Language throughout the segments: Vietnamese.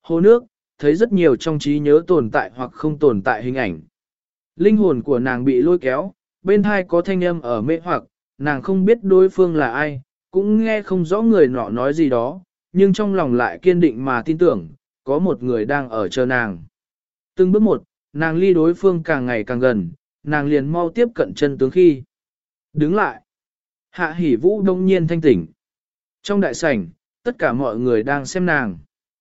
Hồ nước, thấy rất nhiều trong trí nhớ tồn tại hoặc không tồn tại hình ảnh. Linh hồn của nàng bị lôi kéo, bên hai có thanh âm ở mê hoặc, nàng không biết đối phương là ai, cũng nghe không rõ người nọ nói gì đó, nhưng trong lòng lại kiên định mà tin tưởng, có một người đang ở chờ nàng. Từng bước một, nàng ly đối phương càng ngày càng gần, nàng liền mau tiếp cận chân tướng khi. Đứng lại. Hạ Hỷ Vũ đông nhiên thanh tỉnh. Trong đại sảnh, tất cả mọi người đang xem nàng.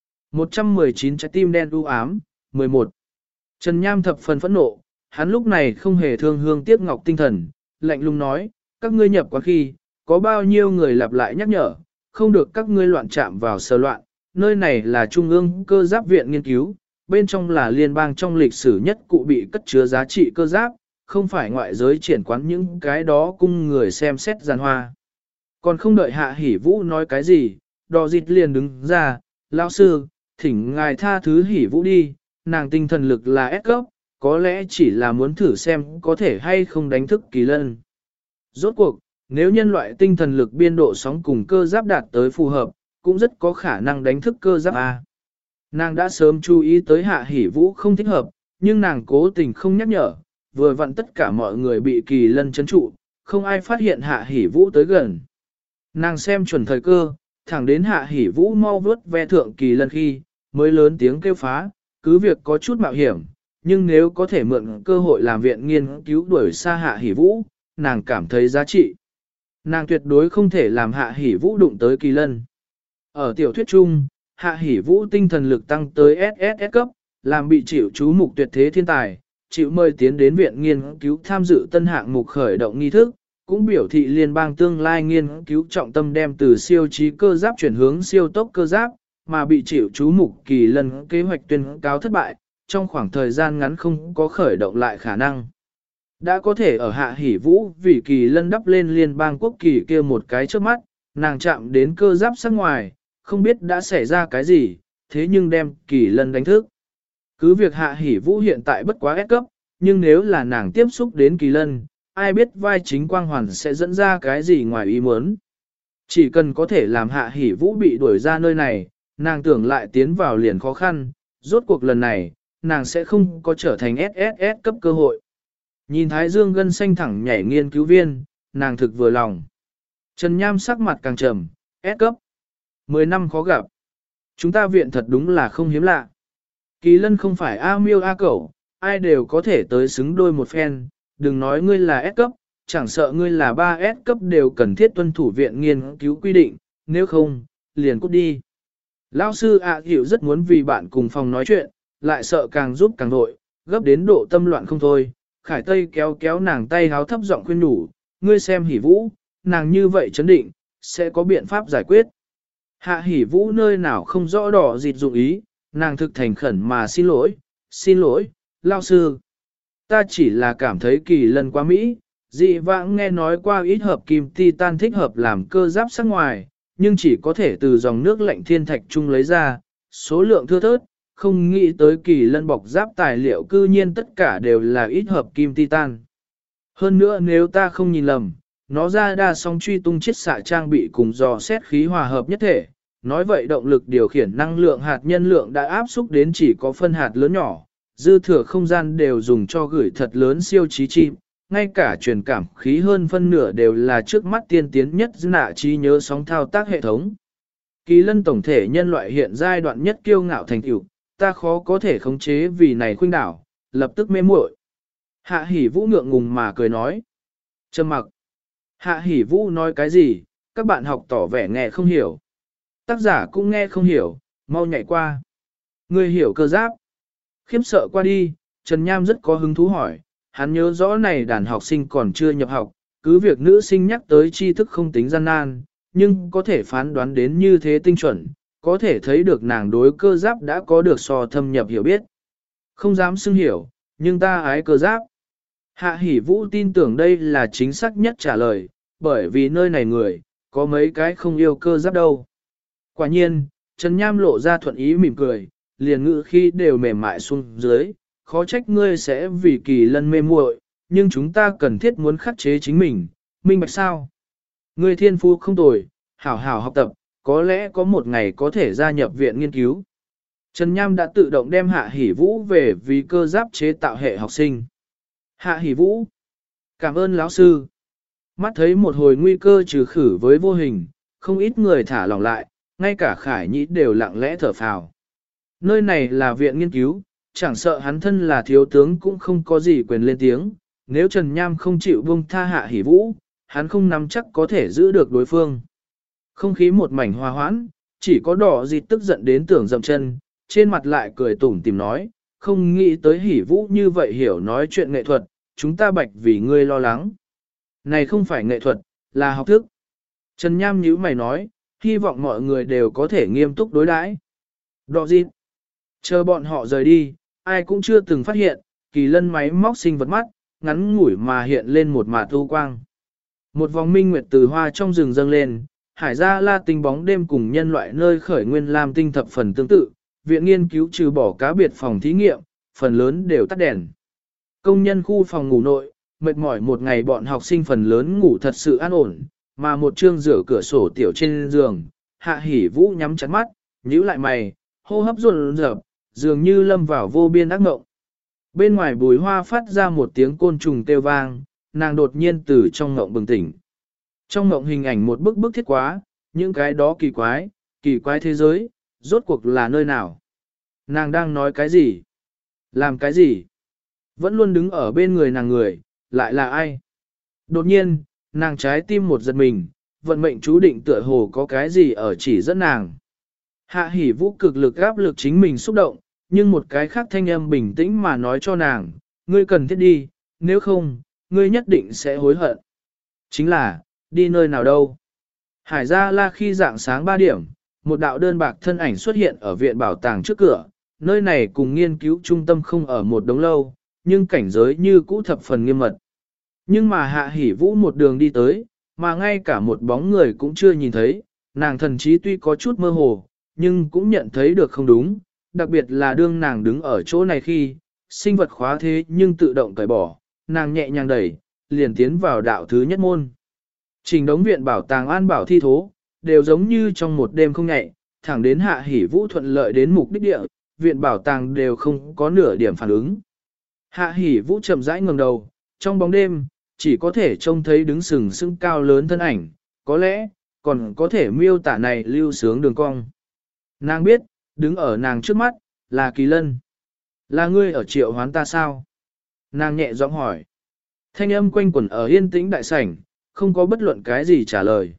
119 trái tim đen u ám, 11. Trần Nham thập phần phẫn nộ, hắn lúc này không hề thương hương tiếc ngọc tinh thần, lạnh lùng nói, các ngươi nhập quá khi, có bao nhiêu người lặp lại nhắc nhở, không được các ngươi loạn chạm vào sờ loạn, nơi này là Trung ương cơ giáp viện nghiên cứu, bên trong là liên bang trong lịch sử nhất cụ bị cất chứa giá trị cơ giáp, không phải ngoại giới triển quán những cái đó cung người xem xét giàn hoa. Còn không đợi Hạ Hỷ Vũ nói cái gì, Đò Dịch liền đứng ra, lão sư, thỉnh ngài tha thứ Hỷ Vũ đi, nàng tinh thần lực là S cấp, có lẽ chỉ là muốn thử xem có thể hay không đánh thức Kỳ Lân. Rốt cuộc, nếu nhân loại tinh thần lực biên độ sóng cùng cơ giáp đạt tới phù hợp, cũng rất có khả năng đánh thức cơ giáp A. Nàng đã sớm chú ý tới Hạ Hỷ Vũ không thích hợp, nhưng nàng cố tình không nhắc nhở, vừa vặn tất cả mọi người bị Kỳ Lân chấn trụ, không ai phát hiện Hạ Hỷ Vũ tới gần. Nàng xem chuẩn thời cơ, thẳng đến Hạ Hỷ Vũ mau vớt ve thượng Kỳ Lân khi, mới lớn tiếng kêu phá, cứ việc có chút mạo hiểm, nhưng nếu có thể mượn cơ hội làm viện nghiên cứu đuổi xa Hạ Hỷ Vũ, nàng cảm thấy giá trị. Nàng tuyệt đối không thể làm Hạ Hỷ Vũ đụng tới Kỳ Lân. Ở tiểu thuyết chung, Hạ Hỷ Vũ tinh thần lực tăng tới SSS cấp, làm bị chịu chú mục tuyệt thế thiên tài, chịu mời tiến đến viện nghiên cứu tham dự tân hạng mục khởi động nghi thức, cũng biểu thị liên bang tương lai nghiên cứu trọng tâm đem từ siêu trí cơ giáp chuyển hướng siêu tốc cơ giáp, mà bị chịu chú mục Kỳ Lân kế hoạch tuyên cáo thất bại, trong khoảng thời gian ngắn không có khởi động lại khả năng. Đã có thể ở Hạ Hỷ Vũ vì Kỳ Lân đắp lên liên bang quốc kỳ kia một cái trước mắt, nàng chạm đến cơ giáp sắc ngoài, không biết đã xảy ra cái gì, thế nhưng đem Kỳ Lân đánh thức. Cứ việc Hạ Hỷ Vũ hiện tại bất quá S cấp, nhưng nếu là nàng tiếp xúc đến Kỳ Lân, ai biết vai chính quang hoàn sẽ dẫn ra cái gì ngoài ý muốn. Chỉ cần có thể làm Hạ Hỷ Vũ bị đuổi ra nơi này, nàng tưởng lại tiến vào liền khó khăn, rốt cuộc lần này, nàng sẽ không có trở thành SSS cấp cơ hội. Nhìn Thái Dương gân xanh thẳng nhảy nghiên cứu viên, nàng thực vừa lòng. Trần Nham sắc mặt càng trầm, S cấp. 10 năm khó gặp. Chúng ta viện thật đúng là không hiếm lạ. Kỳ Lân không phải A miêu A cẩu, ai đều có thể tới xứng đôi một phen, đừng nói ngươi là S cấp, chẳng sợ ngươi là 3S cấp đều cần thiết tuân thủ viện nghiên cứu quy định, nếu không, liền cút đi. Lão sư ạ hiểu rất muốn vì bạn cùng phòng nói chuyện, lại sợ càng giúp càng vội, gấp đến độ tâm loạn không thôi. Khải Tây kéo kéo nàng tay háo thấp giọng khuyên nhủ, ngươi xem Hỷ Vũ, nàng như vậy chấn định, sẽ có biện pháp giải quyết. Hạ Hỷ Vũ nơi nào không rõ đỏ dịt dụng ý, nàng thực thành khẩn mà xin lỗi, lao sư. Ta chỉ là cảm thấy Kỳ Lân quá Mỹ, dị vãng nghe nói qua ít hợp kim titan thích hợp làm cơ giáp sắc ngoài, nhưng chỉ có thể từ dòng nước lạnh thiên thạch chung lấy ra, số lượng thưa thớt, không nghĩ tới Kỳ Lân bọc giáp tài liệu cư nhiên tất cả đều là ít hợp kim titan. Hơn nữa nếu ta không nhìn lầm, nó ra đa song truy tung chiết xạ trang bị cùng dò xét khí hòa hợp nhất thể. Nói vậy động lực điều khiển năng lượng hạt nhân lượng đã áp xúc đến chỉ có phân hạt lớn nhỏ, dư thừa không gian đều dùng cho gửi thật lớn siêu trí chim, ngay cả truyền cảm khí hơn phân nửa đều là trước mắt tiên tiến nhất nạ trí nhớ sóng thao tác hệ thống. Kỳ Lân tổng thể nhân loại hiện giai đoạn nhất kiêu ngạo thành tựu, ta khó có thể khống chế vì này khuynh đảo, lập tức mê muội. Hạ Hỷ Vũ ngượng ngùng mà cười nói. Trầm mặc. Hạ Hỷ Vũ nói cái gì, các bạn học tỏ vẻ nghe không hiểu. Tác giả cũng nghe không hiểu, mau nhảy qua. Ngươi hiểu cơ giáp. Khiếp sợ qua đi, Trần Nham rất có hứng thú hỏi, hắn nhớ rõ này đàn học sinh còn chưa nhập học, cứ việc nữ sinh nhắc tới tri thức không tính gian nan, nhưng có thể phán đoán đến như thế tinh chuẩn, có thể thấy được nàng đối cơ giáp đã có được so thâm nhập hiểu biết. Không dám xưng hiểu, nhưng ta ái cơ giáp. Hạ Hỷ Vũ tin tưởng đây là chính xác nhất trả lời, bởi vì nơi này người, có mấy cái không yêu cơ giáp đâu. Quả nhiên, Trần Nham lộ ra thuận ý mỉm cười, liền ngữ khi đều mềm mại xuống dưới, khó trách ngươi sẽ vì Kỳ Lân mê muội, nhưng chúng ta cần thiết muốn khắc chế chính mình, minh bạch sao? Ngươi thiên phú không tồi, hảo hảo học tập, có lẽ có một ngày có thể gia nhập viện nghiên cứu. Trần Nham đã tự động đem Hạ Hỷ Vũ về vì cơ giáp chế tạo hệ học sinh. Hạ Hỷ Vũ, cảm ơn lão sư. Mắt thấy một hồi nguy cơ trừ khử với vô hình, không ít người thả lỏng lại, ngay cả Khải Nhĩ đều lặng lẽ thở phào. Nơi này là viện nghiên cứu, chẳng sợ hắn thân là thiếu tướng cũng không có gì quyền lên tiếng, nếu Trần Nham không chịu buông tha Hạ Hỷ Vũ, hắn không nắm chắc có thể giữ được đối phương. Không khí một mảnh hòa hoãn, chỉ có đỏ dịt tức giận đến tưởng dậm chân, trên mặt lại cười tủm tìm nói, không nghĩ tới Hỷ Vũ như vậy hiểu nói chuyện nghệ thuật, chúng ta bạch vì ngươi lo lắng. Này không phải nghệ thuật, là học thức. Trần Nham nhíu mày nói, hy vọng mọi người đều có thể nghiêm túc đối đãi. Đỏ dịt. Chờ bọn họ rời đi, ai cũng chưa từng phát hiện, Kỳ Lân máy móc sinh vật mắt, ngắn ngủi mà hiện lên một mạt u quang. Một vòng minh nguyệt từ hoa trong rừng dâng lên, hải gia la tinh bóng đêm cùng nhân loại nơi khởi nguyên lam tinh thập phần tương tự, viện nghiên cứu trừ bỏ cá biệt phòng thí nghiệm, phần lớn đều tắt đèn. Công nhân khu phòng ngủ nội, mệt mỏi một ngày bọn học sinh phần lớn ngủ thật sự an ổn, mà một chương rửa cửa sổ tiểu trên giường, Hạ Hỷ Vũ nhắm chặt mắt, nhíu lại mày, hô hấp run rợp, dường như lâm vào vô biên ác mộng. Bên ngoài bùi hoa phát ra một tiếng côn trùng kêu vang, nàng đột nhiên từ trong mộng bừng tỉnh. Trong mộng hình ảnh một bức bức thiết quá, những cái đó kỳ quái thế giới, rốt cuộc là nơi nào? Nàng đang nói cái gì? Làm cái gì? Vẫn luôn đứng ở bên người nàng người, lại là ai? Đột nhiên, nàng trái tim một giật mình, vận mệnh chú định tựa hồ có cái gì ở chỉ dẫn nàng. Hạ Hỷ Vũ cực lực áp lực chính mình xúc động, nhưng một cái khác thanh âm bình tĩnh mà nói cho nàng, ngươi cần thiết đi, nếu không, ngươi nhất định sẽ hối hận. Chính là, đi nơi nào đâu? Hải Gia La khi dạng sáng 3 điểm, một đạo đơn bạc thân ảnh xuất hiện ở viện bảo tàng trước cửa, nơi này cùng nghiên cứu trung tâm không ở một đống lâu, nhưng cảnh giới như cũ thập phần nghiêm mật. Nhưng mà Hạ Hỷ Vũ một đường đi tới, mà ngay cả một bóng người cũng chưa nhìn thấy, nàng thần trí tuy có chút mơ hồ, nhưng cũng nhận thấy được không đúng, đặc biệt là đương nàng đứng ở chỗ này khi, sinh vật khóa thế nhưng tự động cởi bỏ, nàng nhẹ nhàng đẩy, liền tiến vào đạo thứ nhất môn. Trình đống viện bảo tàng an bảo thi thố, đều giống như trong một đêm không nhẹ, thẳng đến Hạ Hỷ Vũ thuận lợi đến mục đích địa, viện bảo tàng đều không có nửa điểm phản ứng. Hạ Hỷ Vũ chậm rãi ngẩng đầu, trong bóng đêm, chỉ có thể trông thấy đứng sừng sững cao lớn thân ảnh, có lẽ, còn có thể miêu tả này lưu sướng đường cong. Nàng biết, đứng ở nàng trước mắt, là Kỳ Lân. Là ngươi ở triệu hoán ta sao? Nàng nhẹ giọng hỏi. Thanh âm quanh quẩn ở yên tĩnh đại sảnh, không có bất luận cái gì trả lời.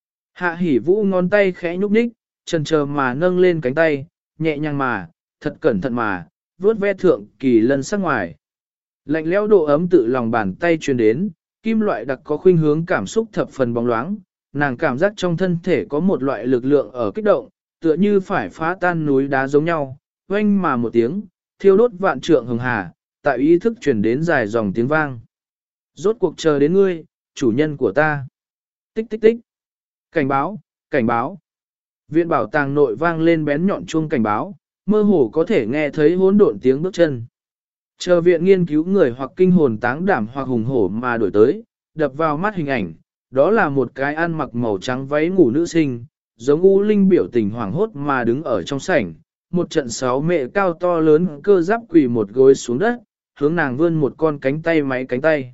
Hạ Hỷ Vũ ngón tay khẽ nhúc nhích, chần chờ mà nâng lên cánh tay, nhẹ nhàng mà, thật cẩn thận mà, vuốt ve thượng Kỳ Lân sắc ngoài. Lạnh lẽo độ ấm tự lòng bàn tay truyền đến, kim loại đặc có khuynh hướng cảm xúc thập phần bóng loáng, nàng cảm giác trong thân thể có một loại lực lượng ở kích động, tựa như phải phá tan núi đá giống nhau, oanh mà một tiếng, thiêu đốt vạn trượng hồng hà, tại ý thức truyền đến dài dòng tiếng vang. Rốt cuộc chờ đến ngươi, chủ nhân của ta. Tích tích tích. Cảnh báo, cảnh báo. Viện bảo tàng nội vang lên bén nhọn chuông cảnh báo, mơ hồ có thể nghe thấy hỗn độn tiếng bước chân. Chờ viện nghiên cứu người hoặc kinh hồn táng đảm hoặc hùng hổ mà đổi tới, đập vào mắt hình ảnh, đó là một cái ăn mặc màu trắng váy ngủ nữ sinh, giống U Linh biểu tình hoảng hốt mà đứng ở trong sảnh, một trận 6 mẹ cao to lớn cơ giáp quỳ một gối xuống đất, hướng nàng vươn một con cánh tay máy cánh tay.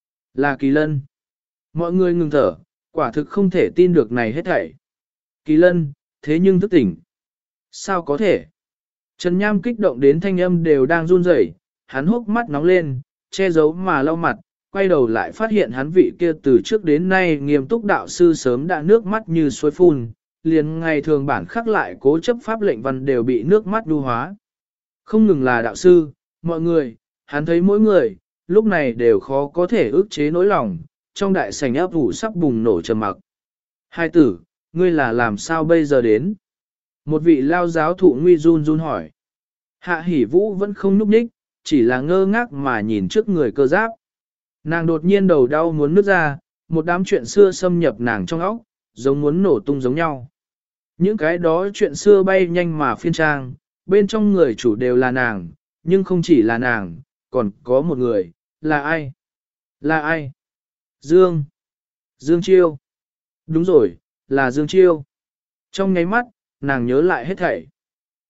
Là Kỳ Lân. Mọi người ngừng thở, quả thực không thể tin được này hết thảy. Kỳ Lân, thế nhưng thức tỉnh. Sao có thể? Trần Nham kích động đến thanh âm đều đang run rẩy, hắn hốc mắt nóng lên, che giấu mà lau mặt, quay đầu lại phát hiện hắn vị kia từ trước đến nay nghiêm túc đạo sư sớm đã nước mắt như suối phun, liền ngày thường bản khắc lại cố chấp pháp lệnh văn đều bị nước mắt đu hóa. Không ngừng là đạo sư, mọi người, hắn thấy mỗi người, lúc này đều khó có thể ức chế nỗi lòng, trong đại sảnh áp ủ sắp bùng nổ trầm mặc. Hai tử, ngươi là làm sao bây giờ đến? Một vị lao giáo thụ nguy run run hỏi. Hạ Hỷ Vũ vẫn không núp nhích, chỉ là ngơ ngác mà nhìn trước người cơ giáp. Nàng đột nhiên đầu đau muốn nứt ra, một đám chuyện xưa xâm nhập nàng trong óc, giống muốn nổ tung giống nhau. Những cái đó chuyện xưa bay nhanh mà phiên trang, bên trong người chủ đều là nàng, nhưng không chỉ là nàng, còn có một người, là ai? Là ai? Dương. Dương Chiêu. Đúng rồi, là Dương Chiêu. Trong nháy mắt, nàng nhớ lại hết thảy.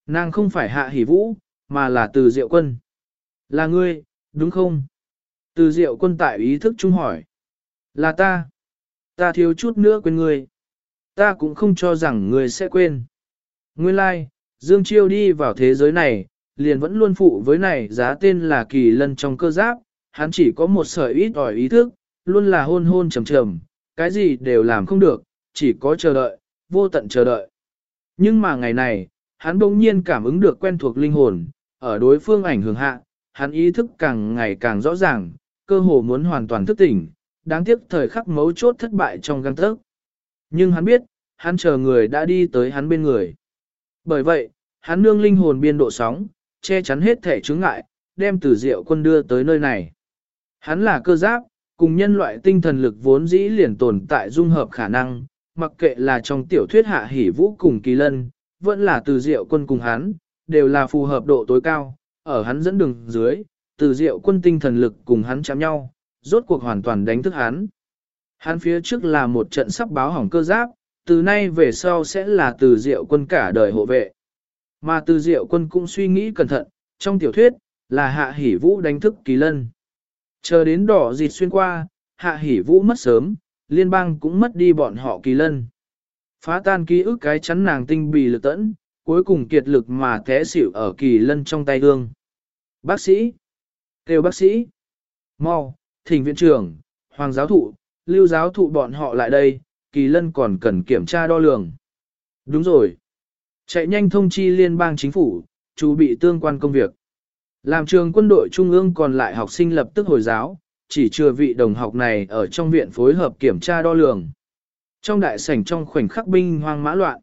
Nàng không phải Hạ Hỷ Vũ, mà là Từ Diệu Quân. Là ngươi, đúng không? Từ Diệu Quân tại ý thức trung hỏi. Là ta. Ta thiếu chút nữa quên ngươi. Ta cũng không cho rằng ngươi sẽ quên. Nguyên lai, Dương Chiêu đi vào thế giới này, liền vẫn luôn phụ với này giá tên là Kỳ Lân trong cơ giáp, hắn chỉ có một sợi ít ỏi ý thức, luôn là hôn hôn trầm trầm, cái gì đều làm không được, chỉ có chờ đợi, vô tận chờ đợi. Nhưng mà ngày này, hắn bỗng nhiên cảm ứng được quen thuộc linh hồn, ở đối phương ảnh hưởng hạ, hắn ý thức càng ngày càng rõ ràng, cơ hồ muốn hoàn toàn thức tỉnh, đáng tiếc thời khắc mấu chốt thất bại trong gang tấc. Nhưng hắn biết, hắn chờ người đã đi tới hắn bên người. Bởi vậy, hắn nương linh hồn biên độ sóng, che chắn hết thể chướng ngại, đem Từ Diệu Quân đưa tới nơi này. Hắn là cơ giáp, cùng nhân loại tinh thần lực vốn dĩ liền tồn tại dung hợp khả năng, mặc kệ là trong tiểu thuyết Hạ Hỷ Vũ cùng Kỳ Lân, vẫn là Từ Diệu Quân cùng hắn, đều là phù hợp độ tối cao, ở hắn dẫn đường dưới, Từ Diệu Quân tinh thần lực cùng hắn chạm nhau, rốt cuộc hoàn toàn đánh thức hắn. Hắn phía trước là một trận sắp báo hỏng cơ giáp, từ nay về sau sẽ là Từ Diệu Quân cả đời hộ vệ. Mà Từ Diệu Quân cũng suy nghĩ cẩn thận, trong tiểu thuyết, là Hạ Hỷ Vũ đánh thức Kỳ Lân. Chờ đến đỏ dịt xuyên qua, Hạ Hỷ Vũ mất sớm, liên bang cũng mất đi bọn họ Kỳ Lân. Phá tan ký ức cái chắn nàng tinh bì lực tẫn, cuối cùng kiệt lực mà té xỉu ở Kỳ Lân trong tay thương. Bác sĩ! Kêu bác sĩ! Mau, thỉnh viện trưởng, hoàng giáo thụ, lưu giáo thụ bọn họ lại đây, Kỳ Lân còn cần kiểm tra đo lường. Đúng rồi. Chạy nhanh thông chi liên bang chính phủ, chuẩn bị tương quan công việc. Làm trường quân đội trung ương còn lại học sinh lập tức hồi giáo, chỉ chưa vị đồng học này ở trong viện phối hợp kiểm tra đo lường. Trong đại sảnh trong khoảnh khắc binh hoang mã loạn.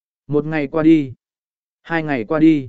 1 ngày qua đi. 2 ngày qua đi.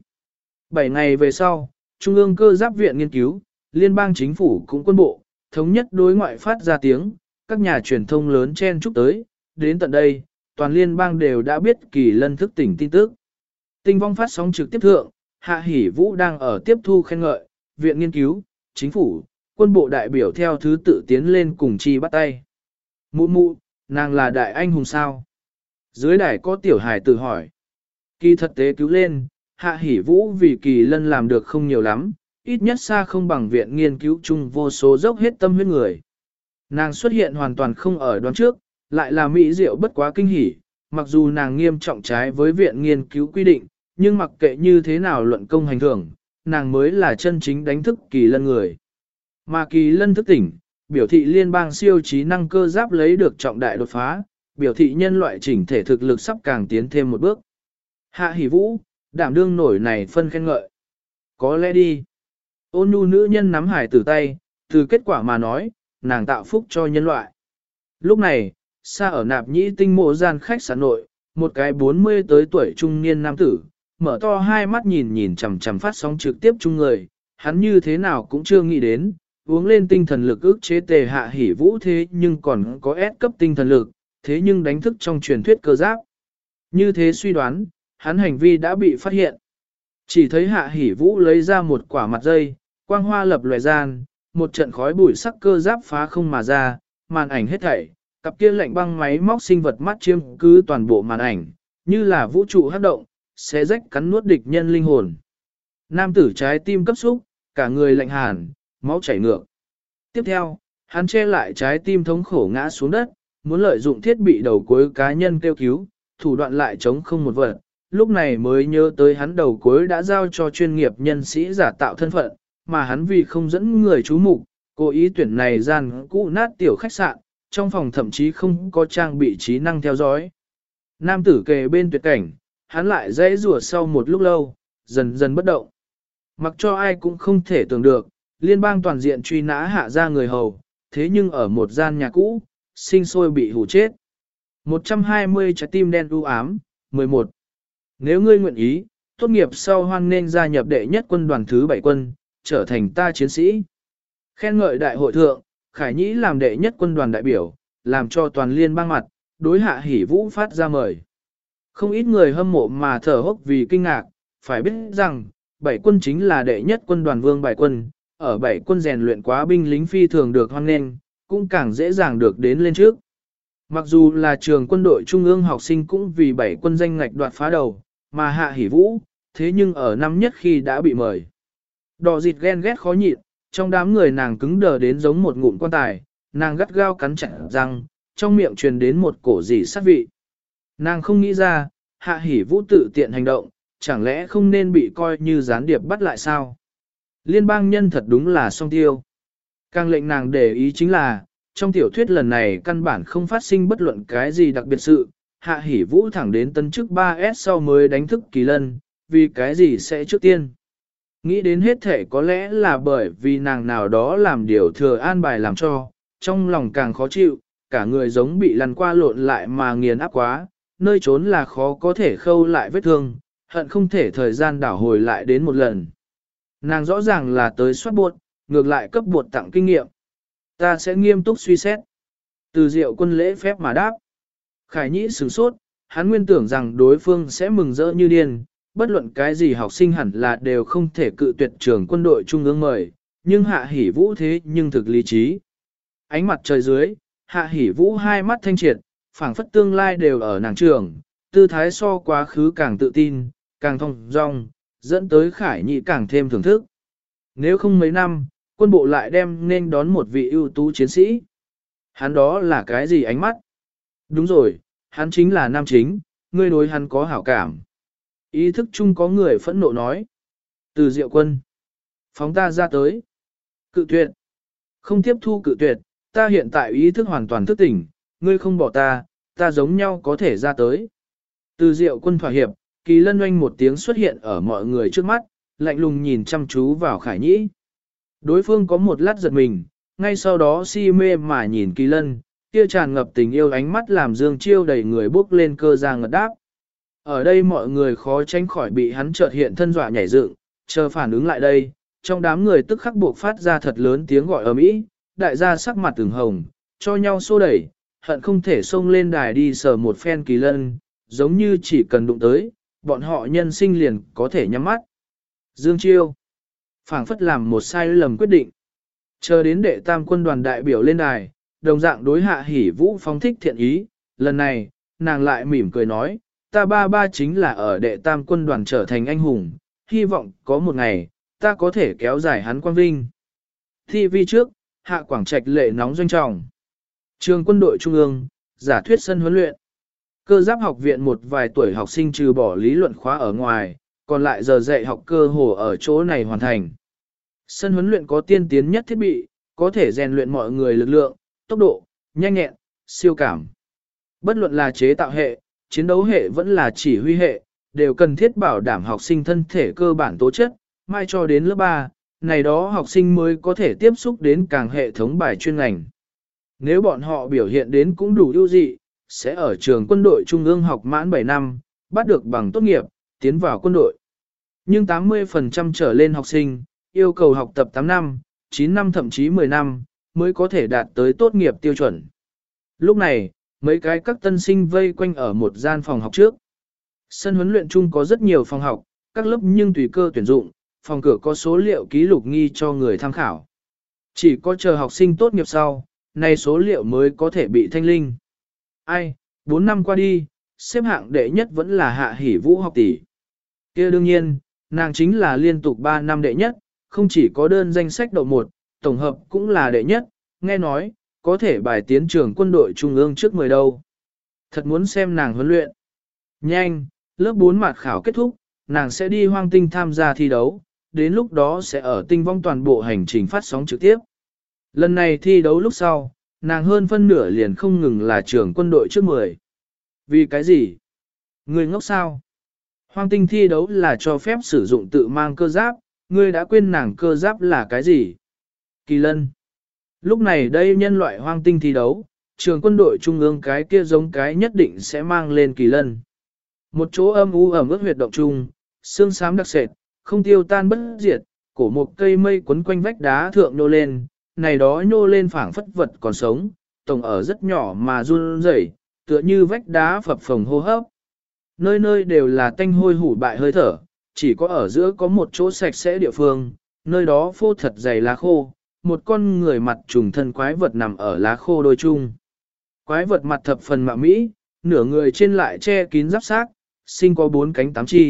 7 ngày về sau, Trung ương cơ giáp viện nghiên cứu, liên bang chính phủ cũng quân bộ, thống nhất đối ngoại phát ra tiếng, các nhà truyền thông lớn chen chúc tới, đến tận đây, toàn liên bang đều đã biết Kỳ Lân thức tỉnh tin tức. Tinh vong phát sóng trực tiếp thượng, Hạ Hỷ Vũ đang ở tiếp thu khen ngợi, viện nghiên cứu, chính phủ, quân bộ đại biểu theo thứ tự tiến lên cùng chi bắt tay. Mụ mụ, nàng là đại anh hùng sao? Dưới đài có tiểu hải tự hỏi. Kỳ thật tế cứu lên, Hạ Hỷ Vũ vì Kỳ Lân làm được không nhiều lắm, ít nhất xa không bằng viện nghiên cứu chung vô số dốc hết tâm huyết người. Nàng xuất hiện hoàn toàn không ở đoán trước, lại là mỹ diệu bất quá kinh hỉ, mặc dù nàng nghiêm trọng trái với viện nghiên cứu quy định, nhưng mặc kệ như thế nào luận công hành thưởng, nàng mới là chân chính đánh thức Kỳ Lân người. Mà Kỳ Lân thức tỉnh, biểu thị liên bang siêu trí năng cơ giáp lấy được trọng đại đột phá, biểu thị nhân loại chỉnh thể thực lực sắp càng tiến thêm một bước. Hạ Hỷ Vũ, đảm đương nổi này phân khen ngợi. Có lẽ đi. Ôn nhu nữ nhân nắm hải tử tay, từ kết quả mà nói, nàng tạo phúc cho nhân loại. Lúc này, xa ở Nạp Nhĩ Tinh mộ gian khách sạn nội, một cái 40 tới tuổi trung niên nam tử, mở to hai mắt nhìn chằm chằm phát sóng trực tiếp chung người, hắn như thế nào cũng chưa nghĩ đến, uống lên tinh thần lực ức chế tề Hạ Hỷ Vũ thế nhưng còn có S cấp tinh thần lực, thế nhưng đánh thức trong truyền thuyết cơ giáp. Như thế suy đoán, hắn hành vi đã bị phát hiện. Chỉ thấy Hạ Hỷ Vũ lấy ra một quả mặt dây, quang hoa lập lòe gian, một trận khói bụi sắc cơ giáp phá không mà ra, màn ảnh hết thảy, cặp kia lạnh băng máy móc sinh vật mắt chiêm cứ toàn bộ màn ảnh, như là vũ trụ hấp động, xé rách cắn nuốt địch nhân linh hồn. Nam tử trái tim cấp xúc, cả người lạnh hàn, máu chảy ngược. Tiếp theo, hắn che lại trái tim thống khổ ngã xuống đất, muốn lợi dụng thiết bị đầu cuối cá nhân kêu cứu, thủ đoạn lại chống không một vật. Lúc này mới nhớ tới hắn đầu cuối đã giao cho chuyên nghiệp nhân sĩ giả tạo thân phận, mà hắn vì không dẫn người chú mục, cố ý tuyển này gian cũ nát tiểu khách sạn, trong phòng thậm chí không có trang bị trí năng theo dõi. Nam tử kề bên tuyệt cảnh, hắn lại dãy rủa sau một lúc lâu, dần dần bất động. Mặc cho ai cũng không thể tưởng được, liên bang toàn diện truy nã hạ ra người hầu, thế nhưng ở một gian nhà cũ, sinh sôi bị hủ chết. 120 trái tim đen u ám, 11. Nếu ngươi nguyện ý, tốt nghiệp sau hoan nên gia nhập đệ nhất quân đoàn thứ 7 quân, trở thành ta chiến sĩ. Khen ngợi đại hội thượng, Khải Nhĩ làm đệ nhất quân đoàn đại biểu, làm cho toàn liên bang mặt, đối Hạ Hỷ Vũ phát ra mời. Không ít người hâm mộ mà thở hốc vì kinh ngạc, phải biết rằng, 7 quân chính là đệ nhất quân đoàn vương bài quân, ở 7 quân rèn luyện quá binh lính phi thường được hoan nghênh, cũng càng dễ dàng được đến lên trước. Mặc dù là trường quân đội trung ương học sinh cũng vì 7 quân danh ngạch đoạt phá đầu, mà Hạ Hỷ Vũ, thế nhưng ở năm nhất khi đã bị mời. Đỏ dịt ghen ghét khó nhịn, trong đám người nàng cứng đờ đến giống một ngụm quan tài, nàng gắt gao cắn chặt răng, trong miệng truyền đến một cổ dị sát vị. Nàng không nghĩ ra, Hạ Hỷ Vũ tự tiện hành động, chẳng lẽ không nên bị coi như gián điệp bắt lại sao? Liên bang nhân thật đúng là song tiêu. Càng lệnh nàng để ý chính là, trong tiểu thuyết lần này căn bản không phát sinh bất luận cái gì đặc biệt sự, Hạ Hỷ Vũ thẳng đến tân chức 3S sau mới đánh thức Kỳ Lân, vì cái gì sẽ trước tiên. Nghĩ đến hết thể có lẽ là bởi vì nàng nào đó làm điều thừa an bài làm cho, trong lòng càng khó chịu, cả người giống bị lăn qua lộn lại mà nghiền áp quá, nơi trốn là khó có thể khâu lại vết thương, hận không thể thời gian đảo hồi lại đến một lần. Nàng rõ ràng là tới soát buộc, ngược lại cấp buộc tặng kinh nghiệm. Ta sẽ nghiêm túc suy xét. Từ Diệu Quân lễ phép mà đáp. Khải Nhĩ sửng sốt, hắn nguyên tưởng rằng đối phương sẽ mừng rỡ như điên, bất luận cái gì học sinh hẳn là đều không thể cự tuyệt trường quân đội trung ương mời, nhưng Hạ Hỷ Vũ thế nhưng thực lý trí. Ánh mặt trời dưới, Hạ Hỷ Vũ hai mắt thanh triệt, phảng phất tương lai đều ở nàng trường, tư thái so quá khứ càng tự tin, càng thông dong, dẫn tới Khải Nhĩ càng thêm thưởng thức. Nếu không mấy năm, quân bộ lại đem nên đón một vị ưu tú chiến sĩ. Hắn đó là cái gì ánh mắt? Đúng rồi, hắn chính là nam chính, ngươi đối hắn có hảo cảm. Ý thức chung có người phẫn nộ nói. Từ Diệu Quân. Phóng ta ra tới. Cự tuyệt. Không tiếp thu cự tuyệt, ta hiện tại ý thức hoàn toàn thức tỉnh, ngươi không bỏ ta, ta giống nhau có thể ra tới. Từ Diệu Quân thỏa hiệp, Kỳ Lân oanh một tiếng xuất hiện ở mọi người trước mắt, lạnh lùng nhìn chăm chú vào Khải Nhĩ. Đối phương có một lát giật mình, ngay sau đó si mê mà nhìn Kỳ Lân, kia tràn ngập tình yêu ánh mắt làm Dương Chiêu đầy người bốc lên cơ ra ngật đáp. Ở đây mọi người khó tránh khỏi bị hắn chợt hiện thân dọa nhảy dựng, chờ phản ứng lại đây, trong đám người tức khắc buộc phát ra thật lớn tiếng gọi ầm ĩ, đại gia sắc mặt từng hồng, cho nhau xô đẩy, hận không thể xông lên đài đi sờ một phen Kỳ Lân, giống như chỉ cần đụng tới, bọn họ nhân sinh liền có thể nhắm mắt. Dương Chiêu phảng phất làm một sai lầm quyết định. Chờ đến đệ tam quân đoàn đại biểu lên đài, đồng dạng đối Hạ Hỷ Vũ phóng thích thiện ý, lần này, nàng lại mỉm cười nói, ta ba chính là ở đệ tam quân đoàn trở thành anh hùng, hy vọng có một ngày, ta có thể kéo dài hắn quang vinh. TV trước, Hạ Quảng Trạch lệ nóng doanh trọng. Trường quân đội trung ương, giả thuyết sân huấn luyện. Cơ giáp học viện một vài tuổi học sinh trừ bỏ lý luận khóa ở ngoài, còn lại giờ dạy học cơ hồ ở chỗ này hoàn thành. Sân huấn luyện có tiên tiến nhất thiết bị, có thể rèn luyện mọi người lực lượng, tốc độ, nhanh nhẹn, siêu cảm. Bất luận là chế tạo hệ, chiến đấu hệ vẫn là chỉ huy hệ, đều cần thiết bảo đảm học sinh thân thể cơ bản tố chất, mai cho đến lớp 3, này đó học sinh mới có thể tiếp xúc đến càng hệ thống bài chuyên ngành. Nếu bọn họ biểu hiện đến cũng đủ ưu dị, sẽ ở trường quân đội trung ương học mãn 7 năm, bắt được bằng tốt nghiệp, tiến vào quân đội. Nhưng 80% trở lên học sinh, yêu cầu học tập 8 năm, 9 năm thậm chí 10 năm, mới có thể đạt tới tốt nghiệp tiêu chuẩn. Lúc này, mấy cái các tân sinh vây quanh ở một gian phòng học trước. Sân huấn luyện chung có rất nhiều phòng học, các lớp nhưng tùy cơ tuyển dụng, phòng cửa có số liệu ký lục nghi cho người tham khảo. Chỉ có chờ học sinh tốt nghiệp sau, này số liệu mới có thể bị thanh linh. Ai, 4 năm qua đi, xếp hạng đệ nhất vẫn là Hạ Hỷ Vũ học tỷ. Kia đương nhiên, nàng chính là liên tục 3 năm đệ nhất, không chỉ có đơn danh sách đậu 1, tổng hợp cũng là đệ nhất, nghe nói, có thể bài tiến trường quân đội trung ương trước 10 đâu. Thật muốn xem nàng huấn luyện. Nhanh, lớp 4 mạt khảo kết thúc, nàng sẽ đi hoang tinh tham gia thi đấu, đến lúc đó sẽ ở tinh vong toàn bộ hành trình phát sóng trực tiếp. Lần này thi đấu lúc sau, nàng hơn phân nửa liền không ngừng là trưởng quân đội trước 10. Vì cái gì? Người ngốc sao? Hoang tinh thi đấu là cho phép sử dụng tự mang cơ giáp, ngươi đã quên nàng cơ giáp là cái gì? Kỳ Lân. Lúc này đây nhân loại hoang tinh thi đấu, trường quân đội trung ương cái kia giống cái nhất định sẽ mang lên Kỳ Lân. Một chỗ âm u ẩm ướt huyệt động chung, xương xám đặc sệt, không tiêu tan bất diệt, cổ một cây mây quấn quanh vách đá thượng nhô lên, này đó nhô lên phảng phất vật còn sống, tổng ở rất nhỏ mà run rẩy, tựa như vách đá phập phồng hô hấp. Nơi nơi đều là tanh hôi hủ bại hơi thở, chỉ có ở giữa có một chỗ sạch sẽ địa phương, nơi đó phô thật dày lá khô, một con người mặt trùng thân quái vật nằm ở lá khô đôi chung. Quái vật mặt thập phần mạo mỹ, nửa người trên lại che kín giáp xác, sinh có 4 cánh 8 chi,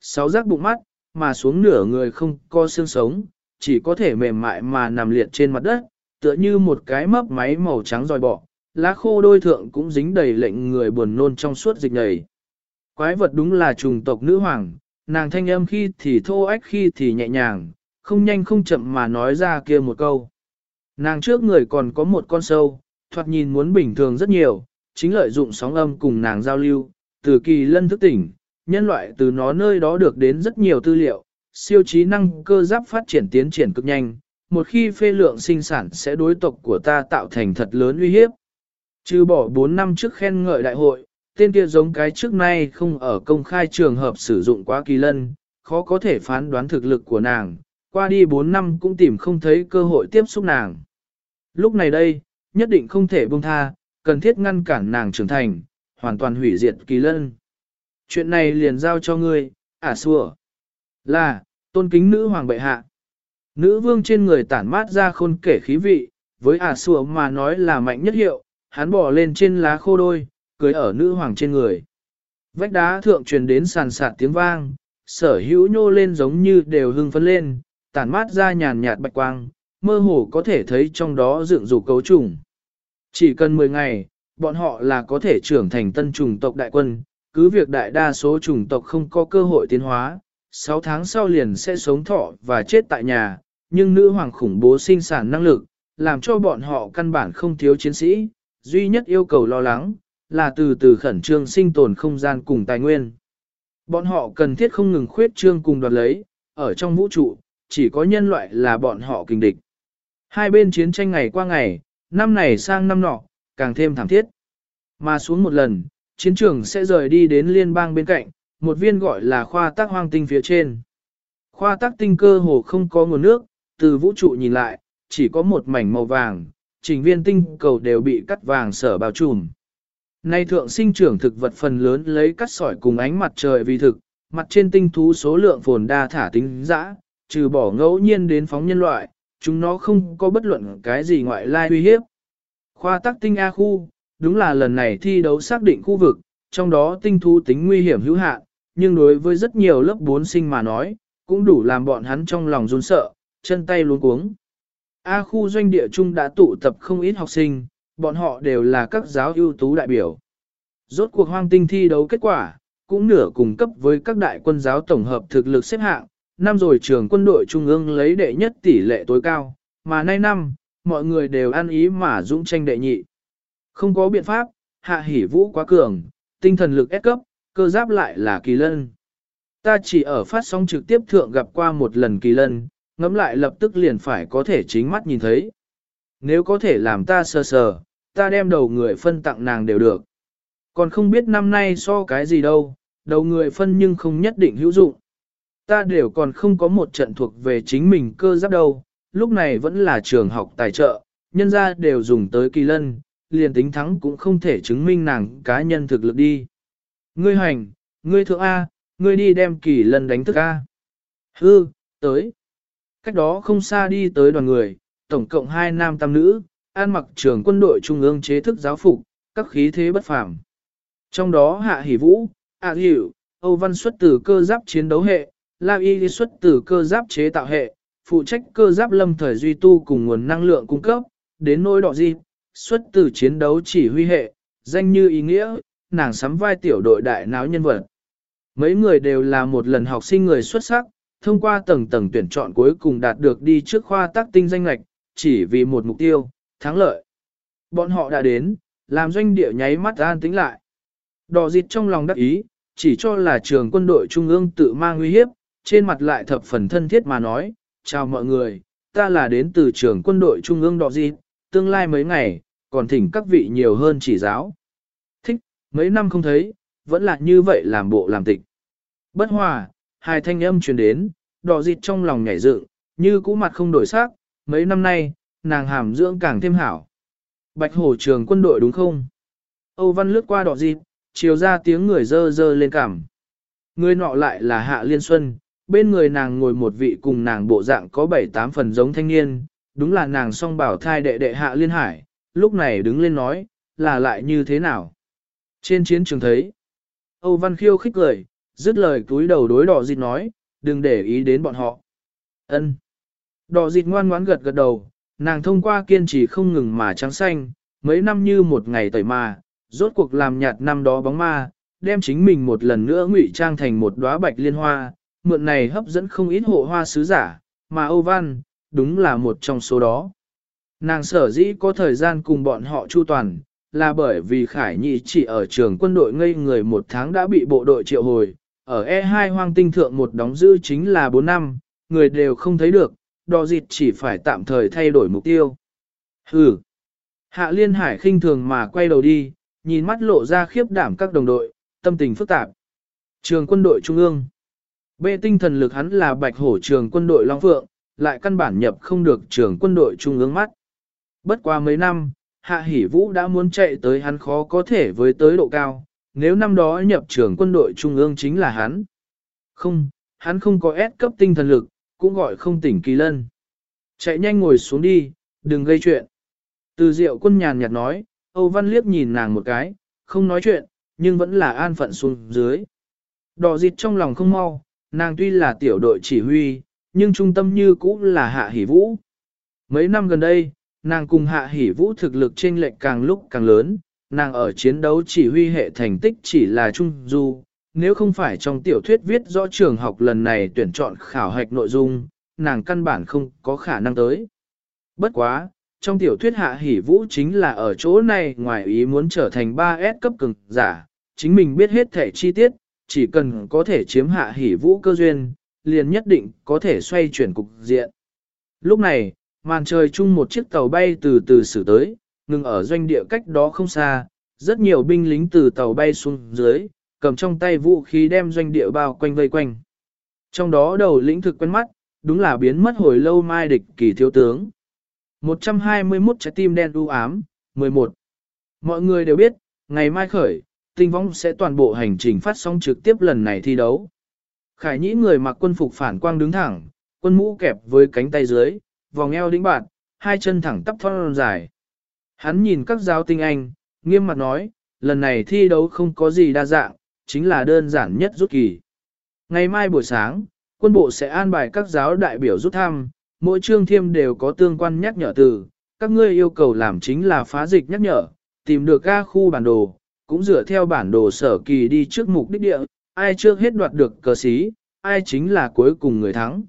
sáu giác bụng mắt, mà xuống nửa người không có xương sống, chỉ có thể mềm mại mà nằm liệt trên mặt đất, tựa như một cái mấp máy màu trắng dòi bọ, lá khô đôi thượng cũng dính đầy lệnh người buồn nôn trong suốt dịch nhầy. Quái vật đúng là trùng tộc nữ hoàng, nàng thanh âm khi thì thô ách khi thì nhẹ nhàng, không nhanh không chậm mà nói ra kia một câu. Nàng trước người còn có một con sâu, thoạt nhìn muốn bình thường rất nhiều, chính lợi dụng sóng âm cùng nàng giao lưu, từ kỳ lân thức tỉnh, nhân loại từ nó nơi đó được đến rất nhiều tư liệu, siêu trí năng cơ giáp phát triển tiến triển cực nhanh, một khi phê lượng sinh sản sẽ đối tộc của ta tạo thành thật lớn uy hiếp. Trừ bỏ 4 năm trước khen ngợi đại hội, tên kia giống cái trước nay không ở công khai trường hợp sử dụng quá kỳ lân, khó có thể phán đoán thực lực của nàng, qua đi 4 năm cũng tìm không thấy cơ hội tiếp xúc nàng. Lúc này đây, nhất định không thể buông tha, cần thiết ngăn cản nàng trưởng thành, hoàn toàn hủy diệt kỳ lân. Chuyện này liền giao cho ngươi, xua. Là, tôn kính nữ hoàng bệ hạ. Nữ vương trên người tản mát ra khôn kể khí vị, với xua mà nói là mạnh nhất hiệu, hắn bỏ lên trên lá khô đôi, cưới ở nữ hoàng trên người. Vách đá thượng truyền đến sàn sạt tiếng vang, sở hữu nhô lên giống như đều hưng phấn lên, tản mát ra nhàn nhạt bạch quang, mơ hồ có thể thấy trong đó dựng dục cấu trùng. Chỉ cần 10 ngày, bọn họ là có thể trưởng thành tân chủng tộc đại quân, cứ việc đại đa số chủng tộc không có cơ hội tiến hóa, 6 tháng sau liền sẽ sống thọ và chết tại nhà, nhưng nữ hoàng khủng bố sinh sản năng lực, làm cho bọn họ căn bản không thiếu chiến sĩ, duy nhất yêu cầu lo lắng, là từ từ khẩn trương sinh tồn không gian cùng tài nguyên. Bọn họ cần thiết không ngừng khuyết trương cùng đoạt lấy, ở trong vũ trụ, chỉ có nhân loại là bọn họ kình địch. Hai bên chiến tranh ngày qua ngày, năm này sang năm nọ, càng thêm thảm thiết. Mà xuống một lần, chiến trường sẽ rời đi đến liên bang bên cạnh, một viên gọi là khoa tắc hoang tinh phía trên. Khoa tắc tinh cơ hồ không có nguồn nước, từ vũ trụ nhìn lại, chỉ có một mảnh màu vàng, chỉnh viên tinh cầu đều bị cắt vàng sở bao trùm. Nay thượng sinh trưởng thực vật phần lớn lấy cắt sỏi cùng ánh mặt trời vì thực, mặt trên tinh thú số lượng phồn đa thả tính dã, trừ bỏ ngẫu nhiên đến phóng nhân loại, chúng nó không có bất luận cái gì ngoại lai uy hiếp. Khoa tắc tinh A khu, đúng là lần này thi đấu xác định khu vực, trong đó tinh thú tính nguy hiểm hữu hạn, nhưng đối với rất nhiều lớp 4 sinh mà nói, cũng đủ làm bọn hắn trong lòng run sợ, chân tay luống cuống. A khu doanh địa chung đã tụ tập không ít học sinh, bọn họ đều là các giáo ưu tú đại biểu. Rốt cuộc hoang tinh thi đấu kết quả, cũng nửa cùng cấp với các đại quân giáo tổng hợp thực lực xếp hạng, năm rồi trường quân đội trung ương lấy đệ nhất tỷ lệ tối cao, mà nay năm, mọi người đều ăn ý mà dũng tranh đệ nhị. Không có biện pháp, Hạ Hỷ Vũ quá cường, tinh thần lực S cấp, cơ giáp lại là kỳ lân. Ta chỉ ở phát sóng trực tiếp thượng gặp qua một lần kỳ lân, ngẫm lại lập tức liền phải có thể chính mắt nhìn thấy. Nếu có thể làm ta sờ sờ, ta đem đầu người phân tặng nàng đều được. Còn không biết năm nay so cái gì đâu, đầu người phân nhưng không nhất định hữu dụng. Ta đều còn không có một trận thuộc về chính mình cơ giáp đâu, lúc này vẫn là trường học tài trợ, nhân ra đều dùng tới kỳ lân, liền tính thắng cũng không thể chứng minh nàng cá nhân thực lực đi. Ngươi hành, ngươi thượng A, ngươi đi đem kỳ lân đánh thức A. Hư, tới. Cách đó không xa đi tới đoàn người, tổng cộng 2 nam tam nữ, ăn mặc trường quân đội trung ương chế thức giáo phục, các khí thế bất phàm. Trong đó Hạ Hỷ Vũ, A Hiểu, Âu Văn xuất từ cơ giáp chiến đấu hệ, La Y xuất từ cơ giáp chế tạo hệ, phụ trách cơ giáp lâm thời duy tu cùng nguồn năng lượng cung cấp, đến nỗi đọ di, xuất từ chiến đấu chỉ huy hệ, danh như ý nghĩa, nàng sắm vai tiểu đội đại náo nhân vật. Mấy người đều là một lần học sinh người xuất sắc, thông qua tầng tầng tuyển chọn cuối cùng đạt được đi trước khoa tác tinh danh lạch, chỉ vì một mục tiêu, thắng lợi. Bọn họ đã đến, làm doanh địa nháy mắt an tĩnh lại. Đỏ dịt trong lòng đắc ý, chỉ cho là trường quân đội trung ương tự mang uy hiếp, trên mặt lại thập phần thân thiết mà nói, chào mọi người, ta là đến từ trường quân đội trung ương đỏ dịt, tương lai mấy ngày, còn thỉnh các vị nhiều hơn chỉ giáo. Thích, mấy năm không thấy, vẫn là như vậy làm bộ làm tịch. Bất hòa, hai thanh âm truyền đến, đỏ dịt trong lòng nhảy dựng, như cũ mặt không đổi sắc, mấy năm nay, nàng hàm dưỡng càng thêm hảo. Bạch hổ trường quân đội đúng không? Âu Văn lướt qua đỏ dịt, chiều ra tiếng người dơ dơ lên cằm. Người nọ lại là Hạ Liên Xuân, bên người nàng ngồi một vị cùng nàng bộ dạng có 7-8 phần giống thanh niên, đúng là nàng song bảo thai đệ đệ Hạ Liên Hải, lúc này đứng lên nói, là lại như thế nào? Trên chiến trường thấy, Âu Văn khiêu khích cười, dứt lời cúi đầu đối đỏ dịt nói, đừng để ý đến bọn họ. Ân. Đỏ dịt ngoan ngoãn gật gật đầu, nàng thông qua kiên trì không ngừng mà trắng xanh, mấy năm như một ngày tẩy mà, rốt cuộc làm nhạt năm đó bóng ma, đem chính mình một lần nữa ngụy trang thành một đóa bạch liên hoa, mượn này hấp dẫn không ít hộ hoa sứ giả, mà Âu Văn, đúng là một trong số đó. Nàng sở dĩ có thời gian cùng bọn họ chu toàn, là bởi vì Khải Nhi chỉ ở trường quân đội ngây người 1 tháng đã bị bộ đội triệu hồi, ở E2 hoang tinh thượng một đóng giữ chính là 4 năm, người đều không thấy được, đò dịt chỉ phải tạm thời thay đổi mục tiêu. Hừ! Hạ Liên Hải khinh thường mà quay đầu đi, nhìn mắt lộ ra khiếp đảm các đồng đội, tâm tình phức tạp. Trường quân đội trung ương. Bê tinh thần lực hắn là bạch hổ trường quân đội Long Phượng, lại căn bản nhập không được trường quân đội trung ương mắt. Bất qua mấy năm, Hạ Hỷ Vũ đã muốn chạy tới hắn khó có thể với tới độ cao, nếu năm đó nhập trường quân đội trung ương chính là hắn. Không, hắn không có S cấp tinh thần lực, cũng gọi không tỉnh kỳ lân. Chạy nhanh ngồi xuống đi, đừng gây chuyện. Từ Diệu Quân nhàn nhạt nói, Âu Văn liếc nhìn nàng một cái, không nói chuyện, nhưng vẫn là an phận xuống dưới. Đỏ dịt trong lòng không mau, nàng tuy là tiểu đội chỉ huy, nhưng trung tâm như cũ là Hạ Hỷ Vũ. Mấy năm gần đây, nàng cùng Hạ Hỷ Vũ thực lực chênh lệch càng lúc càng lớn, nàng ở chiến đấu chỉ huy hệ thành tích chỉ là trung du, nếu không phải trong tiểu thuyết viết rõ trường học lần này tuyển chọn khảo hạch nội dung, nàng căn bản không có khả năng tới. Bất quá, trong tiểu thuyết Hạ Hỷ Vũ chính là ở chỗ này ngoài ý muốn trở thành 3S cấp cường giả, chính mình biết hết thể chi tiết, chỉ cần có thể chiếm Hạ Hỷ Vũ cơ duyên, liền nhất định có thể xoay chuyển cục diện. Lúc này, màn trời chung một chiếc tàu bay từ từ xử tới, ngừng ở doanh địa cách đó không xa, rất nhiều binh lính từ tàu bay xuống dưới, cầm trong tay vũ khí đem doanh địa bao quanh vây quanh. Trong đó đầu lĩnh thực quen mắt, đúng là biến mất hồi lâu Mai Địch Kỳ thiếu tướng. 121 trái tim đen u ám, 11. Mọi người đều biết, ngày mai khởi, tinh vong sẽ toàn bộ hành trình phát sóng trực tiếp lần này thi đấu. Khải Nhĩ người mặc quân phục phản quang đứng thẳng, quân mũ kẹp với cánh tay dưới, vòng eo đĩnh bạt, hai chân thẳng tắp thon dài. Hắn nhìn các giáo tinh anh, nghiêm mặt nói, lần này thi đấu không có gì đa dạng, chính là đơn giản nhất rút kỳ. Ngày mai buổi sáng, quân bộ sẽ an bài các giáo đại biểu rút thăm, mỗi chương thiêm đều có tương quan nhắc nhở từ, các ngươi yêu cầu làm chính là phá dịch nhắc nhở, tìm được ga khu bản đồ, cũng dựa theo bản đồ sở kỳ đi trước mục đích địa, ai trước hết đoạt được cờ xí, ai chính là cuối cùng người thắng.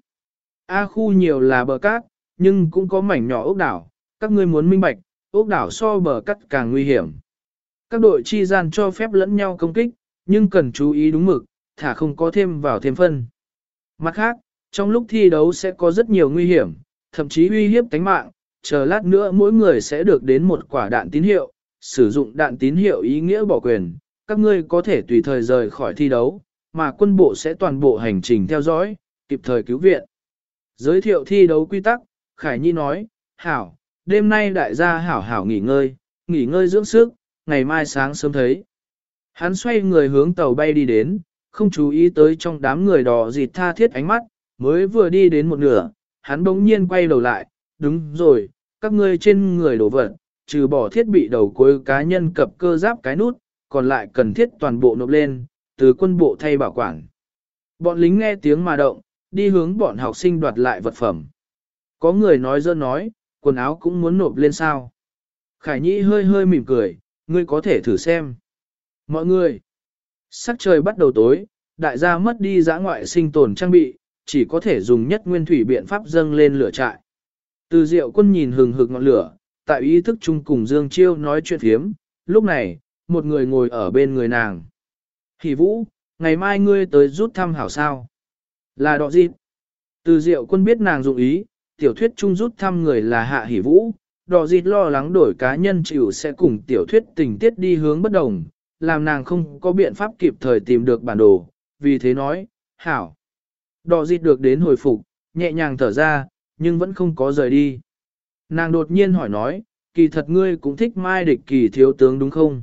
A khu nhiều là bờ cát, nhưng cũng có mảnh nhỏ ốc đảo, các ngươi muốn minh bạch, ốc đảo so bờ cát càng nguy hiểm. Các đội chi gian cho phép lẫn nhau công kích, nhưng cần chú ý đúng mực, thả không có thêm vào thêm phân. Mặt khác, trong lúc thi đấu sẽ có rất nhiều nguy hiểm, thậm chí uy hiếp tánh mạng, chờ lát nữa mỗi người sẽ được đến một quả đạn tín hiệu, sử dụng đạn tín hiệu ý nghĩa bỏ quyền, các ngươi có thể tùy thời rời khỏi thi đấu, mà quân bộ sẽ toàn bộ hành trình theo dõi, kịp thời cứu viện. Giới thiệu thi đấu quy tắc, Khải Nhi nói, hảo, đêm nay đại gia hảo hảo nghỉ ngơi dưỡng sức, ngày mai sáng sớm thấy. Hắn xoay người hướng tàu bay đi đến, không chú ý tới trong đám người đỏ dịt tha thiết ánh mắt, mới vừa đi đến một nửa, hắn bỗng nhiên quay đầu lại, đúng rồi, các ngươi trên người đổ vật, trừ bỏ thiết bị đầu cuối cá nhân cập cơ giáp cái nút, còn lại cần thiết toàn bộ nộp lên, từ quân bộ thay bảo quản. Bọn lính nghe tiếng mà động, đi hướng bọn học sinh đoạt lại vật phẩm. Có người nói dơ nói, quần áo cũng muốn nộp lên sao. Khải Nhĩ hơi hơi mỉm cười, ngươi có thể thử xem. Mọi người, sắc trời bắt đầu tối, đại gia mất đi dã ngoại sinh tồn trang bị, chỉ có thể dùng nhất nguyên thủy biện pháp dâng lên lửa trại. Từ Diệu Quân nhìn hừng hực ngọn lửa, tại ý thức chung cùng Dương Chiêu nói chuyện phiếm, lúc này, một người ngồi ở bên người nàng. Hỷ Vũ, ngày mai ngươi tới rút thăm hảo sao? Là đọ dịp. Từ Diệu Quân biết nàng dụng ý, tiểu thuyết chung rút thăm người là Hạ Hỷ Vũ, đọ dịp lo lắng đổi cá nhân chịu sẽ cùng tiểu thuyết tình tiết đi hướng bất đồng, làm nàng không có biện pháp kịp thời tìm được bản đồ, vì thế nói, hảo. Đọ dịp được đến hồi phục, nhẹ nhàng thở ra, nhưng vẫn không có rời đi. Nàng đột nhiên hỏi nói, kỳ thật ngươi cũng thích Mai Địch Kỳ thiếu tướng đúng không?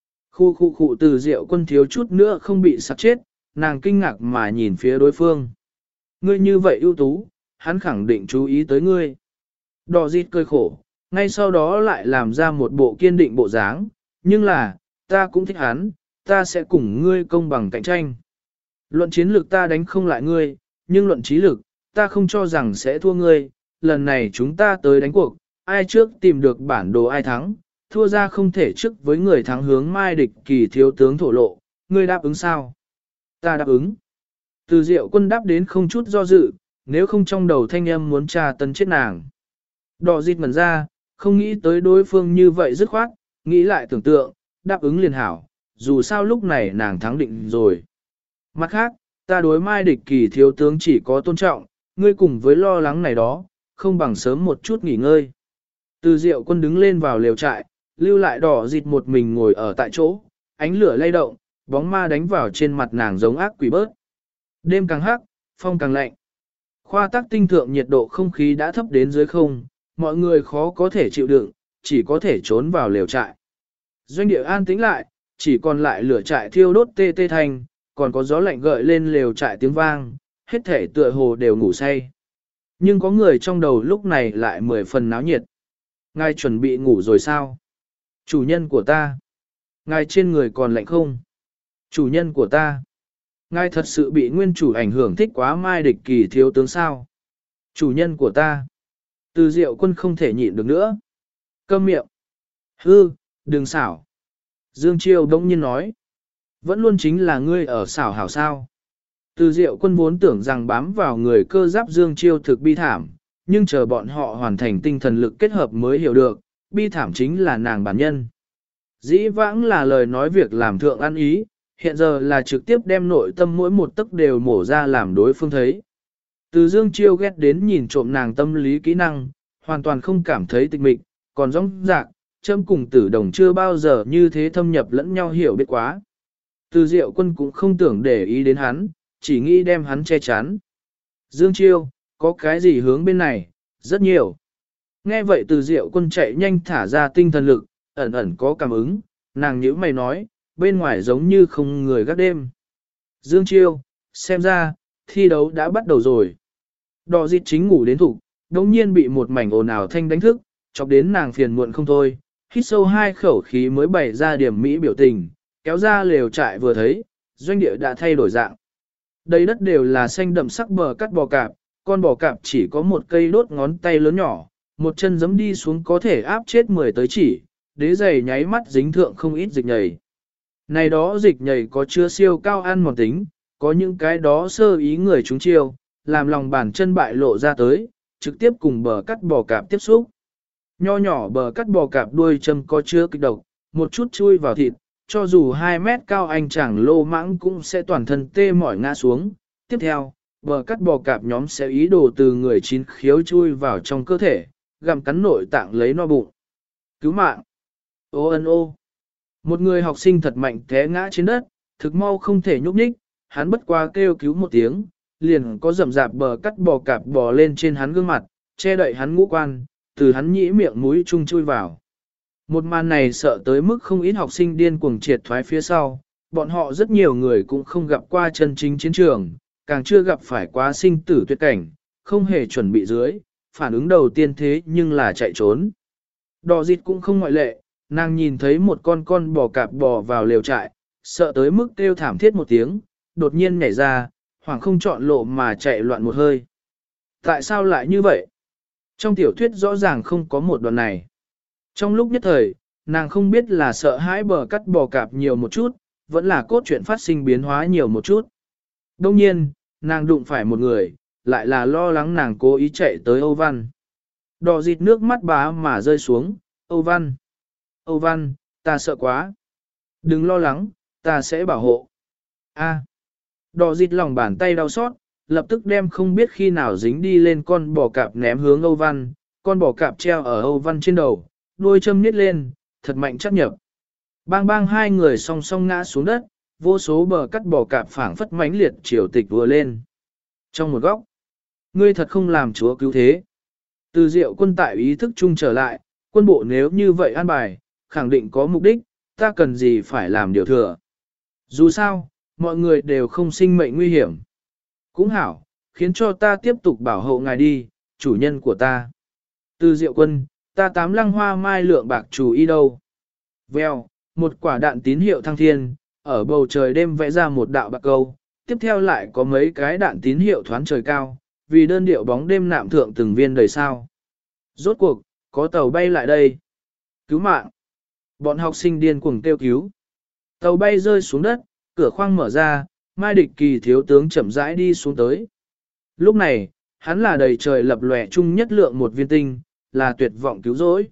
Khu Từ Diệu Quân thiếu chút nữa không bị sặc chết, nàng kinh ngạc mà nhìn phía đối phương. Ngươi như vậy ưu tú, hắn khẳng định chú ý tới ngươi. Đỏ dịt cười khổ, ngay sau đó lại làm ra một bộ kiên định bộ dáng, nhưng là, ta cũng thích hắn, ta sẽ cùng ngươi công bằng cạnh tranh. Luận chiến lược ta đánh không lại ngươi, nhưng luận trí lực, ta không cho rằng sẽ thua ngươi, lần này chúng ta tới đánh cuộc, ai trước tìm được bản đồ ai thắng, thua ra không thể trước với người thắng hướng Mai Địch Kỳ thiếu tướng thổ lộ, ngươi đáp ứng sao? Ta đáp ứng. Từ Diệu Quân đáp đến không chút do dự, nếu không trong đầu thanh âm muốn tra tấn chết nàng. Đỏ dịt mẩn ra, không nghĩ tới đối phương như vậy dứt khoát, nghĩ lại tưởng tượng, đáp ứng liền hảo, dù sao lúc này nàng thắng định rồi. Mặt khác, ta đối Mai Địch Kỳ thiếu tướng chỉ có tôn trọng, ngươi cùng với lo lắng này đó, không bằng sớm một chút nghỉ ngơi. Từ Diệu Quân đứng lên vào lều trại, lưu lại đỏ dịt một mình ngồi ở tại chỗ, ánh lửa lay động, bóng ma đánh vào trên mặt nàng giống ác quỷ bớt. Đêm càng hắc, phong càng lạnh. Khoa tắc tinh thượng nhiệt độ không khí đã thấp đến dưới không, mọi người khó có thể chịu đựng, chỉ có thể trốn vào lều trại. Doanh địa an tĩnh lại, chỉ còn lại lửa trại thiêu đốt tê tê thanh, còn có gió lạnh gợi lên lều trại tiếng vang, hết thể tựa hồ đều ngủ say. Nhưng có người trong đầu lúc này lại 10 phần náo nhiệt. Ngài chuẩn bị ngủ rồi sao? Chủ nhân của ta. Ngài trên người còn lạnh không? Chủ nhân của ta. Ngài thật sự bị nguyên chủ ảnh hưởng thích quá Mai Địch Kỳ thiếu tướng sao? Chủ nhân của ta. Từ Diệu Quân không thể nhịn được nữa. Câm miệng. Hư, đừng xảo. Dương Chiêu bỗng nhiên nói. Vẫn luôn chính là ngươi ở xảo hảo sao. Từ Diệu Quân vốn tưởng rằng bám vào người cơ giáp Dương Chiêu thực bi thảm, nhưng chờ bọn họ hoàn thành tinh thần lực kết hợp mới hiểu được, bi thảm chính là nàng bản nhân. Dĩ vãng là lời nói việc làm thượng ăn ý, hiện giờ là trực tiếp đem nội tâm mỗi một tấc đều mổ ra làm đối phương thấy. Từ Dương Chiêu ghét đến nhìn trộm nàng tâm lý kỹ năng, hoàn toàn không cảm thấy tịch mịch, còn rõng rạc, Trâm cùng Tử Đồng chưa bao giờ như thế thâm nhập lẫn nhau hiểu biết quá. Từ Diệu Quân cũng không tưởng để ý đến hắn, chỉ nghĩ đem hắn che chắn. Dương Chiêu, có cái gì hướng bên này? Rất nhiều. Nghe vậy Từ Diệu Quân chạy nhanh thả ra tinh thần lực, ẩn ẩn có cảm ứng, nàng nhíu mày nói, bên ngoài giống như không người gác đêm. Dương Chiêu, xem ra, thi đấu đã bắt đầu rồi. Đỏ dịt chính ngủ đến thủ, đống nhiên bị một mảnh ồn ào thanh đánh thức, chọc đến nàng phiền muộn không thôi, hít sâu 2 khẩu khí mới bày ra điểm mỹ biểu tình, kéo ra lều trại vừa thấy, doanh địa đã thay đổi dạng. Đầy đất đều là xanh đậm sắc bờ cắt bò cạp, con bò cạp chỉ có một cây đốt ngón tay lớn nhỏ, một chân giẫm đi xuống có thể áp chết 10 tới chỉ, đế giày nháy mắt dính thượng không ít dịch nhầy. Này đó dịch nhầy có chứa siêu cao ăn mòn tính, có những cái đó sơ ý người chúng chiêu, làm lòng bàn chân bại lộ ra tới, trực tiếp cùng bờ cắt bò cạp tiếp xúc. Nho nhỏ bờ cắt bò cạp đuôi châm có chứa kịch độc, một chút chui vào thịt, cho dù 2 mét cao anh chàng lô mãng cũng sẽ toàn thân tê mỏi ngã xuống. Tiếp theo, bờ cắt bò cạp nhóm sẽ ý đồ từ người chín khiếu chui vào trong cơ thể, gặm cắn nội tạng lấy no bụng. Cứu mạng! Ô ân ô! Một người học sinh thật mạnh té ngã trên đất, thực mau không thể nhúc nhích, hắn bất qua kêu cứu một tiếng, liền có rậm rạp bờ cắt bò cạp bò lên trên hắn gương mặt, che đậy hắn ngũ quan, từ hắn nhĩ miệng mũi chung chui vào. Một màn này sợ tới mức không ít học sinh điên cuồng triệt thoái phía sau, bọn họ rất nhiều người cũng không gặp qua chân chính chiến trường, càng chưa gặp phải quá sinh tử tuyệt cảnh, không hề chuẩn bị dưới, phản ứng đầu tiên thế nhưng là chạy trốn. Đỏ dịt cũng không ngoại lệ, nàng nhìn thấy một con bò cạp bò vào lều trại, sợ tới mức kêu thảm thiết một tiếng, đột nhiên nhảy ra, hoảng không chọn lộ mà chạy loạn một hơi. Tại sao lại như vậy? Trong tiểu thuyết rõ ràng không có một đoạn này. Trong lúc nhất thời, nàng không biết là sợ hãi bờ cắt bò cạp nhiều một chút, vẫn là cốt truyện phát sinh biến hóa nhiều một chút. Đông nhiên, nàng đụng phải một người, lại là lo lắng nàng cố ý chạy tới Âu Văn. Đỏ dịt nước mắt bá mà rơi xuống, Âu Văn. Âu Văn, ta sợ quá. Đừng lo lắng, ta sẽ bảo hộ. A. Đỏ dịt lòng bàn tay đau xót, lập tức đem không biết khi nào dính đi lên con bò cạp ném hướng Âu Văn, con bò cạp treo ở Âu Văn trên đầu, đuôi châm nhét lên, thật mạnh chắc nhập. Bang bang hai người song song ngã xuống đất, vô số bờ cắt bò cạp phảng phất mãnh liệt triều tịch vừa lên. Trong một góc, ngươi thật không làm chúa cứu thế. Từ Diệu Quân tại ý thức chung trở lại, quân bộ nếu như vậy an bài, khẳng định có mục đích, ta cần gì phải làm điều thừa. Dù sao, mọi người đều không sinh mệnh nguy hiểm. Cũng hảo, khiến cho ta tiếp tục bảo hộ ngài đi, chủ nhân của ta. Từ Diệu Quân, ta 8 lăng hoa mai lượng bạc chủ y đâu. Vèo, một quả đạn tín hiệu thăng thiên, ở bầu trời đêm vẽ ra một đạo bạc câu, tiếp theo lại có mấy cái đạn tín hiệu thoáng trời cao, vì đơn điệu bóng đêm nạm thượng từng viên đầy sao. Rốt cuộc, có tàu bay lại đây. Cứu mạng. Bọn học sinh điên cuồng kêu cứu. Tàu bay rơi xuống đất, cửa khoang mở ra, Mai Địch Kỳ thiếu tướng chậm rãi đi xuống tới. Lúc này, hắn là đầy trời lập lòe chung nhất lượng một viên tinh, là tuyệt vọng cứu rỗi.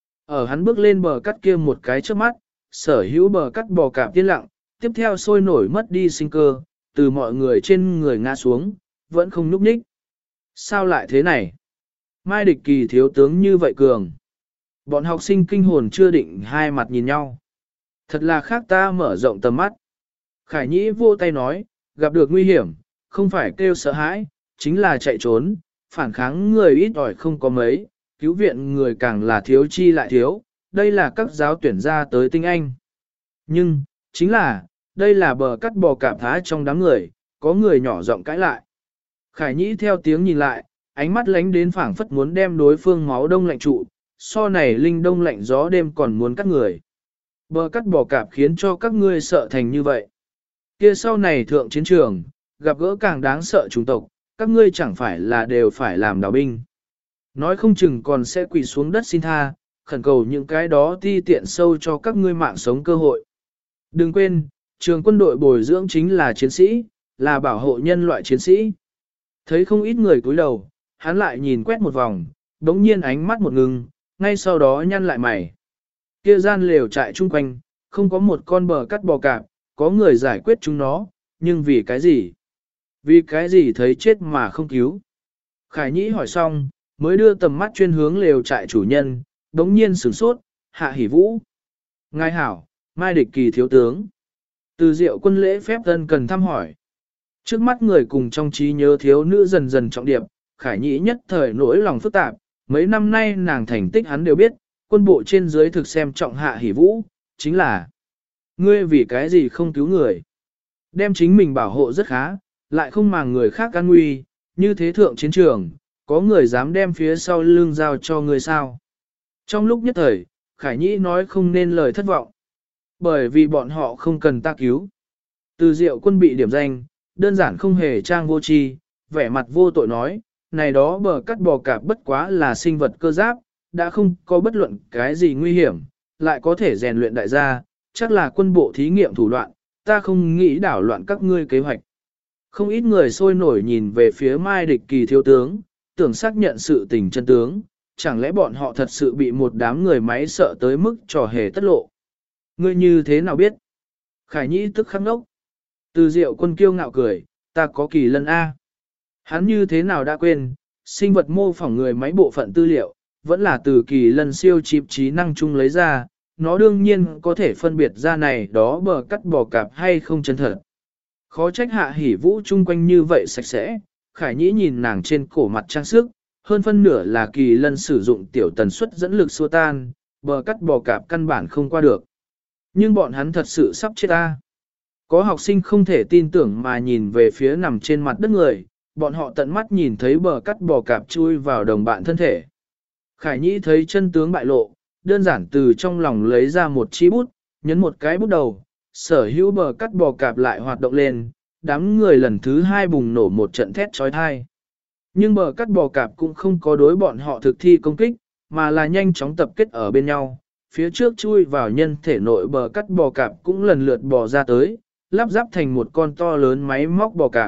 Ở hắn bước lên bờ cắt kia một cái trước mắt, sở hữu bờ cắt bò cạp tiên lặng, tiếp theo sôi nổi mất đi sinh cơ, từ mọi người trên người ngã xuống, vẫn không núp ních. Sao lại thế này? Mai Địch Kỳ thiếu tướng như vậy cường. Bọn học sinh kinh hồn chưa định hai mặt nhìn nhau. Thật là khác ta mở rộng tầm mắt. Khải Nhĩ vô tay nói, gặp được nguy hiểm, không phải kêu sợ hãi, chính là chạy trốn, phản kháng người ít ỏi không có mấy, cứu viện người càng là thiếu chi lại thiếu, đây là các giáo tuyển ra tới tinh anh. Nhưng, chính là, đây là bờ cắt bò cạp thá trong đám người, có người nhỏ giọng cãi lại. Khải Nhĩ theo tiếng nhìn lại, ánh mắt lánh đến phảng phất muốn đem đối phương máu đông lạnh trụ, so này linh đông lạnh gió đêm còn muốn cắt người. Bờ cắt bò cạp khiến cho các ngươi sợ thành như vậy. Kia sau này thượng chiến trường, gặp gỡ càng đáng sợ chủng tộc, các ngươi chẳng phải là đều phải làm đào binh. Nói không chừng còn sẽ quỳ xuống đất xin tha, khẩn cầu những cái đó ti tiện sâu cho các ngươi mạng sống cơ hội. Đừng quên, trường quân đội bồi dưỡng chính là chiến sĩ, là bảo hộ nhân loại chiến sĩ. Thấy không ít người cúi đầu, hắn lại nhìn quét một vòng, đống nhiên ánh mắt một ngừng, ngay sau đó nhăn lại mày. Kia gian lều trại chung quanh, không có một con bờ cắt bò cạp, có người giải quyết chúng nó, nhưng vì cái gì? Vì cái gì thấy chết mà không cứu? Khải Nhĩ hỏi xong, mới đưa tầm mắt chuyên hướng lều trại chủ nhân, đống nhiên sửng sốt, Hạ Hỷ Vũ. Ngài hảo, Mai Địch Kỳ thiếu tướng. Từ Diệu Quân lễ phép thân cần thăm hỏi. Trước mắt người cùng trong trí nhớ thiếu nữ dần dần trọng điệp, Khải Nhĩ nhất thời nỗi lòng phức tạp, mấy năm nay nàng thành tích hắn đều biết, quân bộ trên dưới thực xem trọng Hạ Hỷ Vũ, chính là ngươi vì cái gì không cứu người. Đem chính mình bảo hộ rất khá, lại không màng người khác an nguy, như thế thượng chiến trường, có người dám đem phía sau lưng giao cho ngươi sao. Trong lúc nhất thời, Khải Nhĩ nói không nên lời thất vọng. Bởi vì bọn họ không cần ta cứu. Từ Diệu Quân bị điểm danh, đơn giản không hề trang vô tri, vẻ mặt vô tội nói, này đó bờ cắt bò cạp bất quá là sinh vật cơ giáp, đã không có bất luận cái gì nguy hiểm, lại có thể rèn luyện đại gia, chắc là quân bộ thí nghiệm thủ đoạn, ta không nghĩ đảo loạn các ngươi kế hoạch. Không ít người sôi nổi nhìn về phía Mai Địch Kỳ thiếu tướng, tưởng xác nhận sự tình chân tướng, chẳng lẽ bọn họ thật sự bị một đám người máy sợ tới mức trò hề tất lộ. Ngươi như thế nào biết? Khải Nhĩ tức khắc ngốc. Từ Diệu Quân kiêu ngạo cười, ta có Kỳ Lân A. Hắn như thế nào đã quên, sinh vật mô phỏng người máy bộ phận tư liệu, vẫn là từ Kỳ Lân siêu chip trí năng chung lấy ra, nó đương nhiên có thể phân biệt ra này đó bờ cắt bò cạp hay không chân thật. Khó trách Hạ Hỷ Vũ chung quanh như vậy sạch sẽ, Khải Nhĩ nhìn nàng trên cổ mặt trang sức, hơn phân nửa là Kỳ Lân sử dụng tiểu tần suất dẫn lực xua tan, bờ cắt bò cạp căn bản không qua được. Nhưng bọn hắn thật sự sắp chết ta. Có học sinh không thể tin tưởng mà nhìn về phía nằm trên mặt đất người, bọn họ tận mắt nhìn thấy bờ cắt bò cạp chui vào đồng bạn thân thể. Khải Nhĩ thấy chân tướng bại lộ, đơn giản từ trong lòng lấy ra một chi bút, nhấn một cái bút đầu, sở hữu bờ cắt bò cạp lại hoạt động lên, đám người lần thứ hai bùng nổ một trận thét trói thai. Nhưng bờ cắt bò cạp cũng không có đối bọn họ thực thi công kích, mà là nhanh chóng tập kết ở bên nhau. Phía trước chui vào nhân thể nội bờ cắt bò cạp cũng lần lượt bò ra tới, lắp ráp thành một con to lớn máy móc bò cạp.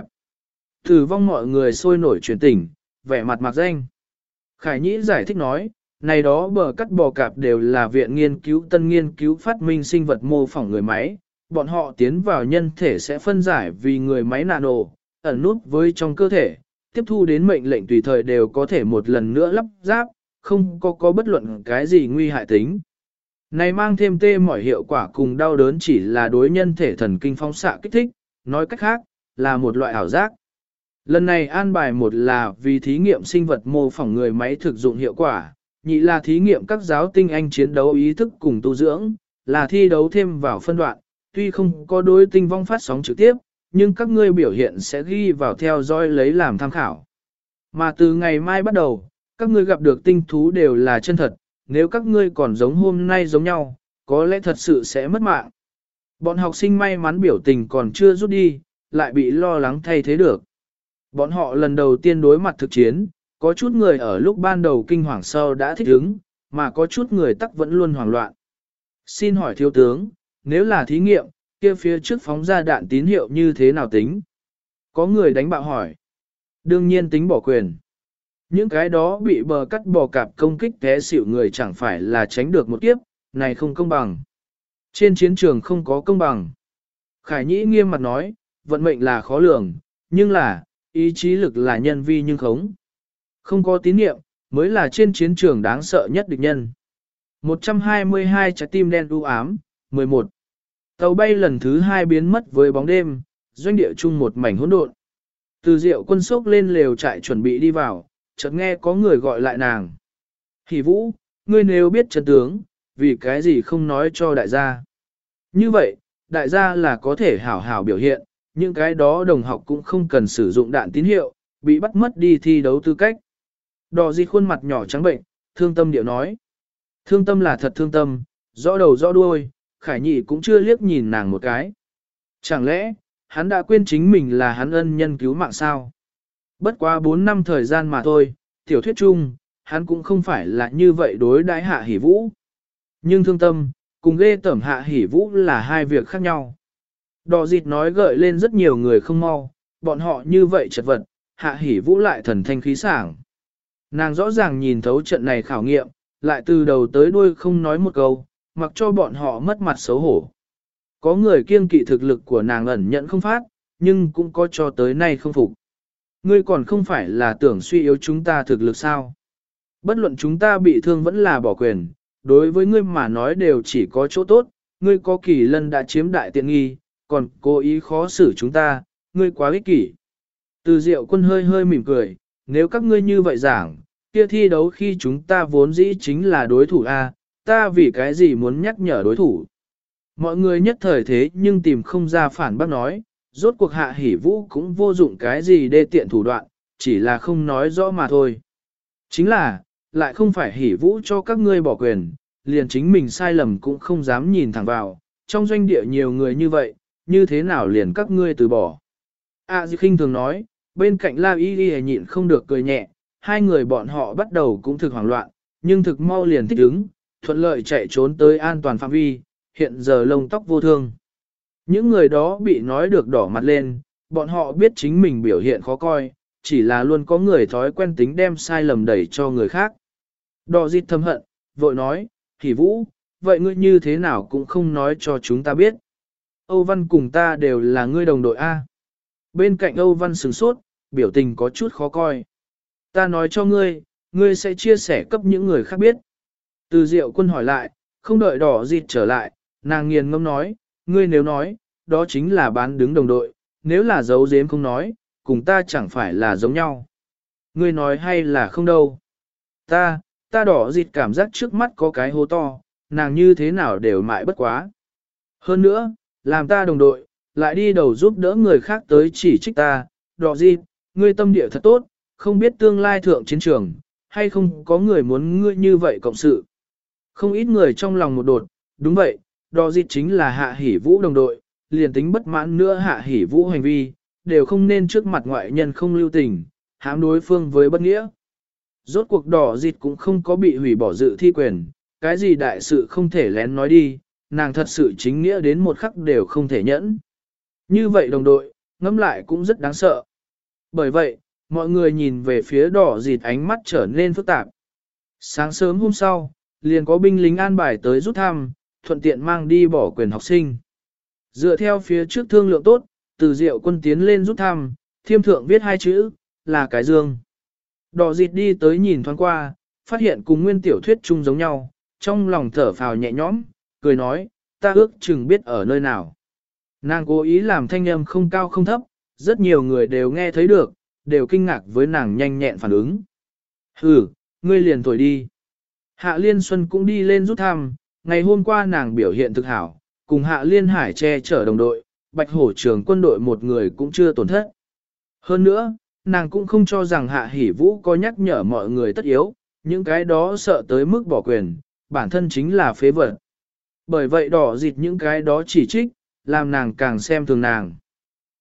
Tử vong mọi người sôi nổi truyền tỉnh, vẻ mặt mạc danh. Khải Nhĩ giải thích nói, này đó bờ cắt bò cạp đều là viện tân nghiên cứu phát minh sinh vật mô phỏng người máy, bọn họ tiến vào nhân thể sẽ phân giải vì người máy nano, ẩn nút với trong cơ thể, tiếp thu đến mệnh lệnh tùy thời đều có thể một lần nữa lắp ráp, không có bất luận cái gì nguy hại tính. Này mang thêm tê mỏi hiệu quả cùng đau đớn chỉ là đối nhân thể thần kinh phóng xạ kích thích, nói cách khác, là một loại ảo giác. Lần này an bài một là vì thí nghiệm sinh vật mô phỏng người máy thực dụng hiệu quả, nhị là thí nghiệm các giáo tinh anh chiến đấu ý thức cùng tu dưỡng, là thi đấu thêm vào phân đoạn, tuy không có đối tinh vong phát sóng trực tiếp, nhưng các ngươi biểu hiện sẽ ghi vào theo dõi lấy làm tham khảo. Mà từ ngày mai bắt đầu, các ngươi gặp được tinh thú đều là chân thật, nếu các ngươi còn giống hôm nay giống nhau, có lẽ thật sự sẽ mất mạng. Bọn học sinh may mắn biểu tình còn chưa rút đi, lại bị lo lắng thay thế được. Bọn họ lần đầu tiên đối mặt thực chiến, có chút người ở lúc ban đầu kinh hoàng sau đã thích ứng, mà có chút người tắc vẫn luôn hoảng loạn. Xin hỏi thiếu tướng, nếu là thí nghiệm, kia phía trước phóng ra đạn tín hiệu như thế nào tính? Có người đánh bạo hỏi. Đương nhiên tính bỏ quyền. Những cái đó bị bờ cắt bò cạp công kích té xỉu người chẳng phải là tránh được một kiếp, này không công bằng. Trên chiến trường không có công bằng. Khải Nhĩ nghiêm mặt nói, vận mệnh là khó lường, nhưng là, ý chí lực là nhân vi nhưng khống. Không có tín niệm, mới là trên chiến trường đáng sợ nhất địch nhân. 122 trái tim đen u ám, 11. Tàu bay lần thứ 2 biến mất với bóng đêm, doanh địa chung một mảnh hỗn độn. Từ Diệu Quân sốc lên lều trại chuẩn bị đi vào, chợt nghe có người gọi lại nàng. Hỉ Vũ, ngươi nếu biết chân tướng, vì cái gì không nói cho đại gia. Như vậy, đại gia là có thể hảo hảo biểu hiện, những cái đó đồng học cũng không cần sử dụng đạn tín hiệu, bị bắt mất đi thi đấu tư cách. Đỏ Di khuôn mặt nhỏ trắng bệnh, thương tâm điệu nói. Thương tâm là thật thương tâm, rõ đầu rõ đuôi, Khải Nhị cũng chưa liếc nhìn nàng một cái. Chẳng lẽ, hắn đã quên chính mình là hắn ân nhân cứu mạng sao? Bất quá 4 năm thời gian mà thôi, tiểu thuyết chung, hắn cũng không phải là như vậy đối đãi Hạ Hỉ Vũ. Nhưng thương tâm, cùng ghê tởm Hạ Hỉ Vũ là hai việc khác nhau. Đỏ Dịt nói gợi lên rất nhiều người không mau, bọn họ như vậy chật vật, Hạ Hỉ Vũ lại thần thanh khí sảng. Nàng rõ ràng nhìn thấu trận này khảo nghiệm, lại từ đầu tới đuôi không nói một câu, mặc cho bọn họ mất mặt xấu hổ. Có người kiêng kỵ thực lực của nàng ẩn nhận không phát, nhưng cũng có cho tới nay không phục. Ngươi còn không phải là tưởng suy yếu chúng ta thực lực sao? Bất luận chúng ta bị thương vẫn là bỏ quyền, đối với ngươi mà nói đều chỉ có chỗ tốt, ngươi có kỳ lân đã chiếm đại tiện nghi, còn cố ý khó xử chúng ta, ngươi quá ích kỷ. Từ Diệu Quân hơi hơi mỉm cười, nếu các ngươi như vậy giảng, kia thi đấu khi chúng ta vốn dĩ chính là đối thủ A, ta vì cái gì muốn nhắc nhở đối thủ. Mọi người nhất thời thế nhưng tìm không ra phản bác nói, rốt cuộc Hạ Hỉ Vũ cũng vô dụng cái gì đê tiện thủ đoạn, chỉ là không nói rõ mà thôi. Chính là, lại không phải Hỉ Vũ cho các ngươi bỏ quyền, liền chính mình sai lầm cũng không dám nhìn thẳng vào, trong doanh địa nhiều người như vậy, như thế nào liền các ngươi từ bỏ. Di khinh thường nói, bên cạnh La Y Y nhịn không được cười nhẹ, hai người bọn họ bắt đầu cũng thực hoảng loạn, nhưng thực mau liền thích ứng, thuận lợi chạy trốn tới an toàn phạm vi, hiện giờ lông tóc vô thương. Những người đó bị nói được đỏ mặt lên, bọn họ biết chính mình biểu hiện khó coi, chỉ là luôn có người thói quen tính đem sai lầm đẩy cho người khác. Đỏ Dịt thầm hận, vội nói, Hỉ Vũ, vậy ngươi như thế nào cũng không nói cho chúng ta biết. Âu Văn cùng ta đều là ngươi đồng đội A. Bên cạnh Âu Văn sửng sốt, biểu tình có chút khó coi. Ta nói cho ngươi, ngươi sẽ chia sẻ cấp những người khác biết. Từ Diệu Quân hỏi lại, không đợi Đỏ Dịt trở lại, nàng nghiền ngâm nói, ngươi nếu nói, đó chính là bán đứng đồng đội, nếu là giấu giếm không nói, cùng ta chẳng phải là giống nhau. Ngươi nói hay là không đâu. Ta Đỏ Dịt cảm giác trước mắt có cái hố to, nàng như thế nào đều mãi bất quá. Hơn nữa, làm ta đồng đội, lại đi đầu giúp đỡ người khác tới chỉ trích ta, Đỏ Dịt, ngươi tâm địa thật tốt, không biết tương lai thượng chiến trường, hay không có người muốn ngươi như vậy cộng sự. Không ít người trong lòng một đột, đúng vậy, Đỏ Dịt chính là Hạ Hỉ Vũ đồng đội, liền tính bất mãn nữa Hạ Hỉ Vũ hành vi, đều không nên trước mặt ngoại nhân không lưu tình, hãm đối phương với bất nghĩa. Rốt cuộc Đỏ Dịt cũng không có bị hủy bỏ dự thi quyền, cái gì đại sự không thể lén nói đi, nàng thật sự chính nghĩa đến một khắc đều không thể nhẫn. Như vậy đồng đội, ngẫm lại cũng rất đáng sợ. Bởi vậy, mọi người nhìn về phía Đỏ Dịt ánh mắt trở nên phức tạp. Sáng sớm hôm sau, liền có binh lính an bài tới rút thăm, thuận tiện mang đi bỏ quyền học sinh. Dựa theo phía trước thương lượng tốt, Từ Diệu Quân tiến lên rút thăm, thiêm thượng viết hai chữ, là cái dương. Đỏ Dịt đi tới nhìn thoáng qua, phát hiện cùng nguyên tiểu thuyết chung giống nhau, trong lòng thở phào nhẹ nhõm, cười nói, ta ước chừng biết ở nơi nào. Nàng cố ý làm thanh âm không cao không thấp, rất nhiều người đều nghe thấy được, đều kinh ngạc với nàng nhanh nhẹn phản ứng. Ngươi liền thổi đi. Hạ Liên Xuân cũng đi lên rút thăm, ngày hôm qua nàng biểu hiện thực hảo, cùng Hạ Liên Hải che chở đồng đội, Bạch Hổ trưởng quân đội một người cũng chưa tổn thất. Hơn nữa, nàng cũng không cho rằng Hạ Hỉ Vũ có nhắc nhở mọi người tất yếu, những cái đó sợ tới mức bỏ quyền, bản thân chính là phế vật. Bởi vậy Đỏ Dịt những cái đó chỉ trích, làm nàng càng xem thường nàng.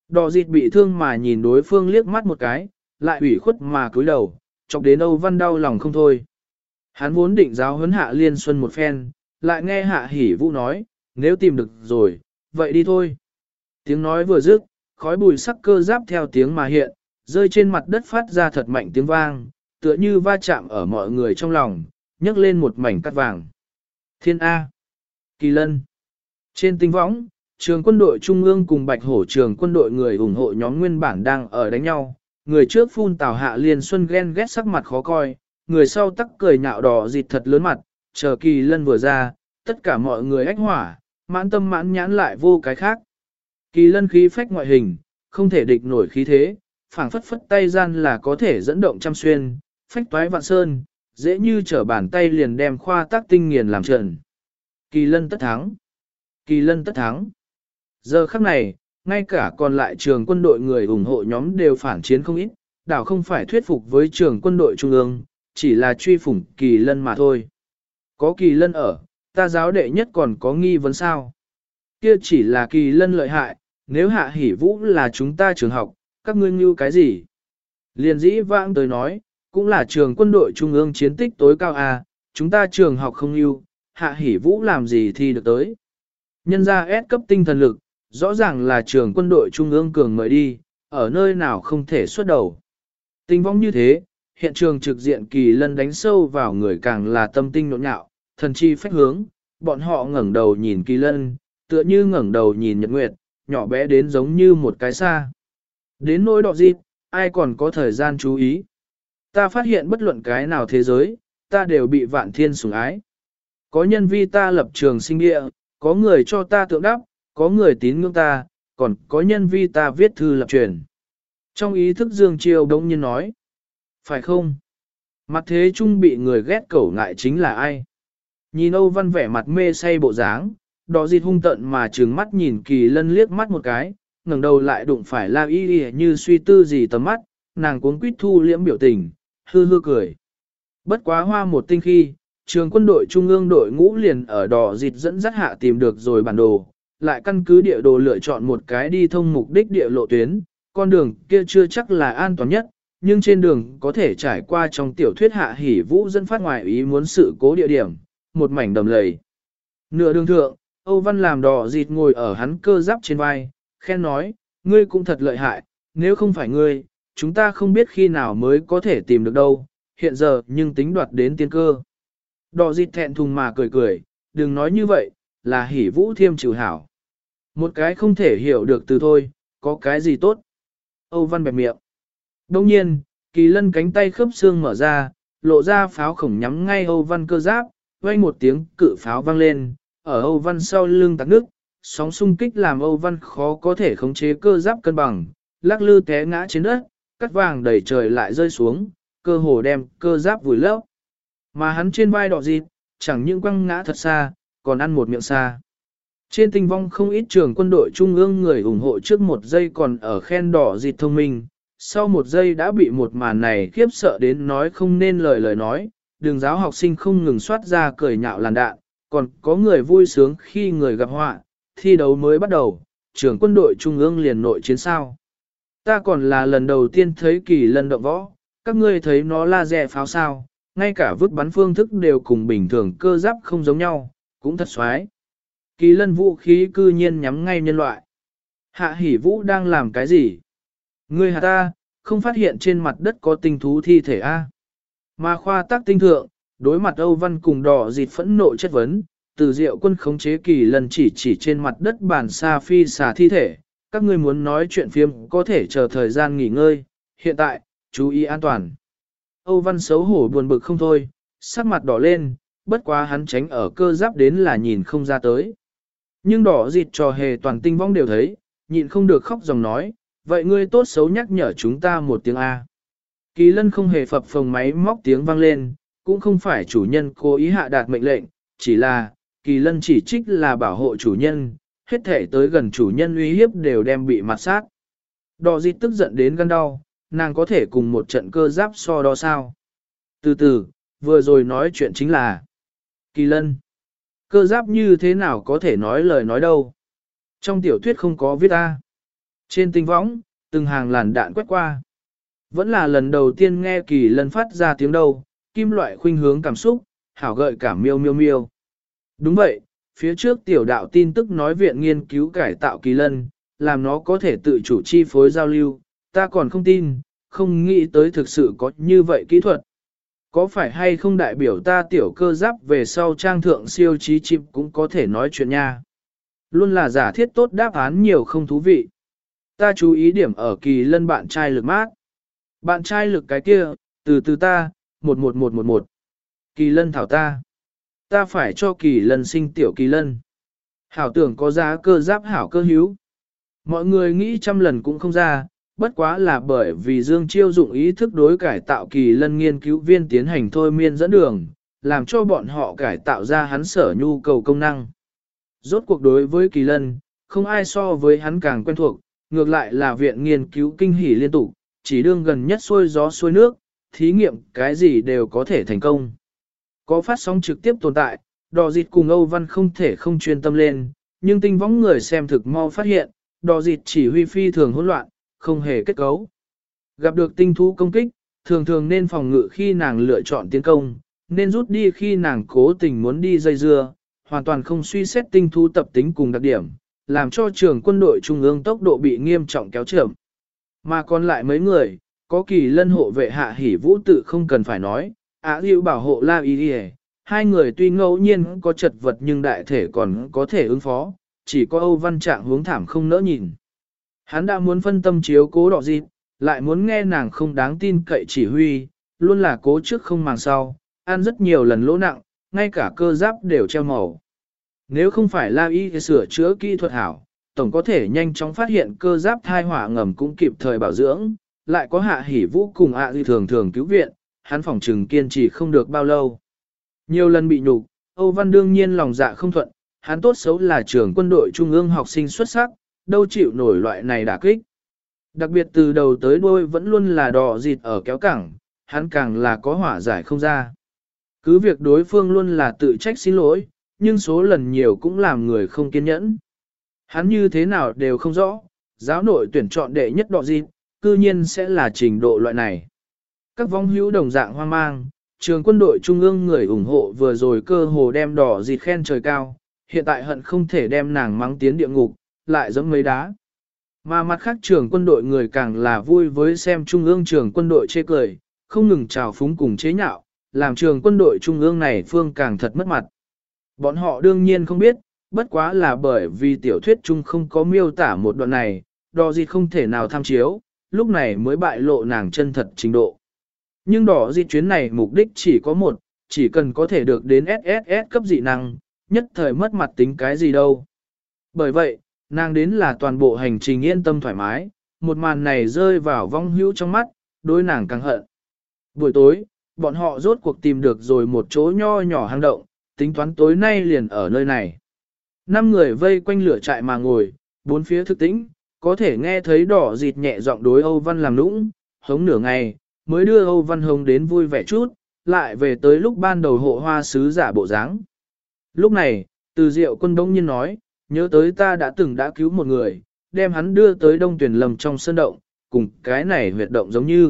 Đỏ dịt bị thương mà nhìn đối phương liếc mắt một cái, lại ủy khuất mà cúi đầu, chọc đến Âu Văn đau lòng không thôi. Hắn vốn định giáo huấn Hạ Liên Xuân một phen, lại nghe Hạ Hỷ Vũ nói, nếu tìm được rồi, vậy đi thôi. Tiếng nói vừa dứt, khói bụi sắc cơ giáp theo tiếng mà hiện, rơi trên mặt đất phát ra thật mạnh tiếng vang, tựa như va chạm ở mọi người trong lòng, nhấc lên một mảnh cát vàng. Thiên A. Kỳ Lân. Trên tinh võng, trường quân đội Trung ương cùng Bạch Hổ trường quân đội người ủng hộ nhóm nguyên bản đang ở đánh nhau. Người trước phun tào Hạ Liên Xuân ghen ghét sắc mặt khó coi, người sau tắc cười nhạo đỏ dịt thật lớn mặt, chờ Kỳ Lân vừa ra, tất cả mọi người ách hỏa, mãn tâm mãn nhãn lại vô cái khác. Kỳ Lân khí phách ngoại hình, không thể địch nổi khí thế, phảng phất phất tay gian là có thể dẫn động trăm xuyên, phách toái vạn sơn, dễ như trở bàn tay liền đem khoa tác tinh nghiền làm trận. Kỳ Lân tất thắng. Kỳ Lân tất thắng. Giờ khắc này, ngay cả còn lại trường quân đội người ủng hộ nhóm đều phản chiến không ít, đảo không phải thuyết phục với trường quân đội trung ương, chỉ là truy phủng Kỳ Lân mà thôi. Có Kỳ Lân ở, ta giáo đệ nhất còn có nghi vấn sao? Kia chỉ là Kỳ Lân lợi hại, nếu Hạ Hỷ Vũ là chúng ta trường học, các ngươi như cái gì? Liền dĩ vãng tới nói, cũng là trường quân đội trung ương chiến tích tối cao à, chúng ta trường học không yêu, Hạ Hỷ Vũ làm gì thì được tới. Nhân ra S cấp tinh thần lực, rõ ràng là trường quân đội trung ương cường mời đi, ở nơi nào không thể xuất đầu. Tình vong như thế, hiện trường trực diện Kỳ Lân đánh sâu vào người càng là tâm tinh nhộn nhạo, thần chi phách hướng, bọn họ ngẩng đầu nhìn Kỳ Lân, tựa như ngẩng đầu nhìn nhật nguyệt, nhỏ bé đến giống như một cái xa. Đến nỗi đọ dịp, ai còn có thời gian chú ý. Ta phát hiện bất luận cái nào thế giới, ta đều bị vạn thiên sủng ái. Có nhân vi ta lập trường sinh địa, có người cho ta tượng đắp, có người tín ngưỡng ta, còn có nhân vi ta viết thư lập truyền. Trong ý thức Dương Chiêu đống nhiên nói. Phải không? Mặt thế chung bị người ghét cẩu ngại chính là ai? Nhìn Âu Văn vẻ mặt mê say bộ dáng, đỏ dịt hung tận mà trừng mắt nhìn Kỳ Lân liếc mắt một cái, ngẩng đầu lại đụng phải La Y như suy tư gì tầm mắt, nàng cuống quýt thu liễm biểu tình, hư hư cười. Bất quá hoa một tinh khi, trường quân đội trung ương đội ngũ liền ở đỏ dịt dẫn dắt hạ tìm được rồi bản đồ, lại căn cứ địa đồ lựa chọn một cái đi thông mục đích địa lộ tuyến, con đường kia chưa chắc là an toàn nhất, nhưng trên đường có thể trải qua trong tiểu thuyết Hạ Hỷ Vũ dân phát ngoài ý muốn sự cố địa điểm, một mảnh đầm lầy. Nửa đường thượng, Âu Văn làm đỏ dịt ngồi ở hắn cơ giáp trên vai, khen nói, ngươi cũng thật lợi hại, nếu không phải ngươi, chúng ta không biết khi nào mới có thể tìm được đâu, hiện giờ nhưng tính đoạt đến tiên cơ. Đỏ dịt thẹn thùng mà cười cười, đừng nói như vậy, là Hỷ Vũ thiêm trừ hảo. Một cái không thể hiểu được từ thôi, có cái gì tốt. Âu Văn bẹp miệng. Đông nhiên, Kỳ Lân cánh tay khớp xương mở ra, lộ ra pháo khổng nhắm ngay Âu Văn cơ giáp, vang một tiếng cự pháo vang lên, ở Âu Văn sau lưng tắc nước, sóng xung kích làm Âu Văn khó có thể khống chế cơ giáp cân bằng, lắc lư té ngã trên đất, cắt vàng đầy trời lại rơi xuống, cơ hồ đem cơ giáp vùi lấp. Mà hắn trên vai đỏ dịt, chẳng những quăng ngã thật xa, còn ăn một miệng xa. Trên tinh vong không ít trường quân đội trung ương người ủng hộ trước một giây còn ở khen đỏ dịt thông minh, sau một giây đã bị một màn này khiếp sợ đến nói không nên lời nói, đường giáo học sinh không ngừng soát ra cười nhạo làn đạn, còn có người vui sướng khi người gặp họa, thi đấu mới bắt đầu, trường quân đội trung ương liền nội chiến sao. Ta còn là lần đầu tiên thấy Kỳ Lân động võ, các ngươi thấy nó laser pháo sao, ngay cả vứt bắn phương thức đều cùng bình thường cơ giáp không giống nhau, cũng thật xoái. Kỳ Lân vũ khí cư nhiên nhắm ngay nhân loại. Hạ Hỷ Vũ đang làm cái gì? Ngươi hả ta, không phát hiện trên mặt đất có tinh thú thi thể A. Mà khoa tác tinh thượng, đối mặt Âu Văn cùng đỏ dịt phẫn nộ chất vấn, từ Diệu Quân khống chế Kỳ Lân chỉ trên mặt đất bàn xa phi xà thi thể. Các ngươi muốn nói chuyện phiếm có thể chờ thời gian nghỉ ngơi, hiện tại, chú ý an toàn. Âu Văn xấu hổ buồn bực không thôi, sắc mặt đỏ lên, bất quá hắn tránh ở cơ giáp đến là nhìn không ra tới. Nhưng đỏ dịt trò hề toàn tinh vong đều thấy, nhịn không được khóc dòng nói, vậy ngươi tốt xấu nhắc nhở chúng ta một tiếng A. Kỳ Lân không hề phập phồng máy móc tiếng vang lên, cũng không phải chủ nhân cố ý hạ đạt mệnh lệnh, chỉ là, Kỳ Lân chỉ trích là bảo hộ chủ nhân, hết thể tới gần chủ nhân uy hiếp đều đem bị mặt sát. Đỏ dịt tức giận đến gan đau, nàng có thể cùng một trận cơ giáp so đo sao. Từ từ, vừa rồi nói chuyện chính là Kỳ Lân. Cơ giáp như thế nào có thể nói lời nói đâu. Trong tiểu thuyết không có viết A. Trên tinh võng, từng hàng làn đạn quét qua. Vẫn là lần đầu tiên nghe Kỳ Lân phát ra tiếng đâu, kim loại khuynh hướng cảm xúc, hảo gợi cảm miêu miêu miêu. Đúng vậy, phía trước tiểu đạo tin tức nói viện nghiên cứu cải tạo Kỳ Lân, làm nó có thể tự chủ chi phối giao lưu, ta còn không tin, không nghĩ tới thực sự có như vậy kỹ thuật. Có phải hay không đại biểu ta tiểu cơ giáp về sau trang thượng siêu trí chip cũng có thể nói chuyện nha. Luôn là giả thiết tốt đáp án nhiều không thú vị. Ta chú ý điểm ở Kỳ Lân bạn trai lực mát. Bạn trai lực cái kia, từ ta, 11111. Kỳ Lân thảo ta. Ta phải cho Kỳ Lân sinh tiểu Kỳ Lân. Hảo tưởng có giá cơ giáp hảo cơ hữu. Mọi người nghĩ trăm lần cũng không ra, bất quá là bởi vì Dương Chiêu dụng ý thức đối cải tạo Kỳ Lân nghiên cứu viên tiến hành thôi miên dẫn đường, làm cho bọn họ cải tạo ra hắn sở nhu cầu công năng. Rốt cuộc đối với Kỳ Lân, không ai so với hắn càng quen thuộc, ngược lại là viện nghiên cứu kinh hỉ liên tục, chỉ đương gần nhất xuôi gió xuôi nước, thí nghiệm cái gì đều có thể thành công. Có phát sóng trực tiếp tồn tại, Đò Dịt cùng Âu Văn không thể không chuyên tâm lên, nhưng tinh võng người xem thực mau phát hiện, Đò Dịt chỉ huy phi thường hỗn loạn, không hề kết cấu. Gặp được tinh thú công kích, thường thường nên phòng ngự khi nàng lựa chọn tiến công, nên rút đi khi nàng cố tình muốn đi dây dưa, hoàn toàn không suy xét tinh thú tập tính cùng đặc điểm, làm cho trường quân đội trung ương tốc độ bị nghiêm trọng kéo chậm. Mà còn lại mấy người, có Kỳ Lân hộ vệ Hạ Hỉ Vũ tự không cần phải nói, Diệu bảo hộ La Y, hai người tuy ngẫu nhiên có chật vật nhưng đại thể còn có thể ứng phó, chỉ có Âu Văn Trạng hướng thảm không nỡ nhìn. Hắn đã muốn phân tâm chiếu cố Đọ Dịt, lại muốn nghe nàng không đáng tin cậy chỉ huy, luôn là cố trước không màng sau, ăn rất nhiều lần lỗ nặng, ngay cả cơ giáp đều treo màu. Nếu không phải La Y sửa chữa kỹ thuật hảo, tổng có thể nhanh chóng phát hiện cơ giáp thai hỏa ngầm cũng kịp thời bảo dưỡng, lại có Hạ Hỉ Vũ cùng Di thường thường cứu viện, hắn phỏng trừng kiên trì không được bao lâu. Nhiều lần bị nhục, Âu Văn đương nhiên lòng dạ không thuận, hắn tốt xấu là trưởng quân đội trung ương học sinh xuất sắc, đâu chịu nổi loại này đả kích. Đặc biệt từ đầu tới đuôi vẫn luôn là Đò Dịt ở kéo cẳng, hắn càng là có hỏa giải không ra. Cứ việc đối phương luôn là tự trách xin lỗi, nhưng số lần nhiều cũng làm người không kiên nhẫn. Hắn như thế nào đều không rõ, giáo nội tuyển chọn đệ nhất Đò Dịt, cư nhiên sẽ là trình độ loại này. Các vong hữu đồng dạng hoang mang, trường quân đội trung ương người ủng hộ vừa rồi cơ hồ đem Đò Dịt khen trời cao, hiện tại hận không thể đem nàng mắng tiến địa ngục, lại giống mấy đá. Mà mặt khác trường quân đội người càng là vui với xem trung ương trường quân đội chê cười, không ngừng trào phúng cùng chế nhạo, làm trường quân đội trung ương này phương càng thật mất mặt. Bọn họ đương nhiên không biết, bất quá là bởi vì tiểu thuyết chung không có miêu tả một đoạn này, Đò Dịt không thể nào tham chiếu, lúc này mới bại lộ nàng chân thật trình độ. Nhưng Đò Dịt chuyến này mục đích chỉ có một, chỉ cần có thể được đến SSS cấp dị năng, nhất thời mất mặt tính cái gì đâu. Bởi vậy, nàng đến là toàn bộ hành trình yên tâm thoải mái, một màn này rơi vào vong hữu trong mắt, đối nàng càng hận. Buổi tối, bọn họ rốt cuộc tìm được rồi một chỗ nho nhỏ hang động, tính toán tối nay liền ở nơi này. 5 người vây quanh lửa trại mà ngồi, bốn phía thực tĩnh, có thể nghe thấy Đỏ Dịt nhẹ giọng đối Âu Văn làm nũng, hống nửa ngày, mới đưa Âu Văn hống đến vui vẻ chút, lại về tới lúc ban đầu hộ hoa sứ giả bộ dáng. Lúc này, Từ Diệu Quân đông nhiên nói, nhớ tới ta đã từng đã cứu một người, đem hắn đưa tới Đông Tuyển Lầm trong sơn động, cùng cái này huyệt động giống như.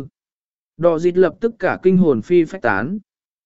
Đỏ Dịt lập tức cả kinh hồn phi phách tán.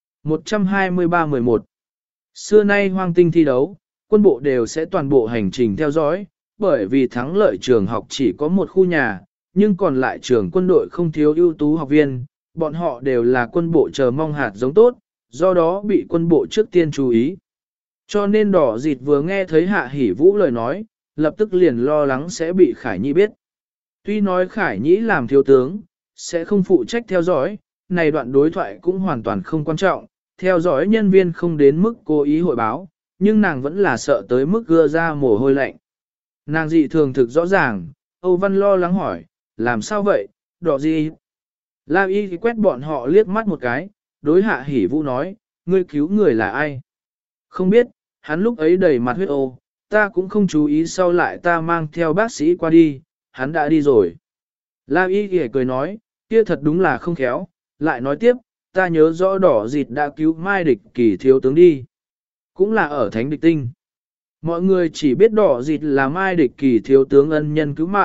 123-11 Xưa nay hoang tinh thi đấu, quân bộ đều sẽ toàn bộ hành trình theo dõi, bởi vì thắng lợi trường học chỉ có một khu nhà, nhưng còn lại trường quân đội không thiếu ưu tú học viên, bọn họ đều là quân bộ chờ mong hạt giống tốt, do đó bị quân bộ trước tiên chú ý. Cho nên Đỏ Dịt vừa nghe thấy Hạ Hỉ Vũ lời nói, lập tức liền lo lắng sẽ bị Khải Nhĩ biết. Tuy nói Khải Nhĩ làm thiếu tướng, sẽ không phụ trách theo dõi, này đoạn đối thoại cũng hoàn toàn không quan trọng, theo dõi nhân viên không đến mức cố ý hội báo, nhưng nàng vẫn là sợ tới mức gưa ra mồ hôi lạnh. Nàng dị thường thực rõ ràng, Âu Văn lo lắng hỏi, làm sao vậy, Đỏ Dịt? La Y quét bọn họ liếc mắt một cái, đối Hạ Hỉ Vũ nói, ngươi cứu người là ai? Không biết, hắn lúc ấy đầy mặt huyết ô, ta cũng không chú ý sau lại ta mang theo bác sĩ qua đi, hắn đã đi rồi. La Y cười nói, kia thật đúng là không khéo, lại nói tiếp, ta nhớ rõ Đỏ Dịt đã cứu Mai Địch Kỳ thiếu tướng đi. Cũng là ở Thánh Địch Tinh. Mọi người chỉ biết Đỏ Dịt là Mai Địch Kỳ thiếu tướng ân nhân cứu mạng,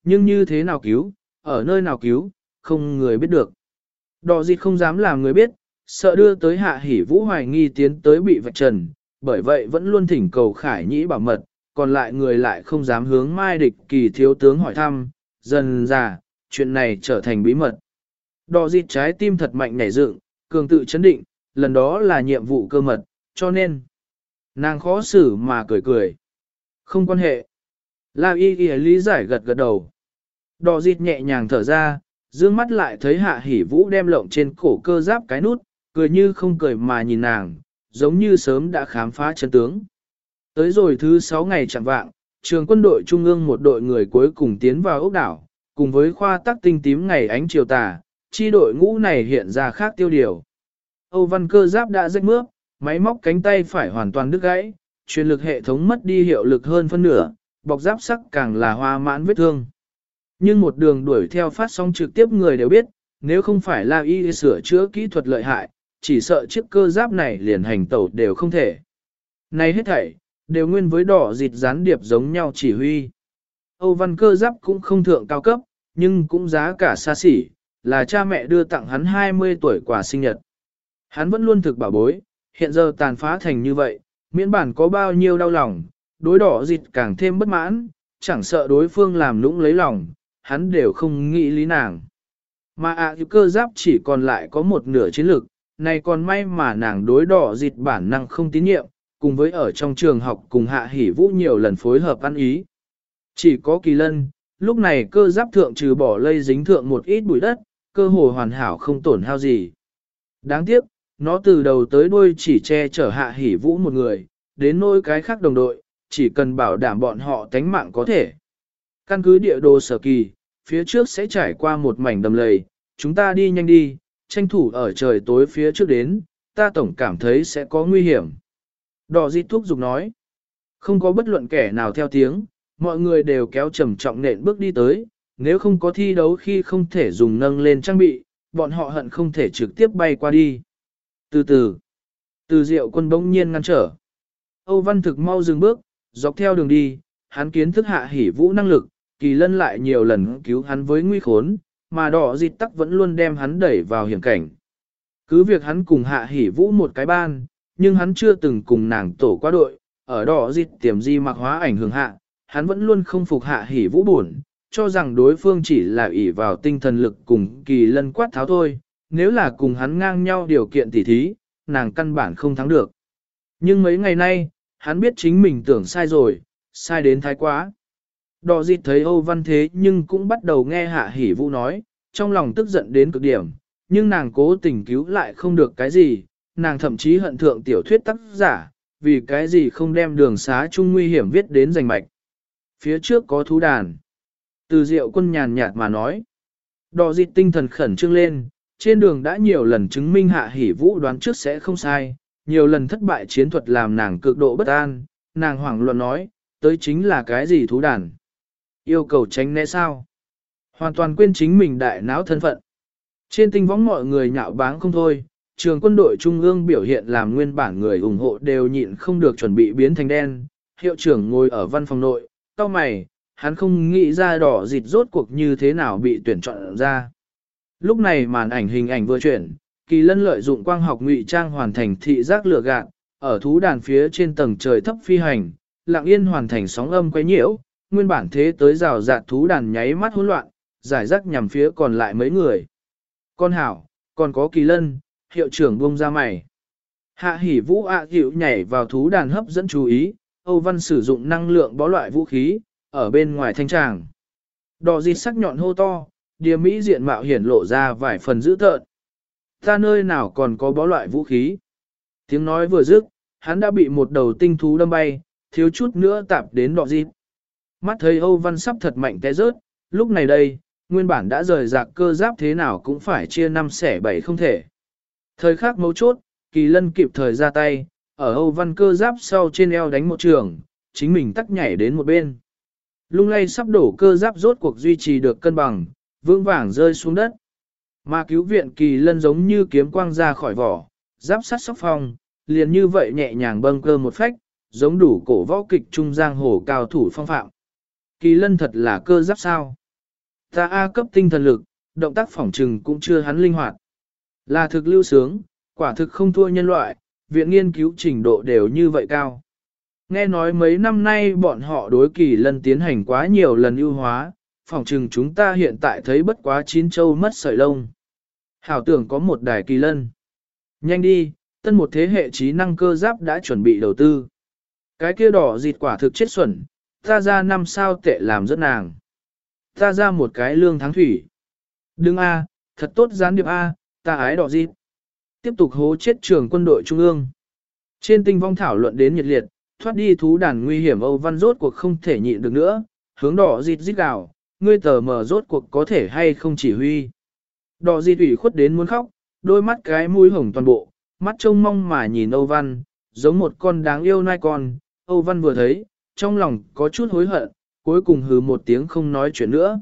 nhưng như thế nào cứu, ở nơi nào cứu, không người biết được. Đỏ dịt không dám làm người biết, sợ đưa tới Hạ Hỷ Vũ hoài nghi tiến tới bị vạch trần, bởi vậy vẫn luôn thỉnh cầu Khải Nhĩ bảo mật, còn lại người lại không dám hướng Mai Địch Kỳ thiếu tướng hỏi thăm, dần ra, chuyện này trở thành bí mật. Đỏ dịt trái tim thật mạnh nhảy dựng, cường tự chấn định, lần đó là nhiệm vụ cơ mật, cho nên nàng khó xử mà cười cười. Không quan hệ. La Y Y lý giải gật gật đầu. Đỏ dịt nhẹ nhàng thở ra, dương mắt lại thấy Hạ Hỷ Vũ đem lộng trên cổ cơ giáp cái nút, cười như không cười mà nhìn nàng, giống như sớm đã khám phá chân tướng. Tới rồi thứ 6 ngày chẳng vạng, trường quân đội trung ương một đội người cuối cùng tiến vào ốc đảo, cùng với khoa tác tinh tím ngày ánh chiều tà, chi đội ngũ này hiện ra khác tiêu điều. Âu Văn cơ giáp đã rách mướp, máy móc cánh tay phải hoàn toàn đứt gãy, truyền lực hệ thống mất đi hiệu lực hơn phân nửa, bọc giáp sắc càng là hoa mãn vết thương. Nhưng một đường đuổi theo phát sóng trực tiếp người đều biết, nếu không phải La Y sửa chữa kỹ thuật lợi hại, chỉ sợ chiếc cơ giáp này liền hành tẩu đều không thể. Này hết thảy, đều nguyên với đỏ dịt gián điệp giống nhau chỉ huy. Âu Văn cơ giáp cũng không thượng cao cấp, nhưng cũng giá cả xa xỉ, là cha mẹ đưa tặng hắn 20 tuổi quà sinh nhật. Hắn vẫn luôn thực bảo bối, hiện giờ tàn phá thành như vậy, miễn bản có bao nhiêu đau lòng, đối đỏ dịt càng thêm bất mãn, chẳng sợ đối phương làm nũng lấy lòng, hắn đều không nghĩ lý nàng. Mà cơ giáp chỉ còn lại có một nửa chiến lực, này còn may mà nàng đối đỏ dịt bản năng không tín nhiệm, cùng với ở trong trường học cùng Hạ Hỷ Vũ nhiều lần phối hợp ăn ý. Chỉ có Kỳ Lân, lúc này cơ giáp thượng trừ bỏ lây dính thượng một ít bụi đất, cơ hồ hoàn hảo không tổn hao gì. Đáng tiếc, nó từ đầu tới đuôi chỉ che chở Hạ Hỷ Vũ một người, đến nỗi cái khác đồng đội, chỉ cần bảo đảm bọn họ tánh mạng có thể. Căn cứ địa đồ sở kỳ, phía trước sẽ trải qua một mảnh đầm lầy, chúng ta đi nhanh đi, tranh thủ ở trời tối phía trước đến, ta tổng cảm thấy sẽ có nguy hiểm. Đỏ dịt thúc giục nói, không có bất luận kẻ nào theo tiếng, mọi người đều kéo trầm trọng nện bước đi tới, nếu không có thi đấu khi không thể dùng nâng lên trang bị, bọn họ hận không thể trực tiếp bay qua đi. Từ Diệu Quân bỗng nhiên ngăn trở. Âu Văn thực mau dừng bước, dọc theo đường đi, hắn kiến thức Hạ Hỷ Vũ năng lực, Kỳ Lân lại nhiều lần cứu hắn với nguy khốn, mà đỏ dịt tắc vẫn luôn đem hắn đẩy vào hiểm cảnh. Cứ việc hắn cùng Hạ Hỷ Vũ một cái ban, nhưng hắn chưa từng cùng nàng tổ qua đội, ở đỏ dịt tiềm di mặc hóa ảnh hưởng hạ, hắn vẫn luôn không phục Hạ Hỷ Vũ buồn, cho rằng đối phương chỉ là ỷ vào tinh thần lực cùng Kỳ Lân quát tháo thôi, nếu là cùng hắn ngang nhau điều kiện tỉ thí, nàng căn bản không thắng được. Nhưng mấy ngày nay, hắn biết chính mình tưởng sai rồi, sai đến thái quá. Đỏ dịt thấy Âu Văn thế nhưng cũng bắt đầu nghe Hạ Hỷ Vũ nói, trong lòng tức giận đến cực điểm, nhưng nàng cố tình cứu lại không được cái gì, nàng thậm chí hận thượng tiểu thuyết tác giả, vì cái gì không đem đường xá chung nguy hiểm viết đến rành mạch. Phía trước có thú đàn. Từ Diệu Quân nhàn nhạt mà nói. Đỏ dịt tinh thần khẩn trương lên, trên đường đã nhiều lần chứng minh Hạ Hỷ Vũ đoán trước sẽ không sai, nhiều lần thất bại chiến thuật làm nàng cực độ bất an, nàng hoảng loạn nói, tới chính là cái gì thú đàn. Yêu cầu tránh né sao? Hoàn toàn quên chính mình đại não thân phận. Trên tinh võng mọi người nhạo báng không thôi, trường quân đội trung ương biểu hiện làm nguyên bản người ủng hộ đều nhịn không được chuẩn bị biến thành đen. Hiệu trưởng ngồi ở văn phòng nội, cau mày, hắn không nghĩ ra đỏ dịt rốt cuộc như thế nào bị tuyển chọn ra. Lúc này màn ảnh hình ảnh vừa chuyển, Kỳ Lân lợi dụng quang học ngụy trang hoàn thành thị giác lửa gạt, ở thú đàn phía trên tầng trời thấp phi hành, lặng yên hoàn thành sóng âm quấy nhiễu, nguyên bản thế tới rào rạt thú đàn nháy mắt hỗn loạn, giải rác nhằm phía còn lại mấy người. Con hảo, còn có Kỳ Lân, hiệu trưởng buông ra mày. Hạ Hỷ Vũ dịu nhảy vào thú đàn hấp dẫn chú ý, Âu Văn sử dụng năng lượng bó loại vũ khí, ở bên ngoài thanh tràng. Đỏ dịt sắc nhọn hô to, Địa Mỹ diện mạo hiển lộ ra vài phần dữ tợn. Ta nơi nào còn có bó loại vũ khí? Tiếng nói vừa dứt, hắn đã bị một đầu tinh thú đâm bay, thiếu chút nữa tạp đến đỏ dịt. Mắt thấy Âu Văn sắp thật mạnh té rớt, lúc này đây, nguyên bản đã rời rạc cơ giáp thế nào cũng phải chia 5 xẻ 7 không thể. Thời khắc mấu chốt, Kỳ Lân kịp thời ra tay, ở Âu Văn cơ giáp sau trên eo đánh một trường, chính mình tắc nhảy đến một bên. Lung lay sắp đổ cơ giáp rốt cuộc duy trì được cân bằng, vững vàng rơi xuống đất. Mà cứu viện Kỳ Lân giống như kiếm quang ra khỏi vỏ, giáp sắt sóc phong, liền như vậy nhẹ nhàng bâng cơ một phách, giống đủ cổ võ kịch trung giang hồ cao thủ phong phạm. Kỳ Lân thật là cơ giáp sao? Ta A cấp tinh thần lực, động tác phỏng trừng cũng chưa hắn linh hoạt. Là thực lưu sướng, quả thực không thua nhân loại, viện nghiên cứu trình độ đều như vậy cao. Nghe nói mấy năm nay bọn họ đối kỳ lân tiến hành quá nhiều lần ưu hóa, phỏng trừng chúng ta hiện tại thấy bất quá 9 châu mất sợi lông. Hảo tưởng có một đài kỳ lân. Nhanh đi, tân một thế hệ trí năng cơ giáp đã chuẩn bị đầu tư. Cái kia đỏ dịt quả thực chết xuẩn, ta ra 5 sao tệ làm rất nàng. Ta ra một cái lương tháng thủy. Đừng A, thật tốt gián điệp A, ta ái đỏ dịt. Tiếp tục hố chết trường quân đội trung ương. Trên tinh vong thảo luận đến nhiệt liệt, thoát đi thú đàn nguy hiểm Âu Văn rốt cuộc không thể nhịn được nữa, hướng đỏ dịt rít gào, ngươi tờ mờ rốt cuộc có thể hay không chỉ huy. Đỏ dịt ủy khuất đến muốn khóc, đôi mắt cái mũi hồng toàn bộ, mắt trông mong mà nhìn Âu Văn, giống một con đáng yêu nai con. Âu Văn vừa thấy, trong lòng có chút hối hận, cuối cùng hừ một tiếng không nói chuyện nữa.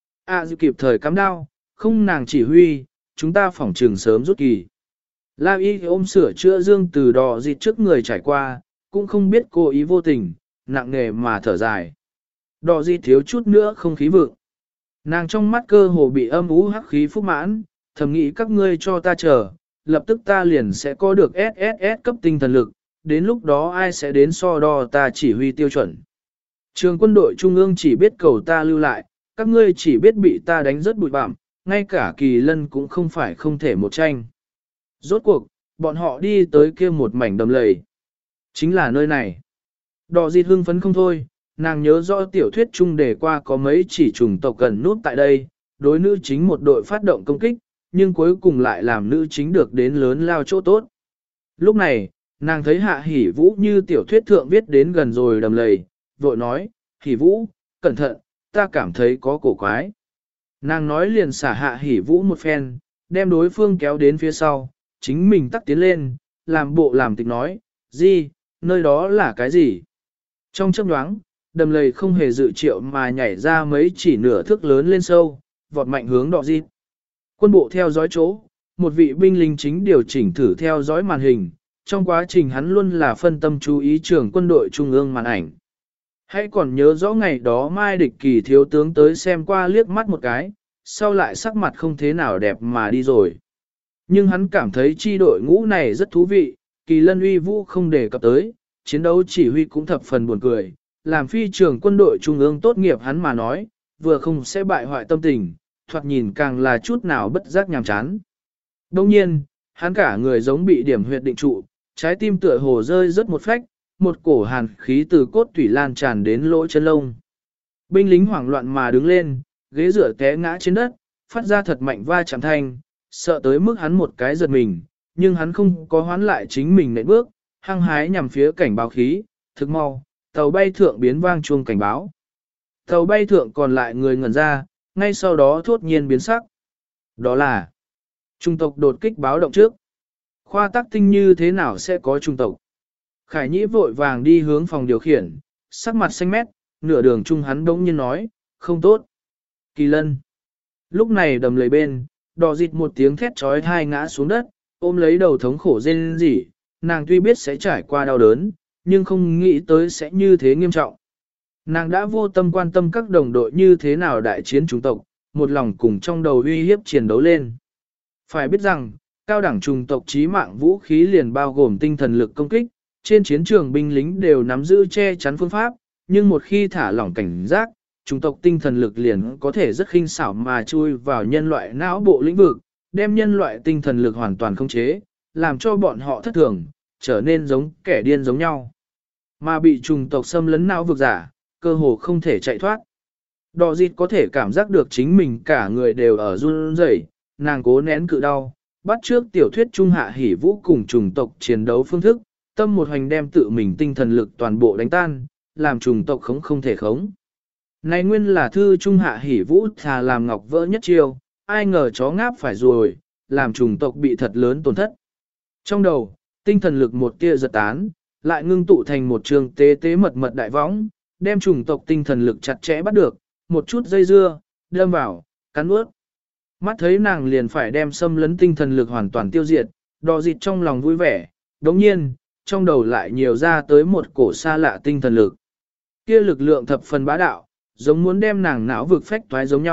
Dư kịp thời cắm đao, không nàng chỉ huy, chúng ta phỏng trường sớm rút kỳ. La Y ôm sửa chữa dương từ đỏ dịt trước người trải qua, cũng không biết cô ý vô tình, nặng nề mà thở dài. Đỏ dịt thiếu chút nữa không khí vượng. Nàng trong mắt cơ hồ bị âm ú hắc khí phúc mãn, thầm nghĩ các ngươi cho ta chờ, lập tức ta liền sẽ có được SSS cấp tinh thần lực, đến lúc đó ai sẽ đến so đo ta chỉ huy tiêu chuẩn. Trường quân đội trung ương chỉ biết cầu ta lưu lại, các ngươi chỉ biết bị ta đánh rất bụi bặm, ngay cả kỳ lân cũng không phải không thể một tranh. Rốt cuộc, bọn họ đi tới kia một mảnh đầm lầy. Chính là nơi này. Đỏ dịt hưng phấn không thôi, nàng nhớ rõ tiểu thuyết chung đề qua có mấy chỉ trùng tộc cần núp tại đây, đối nữ chính một đội phát động công kích, nhưng cuối cùng lại làm nữ chính được đến lớn lao chỗ tốt. Lúc này, nàng thấy Hạ Hỷ Vũ như tiểu thuyết thượng viết đến gần rồi đầm lầy, vội nói, Hỷ Vũ, cẩn thận, ta cảm thấy có cổ quái. Nàng nói liền xả Hạ Hỷ Vũ một phen, đem đối phương kéo đến phía sau, chính mình tắt tiến lên, làm bộ làm tịch nói, gì, nơi đó là cái gì? Trong chớp nhoáng, đầm lầy không hề dự triệu mà nhảy ra mấy chỉ nửa thước lớn lên sâu, vọt mạnh hướng đỏ dịt. Quân bộ theo dõi chỗ, một vị binh lính chính điều chỉnh thử theo dõi màn hình, trong quá trình hắn luôn là phân tâm chú ý trưởng quân đội trung ương màn ảnh. Hãy còn nhớ rõ ngày đó Mai Địch Kỳ thiếu tướng tới xem qua liếc mắt một cái, sau lại sắc mặt không thế nào đẹp mà đi rồi. Nhưng hắn cảm thấy chi đội ngũ này rất thú vị, Kỳ Lân uy vũ không đề cập tới, chiến đấu chỉ huy cũng thập phần buồn cười, làm phi trưởng quân đội trung ương tốt nghiệp hắn mà nói, vừa không sẽ bại hoại tâm tình, thoạt nhìn càng là chút nào bất giác nhàm chán. Đồng nhiên, hắn cả người giống bị điểm huyệt định trụ, trái tim tựa hồ rơi rất một phách, một cổ hàn khí từ cốt tủy lan tràn đến lỗ chân lông. Binh lính hoảng loạn mà đứng lên, ghế dựa té ngã trên đất, phát ra thật mạnh va chạm thanh, sợ tới mức hắn một cái giật mình, nhưng hắn không có hoán lại chính mình nện bước, hăng hái nhằm phía cảnh báo khí, thực mau, tàu bay thượng biến vang chuông cảnh báo. Tàu bay thượng còn lại người ngẩn ra, ngay sau đó thốt nhiên biến sắc. Đó là trung tộc đột kích báo động trước. Khoa tác tinh như thế nào sẽ có trung tộc? Khải Nhĩ vội vàng đi hướng phòng điều khiển, sắc mặt xanh mét, nửa đường chung hắn đống nhiên nói, không tốt. Kỳ Lân. Lúc này đầm lầy bên, đỏ dịt một tiếng thét trói thai ngã xuống đất, ôm lấy đầu thống khổ rên rỉ, nàng tuy biết sẽ trải qua đau đớn, nhưng không nghĩ tới sẽ như thế nghiêm trọng. Nàng đã vô tâm quan tâm các đồng đội như thế nào đại chiến chủng tộc, một lòng cùng trong đầu uy hiếp chiến đấu lên. Phải biết rằng, cao đẳng chủng tộc chí mạng vũ khí liền bao gồm tinh thần lực công kích, trên chiến trường binh lính đều nắm giữ che chắn phương pháp, nhưng một khi thả lỏng cảnh giác, chủng tộc tinh thần lực liền có thể rất khinh xảo mà chui vào nhân loại não bộ lĩnh vực, đem nhân loại tinh thần lực hoàn toàn khống chế, làm cho bọn họ thất thường, trở nên giống kẻ điên giống nhau. Mà bị chủng tộc xâm lấn não vực giả, cơ hồ không thể chạy thoát. Đỏ dịt có thể cảm giác được chính mình cả người đều ở run rẩy, nàng cố nén cự đau, bắt trước tiểu thuyết trung Hạ Hỷ Vũ cùng chủng tộc chiến đấu phương thức, tâm một hành đem tự mình tinh thần lực toàn bộ đánh tan, làm chủng tộc không thể khống. Này nguyên là thư trung Hạ Hỷ Vũ thà làm ngọc vỡ nhất chiêu, ai ngờ chó ngáp phải rồi, làm chủng tộc bị thật lớn tổn thất. Trong đầu, tinh thần lực một tia giật tán, lại ngưng tụ thành một trường tế tế mật mật đại võng, đem chủng tộc tinh thần lực chặt chẽ bắt được, một chút dây dưa, đâm vào, cắn ướt. Mắt thấy nàng liền phải đem xâm lấn tinh thần lực hoàn toàn tiêu diệt, đỏ dịt trong lòng vui vẻ, đồng nhiên, trong đầu lại nhiều ra tới một cổ xa lạ tinh thần lực. Kia lực lượng thập phần bá đạo, giống muốn đem nàng não vực phách toái giống nhau,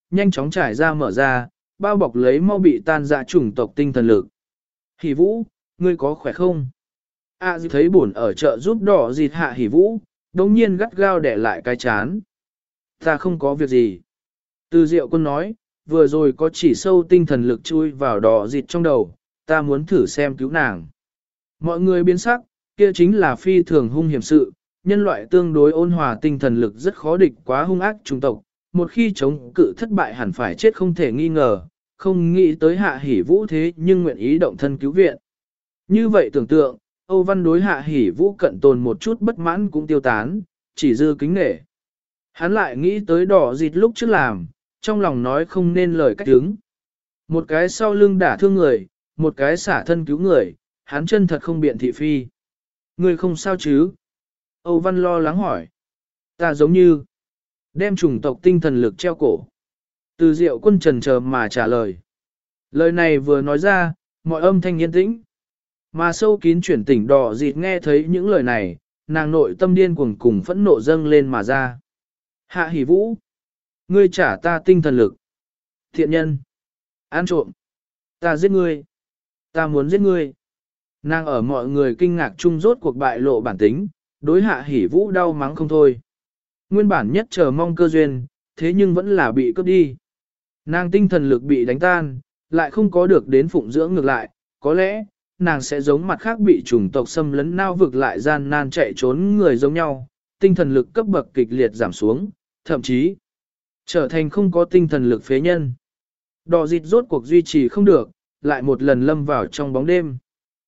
nhanh chóng trải ra mở ra, bao bọc lấy mau bị tan dã chủng tộc tinh thần lực. Hỉ Vũ, ngươi có khỏe không? Thấy buồn ở chợ giúp đỏ dịt hạ Hỉ Vũ, đồng nhiên gắt gao để lại cái chán. Ta không có việc gì. Từ Diệu Quân nói, vừa rồi có chỉ sâu tinh thần lực chui vào đỏ dịt trong đầu, ta muốn thử xem cứu nàng. Mọi người biến sắc, kia chính là phi thường hung hiểm sự, nhân loại tương đối ôn hòa tinh thần lực rất khó địch quá hung ác chủng tộc, một khi chống cự thất bại hẳn phải chết không thể nghi ngờ, không nghĩ tới hạ Hỉ Vũ thế nhưng nguyện ý động thân cứu viện. Như vậy tưởng tượng, Âu Văn đối hạ Hỉ Vũ cận tồn một chút bất mãn cũng tiêu tán, chỉ dư kính nể. Hắn lại nghĩ tới đỏ dịt lúc trước làm, trong lòng nói không nên lời cách đứng. Một cái sau lưng đả thương người, một cái xả thân cứu người, hắn chân thật không biện thị phi. Người không sao chứ? Âu Văn lo lắng hỏi. Ta giống như đem chủng tộc tinh thần lực treo cổ. Từ Diệu Quân trần chờ mà trả lời. Lời này vừa nói ra, mọi âm thanh yên tĩnh. Mà sâu kín chuyển tỉnh đỏ dịt nghe thấy những lời này, nàng nội tâm điên cuồng cùng phẫn nộ dâng lên mà ra. Hạ Hỉ Vũ, ngươi trả ta tinh thần lực. Thiện nhân, ăn trộm, ta giết ngươi, ta muốn giết ngươi. Nàng ở mọi người kinh ngạc chung rốt cuộc bại lộ bản tính, đối Hạ Hỉ Vũ đau mắng không thôi. Nguyên bản nhất chờ mong cơ duyên, thế nhưng vẫn là bị cướp đi. Nàng tinh thần lực bị đánh tan, lại không có được đến phụng dưỡng ngược lại, có lẽ, nàng sẽ giống mặt khác bị chủng tộc xâm lấn nao vực lại gian nan chạy trốn người giống nhau, tinh thần lực cấp bậc kịch liệt giảm xuống, thậm chí trở thành không có tinh thần lực phế nhân. Đỏ dịt rốt cuộc duy trì không được, lại một lần lâm vào trong bóng đêm.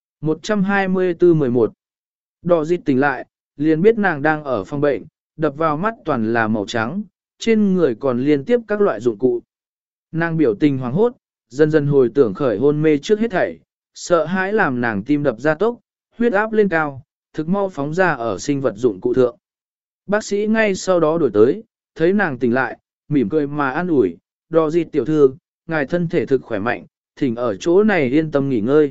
124-11 Đỏ dịt tỉnh lại, liền biết nàng đang ở phòng bệnh, đập vào mắt toàn là màu trắng, trên người còn liên tiếp các loại dụng cụ. Nàng biểu tình hoảng hốt, dần dần hồi tưởng khởi hôn mê trước hết thảy, sợ hãi làm nàng tim đập ra tốc, huyết áp lên cao, thực mau phóng ra ở sinh vật dụng cụ thượng. Bác sĩ ngay sau đó đổi tới, thấy nàng tỉnh lại, mỉm cười mà an ủi, đò dịt tiểu thư, ngài thân thể thực khỏe mạnh, thỉnh ở chỗ này yên tâm nghỉ ngơi.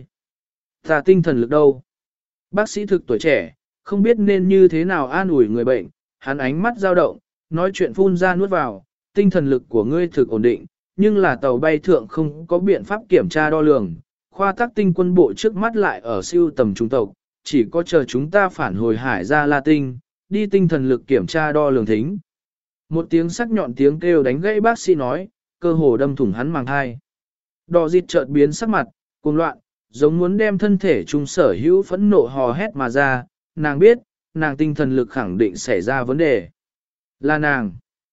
Ta tinh thần lực đâu? Bác sĩ thực tuổi trẻ, không biết nên như thế nào an ủi người bệnh, hắn ánh mắt dao động, nói chuyện phun ra nuốt vào, tinh thần lực của ngươi thực ổn định, nhưng là tàu bay thượng không có biện pháp kiểm tra đo lường. Khoa tác tinh quân bộ trước mắt lại ở siêu tầm trung tộc, chỉ có chờ chúng ta phản hồi hải ra La Tinh, đi tinh thần lực kiểm tra đo lường thính. Một tiếng sắc nhọn tiếng kêu đánh gãy bác sĩ nói, cơ hồ đâm thủng hắn màng thai. Đỏ dịt chợt biến sắc mặt, cuồng loạn, giống muốn đem thân thể trung sở hữu phẫn nộ hò hét mà ra, nàng biết, nàng tinh thần lực khẳng định xảy ra vấn đề. Là nàng,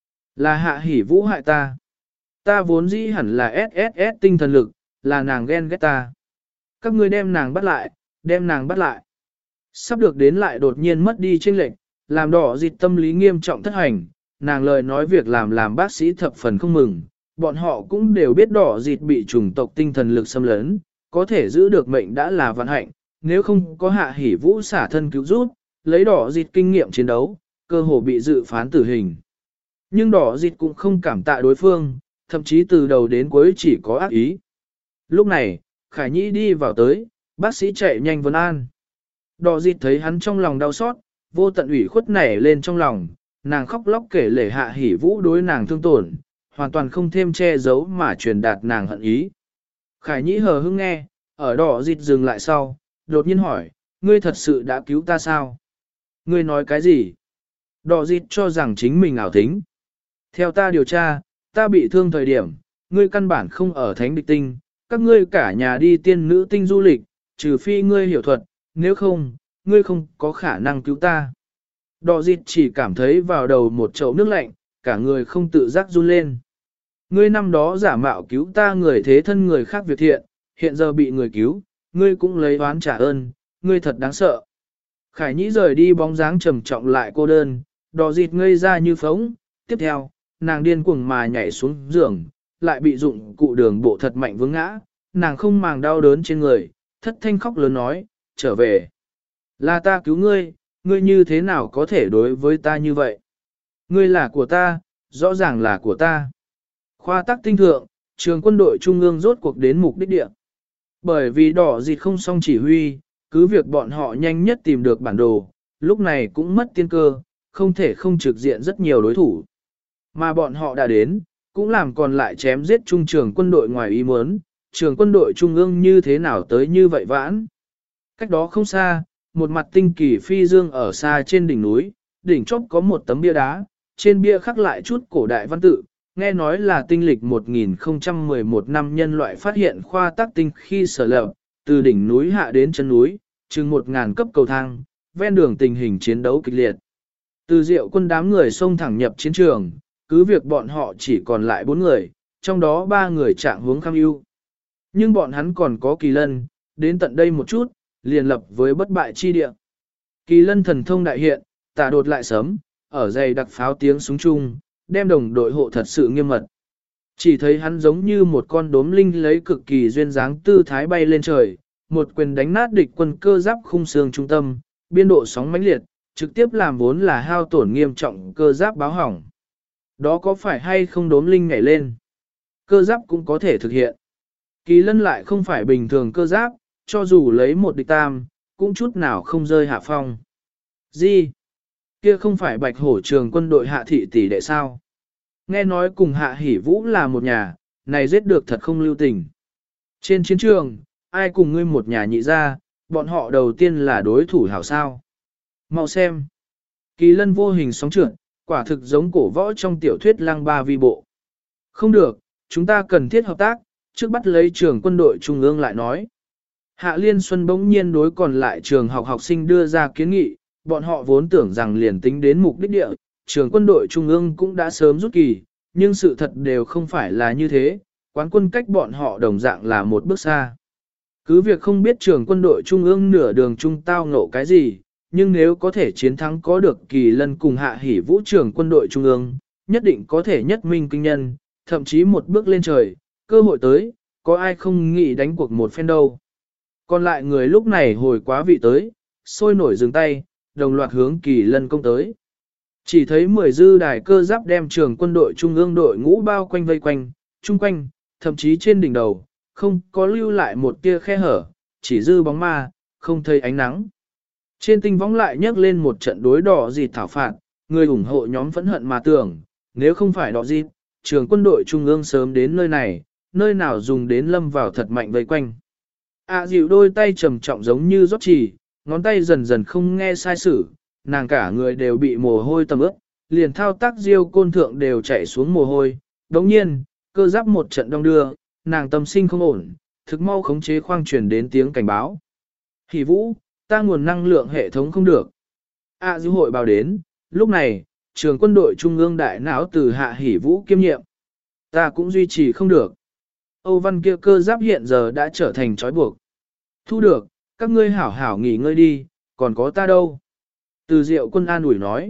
là Hạ Hỉ Vũ hại ta. Ta vốn dĩ hẳn là SSS tinh thần lực, là nàng ghen ghét ta. Các ngươi đem nàng bắt lại, đem nàng bắt lại. Sắp được đến lại đột nhiên mất đi chênh lệch, làm đỏ dịt tâm lý nghiêm trọng thất hành, nàng lời nói việc làm bác sĩ thập phần không mừng. Bọn họ cũng đều biết đỏ dịt bị chủng tộc tinh thần lực xâm lấn, có thể giữ được mệnh đã là vận hạnh, nếu không có Hạ Hỉ Vũ xả thân cứu giúp, lấy đỏ dịt kinh nghiệm chiến đấu, cơ hồ bị dự phán tử hình. Nhưng đỏ dịt cũng không cảm tạ đối phương, thậm chí từ đầu đến cuối chỉ có ác ý. Lúc này, Khải Nhĩ đi vào tới, bác sĩ chạy nhanh vấn an. Đỏ dịt thấy hắn trong lòng đau xót, vô tận ủy khuất nảy lên trong lòng, nàng khóc lóc kể lể Hạ Hỉ Vũ đối nàng thương tổn, hoàn toàn không thêm che giấu mà truyền đạt nàng hận ý. Khải Nhĩ hờ hững nghe, ở đỏ dịt dừng lại sau, đột nhiên hỏi, ngươi thật sự đã cứu ta sao? Ngươi nói cái gì? Đỏ dịt cho rằng chính mình ảo thính. Theo ta điều tra, ta bị thương thời điểm, ngươi căn bản không ở thánh địch tinh, các ngươi cả nhà đi tiên nữ tinh du lịch, trừ phi ngươi hiểu thuật, nếu không, ngươi không có khả năng cứu ta. Đỏ dịt chỉ cảm thấy vào đầu một chậu nước lạnh, cả người không tự giác run lên. Ngươi năm đó giả mạo cứu ta người thế thân người khác việc thiện, hiện giờ bị người cứu, ngươi cũng lấy oán trả ơn, ngươi thật đáng sợ. Khải Nhĩ rời đi bóng dáng trầm trọng lại cô đơn, đỏ dịt ngây ra như phóng, tiếp theo, nàng điên cuồng mà nhảy xuống giường, lại bị dụng cụ đường bộ thật mạnh vướng ngã, nàng không màng đau đớn trên người, thất thanh khóc lớn nói, trở về. Là ta cứu ngươi, ngươi như thế nào có thể đối với ta như vậy? Ngươi là của ta, rõ ràng là của ta. Khoa tắc tinh thượng, trường quân đội trung ương rốt cuộc đến mục đích địa. Bởi vì đỏ dịt không xong chỉ huy, cứ việc bọn họ nhanh nhất tìm được bản đồ, lúc này cũng mất tiên cơ, không thể không trực diện rất nhiều đối thủ. Mà bọn họ đã đến, cũng làm còn lại chém giết trung trường quân đội ngoài ý muốn, trường quân đội trung ương như thế nào tới như vậy vãn. Cách đó không xa, một mặt tinh kỳ phi dương ở xa trên đỉnh núi, đỉnh chóp có một tấm bia đá, trên bia khắc lại chút cổ đại văn tự, nghe nói là tinh lịch 1011 năm nhân loại phát hiện khoa tác tinh khi sở lập, từ đỉnh núi hạ đến chân núi, chừng 1000 cấp cầu thang, ven đường tình hình chiến đấu kịch liệt. Từ Diệu quân đám người xông thẳng nhập chiến trường, cứ việc bọn họ chỉ còn lại 4 người, trong đó 3 người trạng hướng kham ưu. Nhưng bọn hắn còn có Kỳ Lân, đến tận đây một chút, liền lập với bất bại chi địa. Kỳ Lân thần thông đại hiện, tả đột lại sớm, ở dày đặc pháo tiếng súng chung, đem đồng đội hộ thật sự nghiêm mật. Chỉ thấy hắn giống như một con đốm linh lấy cực kỳ duyên dáng tư thái bay lên trời, một quyền đánh nát địch quân cơ giáp khung xương trung tâm, biên độ sóng mãnh liệt, trực tiếp làm vốn là hao tổn nghiêm trọng cơ giáp báo hỏng. Đó có phải hay không đốm linh nhảy lên? Cơ giáp cũng có thể thực hiện. Kỳ Lân lại không phải bình thường cơ giáp, cho dù lấy một địch tam, cũng chút nào không rơi hạ phong. Gì? Kia không phải bạch hổ trường quân đội hạ thị tỷ đệ sao? Nghe nói cùng hạ hỉ vũ là một nhà, này giết được thật không lưu tình. Trên chiến trường, ai cùng ngươi một nhà nhị ra, bọn họ đầu tiên là đối thủ hảo sao. Mau xem. Kỳ Lân vô hình sóng trượt, quả thực giống cổ võ trong tiểu thuyết lăng ba vi bộ. Không được, chúng ta cần thiết hợp tác, trước bắt lấy trường quân đội trung ương lại nói. Hạ Liên Xuân bỗng nhiên đối còn lại trường học học sinh đưa ra kiến nghị, bọn họ vốn tưởng rằng liền tính đến mục đích địa, trường quân đội trung ương cũng đã sớm rút kỳ, nhưng sự thật đều không phải là như thế, quán quân cách bọn họ đồng dạng là một bước xa. Cứ việc không biết trường quân đội trung ương nửa đường trung tao ngộ cái gì, nhưng nếu có thể chiến thắng có được Kỳ Lân cùng hạ hỉ vũ trường quân đội trung ương, nhất định có thể nhất minh kinh nhân, thậm chí một bước lên trời, cơ hội tới, có ai không nghĩ đánh cuộc một phen đâu. Còn lại người lúc này hồi quá vị tới, sôi nổi dừng tay, đồng loạt hướng Kỳ Lân công tới. Chỉ thấy 10 dư đài cơ giáp đem trường quân đội trung ương đội ngũ bao quanh vây quanh, chung quanh, thậm chí trên đỉnh đầu, không có lưu lại một tia khe hở, chỉ dư bóng ma, không thấy ánh nắng. Trên tinh võng lại nhấc lên một trận đối đỏ dịt thảo phạt, người ủng hộ nhóm phẫn hận mà tưởng, nếu không phải đỏ dịt, trường quân đội trung ương sớm đến nơi này, nơi nào dùng đến lâm vào thật mạnh vây quanh. Dịu đôi tay trầm trọng giống như rót trì, ngón tay dần dần không nghe sai sử, nàng cả người đều bị mồ hôi tầm ướt, liền thao tác diêu côn thượng đều chảy xuống mồ hôi. Đồng nhiên, cơ giáp một trận đông đưa, nàng tâm sinh không ổn, thực mau khống chế khoang truyền đến tiếng cảnh báo. Hỉ vũ, ta nguồn năng lượng hệ thống không được. Dịu hội báo đến, lúc này, trường quân đội trung ương đại não từ hạ hỉ vũ kiêm nhiệm. Ta cũng duy trì không được. Âu Văn kia cơ giáp hiện giờ đã trở thành trói buộc. Thu được, các ngươi hảo hảo nghỉ ngơi đi, còn có ta đâu. Từ Diệu quân an ủi nói.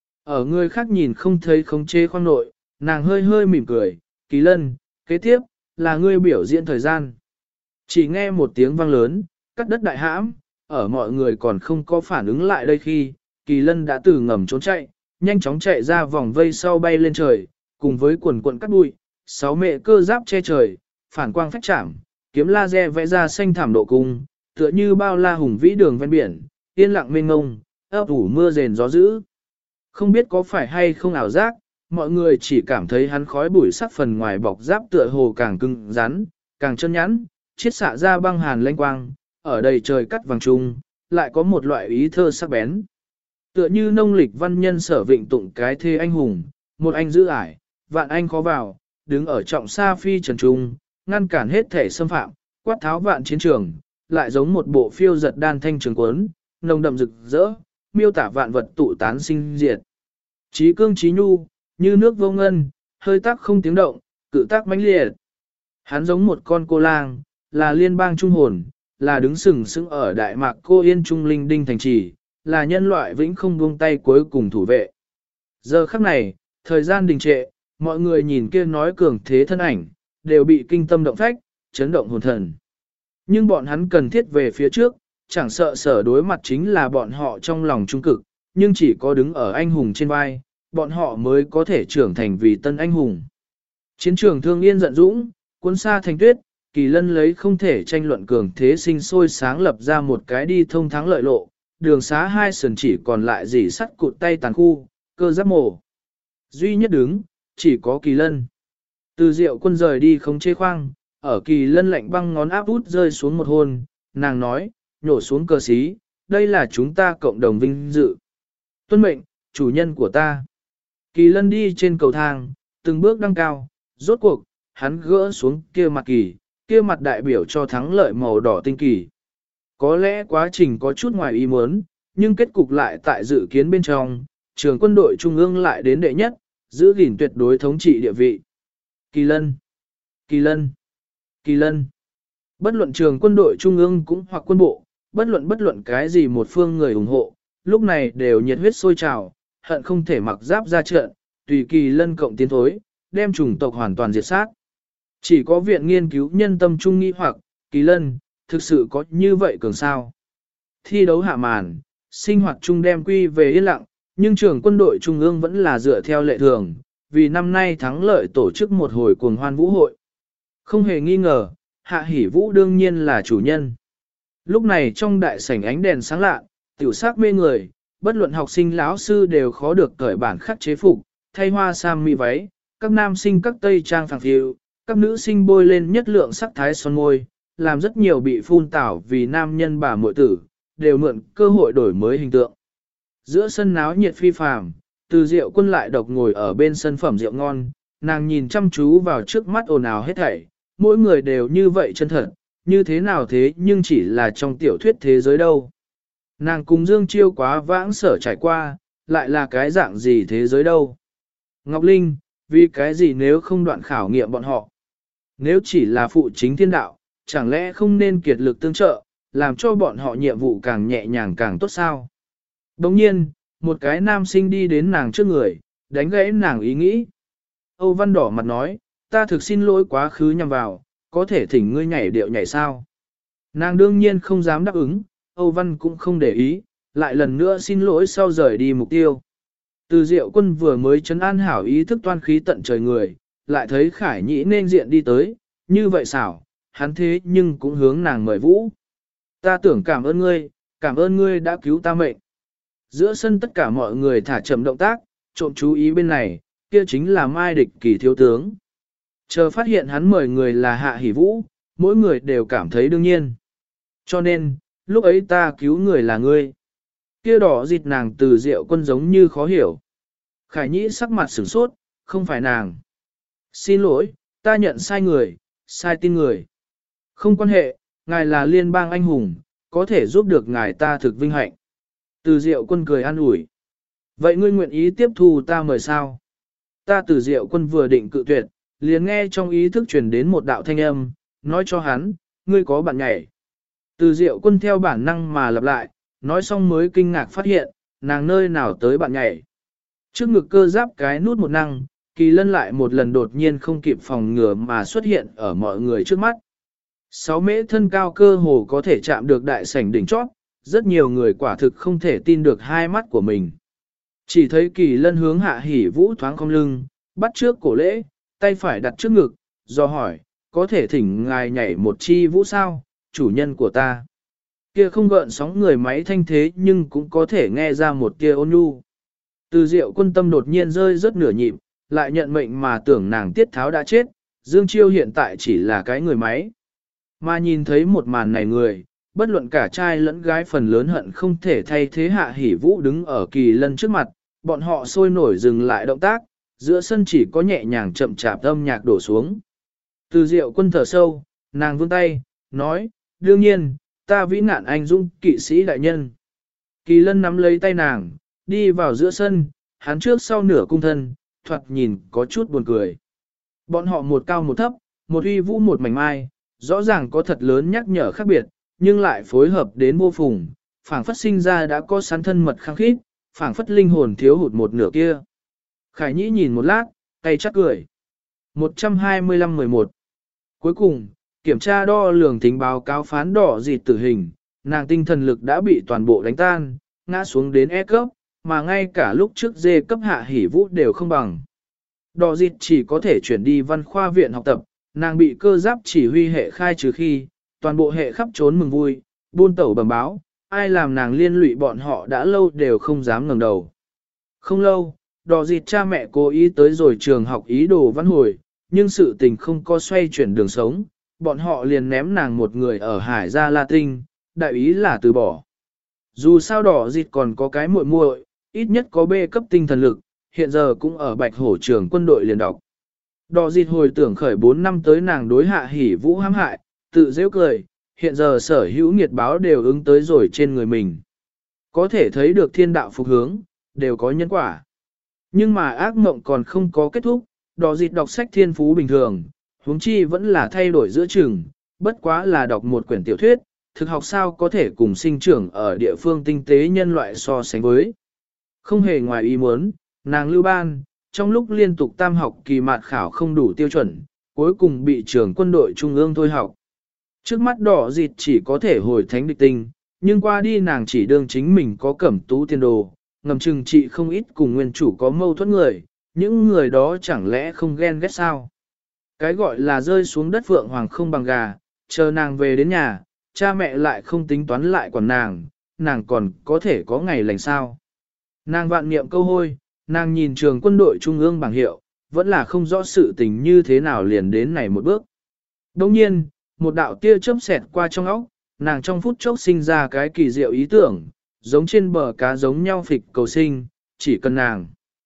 Ở người khác nhìn không thấy khống chế khoang nội, nàng hơi hơi mỉm cười, Kỳ Lân, kế tiếp, là ngươi biểu diễn thời gian. Chỉ nghe một tiếng vang lớn, cắt đất đại hãm, ở mọi người còn không có phản ứng lại đây khi, Kỳ Lân đã từ ngầm trốn chạy, nhanh chóng chạy ra vòng vây sau bay lên trời, cùng với quần quận cắt bụi, 6 mẹ cơ giáp che trời, phản quang phách chạm, kiếm laser vẽ ra xanh thảm độ cung, tựa như bao la hùng vĩ đường ven biển, yên lặng mênh ngông, ấp ủ mưa rền gió dữ. Không biết có phải hay không ảo giác, mọi người chỉ cảm thấy hắn khói bụi sắc phần ngoài bọc giáp tựa hồ càng cứng rắn, càng chân nhẵn, chiết xạ ra băng hàn lanh quang, ở đầy trời cắt vàng trung, lại có một loại ý thơ sắc bén. Tựa như nông lịch văn nhân sở vịnh tụng cái thê anh hùng, một anh giữ ải, vạn anh khó vào, đứng ở trọng sa phi trần trung, ngăn cản hết thể xâm phạm, quát tháo vạn chiến trường, lại giống một bộ phiêu giật đan thanh trường cuốn, nồng đậm rực rỡ, miêu tả vạn vật tụ tán sinh diệt. Chí cương chí nhu, như nước vô ngân, hơi tác không tiếng động, cự tác mãnh liệt. Hắn giống một con cô lang, là liên bang trung hồn, là đứng sừng sững ở đại mạc cô yên trung linh đinh thành trì, là nhân loại vĩnh không buông tay cuối cùng thủ vệ. Giờ khắc này, thời gian đình trệ, mọi người nhìn kia nói cường thế thân ảnh, đều bị kinh tâm động phách, chấn động hồn thần. Nhưng bọn hắn cần thiết về phía trước, chẳng sợ sở đối mặt chính là bọn họ trong lòng trung cực, nhưng chỉ có đứng ở anh hùng trên vai, bọn họ mới có thể trưởng thành vì tân anh hùng. Chiến trường thương yên giận dũng, cuốn xa thành tuyết, Kỳ Lân lấy không thể tranh luận cường thế sinh sôi sáng lập ra một cái đi thông thắng lợi lộ, đường xá hai sườn chỉ còn lại dỉ sắt cụt tay tàn khu, cơ giáp mổ. Duy nhất đứng, chỉ có Kỳ Lân. Từ Diệu Quân rời đi không chế khoang, ở Kỳ Lân lạnh băng ngón áp út rơi xuống một hôn, nàng nói, nhổ xuống cờ xí, đây là chúng ta cộng đồng vinh dự. Tuân mệnh, chủ nhân của ta. Kỳ Lân đi trên cầu thang, từng bước đăng cao, rốt cuộc, hắn gỡ xuống kia mặt đại biểu cho thắng lợi màu đỏ tinh kỳ. Có lẽ quá trình có chút ngoài ý muốn, nhưng kết cục lại tại dự kiến bên trong, trường quân đội trung ương lại đến đệ nhất, giữ gìn tuyệt đối thống trị địa vị. Kỳ Lân, Kỳ Lân, Kỳ Lân. Bất luận trường quân đội trung ương cũng hoặc quân bộ, bất luận cái gì một phương người ủng hộ, lúc này đều nhiệt huyết sôi trào, hận không thể mặc giáp ra trận, tùy Kỳ Lân cộng tiến thối, đem chủng tộc hoàn toàn diệt sát. Chỉ có viện nghiên cứu nhân tâm trung nghi hoặc, Kỳ Lân, thực sự có như vậy cường sao? Thi đấu hạ màn, sinh hoạt chung đem quy về yên lặng, nhưng trường quân đội trung ương vẫn là dựa theo lệ thường, vì năm nay thắng lợi tổ chức một hồi cuồng hoan vũ hội. Không hề nghi ngờ, Hạ Hỷ Vũ đương nhiên là chủ nhân. Lúc này trong đại sảnh ánh đèn sáng lạ, tiểu sắc mê người, bất luận học sinh lão sư đều khó được cởi bản khắc chế phục, thay hoa sam mỹ váy, các nam sinh các tây trang phẳng phiu, các nữ sinh bôi lên nhất lượng sắc thái son môi, làm rất nhiều bị phun tảo vì nam nhân bà muội tử, đều mượn cơ hội đổi mới hình tượng. Giữa sân náo nhiệt phi phàm, Từ Diệu Quân lại độc ngồi ở bên sân phẩm rượu ngon, nàng nhìn chăm chú vào trước mắt ồn ào hết thảy, mỗi người đều như vậy chân thật, như thế nào thế nhưng chỉ là trong tiểu thuyết thế giới đâu. Nàng cùng Dương Chiêu quá vãng sở trải qua, lại là cái dạng gì thế giới đâu. Ngọc Linh, vì cái gì nếu không đoạn khảo nghiệm bọn họ? Nếu chỉ là phụ chính thiên đạo, chẳng lẽ không nên kiệt lực tương trợ, làm cho bọn họ nhiệm vụ càng nhẹ nhàng càng tốt sao? Đồng nhiên, một cái nam sinh đi đến nàng trước người, đánh gãy nàng ý nghĩ. Âu Văn đỏ mặt nói, ta thực xin lỗi quá khứ nhằm vào, có thể thỉnh ngươi nhảy điệu nhảy sao? Nàng đương nhiên không dám đáp ứng, Âu Văn cũng không để ý, lại lần nữa xin lỗi sau rời đi mục tiêu. Từ Diệu Quân vừa mới trấn an hảo ý thức toan khí tận trời người, lại thấy Khải Nhĩ nên diện đi tới, như vậy xảo, hắn thế nhưng cũng hướng nàng mời vũ. Ta tưởng cảm ơn ngươi đã cứu ta mệnh. Giữa sân tất cả mọi người thả chậm động tác, trộm chú ý bên này, kia chính là Mai Địch Kỳ thiếu tướng. Chờ phát hiện hắn mời người là Hạ Hỷ Vũ, mỗi người đều cảm thấy đương nhiên. Cho nên, lúc ấy ta cứu người là ngươi. Kia đỏ dịt nàng Từ Diệu Quân giống như khó hiểu. Khải Nhĩ sắc mặt sửng sốt, không phải nàng. Xin lỗi, ta nhận sai người, sai tin người. Không quan hệ, ngài là liên bang anh hùng, có thể giúp được ngài ta thực vinh hạnh. Từ Diệu Quân cười an ủi. Vậy ngươi nguyện ý tiếp thu ta mời sao? Ta Từ Diệu Quân vừa định cự tuyệt, liền nghe trong ý thức truyền đến một đạo thanh âm, nói cho hắn, ngươi có bạn nhảy. Từ Diệu Quân theo bản năng mà lặp lại, nói xong mới kinh ngạc phát hiện, nàng nơi nào tới bạn nhảy. Trước ngực cơ giáp cái nút một năng, Kỳ Lân lại một lần đột nhiên không kịp phòng ngừa mà xuất hiện ở mọi người trước mắt. 6 mễ thân cao cơ hồ có thể chạm được đại sảnh đỉnh chót, rất nhiều người quả thực không thể tin được hai mắt của mình. Chỉ thấy Kỳ Lân hướng Hạ Hỷ Vũ thoáng cong lưng, bắt trước cổ lễ, tay phải đặt trước ngực, do hỏi, có thể thỉnh ngài nhảy một chi vũ sao, chủ nhân của ta. Kia không gợn sóng người máy thanh thế nhưng cũng có thể nghe ra một tia ôn nhu. Từ Diệu Quân tâm đột nhiên rơi rất nửa nhịp, lại nhận mệnh mà tưởng nàng Tiết Tháo đã chết, Dương Chiêu hiện tại chỉ là cái người máy. Mà nhìn thấy một màn này người, bất luận cả trai lẫn gái phần lớn hận không thể thay thế Hạ Hỷ Vũ đứng ở Kỳ Lân trước mặt, bọn họ sôi nổi dừng lại động tác, giữa sân chỉ có nhẹ nhàng chậm chạp âm nhạc đổ xuống. Từ Diệu Quân thở sâu, nàng vươn tay, nói, đương nhiên, ta vĩ nạn anh dũng kỵ sĩ đại nhân. Kỳ Lân nắm lấy tay nàng, đi vào giữa sân, hắn trước sau nửa cung thân, thoạt nhìn có chút buồn cười. Bọn họ một cao một thấp, một uy vũ một mảnh mai, rõ ràng có thật lớn nhắc nhở khác biệt, nhưng lại phối hợp đến vô phùng, phảng phất sinh ra đã có sán thân mật khăng khít, phảng phất linh hồn thiếu hụt một nửa kia. Khải Nhĩ nhìn một lát, tay chắc cười. 125-11. Cuối cùng, kiểm tra đo lường tính báo cáo phán đỏ dịt tử hình, nàng tinh thần lực đã bị toàn bộ đánh tan, ngã xuống đến E cấp, mà ngay cả lúc trước D cấp Hạ Hỷ Vũ đều không bằng. Đỏ dịt chỉ có thể chuyển đi văn khoa viện học tập, nàng bị cơ giáp chỉ huy hệ khai trừ khi, toàn bộ hệ khắp trốn mừng vui, buôn tẩu bẩm báo, ai làm nàng liên lụy bọn họ đã lâu đều không dám ngẩng đầu. Không lâu, đỏ dịt cha mẹ cố ý tới rồi trường học ý đồ văn hồi, nhưng sự tình không có xoay chuyển đường sống, bọn họ liền ném nàng một người ở Hải Gia La Tinh, đại ý là từ bỏ. Dù sao đỏ dịt còn có cái muội muội, ít nhất có B cấp tinh thần lực, hiện giờ cũng ở Bạch Hổ trường quân đội liền đọc. Đỏ dịt hồi tưởng khởi 4 năm tới nàng đối Hạ Hỉ Vũ hãm hại, tự dễ cười, hiện giờ sở hữu nghiệt báo đều ứng tới rồi trên người mình. Có thể thấy được thiên đạo phục hướng, đều có nhân quả. Nhưng mà ác mộng còn không có kết thúc, đỏ dịt đọc sách thiên phú bình thường, huống chi vẫn là thay đổi giữa chừng, bất quá là đọc một quyển tiểu thuyết, thực học sao có thể cùng sinh trưởng ở địa phương tinh tế nhân loại so sánh với. Không hề ngoài ý muốn, nàng lưu ban, trong lúc liên tục tam học kỳ mạt khảo không đủ tiêu chuẩn, cuối cùng bị trường quân đội trung ương thôi học. Trước mắt đỏ dịt chỉ có thể hồi thánh địch tinh, nhưng qua đi nàng chỉ đương chính mình có cẩm tú tiền đồ, ngầm chừng trị không ít cùng nguyên chủ có mâu thuẫn người, những người đó chẳng lẽ không ghen ghét sao? Cái gọi là rơi xuống đất phượng hoàng không bằng gà, chờ nàng về đến nhà, cha mẹ lại không tính toán lại quản nàng còn có thể có ngày lành sao? Nàng vạn niệm câu hôi, nàng nhìn trường quân đội trung ương bảng hiệu, vẫn là không rõ sự tình như thế nào liền đến này một bước. Đồng nhiên, một đạo tia chớp xẹt qua trong óc, nàng trong phút chốc sinh ra cái kỳ diệu ý tưởng, giống trên bờ cá giống nhau phịch cầu sinh, chỉ cần nàng.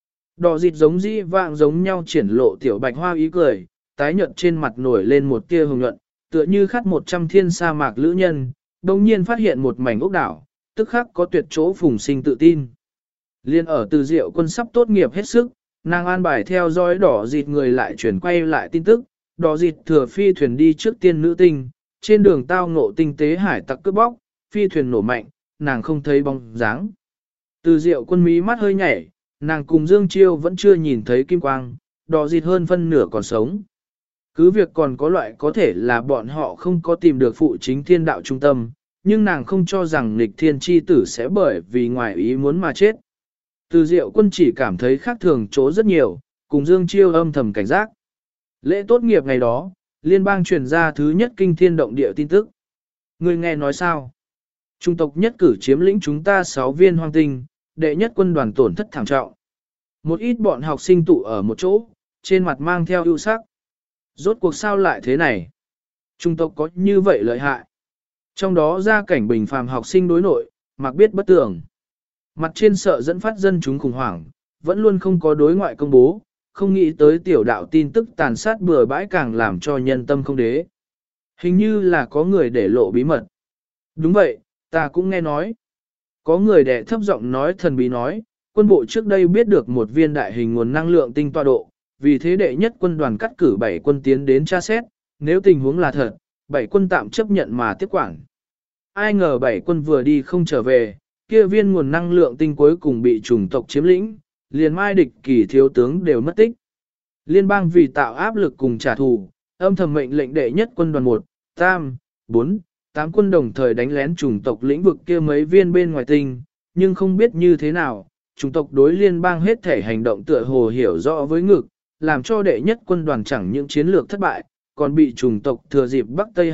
Đỏ dịt giống dĩ vạng giống nhau triển lộ tiểu bạch hoa ý cười, tái nhợt trên mặt nổi lên một tia hồng nhuận, tựa như khát 100 thiên sa mạc lữ nhân, đồng nhiên phát hiện một mảnh ốc đảo, tức khắc có tuyệt chỗ phùng sinh tự tin. Liên ở từ diệu quân sắp tốt nghiệp hết sức, nàng an bài theo dõi đỏ dịt người lại chuyển quay lại tin tức, đỏ dịt thừa phi thuyền đi trước tiên nữ tinh, trên đường tao ngộ tinh tế hải tặc cướp bóc, phi thuyền nổ mạnh, nàng không thấy bóng dáng. Từ diệu quân mí mắt hơi nhảy, nàng cùng Dương Chiêu vẫn chưa nhìn thấy kim quang, đỏ dịt hơn phân nửa còn sống. Cứ việc còn có loại có thể là bọn họ không có tìm được phụ chính thiên đạo trung tâm, nhưng nàng không cho rằng nghịch thiên chi tử sẽ bởi vì ngoài ý muốn mà chết. Từ diệu quân chỉ cảm thấy khác thường chỗ rất nhiều, cùng Dương Chiêu âm thầm cảnh giác. Lễ tốt nghiệp ngày đó, liên bang truyền ra thứ nhất kinh thiên động địa tin tức. Người nghe nói sao? Trung tộc nhất cử chiếm lĩnh chúng ta 6 viên hoang tinh, đệ nhất quân đoàn tổn thất thảm trọng. Một ít bọn học sinh tụ ở một chỗ, trên mặt mang theo ưu sắc. Rốt cuộc sao lại thế này? Trung tộc có như vậy lợi hại. Trong đó gia cảnh bình phàm học sinh đối nội, mặc biết bất tường. Mặt trên sợ dẫn phát dân chúng khủng hoảng, vẫn luôn không có đối ngoại công bố, không nghĩ tới tiểu đạo tin tức tàn sát bừa bãi càng làm cho nhân tâm không đế. Hình như là có người để lộ bí mật. Đúng vậy, ta cũng nghe nói. Có người đệ thấp giọng nói thần bí nói, quân bộ trước đây biết được một viên đại hình nguồn năng lượng tinh tọa độ, vì thế đệ nhất quân đoàn cắt cử 7 quân tiến đến tra xét, nếu tình huống là thật, 7 quân tạm chấp nhận mà tiếp quản. Ai ngờ 7 quân vừa đi không trở về, kia viên nguồn năng lượng tinh cuối cùng bị chủng tộc chiếm lĩnh, liền mai địch kỳ thiếu tướng đều mất tích. Liên bang vì tạo áp lực cùng trả thù, âm thầm mệnh lệnh đệ nhất quân đoàn 1, tam, 4, 8 quân đồng thời đánh lén chủng tộc lĩnh vực kia mấy viên bên ngoài tinh, nhưng không biết như thế nào, chủng tộc đối liên bang hết thể hành động tựa hồ hiểu rõ với ngực, làm cho đệ nhất quân đoàn chẳng những chiến lược thất bại, còn bị chủng tộc thừa dịp Bắc Tây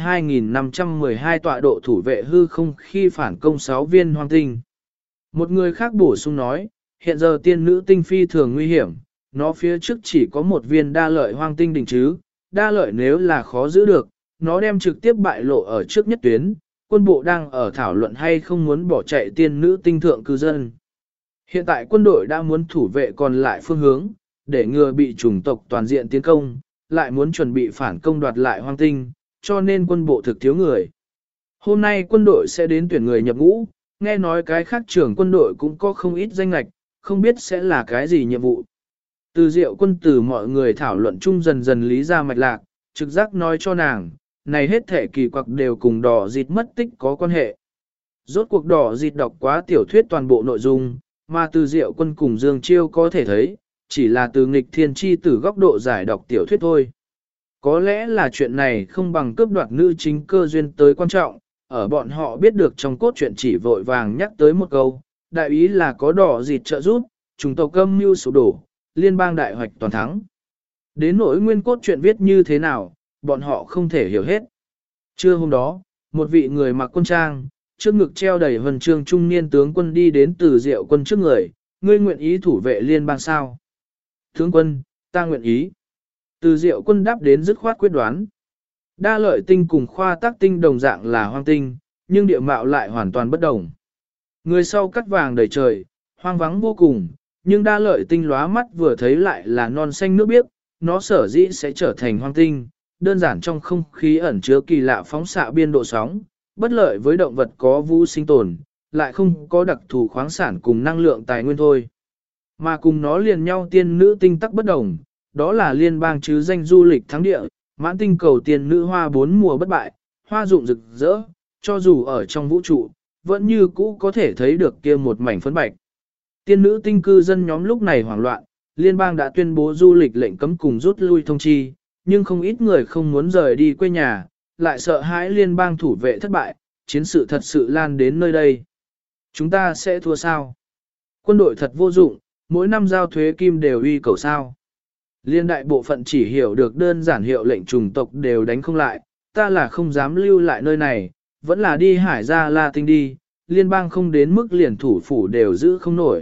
2512 tọa độ thủ vệ hư không khi phản công 6 viên hoang tinh. Một người khác bổ sung nói, hiện giờ tiên nữ tinh phi thường nguy hiểm, nó phía trước chỉ có một viên đa lợi hoang tinh đỉnh chứ, đa lợi nếu là khó giữ được, nó đem trực tiếp bại lộ ở trước nhất tuyến, quân bộ đang ở thảo luận hay không muốn bỏ chạy tiên nữ tinh thượng cư dân. Hiện tại quân đội đã muốn thủ vệ còn lại phương hướng, để ngừa bị chủng tộc toàn diện tiến công, lại muốn chuẩn bị phản công đoạt lại hoang tinh, cho nên quân bộ thực thiếu người. Hôm nay quân đội sẽ đến tuyển người nhập ngũ, nghe nói cái khác trưởng quân đội cũng có không ít danh lạch, không biết sẽ là cái gì nhiệm vụ. Từ diệu quân từ mọi người thảo luận chung dần dần lý ra mạch lạc, trực giác nói cho nàng, này hết thể kỳ quặc đều cùng đỏ dịt mất tích có quan hệ. Rốt cuộc đỏ dịt đọc quá tiểu thuyết toàn bộ nội dung, mà từ diệu quân cùng Dương Chiêu có thể thấy, chỉ là từ nghịch thiên chi từ góc độ giải đọc tiểu thuyết thôi. Có lẽ là chuyện này không bằng cướp đoạt nữ chính cơ duyên tới quan trọng, ở bọn họ biết được trong cốt truyện chỉ vội vàng nhắc tới một câu, đại ý là có đỏ dịt trợ giúp, chúng tộc âm mưu sụp đổ, liên bang đại hoạch toàn thắng. Đến nỗi nguyên cốt truyện viết như thế nào, bọn họ không thể hiểu hết. Trưa hôm đó, một vị người mặc quân trang, trước ngực treo đầy huân chương trung niên tướng quân đi đến từ diệu quân trước người, ngươi nguyện ý thủ vệ liên bang sao? Tướng quân, ta nguyện ý. Từ Diệu Quân đáp đến dứt khoát quyết đoán. Đa lợi tinh cùng khoa tác tinh đồng dạng là hoang tinh, nhưng địa mạo lại hoàn toàn bất đồng. Người sau cắt vàng đầy trời, hoang vắng vô cùng, nhưng đa lợi tinh lóa mắt vừa thấy lại là non xanh nước biếc, nó sở dĩ sẽ trở thành hoang tinh, đơn giản trong không khí ẩn chứa kỳ lạ phóng xạ biên độ sóng, bất lợi với động vật có vũ sinh tồn, lại không có đặc thù khoáng sản cùng năng lượng tài nguyên thôi. Mà cùng nó liền nhau tiên nữ tinh tắc bất đồng, đó là liên bang chứ danh du lịch thắng địa, mãn tinh cầu tiên nữ hoa bốn mùa bất bại, hoa rụng rực rỡ, cho dù ở trong vũ trụ, vẫn như cũ có thể thấy được kia một mảnh phấn bạch. Tiên nữ tinh cư dân nhóm lúc này hoảng loạn, liên bang đã tuyên bố du lịch lệnh cấm cùng rút lui thông chi, nhưng không ít người không muốn rời đi quê nhà, lại sợ hãi liên bang thủ vệ thất bại, chiến sự thật sự lan đến nơi đây. Chúng ta sẽ thua sao? Quân đội thật vô dụng, mỗi năm giao thuế kim đều uy cầu sao. Liên đại bộ phận chỉ hiểu được đơn giản hiệu lệnh chủng tộc đều đánh không lại, ta là không dám lưu lại nơi này, vẫn là đi hải ra La Tinh đi, liên bang không đến mức liền thủ phủ đều giữ không nổi.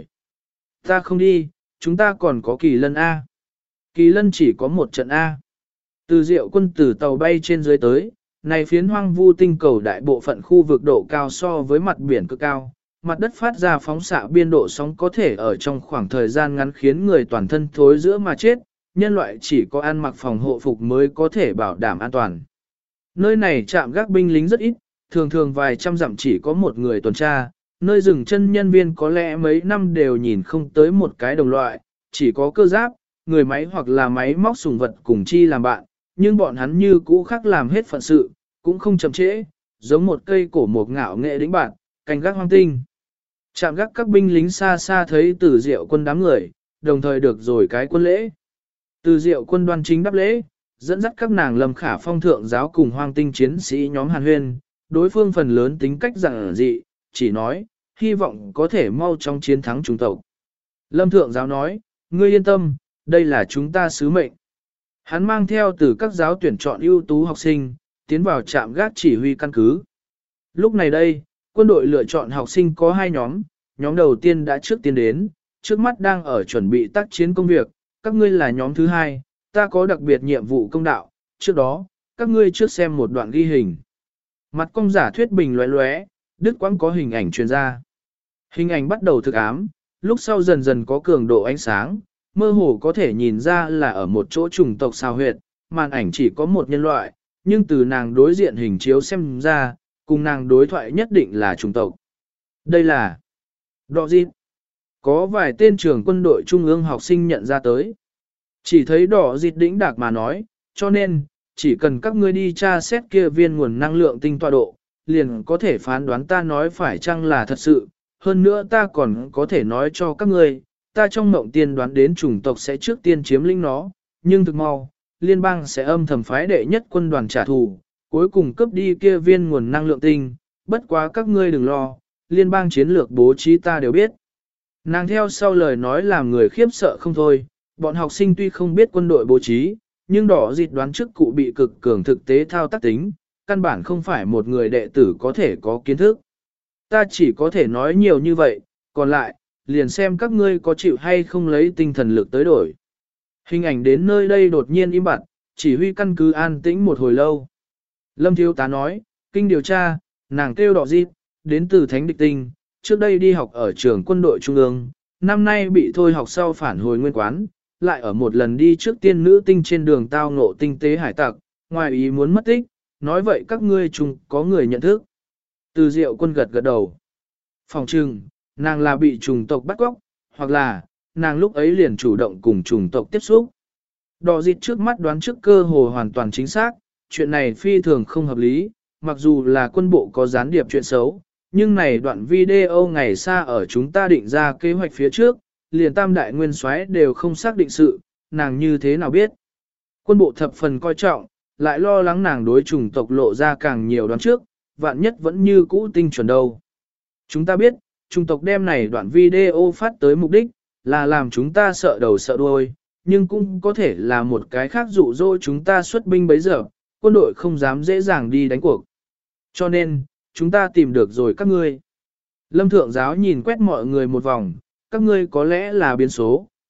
Ta không đi, chúng ta còn có Kỳ Lân A. Kỳ Lân chỉ có một trận A. Từ Diệu Quân từ tàu bay trên dưới tới, này phiến hoang vu tinh cầu đại bộ phận khu vực độ cao so với mặt biển cực cao, mặt đất phát ra phóng xạ biên độ sóng có thể ở trong khoảng thời gian ngắn khiến người toàn thân thối giữa mà chết, nhân loại chỉ có ăn mặc phòng hộ phục mới có thể bảo đảm an toàn. Nơi này trạm gác binh lính rất ít, thường thường vài trăm dặm chỉ có một người tuần tra, nơi dừng chân nhân viên có lẽ mấy năm đều nhìn không tới một cái đồng loại, chỉ có cơ giáp, người máy hoặc là máy móc sùng vật cùng chi làm bạn, nhưng bọn hắn như cũ khác làm hết phận sự, cũng không chậm trễ, giống một cây cổ mộc ngạo nghệ đĩnh bạn, canh gác hoang tinh. Trạm gác các binh lính xa xa thấy Từ Diệu Quân đám người, đồng thời được rồi cái quân lễ. Từ Diệu Quân đoan chính đáp lễ, dẫn dắt các nàng Lâm Khả Phong thượng giáo cùng hoang tinh chiến sĩ nhóm Hàn Huyên, đối phương phần lớn tính cách giản dị, chỉ nói, hy vọng có thể mau chóng chiến thắng chúng tộc. Lâm thượng giáo nói, ngươi yên tâm, đây là chúng ta sứ mệnh. Hắn mang theo từ các giáo tuyển chọn ưu tú học sinh, tiến vào trạm gác chỉ huy căn cứ. Lúc này đây, quân đội lựa chọn học sinh có hai nhóm, nhóm đầu tiên đã trước tiên đến, trước mắt đang ở chuẩn bị tác chiến công việc, các ngươi là nhóm thứ hai, ta có đặc biệt nhiệm vụ công đạo, trước đó, các ngươi trước xem một đoạn ghi hình. Mặt công giả thuyết bình lóe lóe, đứt quãng có hình ảnh truyền ra. Hình ảnh bắt đầu thực ám, lúc sau dần dần có cường độ ánh sáng, mơ hồ có thể nhìn ra là ở một chỗ chủng tộc sao huyệt, màn ảnh chỉ có một nhân loại, nhưng từ nàng đối diện hình chiếu xem ra, cùng nàng đối thoại nhất định là chủng tộc. Đây là Đọ Dịt. Có vài tên trưởng quân đội trung ương học sinh nhận ra tới. Chỉ thấy Đọ Dịt đĩnh đạc mà nói, cho nên, chỉ cần các ngươi đi tra xét kia viên nguồn năng lượng tinh tọa độ, liền có thể phán đoán ta nói phải chăng là thật sự. Hơn nữa ta còn có thể nói cho các ngươi, ta trong mộng tiên đoán đến chủng tộc sẽ trước tiên chiếm lĩnh nó, nhưng thực mau, liên bang sẽ âm thầm phái đệ nhất quân đoàn trả thù, cuối cùng cướp đi kia viên nguồn năng lượng tinh, bất quá các ngươi đừng lo, liên bang chiến lược bố trí ta đều biết. Nàng theo sau lời nói làm người khiếp sợ không thôi, bọn học sinh tuy không biết quân đội bố trí, nhưng Đỏ Dịt đoán trước cụ bị cực cường thực tế thao tác tính, căn bản không phải một người đệ tử có thể có kiến thức. Ta chỉ có thể nói nhiều như vậy, còn lại, liền xem các ngươi có chịu hay không lấy tinh thần lực tới đổi. Hình ảnh đến nơi đây đột nhiên im bặt, chỉ huy căn cứ an tĩnh một hồi lâu. Lâm thiếu tá nói, kinh điều tra, nàng kêu Đỏ Dịt, đến từ Thánh Địch Tinh, trước đây đi học ở trường quân đội trung ương, năm nay bị thôi học sau phản hồi nguyên quán, lại ở một lần đi trước tiên nữ tinh trên đường tao ngộ tinh tế hải tặc, ngoài ý muốn mất tích, nói vậy các ngươi chung có người nhận thức. Từ Diệu Quân gật gật đầu. Phòng trừng, nàng là bị chủng tộc bắt cóc, hoặc là, nàng lúc ấy liền chủ động cùng chủng tộc tiếp xúc. Đỏ Dịt trước mắt đoán trước cơ hồ hoàn toàn chính xác, chuyện này phi thường không hợp lý, mặc dù là quân bộ có gián điệp chuyện xấu, nhưng này đoạn video ngày xa ở chúng ta định ra kế hoạch phía trước, liền tam đại nguyên soái đều không xác định sự, nàng như thế nào biết. Quân bộ thập phần coi trọng, lại lo lắng nàng đối chủng tộc lộ ra càng nhiều đoán trước, vạn nhất vẫn như cũ tinh chuẩn đâu. Chúng ta biết, chủng tộc đem này đoạn video phát tới mục đích, là làm chúng ta sợ đầu sợ đuôi, nhưng cũng có thể là một cái khác dụ dỗ chúng ta xuất binh bấy giờ, quân đội không dám dễ dàng đi đánh cuộc. Cho nên, chúng ta tìm được rồi các ngươi. Lâm thượng giáo nhìn quét mọi người một vòng, các ngươi có lẽ là biến số,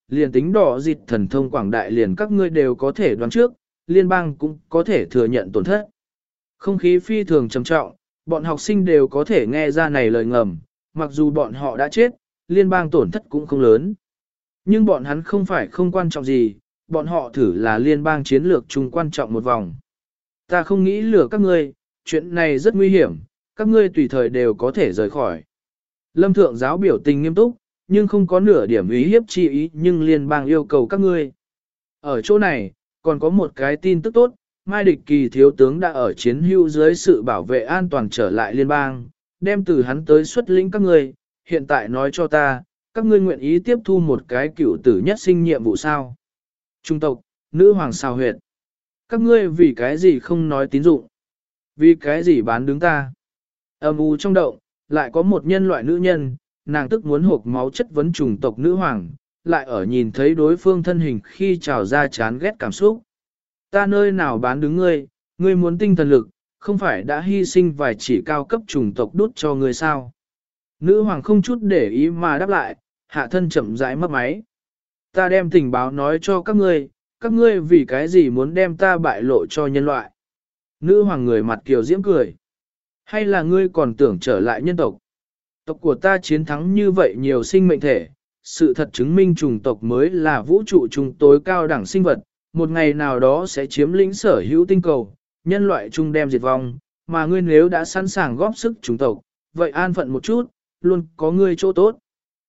liền tính đỏ dịt thần thông quảng đại liền các ngươi đều có thể đoán trước, liên bang cũng có thể thừa nhận tổn thất. Không khí phi thường trầm trọng, bọn học sinh đều có thể nghe ra này lời ngầm, mặc dù bọn họ đã chết, liên bang tổn thất cũng không lớn. Nhưng bọn hắn không phải không quan trọng gì, bọn họ thử là liên bang chiến lược chung quan trọng một vòng. Ta không nghĩ lừa các ngươi, chuyện này rất nguy hiểm, các ngươi tùy thời đều có thể rời khỏi. Lâm thượng giáo biểu tình nghiêm túc, nhưng không có nửa điểm ý hiếp chi ý, nhưng liên bang yêu cầu các ngươi. Ở chỗ này, còn có một cái tin tức tốt, Mai Địch Kỳ thiếu tướng đã ở chiến hữu dưới sự bảo vệ an toàn trở lại liên bang, đem từ hắn tới xuất lĩnh các ngươi, hiện tại nói cho ta, các ngươi nguyện ý tiếp thu một cái cựu tử nhất sinh nhiệm vụ sao? Trung tộc, nữ hoàng sao huyệt. Các ngươi vì cái gì không nói tín dụng? Vì cái gì bán đứng ta? Âm u trong động, lại có một nhân loại nữ nhân, nàng tức muốn hộp máu chất vấn chủng tộc nữ hoàng, lại ở nhìn thấy đối phương thân hình khi trào ra chán ghét cảm xúc. Ta nơi nào bán đứng ngươi, ngươi muốn tinh thần lực, không phải đã hy sinh vài chỉ cao cấp chủng tộc đút cho ngươi sao? Nữ hoàng không chút để ý mà đáp lại, hạ thân chậm rãi mất máy. Ta đem tình báo nói cho các ngươi vì cái gì muốn đem ta bại lộ cho nhân loại. Nữ hoàng người mặt kiều diễm cười. Hay là ngươi còn tưởng trở lại nhân tộc? Tộc của ta chiến thắng như vậy nhiều sinh mệnh thể, sự thật chứng minh chủng tộc mới là vũ trụ trung tối cao đẳng sinh vật, một ngày nào đó sẽ chiếm lĩnh sở hữu tinh cầu, nhân loại chung đem diệt vong, mà ngươi nếu đã sẵn sàng góp sức chủng tộc, vậy an phận một chút, luôn có ngươi chỗ tốt.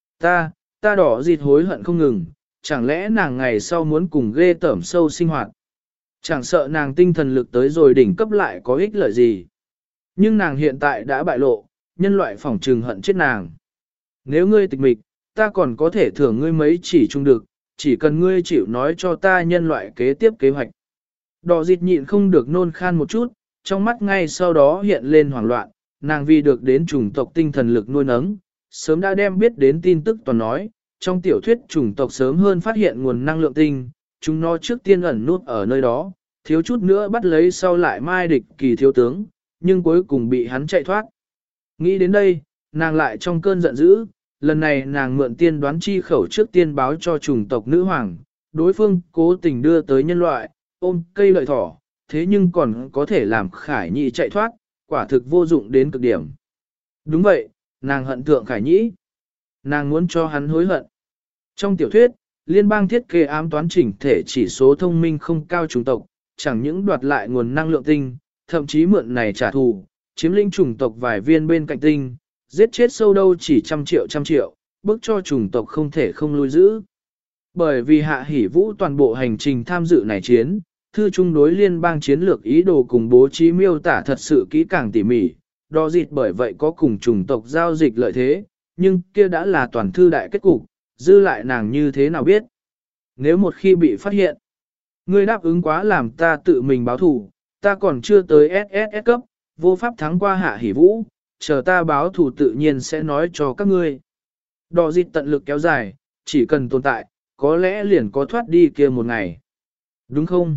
Ta đỏ dịt hối hận không ngừng, chẳng lẽ nàng ngày sau muốn cùng ghê tởm sâu sinh hoạt. Chẳng sợ nàng tinh thần lực tới rồi đỉnh cấp lại có ích lợi gì. Nhưng nàng hiện tại đã bại lộ, nhân loại phỏng trừng hận chết nàng. Nếu ngươi tịch mịch, ta còn có thể thưởng ngươi mấy chỉ trung được, chỉ cần ngươi chịu nói cho ta nhân loại kế tiếp kế hoạch. Đỏ dịt nhịn không được nôn khan một chút, trong mắt ngay sau đó hiện lên hoảng loạn, nàng vì được đến chủng tộc tinh thần lực nuôi nấng, sớm đã đem biết đến tin tức toàn nói, trong tiểu thuyết chủng tộc sớm hơn phát hiện nguồn năng lượng tinh, chúng nó trước tiên ẩn nút ở nơi đó, thiếu chút nữa bắt lấy sau lại Mai Địch Kỳ thiếu tướng, nhưng cuối cùng bị hắn chạy thoát. Nghĩ đến đây, nàng lại trong cơn giận dữ, lần này nàng mượn tiên đoán chi khẩu trước tiên báo cho chủng tộc nữ hoàng, đối phương cố tình đưa tới nhân loại, ôm cây lợi thỏ, thế nhưng còn có thể làm Khải Nhị chạy thoát, quả thực vô dụng đến cực điểm. Đúng vậy, nàng hận thượng Khải Nhĩ. Nàng muốn cho hắn hối hận. Trong tiểu thuyết, liên bang thiết kế ám toán chỉnh thể chỉ số thông minh không cao chủng tộc, chẳng những đoạt lại nguồn năng lượng tinh, thậm chí mượn này trả thù, chiếm lĩnh chủng tộc vài viên bên cạnh tinh, giết chết sâu đâu chỉ trăm triệu, bức cho chủng tộc không thể không lui giữ. Bởi vì Hạ Hỷ Vũ toàn bộ hành trình tham dự này chiến, thư trung đối liên bang chiến lược ý đồ cùng bố trí miêu tả thật sự kỹ càng tỉ mỉ, đo dịt bởi vậy có cùng chủng tộc giao dịch lợi thế, nhưng kia đã là toàn thư đại kết cục, dư lại nàng như thế nào biết. Nếu một khi bị phát hiện, ngươi đáp ứng quá làm ta tự mình báo thù, ta còn chưa tới SSS cấp, vô pháp thắng qua Hạ Hỷ Vũ, chờ ta báo thù tự nhiên sẽ nói cho các ngươi. Đò dịt tận lực kéo dài, chỉ cần tồn tại, có lẽ liền có thoát đi kia một ngày. Đúng không?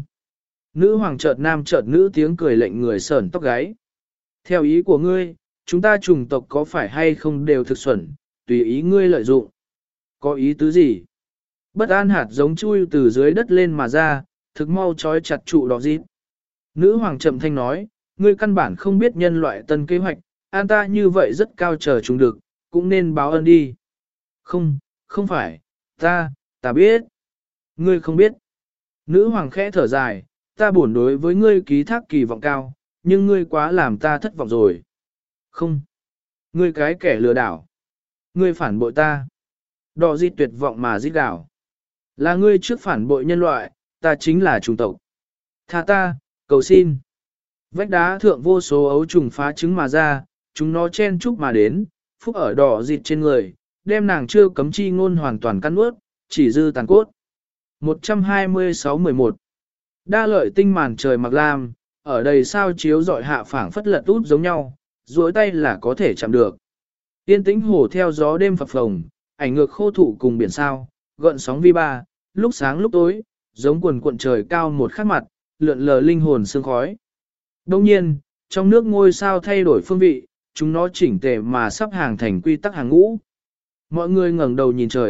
Nữ hoàng chợt nam chợt nữ tiếng cười lệnh người sởn tóc gáy. Theo ý của ngươi, chúng ta chủng tộc có phải hay không đều thực xuẩn, tùy ý ngươi lợi dụng. Có ý tứ gì? Bất an hạt giống chui từ dưới đất lên mà ra, thực mau trói chặt trụ đỏ dịt. Nữ hoàng chậm thanh nói, ngươi căn bản không biết nhân loại tân kế hoạch, an ta như vậy rất cao chờ chúng được, cũng nên báo ơn đi. Không phải, ta biết. Ngươi không biết. Nữ hoàng khẽ thở dài, ta buồn đối với ngươi ký thác kỳ vọng cao, nhưng ngươi quá làm ta thất vọng rồi. Không. Ngươi cái kẻ lừa đảo. Ngươi phản bội ta. Đỏ dịt tuyệt vọng mà giết đảo. Là ngươi trước phản bội nhân loại, ta chính là chủng tộc. Tha ta, cầu xin. Vách đá thượng vô số ấu trùng phá trứng mà ra, chúng nó chen chúc mà đến, phúc ở đỏ dịt trên người, đem nàng chưa cấm chi ngôn hoàn toàn cắn nuốt, chỉ dư tàn cốt. 126-11 Đa lợi tinh màn trời mặc lam, ở đây sao chiếu dọi hạ phảng phất lật út giống nhau, duỗi tay là có thể chạm được. Yên tĩnh hồ theo gió đêm phập phồng, ảnh ngược khô thụ cùng biển sao, gợn sóng vi ba, lúc sáng lúc tối, giống quần cuộn trời cao một khắc mặt, lượn lờ linh hồn sương khói. Đông nhiên, trong nước ngôi sao thay đổi phương vị, chúng nó chỉnh tề mà sắp hàng thành quy tắc hàng ngũ. Mọi người ngẩng đầu nhìn trời,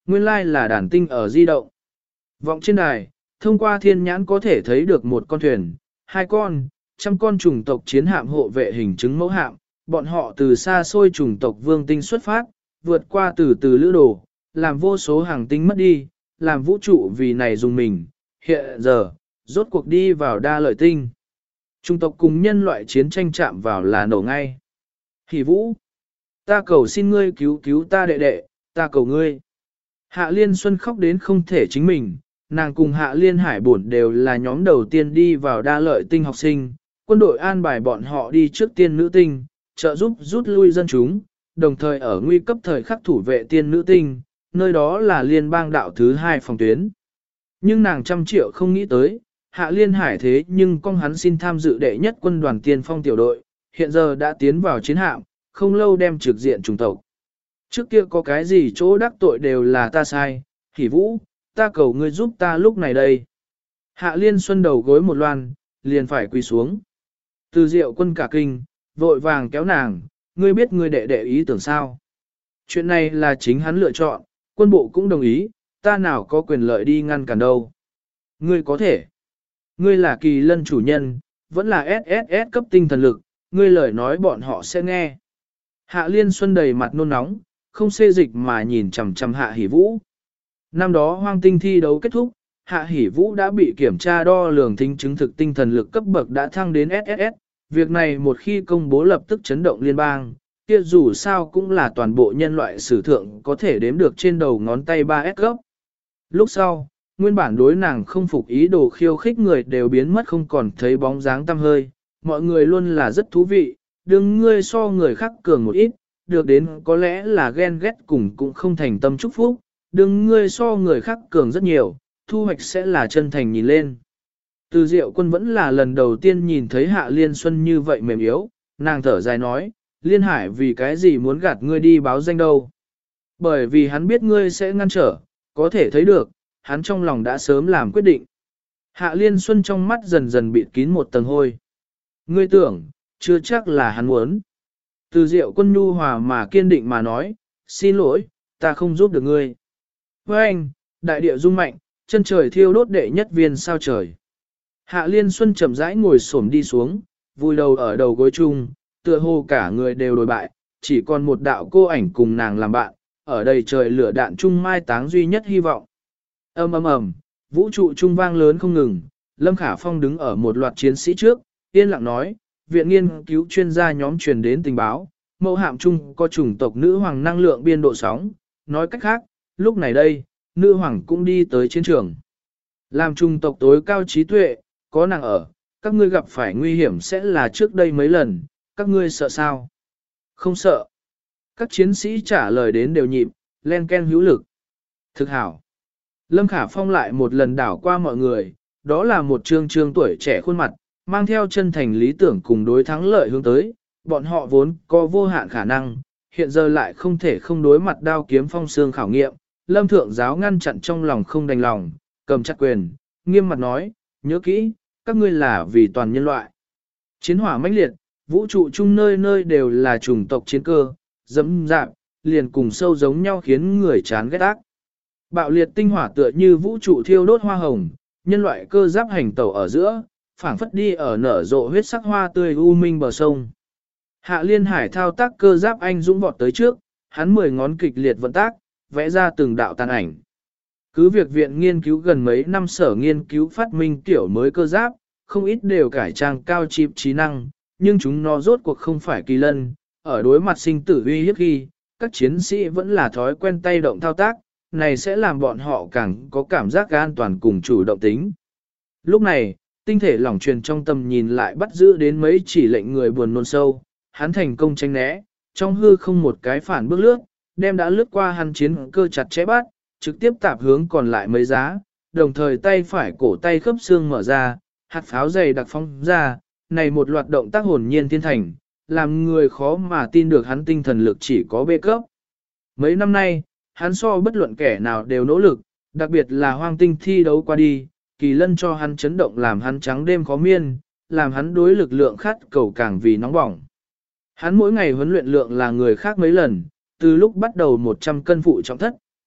nguyên lai là đàn tinh ở di động. Vọng trên đài, thông qua thiên nhãn có thể thấy được một con thuyền, 2 con, trăm con chủng tộc chiến hạm hộ vệ hình chứng mẫu hạm, bọn họ từ xa xôi chủng tộc vương tinh xuất phát, vượt qua từ từ lữ đồ, làm vô số hàng tinh mất đi, làm vũ trụ vì này dùng mình, hiện giờ, rốt cuộc đi vào đa lợi tinh. Chủng tộc cùng nhân loại chiến tranh chạm vào là nổ ngay. Hỉ Vũ, ta cầu xin ngươi cứu cứu ta đệ đệ, ta cầu ngươi. Hạ Liên Xuân khóc đến không thể chính mình, nàng cùng Hạ Liên Hải bổn đều là nhóm đầu tiên đi vào đa lợi tinh học sinh, quân đội an bài bọn họ đi trước tiên nữ tinh, trợ giúp rút lui dân chúng, đồng thời ở nguy cấp thời khắc thủ vệ tiên nữ tinh, nơi đó là liên bang đạo thứ 2 phòng tuyến. Nhưng nàng 100 triệu không nghĩ tới, Hạ Liên Hải thế nhưng con hắn xin tham dự đệ nhất quân đoàn tiên phong tiểu đội, hiện giờ đã tiến vào chiến hạm, không lâu đem trực diện chủng tộc. Trước kia có cái gì chỗ đắc tội đều là ta sai, Hỉ Vũ, ta cầu ngươi giúp ta lúc này đây. Hạ Liên Xuân đầu gối một loan, liền phải quỳ xuống. Từ Diệu Quân cả kinh, vội vàng kéo nàng, ngươi biết ngươi đệ đệ ý tưởng sao. Chuyện này là chính hắn lựa chọn, quân bộ cũng đồng ý, ta nào có quyền lợi đi ngăn cản đâu. Ngươi có thể. Ngươi là Kỳ Lân chủ nhân, vẫn là SSS cấp tinh thần lực, ngươi lời nói bọn họ sẽ nghe. Hạ Liên Xuân đầy mặt nôn nóng, không xê dịch mà nhìn chằm chằm Hạ Hỉ Vũ. Năm đó hoang tinh thi đấu kết thúc, Hạ Hỉ Vũ đã bị kiểm tra đo lường thính chứng thực tinh thần lực cấp bậc đã thăng đến SSS. Việc này một khi công bố lập tức chấn động liên bang, kia dù sao cũng là toàn bộ nhân loại sử thượng có thể đếm được trên đầu ngón tay 3S cấp. Lúc sau, nguyên bản đối nàng không phục ý đồ khiêu khích người đều biến mất không còn thấy bóng dáng tăm hơi, mọi người luôn là rất thú vị, đừng ngươi so người khác cường một ít, được đến có lẽ là ghen ghét cùng cũng không thành tâm chúc phúc, đừng ngươi so người khác cường rất nhiều, thu hoạch sẽ là chân thành nhìn lên. Từ Diệu Quân vẫn là lần đầu tiên nhìn thấy Hạ Liên Xuân như vậy mềm yếu, nàng thở dài nói, Liên Hải vì cái gì muốn gạt ngươi đi báo danh đâu. Bởi vì hắn biết ngươi sẽ ngăn trở, có thể thấy được, hắn trong lòng đã sớm làm quyết định. Hạ Liên Xuân trong mắt dần dần bịt kín một tầng hôi. Ngươi tưởng, chưa chắc là hắn muốn. Từ Diệu Quân nhu hòa mà kiên định mà nói, xin lỗi, ta không giúp được ngươi. Với anh, đại địa rung mạnh, chân trời thiêu đốt đệ nhất viên sao trời. Hạ Liên Xuân chậm rãi ngồi xổm đi xuống, vùi đầu ở đầu gối chung, tựa hồ cả người đều đổi bại, chỉ còn một đạo cô ảnh cùng nàng làm bạn, ở đây trời lửa đạn chung mai táng duy nhất hy vọng. Ầm ầm ầm, vũ trụ trung vang lớn không ngừng, Lâm Khả Phong đứng ở một loạt chiến sĩ trước, yên lặng nói, viện nghiên cứu chuyên gia nhóm truyền đến tình báo, mẫu hạm chung có chủng tộc nữ hoàng năng lượng biên độ sóng, nói cách khác, lúc này đây, nữ hoàng cũng đi tới chiến trường. Làm chủng tộc tối cao trí tuệ, có nàng ở, các ngươi gặp phải nguy hiểm sẽ là trước đây mấy lần, các ngươi sợ sao? Không sợ. Các chiến sĩ trả lời đến đều nhịp, len ken hữu lực. Thực hảo. Lâm Khả Phong lại một lần đảo qua mọi người, đó là một trương trương tuổi trẻ khuôn mặt, mang theo chân thành lý tưởng cùng đối thắng lợi hướng tới, bọn họ vốn có vô hạn khả năng, hiện giờ lại không thể không đối mặt đao kiếm phong xương khảo nghiệm. Lâm Thượng Giáo ngăn chặn trong lòng không đành lòng, cầm chặt quyền, nghiêm mặt nói, nhớ kỹ, các ngươi là vì toàn nhân loại. Chiến hỏa mãnh liệt, vũ trụ chung nơi nơi đều là chủng tộc chiến cơ, dẫm dạp, liền cùng sâu giống nhau khiến người chán ghét ác. Bạo liệt tinh hỏa tựa như vũ trụ thiêu đốt hoa hồng, nhân loại cơ giáp hành tẩu ở giữa, phảng phất đi ở nở rộ huyết sắc hoa tươi u minh bờ sông. Hạ Liên Hải thao tác cơ giáp anh dũng vọt tới trước, hắn 10 ngón kịch liệt vận tác, vẽ ra từng đạo tàn ảnh. Cứ việc viện nghiên cứu gần mấy năm sở nghiên cứu phát minh kiểu mới cơ giáp, không ít đều cải trang cao chip trí năng, nhưng chúng nó rốt cuộc không phải kỳ lân, ở đối mặt sinh tử uy hiếp khi, các chiến sĩ vẫn là thói quen tay động thao tác, này sẽ làm bọn họ càng có cảm giác an toàn cùng chủ động tính. Lúc này, tinh thể lỏng truyền trong tầm nhìn lại bắt giữ đến mấy chỉ lệnh người buồn nôn sâu, hắn thành công tránh né, trong hư không một cái phản bước lướt, đem đã lướt qua hắn chiến cơ chặt chẽ bắt, trực tiếp tạp hướng còn lại mấy giá, đồng thời tay phải cổ tay khớp xương mở ra, hạt pháo dày đặc phóng ra, này một loạt động tác hồn nhiên thiên thành, làm người khó mà tin được hắn tinh thần lực chỉ có bê cấp. Mấy năm nay, hắn so bất luận kẻ nào đều nỗ lực, đặc biệt là hoang tinh thi đấu qua đi, kỳ lân cho hắn chấn động làm hắn trắng đêm khó miên, làm hắn đối lực lượng khát cầu càng vì nóng bỏng. Hắn mỗi ngày huấn luyện lượng là người khác mấy lần, từ lúc bắt đầu 100 cân phụ trọng thất,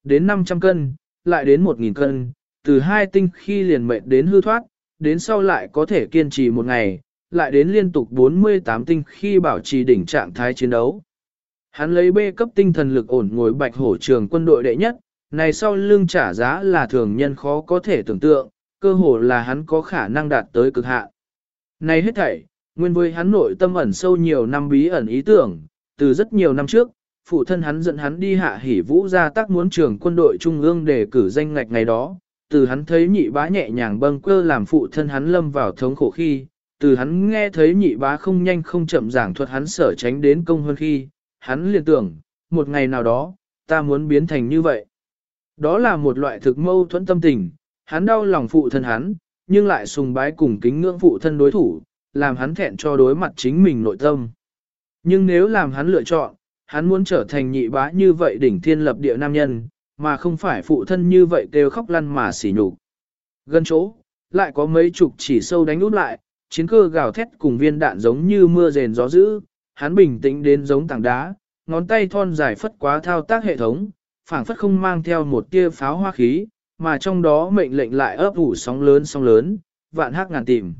đến 500 cân, lại đến 1.000 cân, từ 2 tinh khi liền mệt đến hư thoát, đến sau lại có thể kiên trì một ngày, lại đến liên tục 48 tinh khi bảo trì đỉnh trạng thái chiến đấu. Hắn lấy B cấp tinh thần lực ổn ngồi bạch hổ trường quân đội đệ nhất, này sau lưng trả giá là thường nhân khó có thể tưởng tượng, cơ hồ là hắn có khả năng đạt tới cực hạn. Này hết thảy, nguyên với hắn nội tâm ẩn sâu nhiều năm bí ẩn ý tưởng, từ rất nhiều năm trước, phụ thân hắn dẫn hắn đi hạ hỉ vũ ra tác muốn trường quân đội trung ương để cử danh ngạch ngày đó, từ hắn thấy nhị bá nhẹ nhàng bâng quơ làm phụ thân hắn lâm vào thống khổ khi, từ hắn nghe thấy nhị bá không nhanh không chậm giảng thuật hắn sở tránh đến công hơn khi, hắn liền tưởng, một ngày nào đó, ta muốn biến thành như vậy. Đó là một loại thực mâu thuẫn tâm tình, hắn đau lòng phụ thân hắn, nhưng lại sùng bái cùng kính ngưỡng phụ thân đối thủ, làm hắn thẹn cho đối mặt chính mình nội tâm. Nhưng nếu làm hắn lựa chọn, hắn muốn trở thành nhị bá như vậy đỉnh thiên lập địa nam nhân, mà không phải phụ thân như vậy kêu khóc lăn mà xỉ nhục. Gần chỗ, lại có mấy chục chỉ sâu đánh úp lại, chiến cơ gào thét cùng viên đạn giống như mưa rền gió dữ, hắn bình tĩnh đến giống tảng đá, ngón tay thon dài phất quá thao tác hệ thống, phảng phất không mang theo một tia pháo hoa khí, mà trong đó mệnh lệnh lại ấp ủ sóng lớn, vạn hắc ngàn tìm.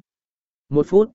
1 phút,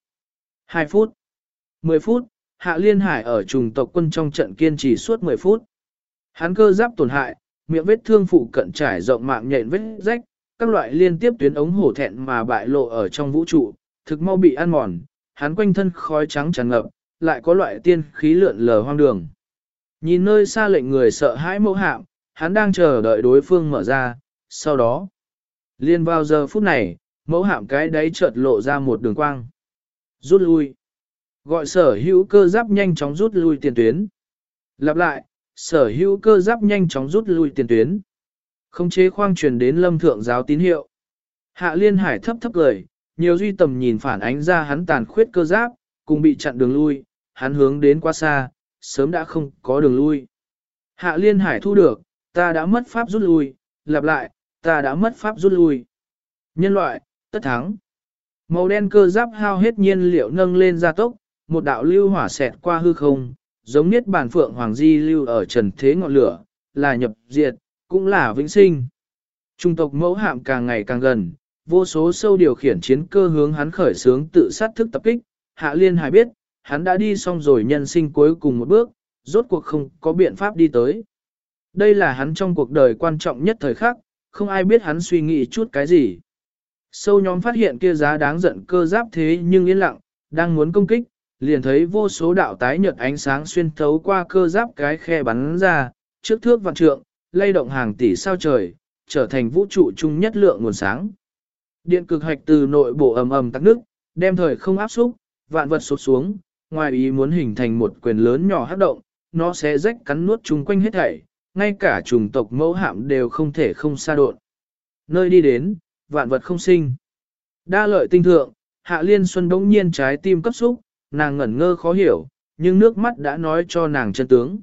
2 phút, 10 phút, Hạ Liên Hải ở trùng tộc quân trong trận kiên trì suốt 10 phút. Hắn cơ giáp tổn hại, miệng vết thương phụ cận trải rộng mạng nhện vết rách, các loại liên tiếp tuyến ống hổ thẹn mà bại lộ ở trong vũ trụ, thực mau bị ăn mòn, hắn quanh thân khói trắng tràn ngập, lại có loại tiên khí lượn lờ hoang đường. Nhìn nơi xa lệnh người sợ hãi mẫu hạm, hắn đang chờ đợi đối phương mở ra, sau đó. Liên vào giờ phút này, mẫu hạm cái đáy chợt lộ ra một đường quang. Rút lui. Gọi sở hữu cơ giáp nhanh chóng rút lui tiền tuyến. Lặp lại, sở hữu cơ giáp nhanh chóng rút lui tiền tuyến. Không chế khoang truyền đến lâm thượng giáo tín hiệu. Hạ Liên Hải thấp thấp cười, nhiều duy tầm nhìn phản ánh ra hắn tàn khuyết cơ giáp, cùng bị chặn đường lui, hắn hướng đến quá xa, sớm đã không có đường lui. Hạ Liên Hải thu được, ta đã mất pháp rút lui, lặp lại, ta đã mất pháp rút lui. Nhân loại, tất thắng. Màu đen cơ giáp hao hết nhiên liệu nâng lên gia tốc, một đạo lưu hỏa xẹt qua hư không, giống niết bàn phượng hoàng di lưu ở trần thế ngọn lửa, là nhập diệt, cũng là vĩnh sinh. Trung tộc mẫu hạm càng ngày càng gần, vô số sâu điều khiển chiến cơ hướng hắn khởi xướng tự sát thức tập kích, Hạ Liên Hải biết, hắn đã đi xong rồi nhân sinh cuối cùng một bước, rốt cuộc không có biện pháp đi tới. Đây là hắn trong cuộc đời quan trọng nhất thời khắc, không ai biết hắn suy nghĩ chút cái gì. Sâu nhóm phát hiện kia giá đáng giận cơ giáp thế nhưng yên lặng, đang muốn công kích, liền thấy vô số đạo tái nhợt ánh sáng xuyên thấu qua cơ giáp cái khe bắn ra, trước thước vạn trượng, lay động hàng tỷ sao trời, trở thành vũ trụ chung nhất lượng nguồn sáng. Điện cực hạch từ nội bộ ầm ầm tắc nước, đem thời không áp xúc, vạn vật sụp xuống, ngoài ý muốn hình thành một quyền lớn nhỏ hấp động, nó sẽ rách cắn nuốt chung quanh hết thảy, ngay cả chủng tộc mẫu hạm đều không thể không xa độn. Nơi đi đến, vạn vật không sinh. Đa lợi tinh thượng, Hạ Liên Xuân đống nhiên trái tim cấp xúc, nàng ngẩn ngơ khó hiểu, nhưng nước mắt đã nói cho nàng chân tướng.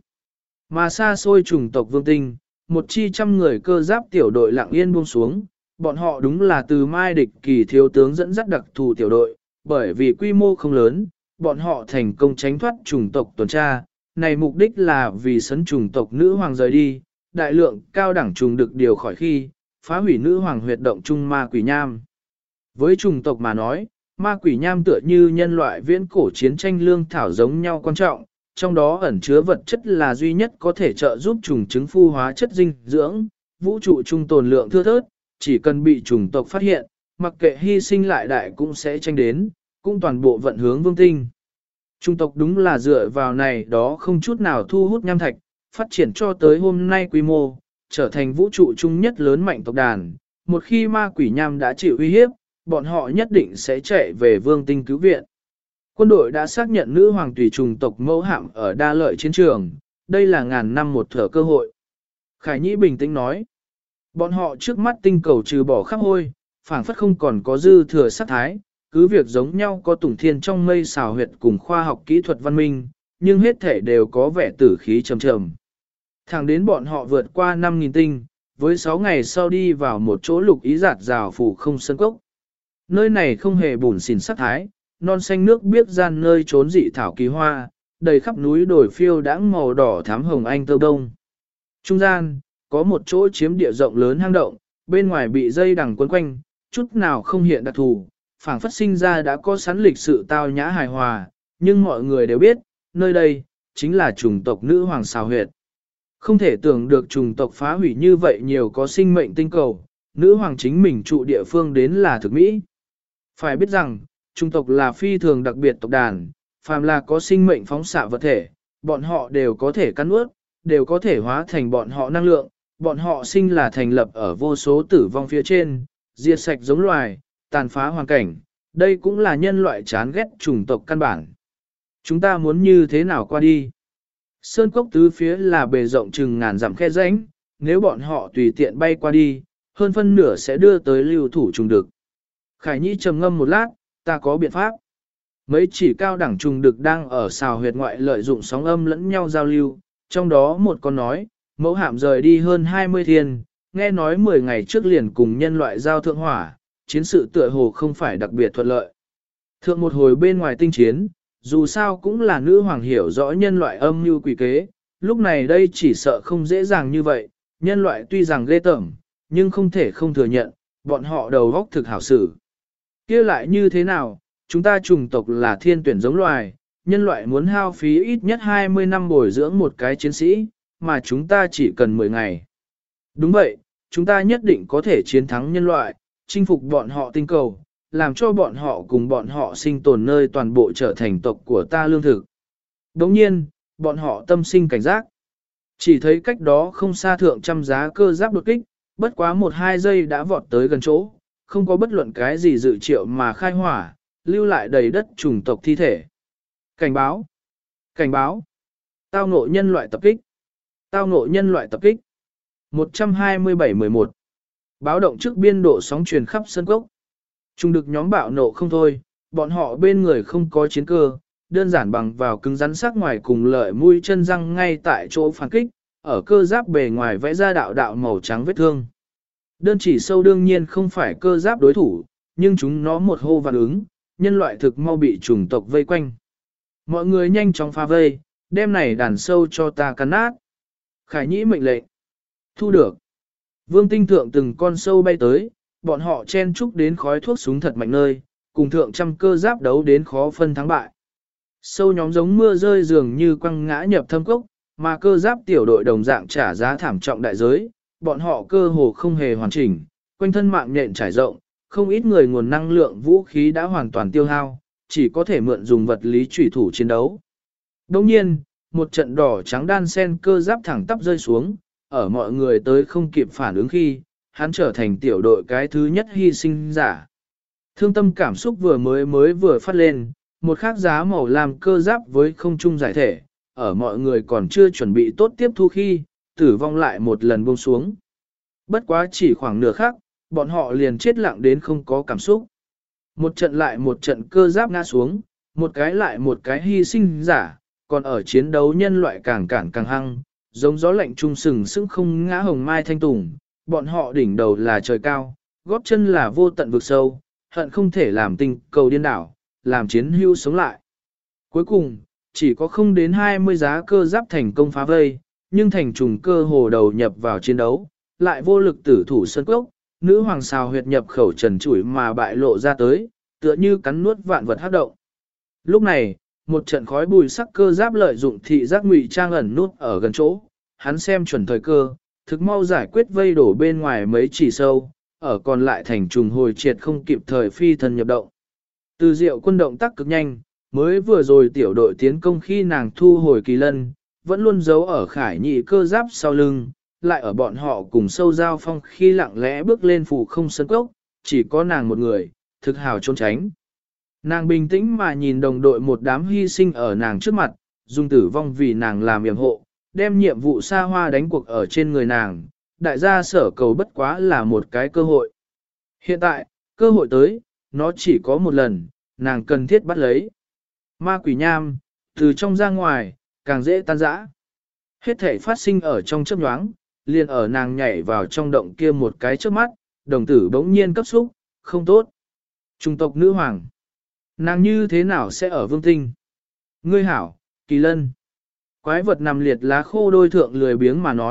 Mà xa xôi chủng tộc vương tinh, một chi trăm người cơ giáp tiểu đội lặng yên buông xuống, bọn họ đúng là từ Mai Địch Kỳ thiếu tướng dẫn dắt đặc thù tiểu đội, bởi vì quy mô không lớn, bọn họ thành công tránh thoát chủng tộc tuần tra, này mục đích là vì sấn chủng tộc nữ hoàng rời đi, đại lượng cao đẳng trùng được điều khỏi khi, phá hủy nữ hoàng huyệt động trung ma quỷ nham. Với chủng tộc mà nói, ma quỷ nham tựa như nhân loại viễn cổ chiến tranh lương thảo giống nhau quan trọng, trong đó ẩn chứa vật chất là duy nhất có thể trợ giúp trùng trứng phu hóa chất dinh dưỡng, vũ trụ trung tồn lượng thưa thớt, chỉ cần bị chủng tộc phát hiện, mặc kệ hy sinh lại đại cũng sẽ tranh đến, cũng toàn bộ vận hướng vương tinh. Chủng tộc đúng là dựa vào này đó không chút nào thu hút nham thạch, phát triển cho tới hôm nay quy mô, trở thành vũ trụ chung nhất lớn mạnh tộc đàn. Một khi ma quỷ nham đã chịu uy hiếp, bọn họ nhất định sẽ chạy về vương tinh cứu viện. Quân đội đã xác nhận nữ hoàng tùy chủng tộc mẫu hạm ở đa lợi chiến trường, đây là ngàn năm một thở cơ hội. Khải Nhĩ bình tĩnh nói, bọn họ trước mắt tinh cầu trừ bỏ khắp hôi, phảng phất không còn có dư thừa sát thái, cứ việc giống nhau có tủng thiên trong mây xào huyệt cùng khoa học kỹ thuật văn minh, nhưng hết thể đều có vẻ tử khí trầm trầm. Thẳng đến bọn họ vượt qua 5.000 tinh, với 6 ngày sau đi vào một chỗ lục ý giạt rào phủ không sân cốc. Nơi này không hề bùn xỉn sắc thái, non xanh nước biếc gian nơi trốn dị thảo kỳ hoa, đầy khắp núi đồi phiêu đãng màu đỏ thám hồng anh tơ đông. Trung gian, có một chỗ chiếm địa rộng lớn hang động, bên ngoài bị dây đằng quấn quanh, chút nào không hiện đặc thù, phảng phất sinh ra đã có sẵn lịch sự tao nhã hài hòa, nhưng mọi người đều biết, nơi đây, chính là chủng tộc nữ hoàng xào huyệt. Không thể tưởng được chủng tộc phá hủy như vậy nhiều có sinh mệnh tinh cầu, nữ hoàng chính mình trụ địa phương đến là thực mỹ. Phải biết rằng, chủng tộc là phi thường đặc biệt tộc đàn, phàm là có sinh mệnh phóng xạ vật thể, bọn họ đều có thể cắn nuốt, đều có thể hóa thành bọn họ năng lượng, bọn họ sinh là thành lập ở vô số tử vong phía trên, diệt sạch giống loài, tàn phá hoàn cảnh, đây cũng là nhân loại chán ghét chủng tộc căn bản. Chúng ta muốn như thế nào qua đi? Sơn cốc tứ phía là bề rộng chừng ngàn dặm khe rãnh, nếu bọn họ tùy tiện bay qua đi, hơn phân nửa sẽ đưa tới lưu thủ trùng đực. Khải Nhi trầm ngâm một lát, ta có biện pháp. Mấy chỉ cao đẳng trùng đực đang ở xào huyệt ngoại lợi dụng sóng âm lẫn nhau giao lưu, trong đó một con nói, mẫu hạm rời đi hơn 20 thiên, nghe nói 10 ngày trước liền cùng nhân loại giao thượng hỏa, chiến sự tựa hồ không phải đặc biệt thuận lợi. Thượng một hồi bên ngoài tinh chiến, dù sao cũng là nữ hoàng hiểu rõ nhân loại âm mưu quỷ kế, lúc này đây chỉ sợ không dễ dàng như vậy, nhân loại tuy rằng ghê tởm, nhưng không thể không thừa nhận, bọn họ đầu góc thực hảo xử. Kia lại như thế nào, chúng ta chủng tộc là thiên tuyển giống loài, nhân loại muốn hao phí ít nhất 20 năm bồi dưỡng một cái chiến sĩ, mà chúng ta chỉ cần 10 ngày. Đúng vậy, chúng ta nhất định có thể chiến thắng nhân loại, chinh phục bọn họ tinh cầu, làm cho bọn họ cùng bọn họ sinh tồn nơi toàn bộ trở thành tộc của ta lương thực. Đồng nhiên, bọn họ tâm sinh cảnh giác. Chỉ thấy cách đó không xa thượng trăm giá cơ giáp đột kích, bất quá 1-2 giây đã vọt tới gần chỗ, không có bất luận cái gì dự triệu mà khai hỏa, lưu lại đầy đất chủng tộc thi thể. Cảnh báo! Cảnh báo! Tao ngộ nhân loại tập kích! Tao ngộ nhân loại tập kích! 127-11 Báo động trước biên độ sóng truyền khắp sân cốc. Trung đực nhóm bạo nộ không thôi, bọn họ bên người không có chiến cơ, đơn giản bằng vào cứng rắn sắc ngoài cùng lợi mũi chân răng ngay tại chỗ phản kích, ở cơ giáp bề ngoài vẽ ra đạo đạo màu trắng vết thương. Đơn chỉ sâu đương nhiên không phải cơ giáp đối thủ, nhưng chúng nó một hô vạn ứng, nhân loại thực mau bị chủng tộc vây quanh. Mọi người nhanh chóng phá vây, đem này đàn sâu cho ta cắn nát. Khải Nhĩ mệnh lệnh. Thu được. Vương tinh thượng từng con sâu bay tới, bọn họ chen chúc đến khói thuốc súng thật mạnh nơi, cùng thượng trăm cơ giáp đấu đến khó phân thắng bại. Sâu nhóm giống mưa rơi dường như quăng ngã nhập thâm cốc, mà cơ giáp tiểu đội đồng dạng trả giá thảm trọng đại giới, bọn họ cơ hồ không hề hoàn chỉnh, quanh thân mạng nhện trải rộng, không ít người nguồn năng lượng vũ khí đã hoàn toàn tiêu hao, chỉ có thể mượn dùng vật lý chủy thủ chiến đấu. Đồng nhiên, một trận đỏ trắng đan sen cơ giáp thẳng tắp rơi xuống, ở mọi người tới không kịp phản ứng khi, hắn trở thành tiểu đội cái thứ nhất hy sinh giả. Thương tâm cảm xúc vừa phát lên, một khác giá màu làm cơ giáp với không trung giải thể, ở mọi người còn chưa chuẩn bị tốt tiếp thu khi, tử vong lại một lần buông xuống. Bất quá chỉ khoảng nửa khắc, bọn họ liền chết lặng đến không có cảm xúc. Một trận lại một trận cơ giáp ngã xuống, một cái lại một cái hy sinh giả, còn ở chiến đấu nhân loại càng cản càng hăng, giống gió lạnh trung sừng sững không ngã hồng mai thanh tùng, bọn họ đỉnh đầu là trời cao, góp chân là vô tận vực sâu, hận không thể làm tình cầu điên đảo, làm chiến hưu sống lại. Cuối cùng, chỉ có không đến 20 giá cơ giáp thành công phá vây, nhưng thành trùng cơ hồ đầu nhập vào chiến đấu, lại vô lực tử thủ sân cốc, nữ hoàng xào huyệt nhập khẩu trần trụi mà bại lộ ra tới, tựa như cắn nuốt vạn vật hấp động. Lúc này, một trận khói bùi sắc cơ giáp lợi dụng thị giác ngụy trang ẩn nút ở gần chỗ, hắn xem chuẩn thời cơ, thực mau giải quyết vây đổ bên ngoài mấy chỉ sâu, ở còn lại thành trùng hồi triệt không kịp thời phi thân nhập động. Từ diệu quân động tác cực nhanh, mới vừa rồi tiểu đội tiến công khi nàng thu hồi kỳ lân, vẫn luôn giấu ở Khải Nhị cơ giáp sau lưng, lại ở bọn họ cùng sâu giao phong khi lặng lẽ bước lên phủ không sân cốc, chỉ có nàng một người, thực hào trốn tránh. Nàng bình tĩnh mà nhìn đồng đội một đám hy sinh ở nàng trước mặt, dùng tử vong vì nàng làm yểm hộ, đem nhiệm vụ xa hoa đánh cuộc ở trên người nàng, đại gia sở cầu bất quá là một cái cơ hội. Hiện tại, cơ hội tới, nó chỉ có một lần, nàng cần thiết bắt lấy. Ma quỷ nham, từ trong ra ngoài, càng dễ tan rã. Hết thể phát sinh ở trong chớp nhoáng, liền ở nàng nhảy vào trong động kia một cái trước mắt, đồng tử bỗng nhiên cấp xúc, không tốt. Trung tộc nữ hoàng. Nàng như thế nào sẽ ở vương tinh? Ngươi hảo, kỳ lân. Quái vật nằm liệt lá khô đôi thượng lười biếng mà nói,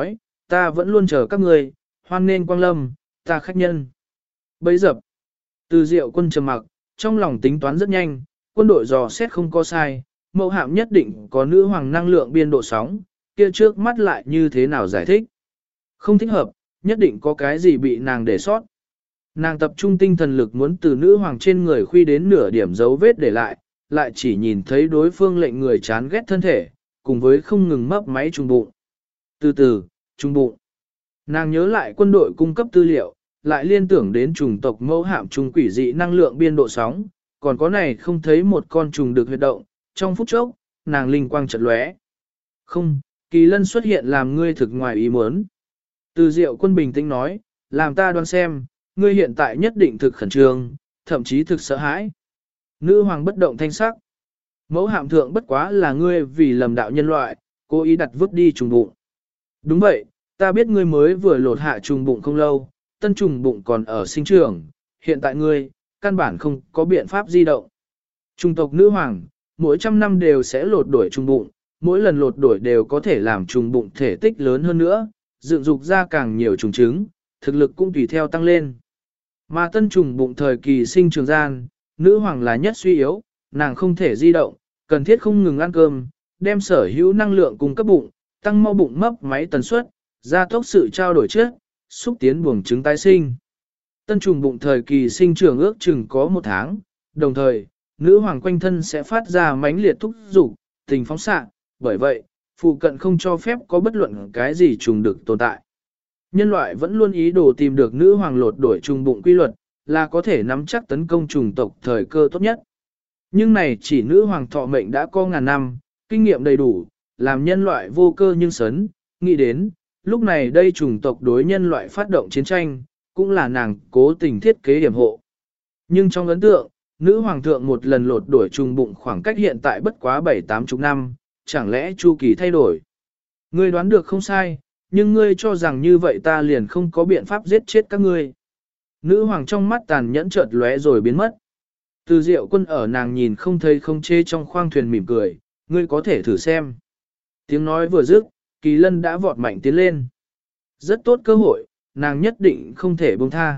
ta vẫn luôn chờ các ngươi, hoan nên quang lâm, ta khách nhân. Bấy dập, Từ Diệu Quân trầm mặc, trong lòng tính toán rất nhanh, quân đội dò xét không có sai, mẫu hạm nhất định có nữ hoàng năng lượng biên độ sóng, kia trước mắt lại như thế nào giải thích. Không thích hợp, nhất định có cái gì bị nàng để sót. Nàng tập trung tinh thần lực muốn từ nữ hoàng trên người khuy đến nửa điểm dấu vết để lại chỉ nhìn thấy đối phương lệnh người chán ghét thân thể, cùng với không ngừng mấp máy trung bụng. Từ từ, trung bụng. Nàng nhớ lại quân đội cung cấp tư liệu, lại liên tưởng đến chủng tộc mẫu hạm trùng quỷ dị năng lượng biên độ sóng, còn có này không thấy một con trùng được huyệt động, trong phút chốc, nàng linh quang chợt lóe. Không, Kỳ Lân xuất hiện làm ngươi thực ngoài ý muốn. Từ Diệu Quân bình tĩnh nói, làm ta đoán xem, ngươi hiện tại nhất định thực khẩn trương, thậm chí thực sợ hãi. Nữ hoàng bất động thanh sắc. Mẫu hạm thượng bất quá là ngươi vì lầm đạo nhân loại, cố ý đặt vứt đi trùng bụng. Đúng vậy, ta biết ngươi mới vừa lột hạ trùng bụng không lâu, tân trùng bụng còn ở sinh trưởng, hiện tại ngươi, căn bản không có biện pháp di động. Trùng tộc nữ hoàng, mỗi trăm năm đều sẽ lột đổi trùng bụng, mỗi lần lột đổi đều có thể làm trùng bụng thể tích lớn hơn nữa, dựng dục ra càng nhiều trùng trứng, thực lực cũng tùy theo tăng lên. Mà tân trùng bụng thời kỳ sinh trường gian, nữ hoàng là nhất suy yếu, nàng không thể di động, cần thiết không ngừng ăn cơm, đem sở hữu năng lượng cung cấp bụng, tăng mau bụng mấp máy tần suất, gia tốc sự trao đổi chất, xúc tiến buồng trứng tái sinh. Tân trùng bụng thời kỳ sinh trưởng ước chừng có 1 tháng, đồng thời, nữ hoàng quanh thân sẽ phát ra mãnh liệt thúc dục, tình phóng xạ, bởi vậy, phụ cận không cho phép có bất luận cái gì trùng được tồn tại. Nhân loại vẫn luôn ý đồ tìm được nữ hoàng lột đổi trùng bụng quy luật, là có thể nắm chắc tấn công trùng tộc thời cơ tốt nhất. Nhưng này chỉ nữ hoàng thọ mệnh đã có ngàn năm, kinh nghiệm đầy đủ, làm nhân loại vô cơ nhưng sấn, nghĩ đến, lúc này đây trùng tộc đối nhân loại phát động chiến tranh, cũng là nàng cố tình thiết kế điểm hộ. Nhưng trong ấn tượng, nữ hoàng thượng một lần lột đổi trùng bụng khoảng cách hiện tại bất quá 7-80 năm, chẳng lẽ chu kỳ thay đổi. Ngươi đoán được không sai, nhưng ngươi cho rằng như vậy ta liền không có biện pháp giết chết các ngươi. Nữ hoàng trong mắt tàn nhẫn chợt lóe rồi biến mất. Từ Diệu Quân ở nàng nhìn không thấy không chê trong khoang thuyền mỉm cười, ngươi có thể thử xem. Tiếng nói vừa dứt, Kỳ Lân đã vọt mạnh tiến lên. Rất tốt cơ hội, nàng nhất định không thể buông tha.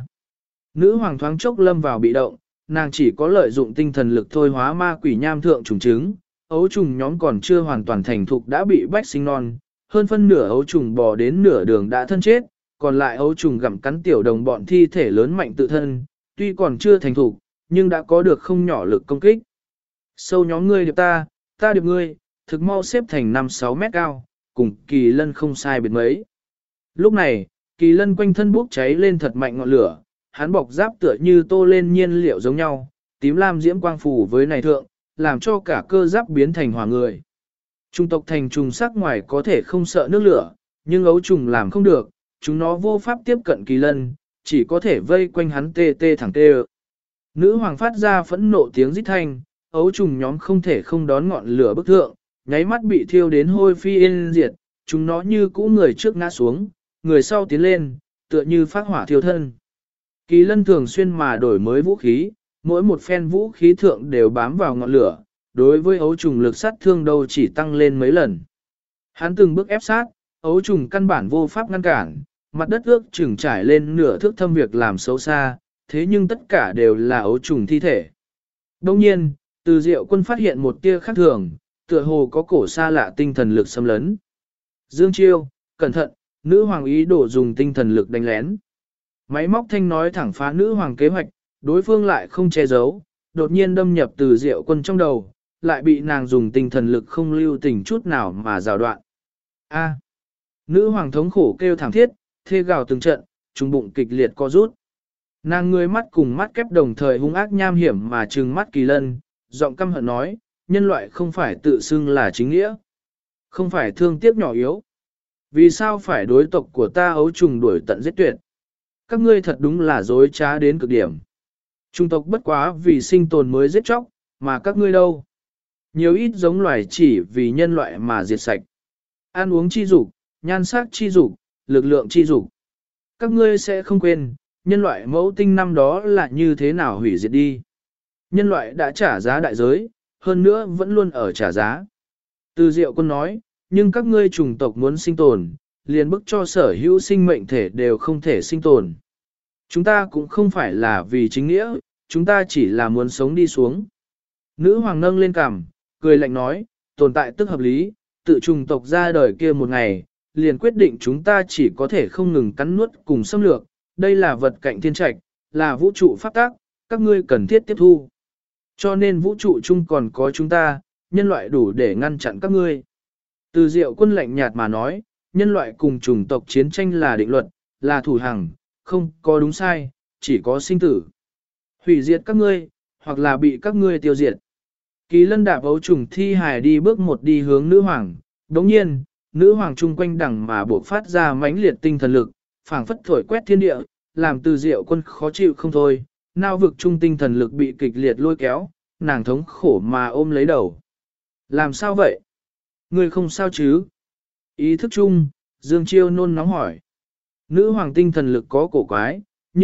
Nữ hoàng thoáng chốc lâm vào bị động, nàng chỉ có lợi dụng tinh thần lực thôi hóa ma quỷ nham thượng trùng trứng, ấu trùng nhóm còn chưa hoàn toàn thành thục đã bị bách sinh non, hơn phân nửa ấu trùng bò đến nửa đường đã thân chết, còn lại ấu trùng gặm cắn tiểu đồng bọn thi thể lớn mạnh tự thân, tuy còn chưa thành thục, nhưng đã có được không nhỏ lực công kích. Sâu nhóm ngươi điệp ta điệp ngươi, thực mau xếp thành 5-6 mét cao, cùng Kỳ Lân không sai biệt mấy. Lúc này, Kỳ Lân quanh thân bốc cháy lên thật mạnh ngọn lửa, hắn bọc giáp tựa như tô lên nhiên liệu giống nhau, tím lam diễm quang phủ với này thượng, làm cho cả cơ giáp biến thành hỏa người. Trung tộc thành trùng sắc ngoài có thể không sợ nước lửa, nhưng ấu trùng làm không được, chúng nó vô pháp tiếp cận Kỳ Lân, chỉ có thể vây quanh hắn tê tê thẳng tê. Nữ hoàng phát ra phẫn nộ tiếng rít thanh, ấu trùng nhóm không thể không đón ngọn lửa bức thượng, nháy mắt bị thiêu đến hôi phi yên diệt, chúng nó như cũ người trước ngã xuống, người sau tiến lên, tựa như phát hỏa thiêu thân. Kỳ Lân thường xuyên mà đổi mới vũ khí, mỗi một phen vũ khí thượng đều bám vào ngọn lửa, đối với ấu trùng lực sát thương đâu chỉ tăng lên mấy lần. Hắn từng bước ép sát, ấu trùng căn bản vô pháp ngăn cản, mặt đất ước chừng trải lên nửa thước thâm việc làm xấu xa, thế nhưng tất cả đều là ấu trùng thi thể. Đồng nhiên, Từ Diệu Quân phát hiện một tia khác thường, tựa hồ có cổ xa lạ tinh thần lực xâm lấn. Dương Chiêu, cẩn thận, nữ hoàng ý đồ dùng tinh thần lực đánh lén. Máy móc thanh nói thẳng phá nữ hoàng kế hoạch, đối phương lại không che giấu, đột nhiên đâm nhập Từ Diệu Quân trong đầu, lại bị nàng dùng tinh thần lực không lưu tình chút nào mà rào đoạn. A. Nữ hoàng thống khổ kêu thảm thiết, thê gào từng trận, trung bụng kịch liệt co rút. Nàng người mắt cùng mắt kép đồng thời hung ác nham hiểm mà trừng mắt Kỳ Lân, giọng căm hận nói, nhân loại không phải tự xưng là chính nghĩa. Không phải thương tiếc nhỏ yếu. Vì sao phải đối tộc của ta ấu trùng đuổi tận giết tuyệt? Các ngươi thật đúng là dối trá đến cực điểm. Trung tộc bất quá vì sinh tồn mới giết chóc, mà các ngươi đâu? Nhiều ít giống loài chỉ vì nhân loại mà diệt sạch. Ăn uống chi dục, nhan sắc chi dục, lực lượng chi dục. Các ngươi sẽ không quên, nhân loại mẫu tinh năm đó là như thế nào hủy diệt đi. Nhân loại đã trả giá đại giới, hơn nữa vẫn luôn ở trả giá. Từ Diệu Quân nói, nhưng các ngươi chủng tộc muốn sinh tồn, liền bức cho sở hữu sinh mệnh thể đều không thể sinh tồn. Chúng ta cũng không phải là vì chính nghĩa, chúng ta chỉ là muốn sống đi xuống. Nữ hoàng nâng lên cằm, cười lạnh nói, tồn tại tức hợp lý, tự trùng tộc ra đời kia một ngày, liền quyết định chúng ta chỉ có thể không ngừng cắn nuốt cùng xâm lược, đây là vật cạnh thiên trạch, là vũ trụ pháp tác, các ngươi cần thiết tiếp thu. Cho nên vũ trụ chung còn có chúng ta, nhân loại đủ để ngăn chặn các ngươi. Từ Diệu Quân lạnh nhạt mà nói, nhân loại cùng chủng tộc chiến tranh là định luật, là thủ hằng, không có đúng sai, chỉ có sinh tử. Hủy diệt các ngươi, hoặc là bị các ngươi tiêu diệt. Kỳ Lân đạp ấu trùng thi hài đi bước một đi hướng nữ hoàng, đồng nhiên, nữ hoàng chung quanh đằng mà bộc phát ra mãnh liệt tinh thần lực, phảng phất thổi quét thiên địa, làm Từ Diệu Quân khó chịu không thôi, nao vực trung tinh thần lực bị kịch liệt lôi kéo, nàng thống khổ mà ôm lấy đầu. Làm sao vậy? Ngươi không sao chứ? Ý thức chung, Dương Chiêu nôn nóng hỏi. Nữ hoàng tinh thần lực có cổ quái, như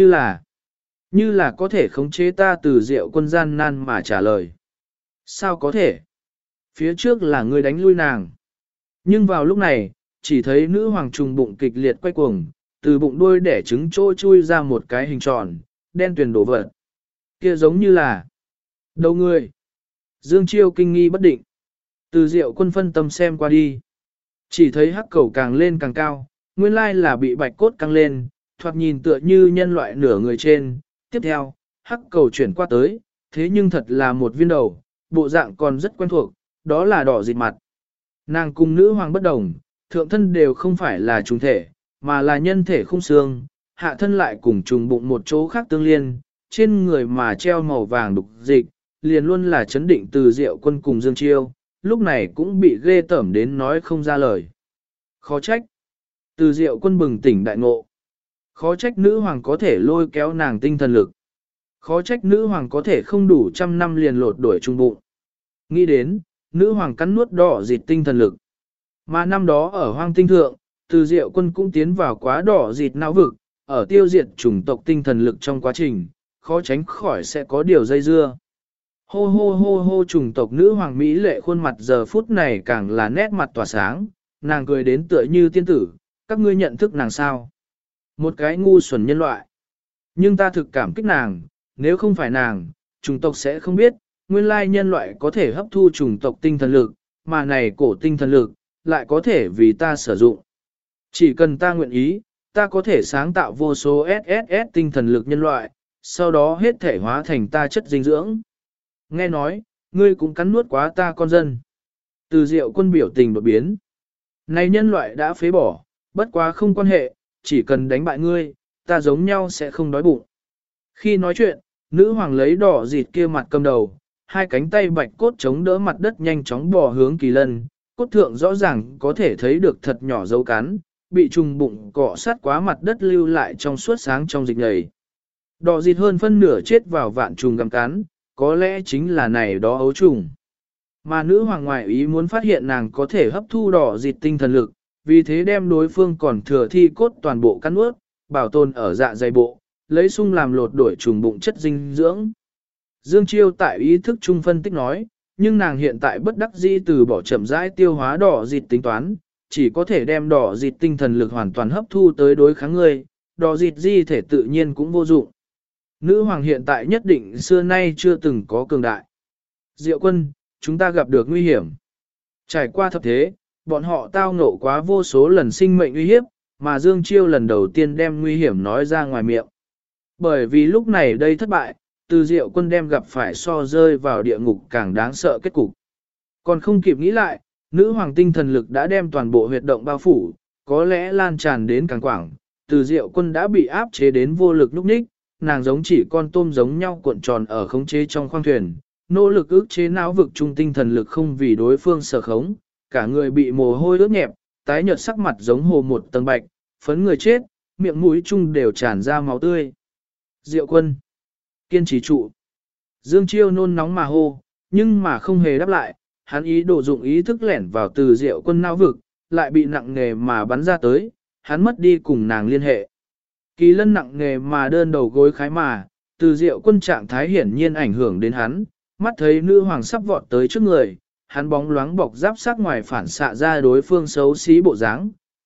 là có thể khống chế ta. Từ Diệu Quân gian nan mà trả lời. Sao có thể? Phía trước là ngươi đánh lui nàng. Nhưng vào lúc này, chỉ thấy nữ hoàng trùng bụng kịch liệt quay cuồng, từ bụng đuôi đẻ trứng trôi chui ra một cái hình tròn, đen tuyền đổ vật. Kia giống như là đầu người. Dương Chiêu kinh nghi bất định. Từ Diệu Quân phân tâm xem qua đi. Chỉ thấy hắc cầu càng lên càng cao, nguyên lai là bị bạch cốt căng lên, thoạt nhìn tựa như nhân loại nửa người trên. Tiếp theo, hắc cầu chuyển qua tới, thế nhưng thật là một viên đầu, bộ dạng còn rất quen thuộc, đó là đỏ dịt mặt. Nàng cùng nữ hoàng bất đồng, thượng thân đều không phải là trùng thể, mà là nhân thể khung xương, hạ thân lại cùng trùng bụng một chỗ khác tương liên, trên người mà treo màu vàng đục dịch, liền luôn là chấn định. Từ Diệu Quân cùng Dương Chiêu, lúc này cũng bị ghê tởm đến nói không ra lời. Khó trách. Từ Diệu Quân bừng tỉnh đại ngộ. Khó trách nữ hoàng có thể lôi kéo nàng tinh thần lực. Khó trách nữ hoàng có thể không đủ trăm năm liền lột đổi trung bụng. Nghĩ đến, nữ hoàng cắn nuốt đỏ dịt tinh thần lực. Mà năm đó ở hoang tinh thượng, Từ Diệu Quân cũng tiến vào quá đỏ dịt não vực, ở tiêu diệt chủng tộc tinh thần lực trong quá trình, khó tránh khỏi sẽ có điều dây dưa. Hô hô hô hô, chủng tộc nữ hoàng Mỹ lệ khuôn mặt giờ phút này càng là nét mặt tỏa sáng, nàng cười đến tựa như tiên tử, các ngươi nhận thức nàng sao? Một cái ngu xuẩn nhân loại. Nhưng ta thực cảm kích nàng, nếu không phải nàng, chủng tộc sẽ không biết, nguyên lai nhân loại có thể hấp thu chủng tộc tinh thần lực, mà này cổ tinh thần lực, lại có thể vì ta sử dụng. Chỉ cần ta nguyện ý, ta có thể sáng tạo vô số SSS tinh thần lực nhân loại, sau đó hết thể hóa thành ta chất dinh dưỡng. Nghe nói, ngươi cũng cắn nuốt quá ta con dân. Từ Diệu Quân biểu tình đột biến. Này nhân loại đã phế bỏ, bất quá không quan hệ, chỉ cần đánh bại ngươi, ta giống nhau sẽ không đói bụng. Khi nói chuyện, nữ hoàng lấy đỏ dịt kia mặt cầm đầu, hai cánh tay bạch cốt chống đỡ mặt đất nhanh chóng bò hướng Kỳ Lân, cốt thượng rõ ràng có thể thấy được thật nhỏ dấu cắn, bị trùng bụng cọ sát quá mặt đất lưu lại trong suốt sáng trong dịch nhầy. Đỏ dịt hơn phân nửa chết vào vạn trùng gặm cắn, có lẽ chính là này đó ấu trùng. Mà nữ hoàng ngoại ý muốn phát hiện nàng có thể hấp thu đỏ dịt tinh thần lực, vì thế đem đối phương còn thừa thi cốt toàn bộ cắn nuốt, bảo tồn ở dạ dày bộ, lấy sung làm lột đổi trùng bụng chất dinh dưỡng. Dương Chiêu tại ý thức trung phân tích nói, nhưng nàng hiện tại bất đắc dĩ từ bỏ chậm rãi tiêu hóa đỏ dịt tính toán, chỉ có thể đem đỏ dịt tinh thần lực hoàn toàn hấp thu tới đối kháng ngươi, đỏ dịt di thể tự nhiên cũng vô dụng. Nữ hoàng hiện tại nhất định xưa nay chưa từng có cường đại. Diệu Quân, chúng ta gặp được nguy hiểm. Trải qua thập thế, bọn họ tao ngộ quá vô số lần sinh mệnh uy hiếp, mà Dương Chiêu lần đầu tiên đem nguy hiểm nói ra ngoài miệng. Bởi vì lúc này đây thất bại, Từ Diệu Quân đem gặp phải so rơi vào địa ngục càng đáng sợ kết cục. Còn không kịp nghĩ lại, nữ hoàng tinh thần lực đã đem toàn bộ huyệt động bao phủ, có lẽ lan tràn đến càng quảng, Từ Diệu Quân đã bị áp chế đến vô lực lúc ních, nàng giống chỉ con tôm giống nhau cuộn tròn ở khống chế trong khoang thuyền, nỗ lực ức chế não vực trung tinh thần lực không vì đối phương sở khống, cả người bị mồ hôi ướt nhẹp, tái nhợt sắc mặt giống hồ một tầng bạch, phấn người chết, miệng mũi chung đều tràn ra máu tươi. Diệu Quân, kiên trì trụ. Dương Chiêu nôn nóng mà hô, nhưng mà không hề đáp lại, hắn ý đồ dụng ý thức lẻn vào Từ Diệu Quân não vực, lại bị nặng nề mà bắn ra tới, hắn mất đi cùng nàng liên hệ. Kỳ Lân nặng nề mà đơn đầu gối khái mà, Từ Diệu Quân trạng thái hiển nhiên ảnh hưởng đến hắn, mắt thấy nữ hoàng sắp vọt tới trước người, hắn bóng loáng bọc giáp sát ngoài phản xạ ra đối phương xấu xí bộ dáng,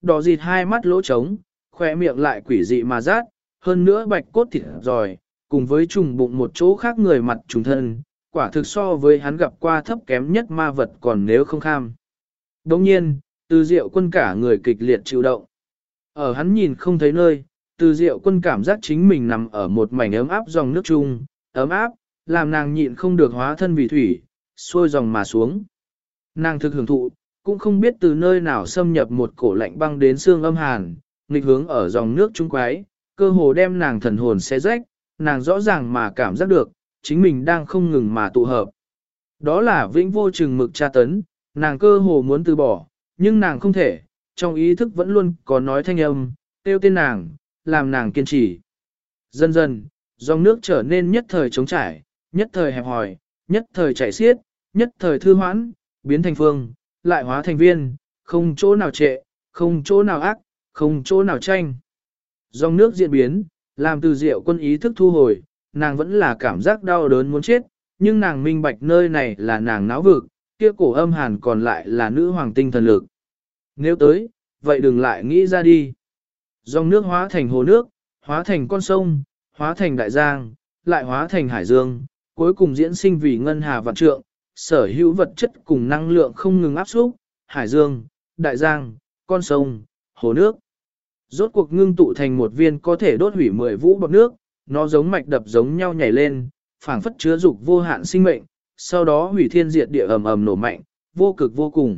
đỏ dịt hai mắt lỗ trống, khỏe miệng lại quỷ dị mà rát, hơn nữa bạch cốt thịt giỏi, cùng với trùng bụng một chỗ khác người mặt trùng thân, quả thực so với hắn gặp qua thấp kém nhất ma vật còn nếu không kham. Đồng nhiên, Từ Diệu Quân cả người kịch liệt chịu động. Ở hắn nhìn không thấy nơi, Từ Diệu Quân cảm giác chính mình nằm ở một mảnh ấm áp dòng nước chung, ấm áp, làm nàng nhịn không được hóa thân vì thủy, xuôi dòng mà xuống. Nàng thực hưởng thụ, cũng không biết từ nơi nào xâm nhập một cổ lạnh băng đến xương âm hàn, nghịch hướng ở dòng nước trung quái, cơ hồ đem nàng thần hồn xé rách, nàng rõ ràng mà cảm giác được, chính mình đang không ngừng mà tụ hợp. Đó là vĩnh vô chừng mực tra tấn, nàng cơ hồ muốn từ bỏ, nhưng nàng không thể, trong ý thức vẫn luôn có nói thanh âm, kêu tên nàng, làm nàng kiên trì. Dần dần, dòng nước trở nên nhất thời trống trải, nhất thời hẹp hòi, nhất thời chảy xiết, nhất thời thư hoãn, biến thành phương, lại hóa thành viên, không chỗ nào trệ, không chỗ nào ác, không chỗ nào tranh. Dòng nước diễn biến, làm Từ Diệu Quân ý thức thu hồi, nàng vẫn là cảm giác đau đớn muốn chết, nhưng nàng minh bạch nơi này là nàng náo vực, kia cổ âm hàn còn lại là nữ hoàng tinh thần lực. Nếu tới, vậy đừng lại nghĩ ra đi. Dòng nước hóa thành hồ nước, hóa thành con sông, hóa thành đại giang, lại hóa thành hải dương, cuối cùng diễn sinh vì ngân hà vạn trượng, sở hữu vật chất cùng năng lượng không ngừng áp xúc, hải dương, đại giang, con sông, hồ nước. Rốt cuộc ngưng tụ thành một viên có thể đốt hủy 10 vũ bọt nước, nó giống mạch đập giống nhau nhảy lên, phảng phất chứa dục vô hạn sinh mệnh, sau đó hủy thiên diệt địa ầm ầm nổ mạnh, vô cực vô cùng.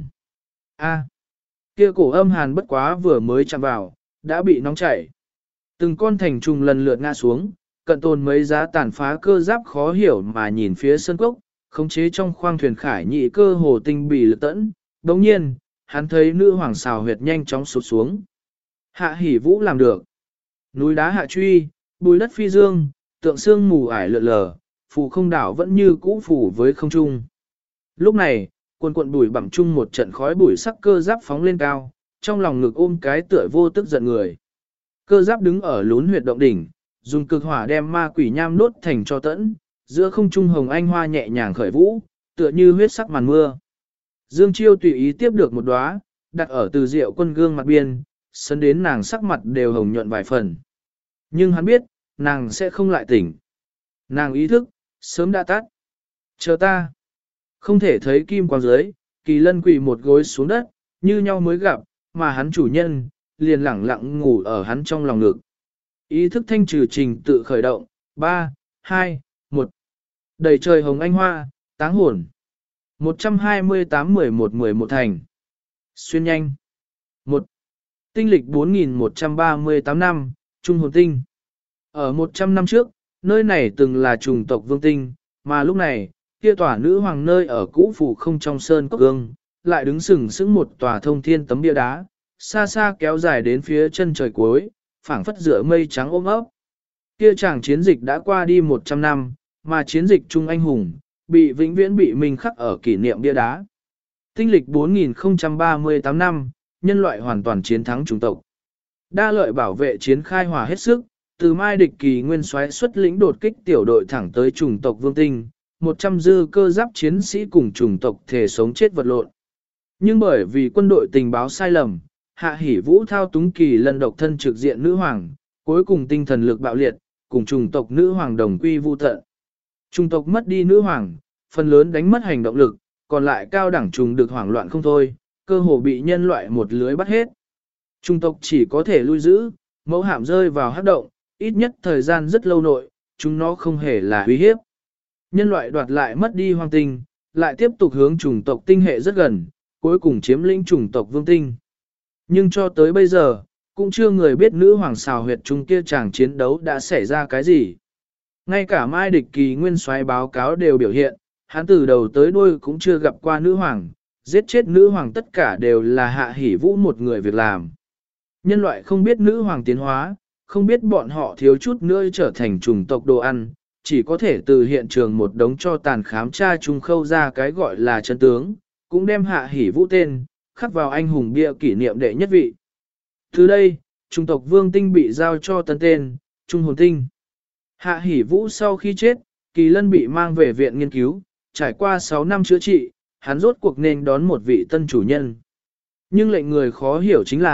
A, kia cổ âm hàn bất quá vừa mới chạm vào, đã bị nóng chảy. Từng con thành trùng lần lượt ngã xuống, cận tồn mấy giá tàn phá cơ giáp khó hiểu mà nhìn phía sân cốc, khống chế trong khoang thuyền khải nhị cơ hồ tinh bì lực tẫn. Đồng nhiên, hắn thấy nữ hoàng xào huyệt nhanh chóng sụt xuống. Hạ Hỉ Vũ làm được. Núi đá hạ truy, bùi đất phi dương, tượng sương mù ải lượn lờ, phù không đảo vẫn như cũ phủ với không trung. Lúc này, quần quận bùi bặm chung một trận khói bùi sắc cơ giáp phóng lên cao, trong lòng ngực ôm cái tựa vô tức giận người. Cơ giáp đứng ở lún huyệt động đỉnh, dùng cực hỏa đem ma quỷ nham đốt thành cho tẫn, giữa không trung hồng anh hoa nhẹ nhàng khởi vũ, tựa như huyết sắc màn mưa. Dương Chiêu tùy ý tiếp được một đóa, đặt ở Từ Diệu Quân gương mặt biên, sân đến nàng sắc mặt đều hồng nhuận vài phần. Nhưng hắn biết, nàng sẽ không lại tỉnh. Nàng ý thức, sớm đã tắt. Chờ ta. Không thể thấy kim quang dưới, Kỳ Lân quỳ một gối xuống đất, như nhau mới gặp, mà hắn chủ nhân, liền lẳng lặng ngủ ở hắn trong lòng ngực. Ý thức thanh trừ trình tự khởi động, 3, 2, 1. Đầy trời hồng anh hoa, táng hồn. 128-11-11 thành. Xuyên nhanh. 1. Tinh lịch 4138 năm, Trung hồn tinh. Ở 100 năm trước, nơi này từng là chủng tộc vương tinh, mà lúc này, kia tòa nữ hoàng nơi ở cũ phủ không trong sơn cốc gương, lại đứng sừng sững một tòa thông thiên tấm bia đá, xa xa kéo dài đến phía chân trời cuối, phảng phất giữa mây trắng ôm ấp. Kia chàng chiến dịch đã qua đi 100 năm, mà chiến dịch Trung anh hùng, bị vĩnh viễn bị mình khắc ở kỷ niệm bia đá. Tinh lịch 4038 năm, nhân loại hoàn toàn chiến thắng chủng tộc. Đa lợi bảo vệ chiến khai hỏa hết sức, từ Mai Địch Kỳ nguyên soái xuất lĩnh đột kích tiểu đội thẳng tới chủng tộc Vương Tinh, 100 dư cơ giáp chiến sĩ cùng chủng tộc thể sống chết vật lộn. Nhưng bởi vì quân đội tình báo sai lầm, Hạ Hỉ Vũ thao túng Kỳ Lân độc thân trực diện nữ hoàng, cuối cùng tinh thần lực bạo liệt, cùng chủng tộc nữ hoàng đồng quy vu tận. Chủng tộc mất đi nữ hoàng, phần lớn đánh mất hành động lực, còn lại cao đẳng trùng được hoảng loạn không thôi, cơ hồ bị nhân loại một lưới bắt hết. Chủng tộc chỉ có thể lui giữ, mẫu hạm rơi vào hắc động, ít nhất thời gian rất lâu nội, chúng nó không hề là uy hiếp. Nhân loại đoạt lại mất đi hoàng tinh, lại tiếp tục hướng chủng tộc tinh hệ rất gần, cuối cùng chiếm lĩnh chủng tộc vương tinh. Nhưng cho tới bây giờ, cũng chưa người biết nữ hoàng xào huyệt chung kia chàng chiến đấu đã xảy ra cái gì. Ngay cả Mai Địch Kỳ nguyên soái báo cáo đều biểu hiện, hắn từ đầu tới đuôi cũng chưa gặp qua nữ hoàng, giết chết nữ hoàng tất cả đều là Hạ Hỉ Vũ một người việc làm. Nhân loại không biết nữ hoàng tiến hóa, không biết bọn họ thiếu chút nữa trở thành chủng tộc đồ ăn, chỉ có thể từ hiện trường một đống cho tàn khám tra trung khâu ra cái gọi là chân tướng, cũng đem Hạ Hỉ Vũ tên, khắc vào anh hùng bia kỷ niệm đệ nhất vị. Từ đây, chủng tộc Vương Tinh bị giao cho tân tên, Trung Hồn Tinh. Hạ Hỉ Vũ sau khi chết, Kỳ Lân bị mang về viện nghiên cứu, trải qua 6 năm chữa trị, hắn rốt cuộc nên đón một vị tân chủ nhân. Nhưng lệnh người khó hiểu chính là,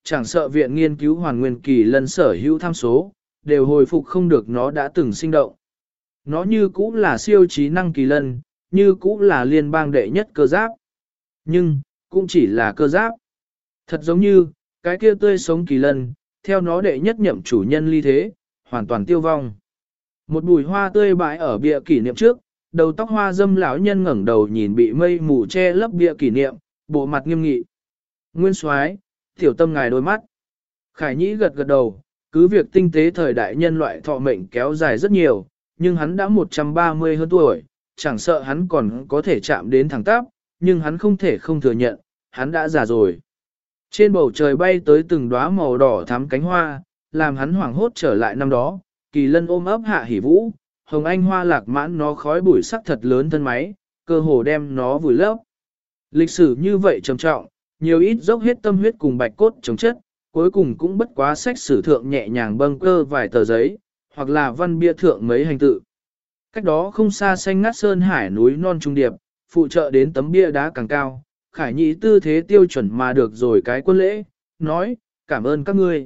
chẳng sợ viện nghiên cứu hoàn nguyên kỳ lân sở hữu tham số, đều hồi phục không được nó đã từng sinh động. Nó như cũ là siêu trí năng kỳ lân, như cũ là liên bang đệ nhất cơ giáp. Nhưng, cũng chỉ là cơ giáp. Thật giống như, cái kia tươi sống kỳ lân, theo nó đệ nhất nhậm chủ nhân ly thế, hoàn toàn tiêu vong. Một bùi hoa tươi bãi ở bia kỷ niệm trước, đầu tóc hoa dâm lão nhân ngẩng đầu nhìn bị mây mù che lấp bia kỷ niệm, bộ mặt nghiêm nghị. Nguyên Soái, tiểu tâm ngài đôi mắt. Khải Nhĩ gật gật đầu, cứ việc tinh tế thời đại nhân loại thọ mệnh kéo dài rất nhiều, nhưng hắn đã 130 hơn tuổi, chẳng sợ hắn còn có thể chạm đến thẳng tắp, nhưng hắn không thể không thừa nhận, hắn đã già rồi. Trên bầu trời bay tới từng đóa màu đỏ thắm cánh hoa, làm hắn hoảng hốt trở lại năm đó, kỳ lân ôm ấp Hạ Hỷ Vũ, hồng anh hoa lạc mãn nó khói bụi sắc thật lớn thân máy, cơ hồ đem nó vùi lấp. Lịch sử như vậy trầm trọng, nhiều ít dốc hết tâm huyết cùng bạch cốt chống chất, cuối cùng cũng bất quá sách sử thượng nhẹ nhàng bâng cơ vài tờ giấy, hoặc là văn bia thượng mấy hành tự. Cách đó không xa xanh ngát sơn hải núi non trung điệp, phụ trợ đến tấm bia đá càng cao, Khải Nhĩ tư thế tiêu chuẩn mà được rồi cái quân lễ, nói, cảm ơn các ngươi.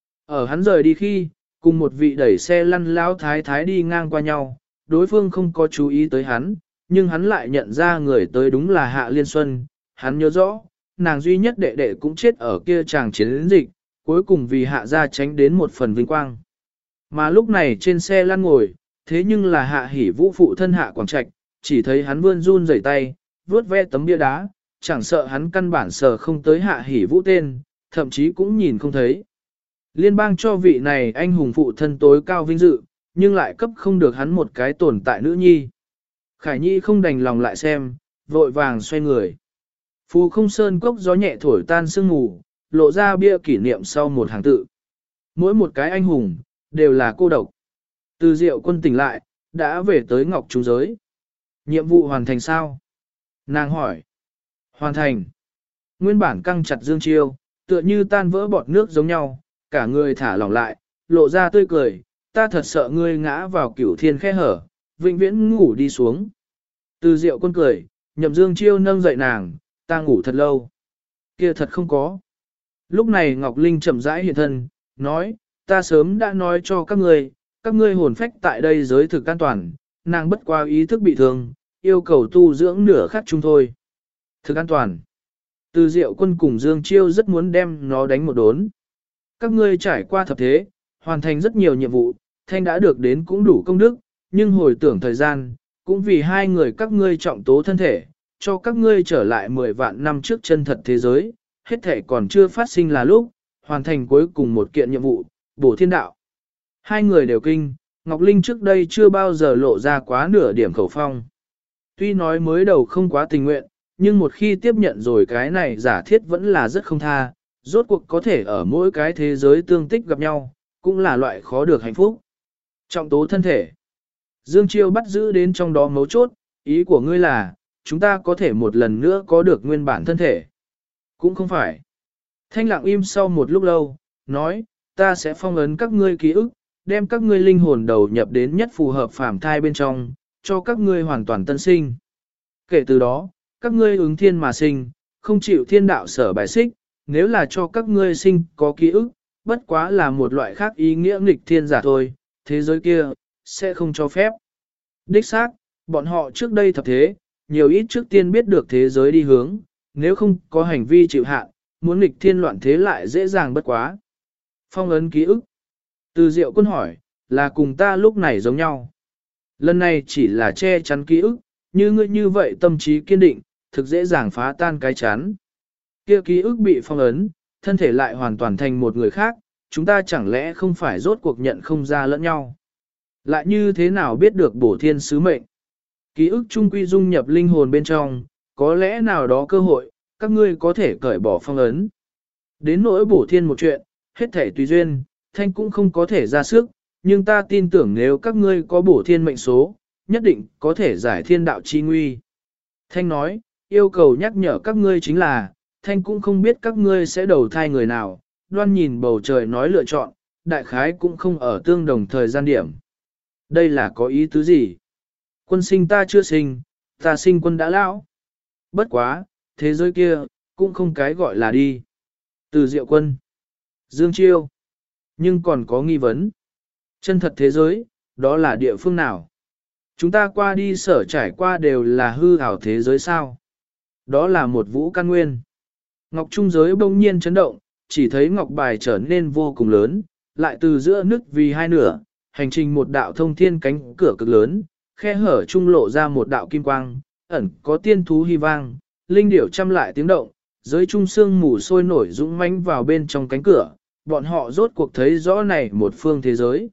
Ở hắn rời đi khi, cùng một vị đẩy xe lăn lão thái thái đi ngang qua nhau, đối phương không có chú ý tới hắn, nhưng hắn lại nhận ra người tới đúng là Hạ Liên Xuân, hắn nhớ rõ, nàng duy nhất đệ đệ cũng chết ở kia chàng chiến dịch, cuối cùng vì Hạ gia tránh đến một phần vinh quang. Mà lúc này trên xe lăn ngồi, thế nhưng là Hạ Hỷ Vũ phụ thân Hạ Quảng Trạch, chỉ thấy hắn vươn run rẩy tay, vuốt ve tấm bia đá, chẳng sợ hắn căn bản sờ không tới Hạ Hỷ Vũ tên, thậm chí cũng nhìn không thấy. Liên bang cho vị này anh hùng phụ thân tối cao vinh dự, nhưng lại cấp không được hắn một cái tồn tại nữ nhi. Khải Nhi không đành lòng lại xem, vội vàng xoay người. Phù không sơn cốc gió nhẹ thổi tan sương mù, lộ ra bia kỷ niệm sau một hàng tự. Mỗi một cái anh hùng, đều là cô độc. Từ Diệu Quân tỉnh lại, đã về tới Ngọc Trung Giới. Nhiệm vụ hoàn thành sao? Nàng hỏi. Hoàn thành. Nguyên bản căng chặt Dương Chiêu, tựa như tan vỡ bọt nước giống nhau, cả người thả lỏng lại, lộ ra tươi cười, ta thật sợ ngươi ngã vào cửu thiên khe hở, vĩnh viễn ngủ đi xuống. Từ Diệu Quân cười, Nhậm Dương Chiêu nâng dậy nàng, ta ngủ thật lâu. Kia thật không có. Lúc này Ngọc Linh chậm rãi hiện thân, nói, ta sớm đã nói cho các ngươi hồn phách tại đây giới thực an toàn, nàng bất qua ý thức bị thương, yêu cầu tu dưỡng nửa khắc chung thôi. Thực an toàn. Từ Diệu Quân cùng Dương Chiêu rất muốn đem nó đánh một đốn. Các ngươi trải qua thập thế, hoàn thành rất nhiều nhiệm vụ, thanh đã được đến cũng đủ công đức, nhưng hồi tưởng thời gian, cũng vì hai người các ngươi trọng tố thân thể, cho các ngươi trở lại 10 vạn năm trước chân thật thế giới, hết thể còn chưa phát sinh là lúc, hoàn thành cuối cùng một kiện nhiệm vụ, bổ thiên đạo. Hai người đều kinh, Ngọc Linh trước đây chưa bao giờ lộ ra quá nửa điểm khẩu phong. Tuy nói mới đầu không quá tình nguyện, nhưng một khi tiếp nhận rồi cái này giả thiết vẫn là rất không tha, rốt cuộc có thể ở mỗi cái thế giới tương tích gặp nhau, cũng là loại khó được hạnh phúc. Trọng tố thân thể. Dương Chiêu bắt giữ đến trong đó mấu chốt, ý của ngươi là, chúng ta có thể một lần nữa có được nguyên bản thân thể. Cũng không phải. Thanh lặng im sau một lúc lâu, nói, ta sẽ phong ấn các ngươi ký ức, đem các ngươi linh hồn đầu nhập đến nhất phù hợp phàm thai bên trong, cho các ngươi hoàn toàn tân sinh. Kể từ đó, các ngươi ứng thiên mà sinh, không chịu thiên đạo sở bài xích, nếu là cho các ngươi sinh có ký ức, bất quá là một loại khác ý nghĩa nghịch thiên giả thôi, thế giới kia, sẽ không cho phép. Đích xác, bọn họ trước đây thập thế, nhiều ít trước tiên biết được thế giới đi hướng, nếu không có hành vi chịu hạn, muốn nghịch thiên loạn thế lại dễ dàng bất quá. Phong ấn ký ức. Từ Diệu Quân hỏi, là cùng ta lúc này giống nhau. Lần này chỉ là che chắn ký ức, như ngươi như vậy tâm trí kiên định, thực dễ dàng phá tan cái chắn. Kia ký ức bị phong ấn, thân thể lại hoàn toàn thành một người khác, chúng ta chẳng lẽ không phải rốt cuộc nhận không ra lẫn nhau. Lại như thế nào biết được bổ thiên sứ mệnh? Ký ức chung quy dung nhập linh hồn bên trong, có lẽ nào đó cơ hội, các ngươi có thể cởi bỏ phong ấn. Đến nỗi bổ thiên một chuyện, hết thể tùy duyên, thanh cũng không có thể ra sức, nhưng ta tin tưởng nếu các ngươi có bổ thiên mệnh số, nhất định có thể giải thiên đạo chi nguy. Thanh nói, yêu cầu nhắc nhở các ngươi chính là, Thanh cũng không biết các ngươi sẽ đầu thai người nào, đoan nhìn bầu trời nói lựa chọn, đại khái cũng không ở tương đồng thời gian điểm. Đây là có ý tứ gì? Quân sinh ta chưa sinh, ta sinh quân đã lão. Bất quá, thế giới kia, cũng không cái gọi là đi. Từ Diệu Quân. Dương Chiêu. Nhưng còn có nghi vấn. Chân thật thế giới, đó là địa phương nào? Chúng ta qua đi sở trải qua đều là hư ảo thế giới sao? Đó là một vũ căn nguyên. Ngọc trung giới bỗng nhiên chấn động, chỉ thấy ngọc bài trở nên vô cùng lớn, lại từ giữa nước vì hai nửa, hành trình một đạo thông thiên cánh cửa cực lớn, khe hở trung lộ ra một đạo kim quang, ẩn có tiên thú hy vang, linh điểu chăm lại tiếng động, giới trung sương mù sôi nổi dũng mãnh vào bên trong cánh cửa, bọn họ rốt cuộc thấy rõ này một phương thế giới.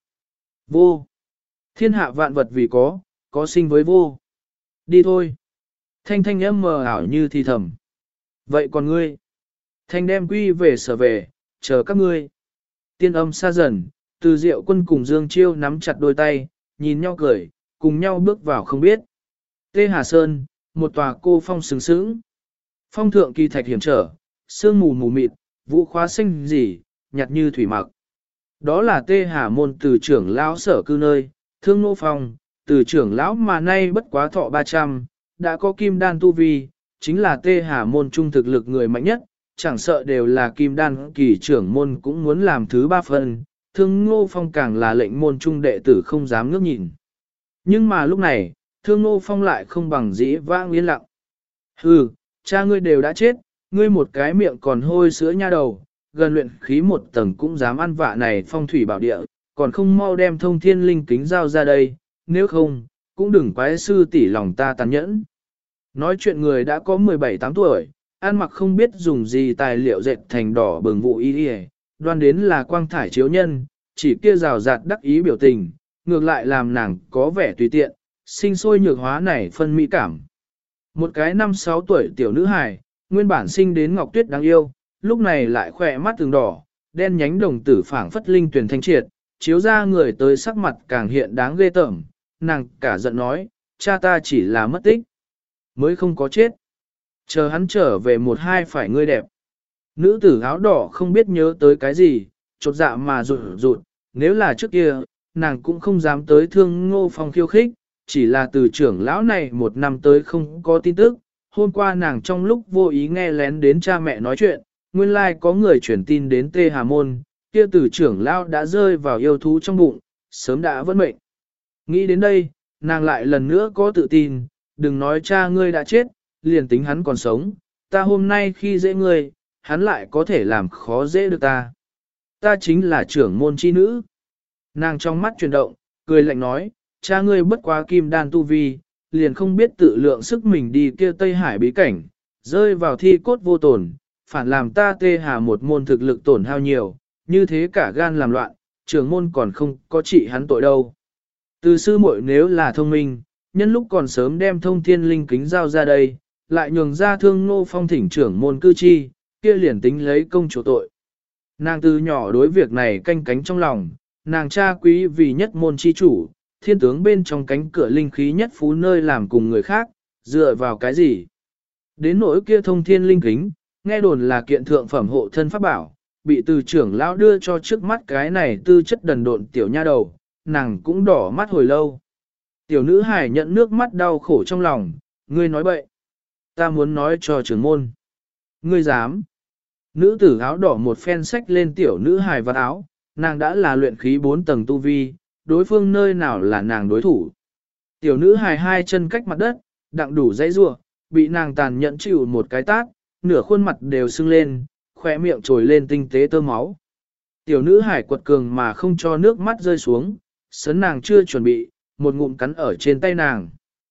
Vô. Thiên hạ vạn vật vì có sinh với vô. Đi thôi. Thanh thanh âm mờ ảo như thì thầm. Vậy còn ngươi? Thanh đem quy về sở về, chờ các ngươi. Tiên âm xa dần, từ Diệu Quân cùng Dương Chiêu nắm chặt đôi tay, nhìn nhau cười, cùng nhau bước vào không biết. Tê Hà Sơn, một tòa cô phong sừng sững. Phong thượng kỳ thạch hiểm trở, sương mù mù mịt, vũ khóa xanh rỉ, nhạt như thủy mặc. Đó là Tê Hà môn từ trưởng lão sở cư nơi, thương nô phong, từ trưởng lão mà nay bất quá thọ 300, đã có kim đan tu vi, chính là Tê Hà môn trung thực lực người mạnh nhất, chẳng sợ đều là kim đan kỳ trưởng môn cũng muốn làm thứ 3 phần, thương ngô phong càng là lệnh môn trung đệ tử không dám ngước nhìn. Nhưng mà lúc này, thương ngô phong lại không bằng dĩ vãng yên lặng. Hừ, cha ngươi đều đã chết, ngươi một cái miệng còn hôi sữa nha đầu, gần luyện khí một tầng cũng dám ăn vạ này phong thủy bảo địa, còn không mau đem thông thiên linh kính giao ra đây, nếu không, cũng đừng quái sư tỷ lòng ta tàn nhẫn. Nói chuyện người đã có 17-8 tuổi, ăn mặc không biết dùng gì tài liệu dệt thành đỏ bừng vụ y y, đoan đến là quang thải chiếu nhân, chỉ kia rào rạt đắc ý biểu tình, ngược lại làm nàng có vẻ tùy tiện, sinh sôi nhược hóa này phân mỹ cảm. Một cái 5-6 tuổi tiểu nữ hài, nguyên bản sinh đến ngọc tuyết đáng yêu, lúc này lại khỏe mắt từng đỏ, đen nhánh đồng tử phảng phất linh tuyển thanh triệt, chiếu ra người tới sắc mặt càng hiện đáng ghê tởm, nàng cả giận nói, cha ta chỉ là mất tích, mới không có chết. Chờ hắn trở về 1-2 phải ngươi đẹp. Nữ tử áo đỏ không biết nhớ tới cái gì, chột dạ mà rụt rụt, nếu là trước kia, nàng cũng không dám tới thương Ngô Phong khiêu khích, chỉ là từ trưởng lão này 1 năm tới không có tin tức. Hôm qua nàng trong lúc vô ý nghe lén đến cha mẹ nói chuyện, nguyên lai có người chuyển tin đến Tê Hà Môn, kia từ trưởng lão đã rơi vào yêu thú trong bụng, sớm đã vất mệnh. Nghĩ đến đây, nàng lại lần nữa có tự tin, đừng nói cha ngươi đã chết, liền tính hắn còn sống, ta hôm nay khi dễ ngươi, hắn lại có thể làm khó dễ được ta. Ta chính là trưởng môn chi nữ. Nàng trong mắt chuyển động, cười lạnh nói, cha ngươi bất quá kim đan tu vi, liền không biết tự lượng sức mình đi kia Tây Hải bí cảnh, rơi vào thi cốt vô tổn, phản làm ta Tê Hà một môn thực lực tổn hao nhiều, như thế cả gan làm loạn, trưởng môn còn không có trị hắn tội đâu. Từ sư muội nếu là thông minh, nhân lúc còn sớm đem thông thiên linh kính giao ra đây, lại nhường ra thương Ngô Phong thỉnh trưởng môn cư chi, kia liền tính lấy công chủ tội. Nàng từ nhỏ đối việc này canh cánh trong lòng, nàng cha quý vì nhất môn chi chủ, thiên tướng bên trong cánh cửa linh khí nhất phú nơi làm cùng người khác, dựa vào cái gì? Đến nỗi kia thông thiên linh kính, nghe đồn là kiện thượng phẩm hộ thân pháp bảo, bị từ trưởng lão đưa cho trước mắt cái này tư chất đần độn tiểu nha đầu, nàng cũng đỏ mắt hồi lâu. Tiểu nữ hải nhận nước mắt đau khổ trong lòng, ngươi nói bậy. Ta muốn nói cho trưởng môn. Ngươi dám. Nữ tử áo đỏ một phen sách lên tiểu nữ hài vạt áo, nàng đã là luyện khí 4 tầng tu vi, đối phương nơi nào là nàng đối thủ. Tiểu nữ hài 2 chân cách mặt đất, đặng đủ dãy rua, bị nàng tàn nhẫn chịu một cái tát, nửa khuôn mặt đều sưng lên, khỏe miệng trồi lên tinh tế tơ máu. Tiểu nữ hài quật cường mà không cho nước mắt rơi xuống, sấn nàng chưa chuẩn bị, một ngụm cắn ở trên tay nàng.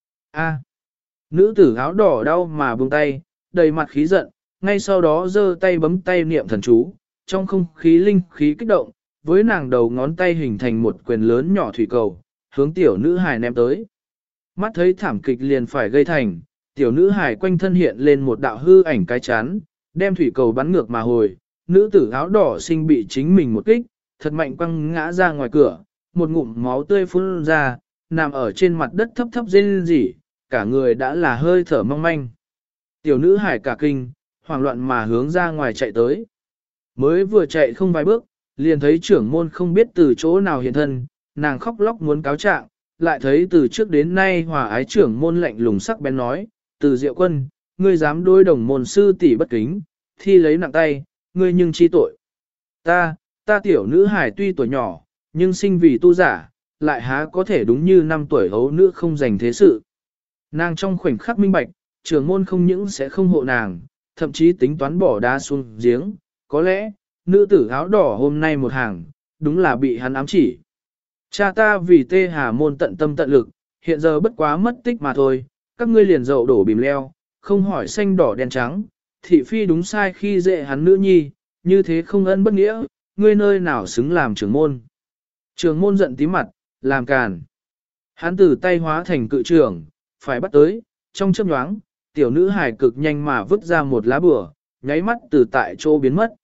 A. Nữ tử áo đỏ đau mà buông tay, đầy mặt khí giận, ngay sau đó giơ tay bấm tay niệm thần chú, trong không khí linh khí kích động, với nàng đầu ngón tay hình thành một quyền lớn nhỏ thủy cầu, hướng tiểu nữ hài ném tới. Mắt thấy thảm kịch liền phải gây thành, tiểu nữ hài quanh thân hiện lên một đạo hư ảnh cái chán, đem thủy cầu bắn ngược mà hồi, nữ tử áo đỏ sinh bị chính mình một kích, thật mạnh quăng ngã ra ngoài cửa, một ngụm máu tươi phun ra, nằm ở trên mặt đất thấp thấp rên rỉ, cả người đã là hơi thở mong manh. Tiểu nữ hải cả kinh, hoảng loạn mà hướng ra ngoài chạy tới. Mới vừa chạy không vài bước, liền thấy trưởng môn không biết từ chỗ nào hiện thân, nàng khóc lóc muốn cáo trạng, lại thấy từ trước đến nay hòa ái trưởng môn lạnh lùng sắc bén nói, từ Diệu Quân, ngươi dám đối đồng môn sư tỷ bất kính, thi lấy nặng tay, ngươi nhưng chi tội. Ta tiểu nữ hài tuy tuổi nhỏ, nhưng sinh vì tu giả, lại há có thể đúng như 5 tuổi hấu nữ không dành thế sự. Nàng trong khoảnh khắc minh bạch, trưởng môn không những sẽ không hộ nàng, thậm chí tính toán bỏ đá xuống giếng, có lẽ, nữ tử áo đỏ hôm nay một hàng, đúng là bị hắn ám chỉ. Cha ta vì tê hà môn tận tâm tận lực, hiện giờ bất quá mất tích mà thôi, các ngươi liền dậu đổ bìm leo, không hỏi xanh đỏ đen trắng, thị phi đúng sai khi dễ hắn nữ nhi, như thế không ân bất nghĩa, ngươi nơi nào xứng làm trưởng môn. Trưởng môn giận tí mặt, làm càn. Hắn từ tay hóa thành cự trưởng, phải bắt tới, trong chớp nhoáng, tiểu nữ hài cực nhanh mà vứt ra một lá bùa, nháy mắt từ tại chỗ biến mất.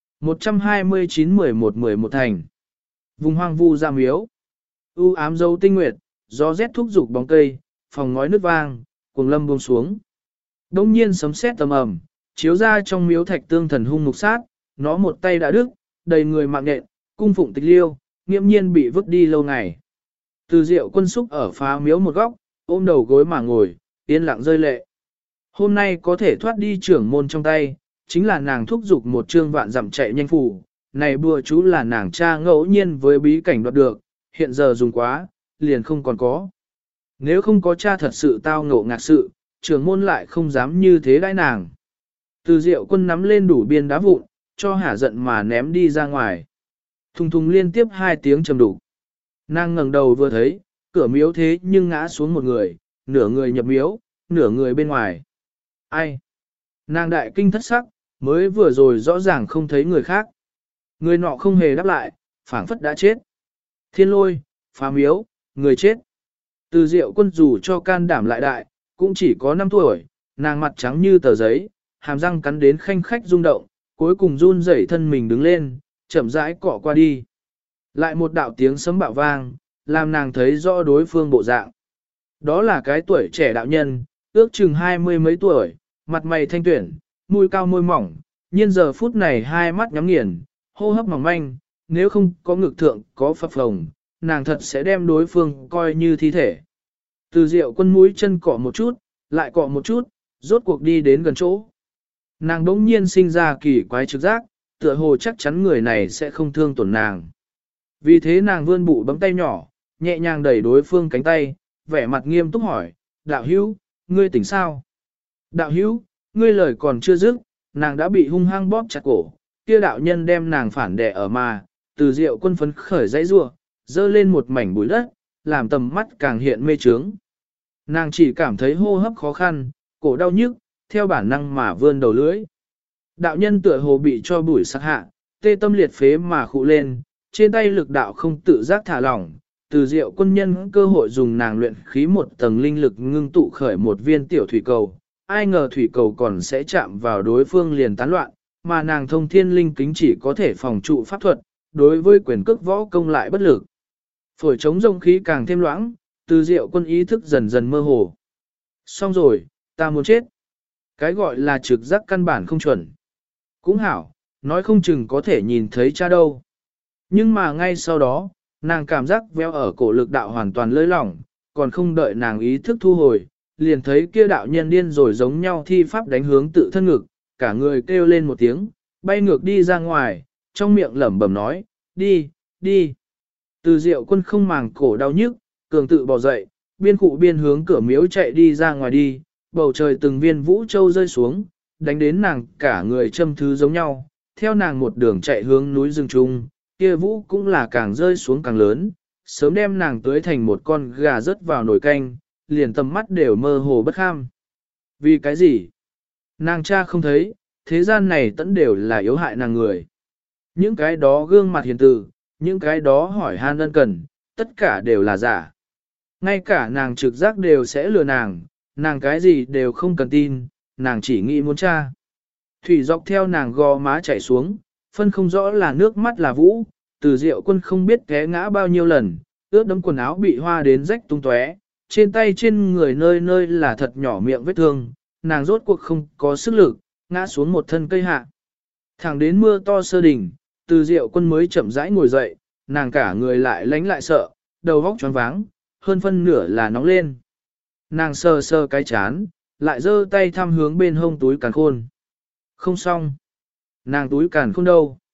129-11-11 thành. Vùng hoang vu ra miếu. U ám dấu tinh nguyệt, gió rét thúc dục bóng cây, phòng ngói nước vang, cuồng lâm buông xuống. Đông nhiên sấm sét tầm ầm, chiếu ra trong miếu thạch tương thần hung mục sát, nó một tay đã đứt, đầy người mạng nhện, cung phụng tịch liêu, nghiễm nhiên bị vứt đi lâu ngày. Từ Diệu Quân xúc ở phá miếu một góc, ôm đầu gối mà ngồi, yên lặng rơi lệ. Hôm nay có thể thoát đi trưởng môn trong tay, chính là nàng thúc giục một chương vạn dặm chạy nhanh phủ, này bùa chú là nàng cha ngẫu nhiên với bí cảnh đoạt được, hiện giờ dùng quá, liền không còn có. Nếu không có cha thật sự tao ngộ ngạc sự, trưởng môn lại không dám như thế đãi nàng. Từ Diệu Quân nắm lên đủ biên đá vụn, cho hả giận mà ném đi ra ngoài. Thùng thùng liên tiếp 2 tiếng trầm đục. Nàng ngẩng đầu vừa thấy, cửa miếu thế nhưng ngã xuống một người, nửa người nhập miếu, nửa người bên ngoài. Ai? Nàng đại kinh thất sắc, mới vừa rồi rõ ràng không thấy người khác. Người nọ không hề đáp lại, phảng phất đã chết. Thiên lôi, phá miếu, người chết. Từ Diệu Quân dù cho can đảm lại đại, cũng chỉ có 5 tuổi, nàng mặt trắng như tờ giấy, hàm răng cắn đến khanh khách rung động, cuối cùng run rẩy thân mình đứng lên, chậm rãi cọ qua đi. Lại một đạo tiếng sấm bạo vang, làm nàng thấy rõ đối phương bộ dạng. Đó là cái tuổi trẻ đạo nhân, ước chừng 20 mấy tuổi, mặt mày thanh tuyển, môi cao môi mỏng, nhiên giờ phút này hai mắt nhắm nghiền, hô hấp mỏng manh, nếu không có ngực thượng có phập phồng, nàng thật sẽ đem đối phương coi như thi thể. Từ Diệu Quân mũi chân cọ một chút, lại cọ một chút, rốt cuộc đi đến gần chỗ. Nàng đống nhiên sinh ra kỳ quái trực giác, tựa hồ chắc chắn người này sẽ không thương tổn nàng. Vì thế nàng vươn bụ bấm tay nhỏ, nhẹ nhàng đẩy đối phương cánh tay, vẻ mặt nghiêm túc hỏi, đạo hữu, ngươi tỉnh sao? Đạo hữu, ngươi lời còn chưa dứt, nàng đã bị hung hăng bóp chặt cổ, kia đạo nhân đem nàng phản đè ở mà, Từ Diệu Quân phấn khởi dãy rủa, dơ lên một mảnh bụi đất, làm tầm mắt càng hiện mê trướng. Nàng chỉ cảm thấy hô hấp khó khăn, cổ đau nhức, theo bản năng mà vươn đầu lưỡi. Đạo nhân tựa hồ bị cho bụi sắc hạ, tê tâm liệt phế mà khụ lên, trên tay lực đạo không tự giác thả lỏng. Từ Diệu Quân nhân cơ hội dùng nàng luyện khí một tầng linh lực ngưng tụ khởi một viên tiểu thủy cầu, ai ngờ thủy cầu còn sẽ chạm vào đối phương liền tán loạn, mà nàng thông thiên linh kính chỉ có thể phòng trụ pháp thuật, đối với quyền cước võ công lại bất lực. Phổi trống rông khí càng thêm loãng, Từ Diệu Quân ý thức dần dần mơ hồ. Xong rồi, ta muốn chết. Cái gọi là trực giác căn bản không chuẩn. Cũng hảo, nói không chừng có thể nhìn thấy cha đâu. Nhưng mà ngay sau đó, nàng cảm giác véo ở cổ lực đạo hoàn toàn lơi lỏng, còn không đợi nàng ý thức thu hồi, liền thấy kia đạo nhân điên rồi giống nhau thi pháp đánh hướng tự thân ngực, cả người kêu lên một tiếng, bay ngược đi ra ngoài, trong miệng lẩm bẩm nói, đi, đi. Từ Diệu Quân không màng cổ đau nhức, cường tự bò dậy, biên cụ biên hướng cửa miếu chạy đi ra ngoài đi, bầu trời từng viên vũ châu rơi xuống, đánh đến nàng cả người châm thứ giống nhau, theo nàng một đường chạy hướng núi rừng trung, kia vũ cũng là càng rơi xuống càng lớn, sớm đem nàng tưới thành một con gà rớt vào nồi canh, liền tầm mắt đều mơ hồ bất kham. Vì cái gì? Nàng cha không thấy, thế gian này tẫn đều là yếu hại nàng người. Những cái đó gương mặt hiền từ, những cái đó hỏi han ân cần, tất cả đều là giả. Ngay cả nàng trực giác đều sẽ lừa nàng cái gì đều không cần tin, nàng chỉ nghĩ muốn cha. Thủy dọc theo nàng gò má chảy xuống, phân không rõ là nước mắt là vũ, Từ Diệu Quân không biết té ngã bao nhiêu lần, ướt đẫm quần áo bị hoa đến rách tung tóe, trên tay trên người nơi nơi là thật nhỏ miệng vết thương, nàng rốt cuộc không có sức lực, ngã xuống một thân cây hạ. Thẳng đến mưa to sơ đỉnh, Từ Diệu Quân mới chậm rãi ngồi dậy, nàng cả người lại lánh lại sợ, đầu óc choáng váng, hơn phân nửa là nóng lên. Nàng sờ sờ cái chán, lại giơ tay thăm hướng bên hông túi càn khôn. Không xong. Nàng túi càn khôn đâu?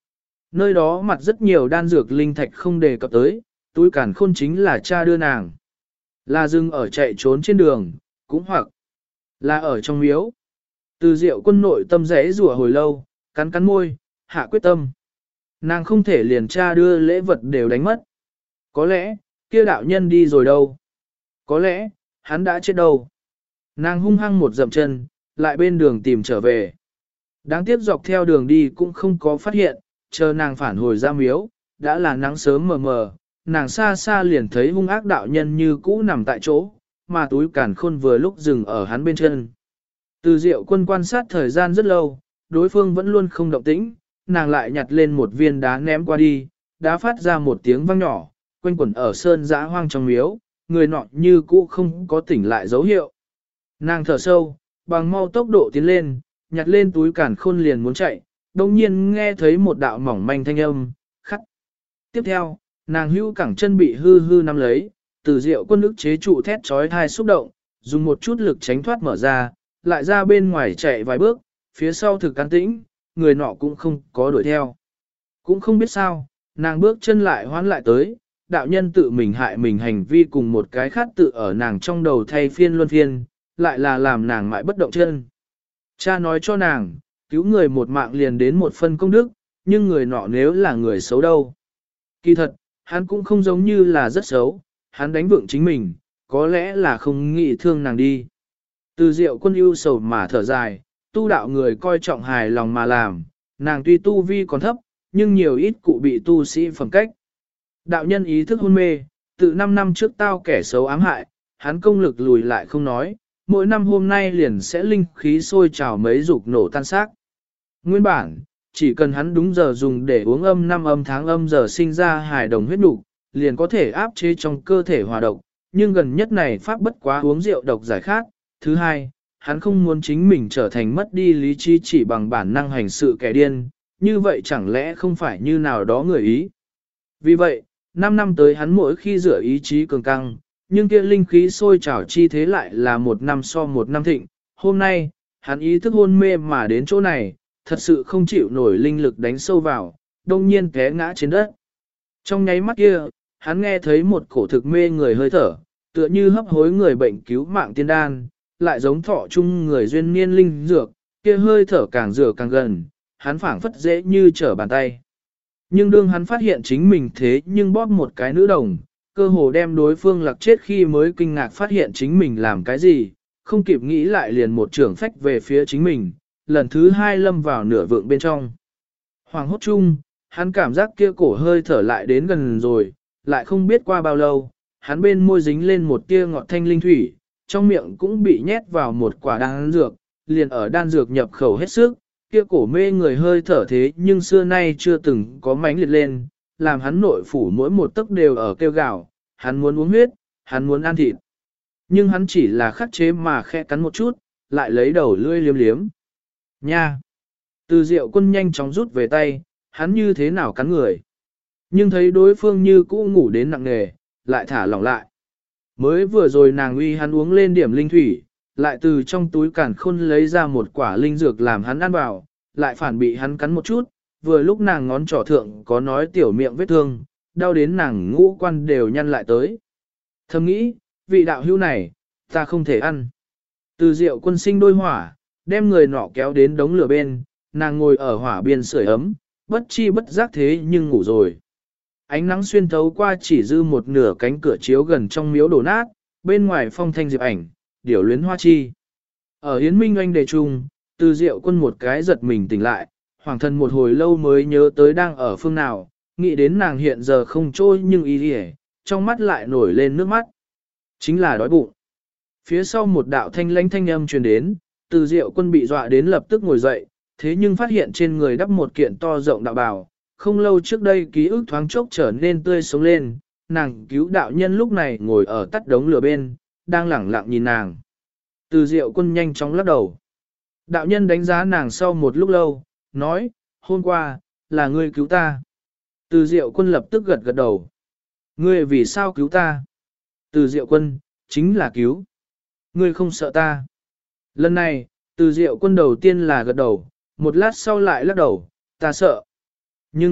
Nơi đó mặt rất nhiều đan dược linh thạch không đề cập tới, túi càn khôn chính là cha đưa nàng. Là dừng ở chạy trốn trên đường, cũng hoặc là ở trong miếu. Từ Diệu Quân nội tâm rẽ rủa hồi lâu, cắn cắn môi, hạ quyết tâm. Nàng không thể liền cha đưa lễ vật đều đánh mất. Có lẽ, kia đạo nhân đi rồi đâu? Có lẽ, hắn đã chết đâu? Nàng hung hăng một dậm chân, lại bên đường tìm trở về. Đáng tiếc dọc theo đường đi cũng không có phát hiện, chờ nàng phản hồi ra miếu, đã là nắng sớm mờ mờ, nàng xa xa liền thấy hung ác đạo nhân như cũ nằm tại chỗ, mà túi càn khôn vừa lúc dừng ở hắn bên chân. Từ Diệu Quân quan sát thời gian rất lâu, đối phương vẫn luôn không động tĩnh, nàng lại nhặt lên một viên đá ném qua đi, đá phát ra một tiếng vang nhỏ, quanh quẩn ở sơn dã hoang trong miếu, người nọ như cũ không có tỉnh lại dấu hiệu. Nàng thở sâu, bằng mau tốc độ tiến lên, nhặt lên túi càn khôn liền muốn chạy, đồng nhiên nghe thấy một đạo mỏng manh thanh âm, khắc. Tiếp theo, nàng hưu cẳng chân bị hư hư nắm lấy, Từ Diệu Quân ức chế trụ thét trói thai xúc động, dùng một chút lực tránh thoát mở ra, lại ra bên ngoài chạy vài bước, phía sau thực an tĩnh, người nọ cũng không có đuổi theo. Cũng không biết sao, nàng bước chân lại hoán lại tới, đạo nhân tự mình hại mình hành vi cùng một cái khác tự ở nàng trong đầu thay phiên luân phiên, lại là làm nàng mãi bất động chân. Cha nói cho nàng, cứu người một mạng liền đến một phân công đức, nhưng người nọ nếu là người xấu đâu. Kỳ thật, hắn cũng không giống như là rất xấu, hắn đánh vượng chính mình, có lẽ là không nghĩ thương nàng đi. Từ Diệu Quân ưu sầu mà thở dài, tu đạo người coi trọng hài lòng mà làm, nàng tuy tu vi còn thấp, nhưng nhiều ít cụ bị tu sĩ phẩm cách. Đạo nhân ý thức hôn mê, từ 5 năm trước tao kẻ xấu ám hại, hắn công lực lùi lại không nói, mỗi năm hôm nay liền sẽ linh khí sôi trào mấy dục nổ tan xác. Nguyên bản, chỉ cần hắn đúng giờ dùng để uống âm 5 âm tháng âm giờ sinh ra hài đồng huyết nục, liền có thể áp chế trong cơ thể hòa độc, nhưng gần nhất này pháp bất quá uống rượu độc giải khát. Thứ hai, hắn không muốn chính mình trở thành mất đi lý trí chỉ bằng bản năng hành sự kẻ điên, như vậy chẳng lẽ không phải như nào đó người ý. Vì vậy, 5 năm tới hắn mỗi khi rửa ý chí cường căng, nhưng kia linh khí sôi trào chi thế lại là một năm so một năm thịnh. Hôm nay, hắn ý thức hôn mê mà đến chỗ này, thật sự không chịu nổi linh lực đánh sâu vào, đông nhiên té ngã trên đất. Trong nháy mắt kia, hắn nghe thấy một cổ thực mê người hơi thở, tựa như hấp hối người bệnh cứu mạng tiên đan, lại giống thọ chung người duyên niên linh dược, kia hơi thở càng rửa càng gần, hắn phảng phất dễ như trở bàn tay. Nhưng đương hắn phát hiện chính mình thế nhưng bóp một cái nữ đồng, cơ hồ đem đối phương lạc chết khi mới kinh ngạc phát hiện chính mình làm cái gì, không kịp nghĩ lại liền một trưởng phách về phía chính mình, lần thứ hai lâm vào nửa vượng bên trong. Hoàng hốt chung, hắn cảm giác kia cổ hơi thở lại đến gần rồi, lại không biết qua bao lâu, hắn bên môi dính lên một tia ngọt thanh linh thủy, trong miệng cũng bị nhét vào một quả đan dược, liền ở đan dược nhập khẩu hết sức, kia cổ mê người hơi thở thế nhưng xưa nay chưa từng có mánh liệt lên, làm hắn nội phủ mỗi một tấc đều ở kêu gào, hắn muốn uống huyết, hắn muốn ăn thịt. Nhưng hắn chỉ là khắc chế mà khẽ cắn một chút, lại lấy đầu lưỡi liếm liếm. Nha! Từ Diệu Quân nhanh chóng rút về tay, hắn như thế nào cắn người. Nhưng thấy đối phương như cũ ngủ đến nặng nề, lại thả lỏng lại. Mới vừa rồi nàng uy hắn uống lên điểm linh thủy, lại từ trong túi càn khôn lấy ra một quả linh dược làm hắn ăn vào, lại phản bị hắn cắn một chút, vừa lúc nàng ngón trỏ thượng có nói tiểu miệng vết thương, đau đến nàng ngũ quan đều nhăn lại tới. Thầm nghĩ, vị đạo hữu này, ta không thể ăn. Từ Diệu Quân sinh đôi hỏa, đem người nọ kéo đến đống lửa bên, nàng ngồi ở hỏa biên sưởi ấm, bất chi bất giác thế nhưng ngủ rồi. Ánh nắng xuyên thấu qua chỉ dư một nửa cánh cửa chiếu gần trong miếu đổ nát, bên ngoài phong thanh diệp ảnh, điểu luyến hoa chi. Ở Hiến Minh Oanh đề trung, Từ Diệu Quân một cái giật mình tỉnh lại, hoàng thân một hồi lâu mới nhớ tới đang ở phương nào, nghĩ đến nàng hiện giờ không trôi nhưng ý hề, trong mắt lại nổi lên nước mắt. Chính là đói bụng. Phía sau một đạo thanh lãnh thanh âm truyền đến, Từ Diệu Quân bị dọa đến lập tức ngồi dậy, thế nhưng phát hiện trên người đắp một kiện to rộng đạo bào. Không lâu trước đây ký ức thoáng chốc trở nên tươi sống lên, nàng cứu đạo nhân lúc này ngồi ở tắt đống lửa bên, đang lẳng lặng nhìn nàng. Từ Diệu Quân nhanh chóng lắc đầu. Đạo nhân đánh giá nàng sau một lúc lâu, nói, hôm qua, là ngươi cứu ta. Từ Diệu Quân lập tức gật gật đầu. Ngươi vì sao cứu ta? Từ Diệu Quân, chính là cứu. Ngươi không sợ ta. Lần này, Từ Diệu Quân đầu tiên là gật đầu, một lát sau lại lắc đầu, ta sợ. Nhưng,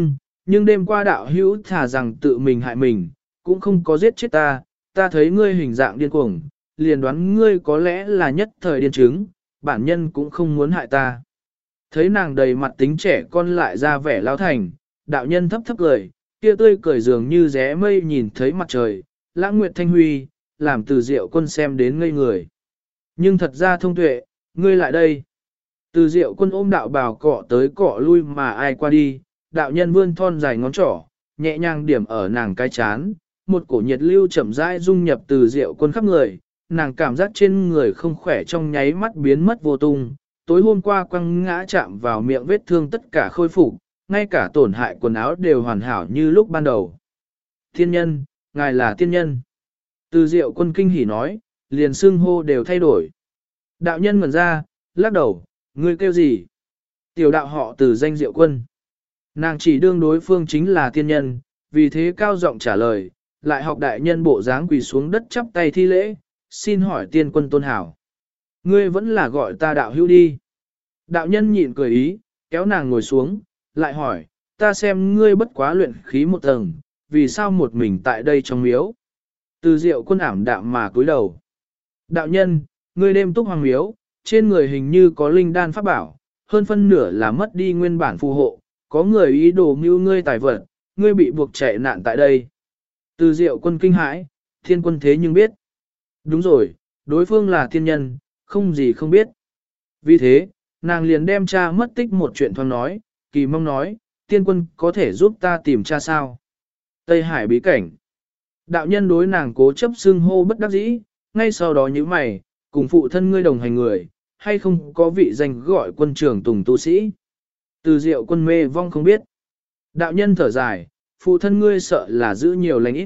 nhưng đêm qua đạo hữu thà rằng tự mình hại mình, cũng không có giết chết ta thấy ngươi hình dạng điên cuồng, liền đoán ngươi có lẽ là nhất thời điên chứng, bản nhân cũng không muốn hại ta. Thấy nàng đầy mặt tính trẻ con lại ra vẻ lao thành, đạo nhân thấp thấp cười, kia tươi cười dường như rẽ mây nhìn thấy mặt trời, lãng nguyệt thanh huy, làm Từ Diệu Quân xem đến ngây người. Nhưng thật ra thông tuệ, ngươi lại đây. Từ Diệu Quân ôm đạo bào cọ tới cọ lui mà ai qua đi, đạo nhân vươn thon dài ngón trỏ, nhẹ nhàng điểm ở nàng cái chán, một cổ nhiệt lưu chậm rãi dung nhập Từ Diệu Quân khắp người, nàng cảm giác trên người không khỏe trong nháy mắt biến mất vô tung, tối hôm qua quăng ngã chạm vào miệng vết thương tất cả khôi phục, ngay cả tổn hại quần áo đều hoàn hảo như lúc ban đầu. Tiên nhân, ngài là tiên nhân. Từ Diệu Quân kinh hỉ nói, liền xưng hô đều thay đổi. Đạo nhân ngẩn ra, lắc đầu, ngươi kêu gì? Tiểu đạo họ Từ danh Diệu Quân. Nàng chỉ đương đối phương chính là tiên nhân, vì thế cao giọng trả lời, lại học đại nhân bộ dáng quỳ xuống đất chắp tay thi lễ, xin hỏi tiên quân tôn hảo. Ngươi vẫn là gọi ta đạo hữu đi. Đạo nhân nhịn cười ý, kéo nàng ngồi xuống, lại hỏi, ta xem ngươi bất quá luyện khí một tầng, vì sao một mình tại đây trong miếu? Từ Diệu Quân ảm đạm mà cúi đầu. Đạo nhân, ngươi đêm túc hoàng miếu, trên người hình như có linh đan pháp bảo, hơn phân nửa là mất đi nguyên bản phù hộ, có người ý đồ mưu ngươi tài vật, ngươi bị buộc chạy nạn tại đây. Từ Diệu Quân kinh hãi, thiên quân thế nhưng biết. Đúng rồi, đối phương là thiên nhân, không gì không biết. Vì thế, nàng liền đem cha mất tích một chuyện thoáng nói, kỳ mong nói, tiên quân có thể giúp ta tìm cha sao. Tây Hải bí cảnh. Đạo nhân đối nàng cố chấp xưng hô bất đắc dĩ, ngay sau đó như mày, cùng phụ thân ngươi đồng hành người, hay không có vị danh gọi quân trưởng Tùng tu sĩ. Từ Diệu Quân mê vong không biết. Đạo nhân thở dài, phụ thân ngươi sợ là giữ nhiều lành ít.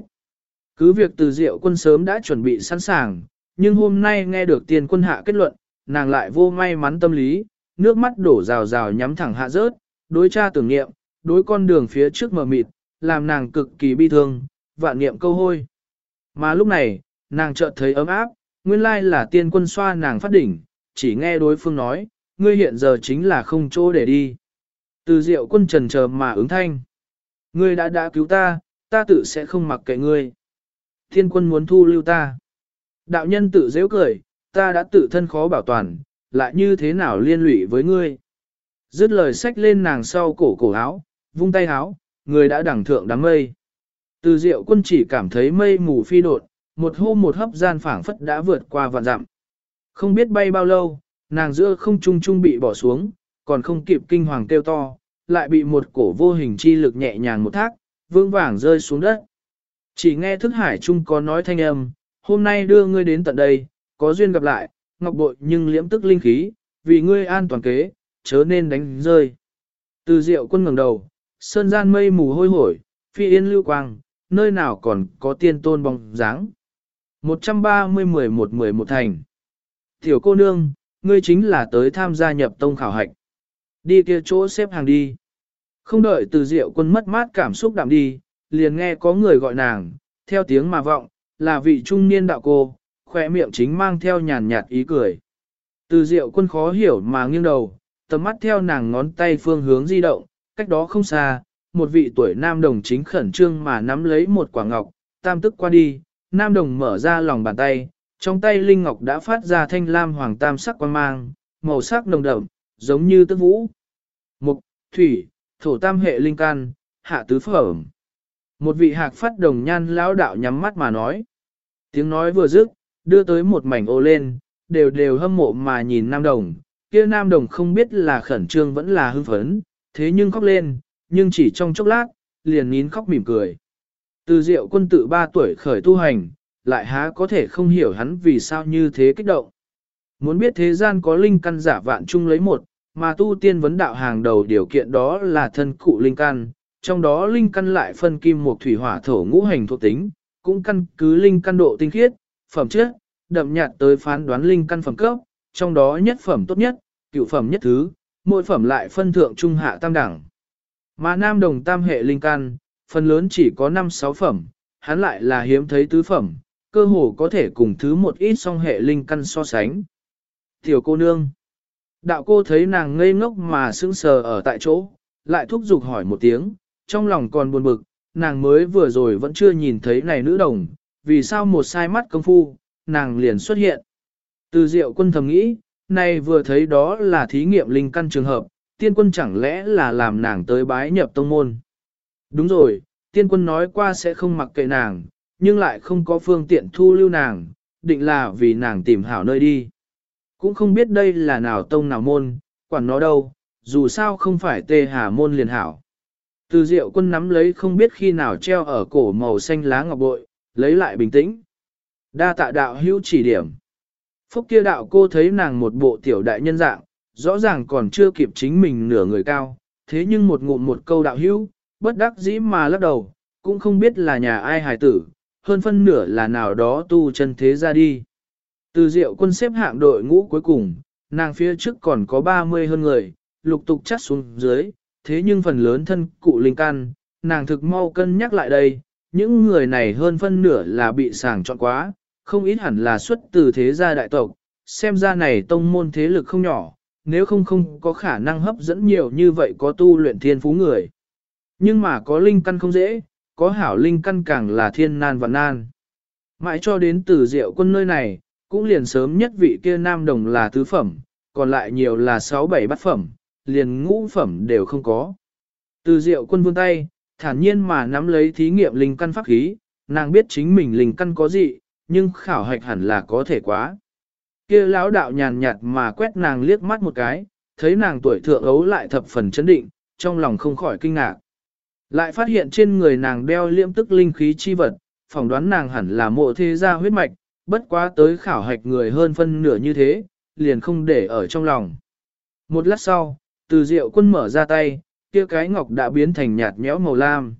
Cứ việc Từ Diệu Quân sớm đã chuẩn bị sẵn sàng, nhưng hôm nay nghe được tiền quân hạ kết luận, nàng lại vô may mắn tâm lý, nước mắt đổ rào rào nhắm thẳng hạ rớt, đối cha tưởng niệm, đối con đường phía trước mờ mịt, làm nàng cực kỳ bi thương, vạn niệm câu hôi. Mà lúc này, nàng chợt thấy ấm áp, nguyên lai là tiên quân xoa nàng phát đỉnh, chỉ nghe đối phương nói, ngươi hiện giờ chính là không chỗ để đi. Từ Diệu Quân trần chờ mà ứng thanh. Ngươi đã cứu ta, ta tự sẽ không mặc kệ ngươi. Thiên quân muốn thu lưu ta. Đạo nhân tự dễ cười, ta đã tự thân khó bảo toàn, lại như thế nào liên lụy với ngươi. Dứt lời xách lên nàng sau cổ áo, vung tay áo, người đã đẳng thượng đám mây. Từ Diệu Quân chỉ cảm thấy mây mù phi đột, một hô một hấp gian phảng phất đã vượt qua vạn dặm. Không biết bay bao lâu, nàng giữa không trung trung bị bỏ xuống, còn không kịp kinh hoàng kêu to, lại bị một cổ vô hình chi lực nhẹ nhàng một thác, vương vàng rơi xuống đất. Chỉ nghe thức hải trung có nói thanh âm, hôm nay đưa ngươi đến tận đây, có duyên gặp lại, ngọc bội nhưng liễm tức linh khí, vì ngươi an toàn kế, chớ nên đánh rơi. Từ Diệu Quân ngẩng đầu, sơn gian mây mù hôi hổi, phi yên lưu quang, nơi nào còn có tiên tôn bóng dáng. 130-11-11 thành. Tiểu cô nương, ngươi chính là tới tham gia nhập tông khảo hạch. Đi kia chỗ xếp hàng đi. Không đợi Từ Diệu Quân mất mát cảm xúc đạm đi, liền nghe có người gọi nàng, theo tiếng mà vọng, là vị trung niên đạo cô, khỏe miệng chính mang theo nhàn nhạt ý cười. Từ Diệu Quân khó hiểu mà nghiêng đầu, tầm mắt theo nàng ngón tay phương hướng di động, cách đó không xa, một vị tuổi nam đồng chính khẩn trương mà nắm lấy một quả ngọc, tam tức qua đi, nam đồng mở ra lòng bàn tay, trong tay linh ngọc đã phát ra thanh lam hoàng tam sắc quang mang, màu sắc nồng đậm, giống như tức vũ. Mục, thủy, thổ tam hệ linh can, hạ tứ phẩm. Một vị hạc phát đồng nhan lão đạo nhắm mắt mà nói. Tiếng nói vừa dứt, đưa tới một mảnh ô lên, đều hâm mộ mà nhìn nam đồng. Kia nam đồng không biết là khẩn trương vẫn là hưng phấn, thế nhưng khóc lên, nhưng chỉ trong chốc lát, liền nín khóc mỉm cười. Từ Diệu Quân tự 3 tuổi khởi tu hành, lại há có thể không hiểu hắn vì sao như thế kích động. Muốn biết thế gian có linh căn giả vạn chung lấy một, mà tu tiên vấn đạo hàng đầu điều kiện đó là thân cụ linh căn, trong đó linh căn lại phân kim mộc thủy hỏa thổ ngũ hành thuộc tính, cũng căn cứ linh căn độ tinh khiết, phẩm chất, đậm nhạt tới phán đoán linh căn phẩm cấp, trong đó nhất phẩm tốt nhất, cửu phẩm nhất thứ, mỗi phẩm lại phân thượng trung hạ tam đẳng. Mà nam đồng tam hệ linh căn, phần lớn chỉ có 5-6 phẩm, hắn lại là hiếm thấy tứ phẩm, cơ hồ có thể cùng thứ một ít song hệ linh căn so sánh. Tiểu cô nương. Đạo cô thấy nàng ngây ngốc mà sững sờ ở tại chỗ, lại thúc giục hỏi một tiếng, trong lòng còn buồn bực, nàng mới vừa rồi vẫn chưa nhìn thấy này nữ đồng, vì sao một sai mắt công phu, nàng liền xuất hiện. Từ Diệu Quân thầm nghĩ, này vừa thấy đó là thí nghiệm linh căn trường hợp, tiên quân chẳng lẽ là làm nàng tới bái nhập tông môn. Đúng rồi, tiên quân nói qua sẽ không mặc kệ nàng, nhưng lại không có phương tiện thu lưu nàng, định là vì nàng tìm hảo nơi đi. Cũng không biết đây là nào tông nào môn, quản nó đâu, dù sao không phải Tê Hà môn liền hảo. Từ Diệu Quân nắm lấy không biết khi nào treo ở cổ màu xanh lá ngọc bội, lấy lại bình tĩnh. Đa tạ đạo hữu chỉ điểm. Phúc kia đạo cô thấy nàng một bộ tiểu đại nhân dạng, rõ ràng còn chưa kịp chính mình nửa người cao, thế nhưng một ngụm một câu đạo hữu, bất đắc dĩ mà lắc đầu, cũng không biết là nhà ai hài tử, hơn phân nửa là nào đó tu chân thế ra đi. Từ Diệu Quân xếp hạng đội ngũ cuối cùng, nàng phía trước còn có 30 hơn người, lục tục chắc xuống dưới, thế nhưng phần lớn thân cụ linh căn, nàng thực mau cân nhắc lại đây, những người này hơn phân nửa là bị sàng chọn quá, không ít hẳn là xuất từ thế gia đại tộc, xem ra này tông môn thế lực không nhỏ, nếu không có khả năng hấp dẫn nhiều như vậy có tu luyện thiên phú người. Nhưng mà có linh căn không dễ, có hảo linh căn càng là thiên nan và nan. Mãi cho đến từ Diệu Quân nơi này, cũng liền sớm nhất vị kia nam đồng là tứ phẩm, còn lại nhiều là 6-7 bát phẩm, liền ngũ phẩm đều không có. Từ Diệu Quân vươn tay, thản nhiên mà nắm lấy thí nghiệm linh căn pháp khí, nàng biết chính mình linh căn có gì, nhưng khảo hạch hẳn là có thể quá. Kia lão đạo nhàn nhạt mà quét nàng liếc mắt một cái, thấy nàng tuổi thượng ấu lại thập phần chấn định, trong lòng không khỏi kinh ngạc. Lại phát hiện trên người nàng đeo liễm tức linh khí chi vật, phỏng đoán nàng hẳn là mộ thế gia huyết mạch, bất quá tới khảo hạch người hơn phân nửa như thế, liền không để ở trong lòng. Một lát sau, Từ Diệu Quân mở ra tay, kia cái ngọc đã biến thành nhạt nhẽo màu lam.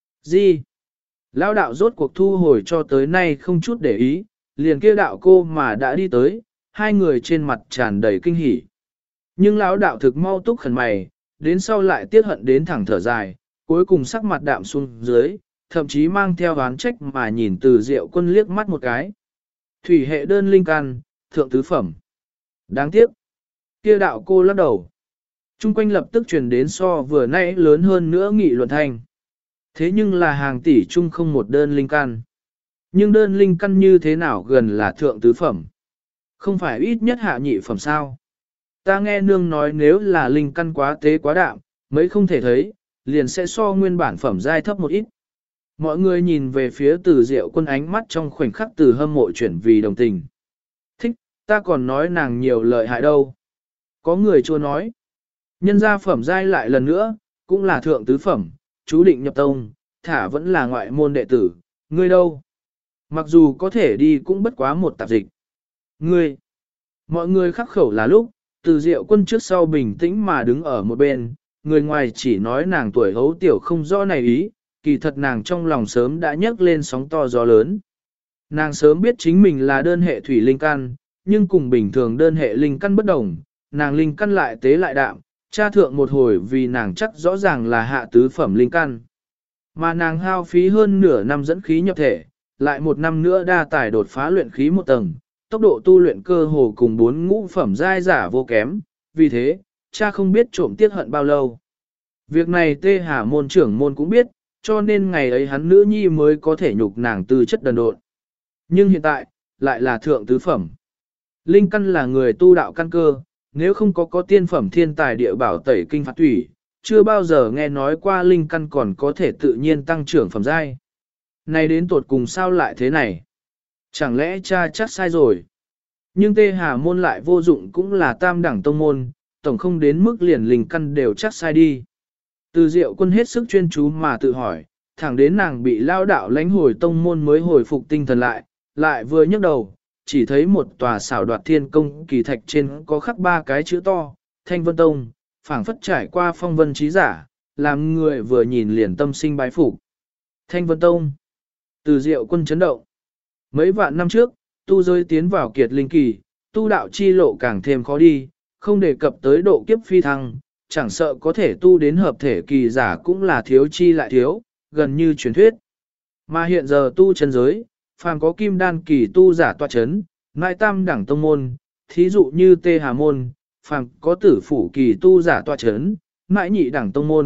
Gì? Lão đạo rốt cuộc thu hồi cho tới nay không chút để ý, liền kia đạo cô mà đã đi tới, hai người trên mặt tràn đầy kinh hỉ. Nhưng lão đạo thực mau túc khẩn mày, đến sau lại tiếc hận đến thẳng thở dài, cuối cùng sắc mặt đạm xuống dưới, thậm chí mang theo oán trách mà nhìn Từ Diệu Quân liếc mắt một cái. Thủy hệ đơn linh căn, thượng tứ phẩm. Đáng tiếc. Kia đạo cô lắc đầu. Trung quanh lập tức truyền đến so vừa nãy lớn hơn nữa nghị luận thanh. Thế nhưng là hàng tỷ chung không một đơn linh căn. Nhưng đơn linh căn như thế nào gần là thượng tứ phẩm? Không phải ít nhất hạ nhị phẩm sao? Ta nghe nương nói nếu là linh căn quá tế quá đạm, mấy không thể thấy, liền sẽ so nguyên bản phẩm giai thấp một ít. Mọi người nhìn về phía Từ Diệu Quân, ánh mắt trong khoảnh khắc từ hâm mộ chuyển vì đồng tình. Thích, ta còn nói nàng nhiều lợi hại đâu. Có người chua nói. Nhân gia phẩm giai lại lần nữa, cũng là thượng tứ phẩm, chú định nhập tông, thả vẫn là ngoại môn đệ tử, ngươi đâu? Mặc dù có thể đi cũng bất quá một tạp dịch. Ngươi, mọi người khắc khẩu là lúc, Từ Diệu Quân trước sau bình tĩnh mà đứng ở một bên, người ngoài chỉ nói nàng tuổi hấu tiểu không rõ này ý, kỳ thật nàng trong lòng sớm đã nhấc lên sóng to gió lớn. Nàng sớm biết chính mình là đơn hệ thủy linh căn, nhưng cùng bình thường đơn hệ linh căn bất đồng, nàng linh căn lại tế lại đạm, cha thượng một hồi vì nàng chắc rõ ràng là hạ tứ phẩm linh căn. Mà nàng hao phí hơn nửa năm dẫn khí nhập thể, lại một năm nữa đa tài đột phá luyện khí một tầng, tốc độ tu luyện cơ hồ cùng 4 ngũ phẩm giai giả vô kém, vì thế, cha không biết trộm tiết hận bao lâu. Việc này Tê Hà môn trưởng môn cũng biết, cho nên ngày ấy hắn nữ nhi mới có thể nhục nàng tư chất đần độn. Nhưng hiện tại, lại là thượng tứ phẩm. Linh căn là người tu đạo căn cơ, nếu không có tiên phẩm thiên tài địa bảo tẩy kinh phạt thủy, chưa bao giờ nghe nói qua linh căn còn có thể tự nhiên tăng trưởng phẩm giai. Này đến tột cùng sao lại thế này? Chẳng lẽ cha chắc sai rồi? Nhưng Tê Hà môn lại vô dụng cũng là tam đẳng tông môn, tổng không đến mức liền linh căn đều chắc sai đi. Từ Diệu Quân hết sức chuyên chú mà tự hỏi, thẳng đến nàng bị lao đạo lãnh hồi tông môn mới hồi phục tinh thần lại vừa nhấc đầu, chỉ thấy một tòa xảo đoạt thiên công kỳ thạch trên có khắc 3 cái chữ to, Thanh Vân Tông, phảng phất trải qua phong vân trí giả, làm người vừa nhìn liền tâm sinh bái phục. Thanh Vân Tông. Từ Diệu Quân chấn động. Mấy vạn năm trước, tu giới tiến vào kiệt linh kỳ, tu đạo chi lộ càng thêm khó đi, không đề cập tới độ kiếp phi thăng, chẳng sợ có thể tu đến hợp thể kỳ giả cũng là thiếu chi lại thiếu, gần như truyền thuyết. Mà hiện giờ tu chân giới, phàm có kim đan kỳ tu giả tọa chấn, ngại tam đẳng tông môn, thí dụ như Tê Hà môn, phàm có tử phủ kỳ tu giả tọa chấn, ngại nhị đẳng tông môn,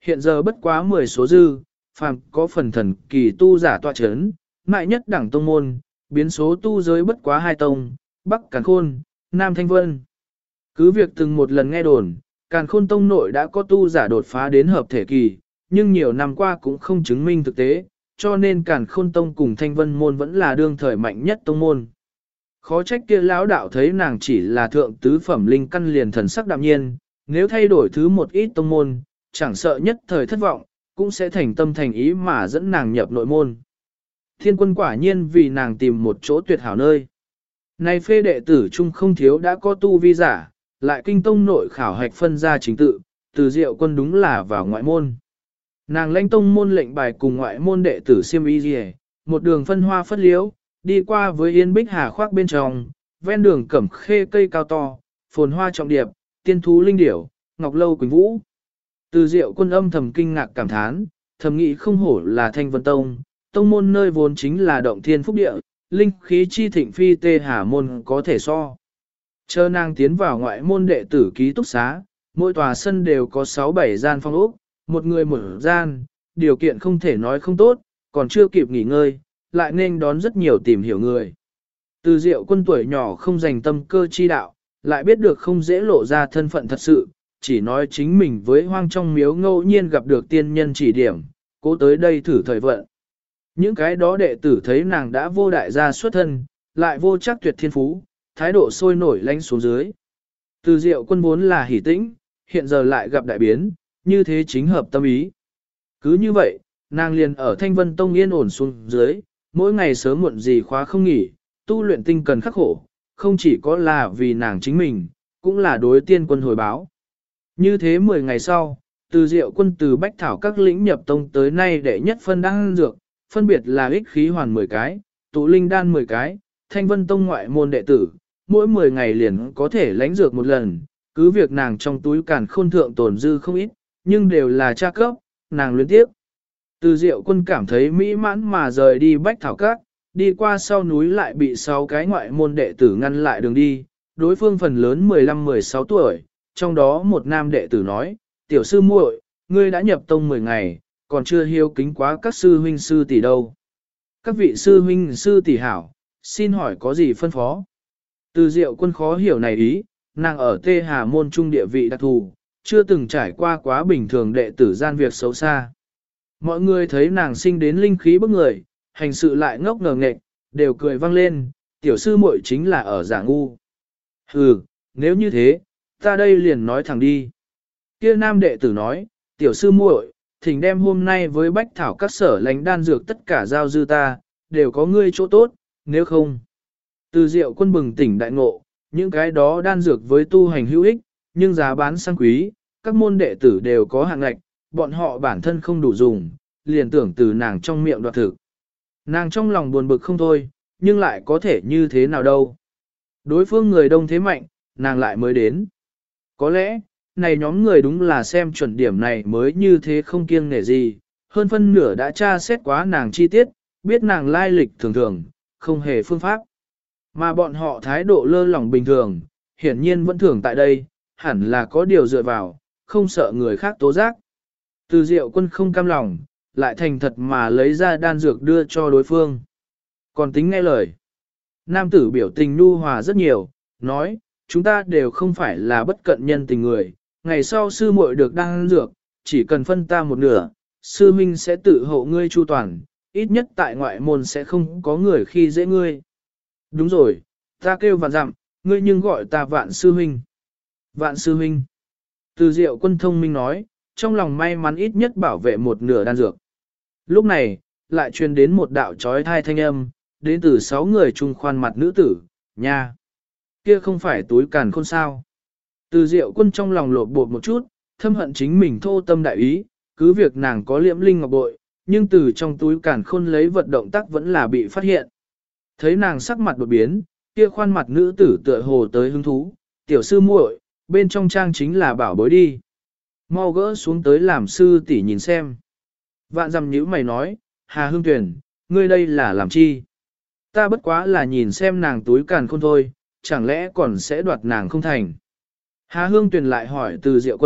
hiện giờ bất quá 10 số dư, phàm có phần thần kỳ tu giả tọa chấn, mại nhất đẳng tông môn, biến số tu giới bất quá 2 tông, Bắc Càn Khôn, Nam Thanh Vân. Cứ việc từng một lần nghe đồn, Càn Khôn tông nội đã có tu giả đột phá đến hợp thể kỳ, nhưng nhiều năm qua cũng không chứng minh thực tế, cho nên Càn Khôn tông cùng Thanh Vân môn vẫn là đương thời mạnh nhất tông môn. Khó trách kia lão đạo thấy nàng chỉ là thượng tứ phẩm linh căn liền thần sắc đạm nhiên, nếu thay đổi thứ một ít tông môn, chẳng sợ nhất thời thất vọng, cũng sẽ thành tâm thành ý mà dẫn nàng nhập nội môn. Thiên quân quả nhiên vì nàng tìm một chỗ tuyệt hảo nơi. Này phê đệ tử chung không thiếu đã có tu vi giả, lại kinh tông nội khảo hạch phân ra chính tự, từ diệu quân đúng là vào ngoại môn. Nàng lãnh tông môn lệnh bài cùng ngoại môn đệ tử siêm y dì một đường phân hoa phất liễu, đi qua với yên bích hà khoác bên trong, ven đường cẩm khê cây cao to, phồn hoa trọng điệp, tiên thú linh điểu, ngọc lâu quỳnh vũ. Từ diệu quân âm thầm kinh ngạc cảm thán, thầm nghĩ không hổ là Thanh Vân Tông, tông môn nơi vốn chính là động thiên phúc địa, linh khí chi thịnh phi tê hà môn có thể so. Chờ nàng tiến vào ngoại môn đệ tử ký túc xá, mỗi tòa sân đều có 6-7 gian phong ốc, một người một gian, điều kiện không thể nói không tốt, còn chưa kịp nghỉ ngơi, lại nên đón rất nhiều tìm hiểu người. Từ diệu quân tuổi nhỏ không dành tâm cơ chi đạo, lại biết được không dễ lộ ra thân phận thật sự, chỉ nói chính mình với hoang trong miếu ngẫu nhiên gặp được tiên nhân chỉ điểm, cố tới đây thử thời vận. Những cái đó đệ tử thấy nàng đã vô đại gia xuất thân, lại vô chắc tuyệt thiên phú, thái độ sôi nổi lánh xuống dưới. Từ diệu quân vốn là hỉ tĩnh, hiện giờ lại gặp đại biến, như thế chính hợp tâm ý. Cứ như vậy, nàng liền ở Thanh Vân Tông yên ổn xuống dưới, mỗi ngày sớm muộn gì khóa không nghỉ, tu luyện tinh cần khắc khổ, không chỉ có là vì nàng chính mình, cũng là đối tiên quân hồi báo. Như thế 10 ngày sau, từ diệu quân từ Bách Thảo các lĩnh nhập tông tới nay đệ nhất phân đan dược, phân biệt là ích khí hoàn 10 cái, tụ linh đan 10 cái, Thanh Vân Tông ngoại môn đệ tử, mỗi 10 ngày liền có thể lãnh dược một lần, cứ việc nàng trong túi càn khôn thượng tồn dư không ít, nhưng đều là tra cấp, nàng luyến tiếp. Từ diệu quân cảm thấy mỹ mãn mà rời đi Bách Thảo các, đi qua sau núi lại bị 6 cái ngoại môn đệ tử ngăn lại đường đi, đối phương phần lớn 15-16 tuổi, trong đó một nam đệ tử nói, tiểu sư muội, ngươi đã nhập tông 10 ngày, còn chưa hiếu kính quá các sư huynh sư tỷ đâu. Các vị sư huynh sư tỷ hảo, xin hỏi có gì phân phó? Từ diệu quân khó hiểu này ý, nàng ở Tê Hà môn trung địa vị đặc thù, chưa từng trải qua quá bình thường đệ tử gian việc xấu xa. Mọi người thấy nàng sinh đến linh khí bức người, hành sự lại ngốc ngờ nghệch, đều cười vang lên, tiểu sư muội chính là ở giả ngu. Hừ, nếu như thế, ta đây liền nói thẳng đi. Kia nam đệ tử nói, tiểu sư muội, thỉnh đem hôm nay với Bách Thảo các sở lánh đan dược tất cả giao dư ta, đều có ngươi chỗ tốt, nếu không. Từ diệu quân bừng tỉnh đại ngộ, những cái đó đan dược với tu hành hữu ích, nhưng giá bán sang quý, các môn đệ tử đều có hạng ngạch, bọn họ bản thân không đủ dùng, liền tưởng từ nàng trong miệng đoạt thực. Nàng trong lòng buồn bực không thôi, nhưng lại có thể như thế nào đâu. Đối phương người đông thế mạnh, nàng lại mới đến. Có lẽ, này nhóm người đúng là xem chuẩn điểm này mới như thế không kiêng nể gì, hơn phân nửa đã tra xét quá nàng chi tiết, biết nàng lai lịch thường thường, không hề phương pháp. Mà bọn họ thái độ lơ lỏng bình thường, hiển nhiên vẫn thường tại đây, hẳn là có điều dựa vào, không sợ người khác tố giác. Từ diệu quân không cam lòng, lại thành thật mà lấy ra đan dược đưa cho đối phương. Còn tính nghe lời. Nam tử biểu tình nu hòa rất nhiều, nói, chúng ta đều không phải là bất cận nhân tình người, ngày sau sư muội được đan dược, chỉ cần phân ta một nửa, sư huynh sẽ tự hộ ngươi chu toàn, ít nhất tại ngoại môn sẽ không có người khi dễ ngươi. Đúng rồi, ta kêu vạn dặm, ngươi nhưng gọi ta vạn sư huynh. Vạn sư huynh. Từ diệu quân thông minh nói, trong lòng may mắn ít nhất bảo vệ một nửa đan dược. Lúc này, lại truyền đến một đạo trói thai thanh âm, đến từ 6 người trung khoan mặt nữ tử, nha. Kia không phải túi càn khôn sao. Từ diệu quân trong lòng lột bột một chút, thâm hận chính mình thô tâm đại ý, cứ việc nàng có liễm linh ngọc bội, nhưng từ trong túi càn khôn lấy vật động tác vẫn là bị phát hiện. Thấy nàng sắc mặt đột biến, kia khoan mặt nữ tử tựa hồ tới hứng thú, tiểu sư muội, bên trong trang chính là bảo bối đi. Mau gỡ xuống tới làm sư tỷ nhìn xem. Vạn dằm nhữ mày nói, Hà Hương Tuyền, ngươi đây là làm chi? Ta bất quá là nhìn xem nàng túi càn khôn thôi, chẳng lẽ còn sẽ đoạt nàng không thành? Hà Hương Tuyền lại hỏi từ diệu quân,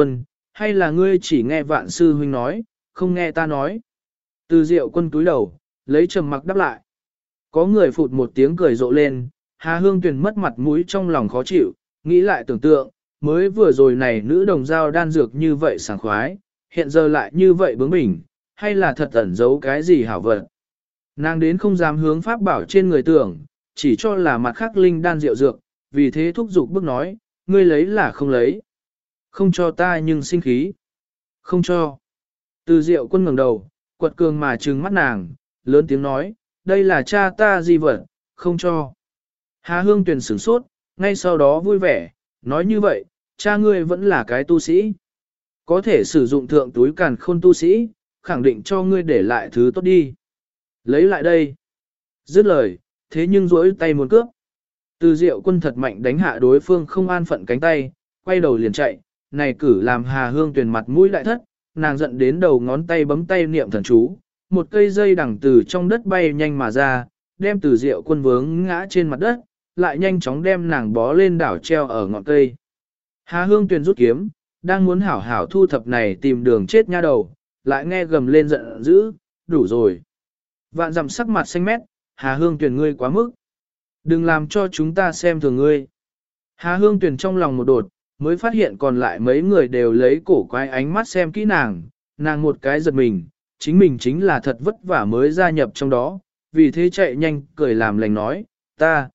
hay là ngươi chỉ nghe vạn sư huynh nói, không nghe ta nói. Từ Diệu Quân túi đầu, lấy trầm mặc đáp lại. Có người phụt một tiếng cười rộ lên, Hà Hương Tuyền mất mặt mũi trong lòng khó chịu, nghĩ lại tưởng tượng, mới vừa rồi này nữ đồng dao đan dược như vậy sảng khoái, hiện giờ lại như vậy bướng bỉnh, hay là thật ẩn giấu cái gì hảo vật. Nàng đến không dám hướng pháp bảo trên người tưởng, chỉ cho là mặt khác linh đan rượu dược, vì thế thúc giục bước nói, ngươi lấy là không lấy. Không cho ta nhưng sinh khí. Không cho. Từ Diệu Quân ngẩng đầu, quật cường mà trừng mắt nàng, lớn tiếng nói, đây là cha ta di vật, không cho. Hà Hương Tuyền sửng sốt, ngay sau đó vui vẻ, nói như vậy, cha ngươi vẫn là cái tu sĩ. Có thể sử dụng thượng túi càn khôn tu sĩ, khẳng định cho ngươi để lại thứ tốt đi. Lấy lại đây. Dứt lời, thế nhưng rỗi tay muốn cướp. Từ Diệu Quân thật mạnh đánh hạ đối phương không an phận cánh tay, quay đầu liền chạy, này cử làm Hà Hương Tuyền mặt mũi đại thất, nàng giận đến đầu ngón tay bấm tay niệm thần chú, một cây dây đằng từ trong đất bay nhanh mà ra, đem Từ Diệu Quân vướng ngã trên mặt đất, lại nhanh chóng đem nàng bó lên đảo treo ở ngọn cây. Hà Hương Tuyền rút kiếm, đang muốn hảo hảo thu thập này tìm đường chết nha đầu, lại nghe gầm lên giận dữ, đủ rồi. Vạn dặm sắc mặt xanh mét, Hà Hương Tuyền ngươi quá mức. Đừng làm cho chúng ta xem thường ngươi. Hà Hương Tuyền trong lòng một đột, mới phát hiện còn lại mấy người đều lấy cổ quái ánh mắt xem kỹ nàng, nàng một cái giật mình, chính là thật vất vả mới gia nhập trong đó, vì thế chạy nhanh cười làm lành nói, ta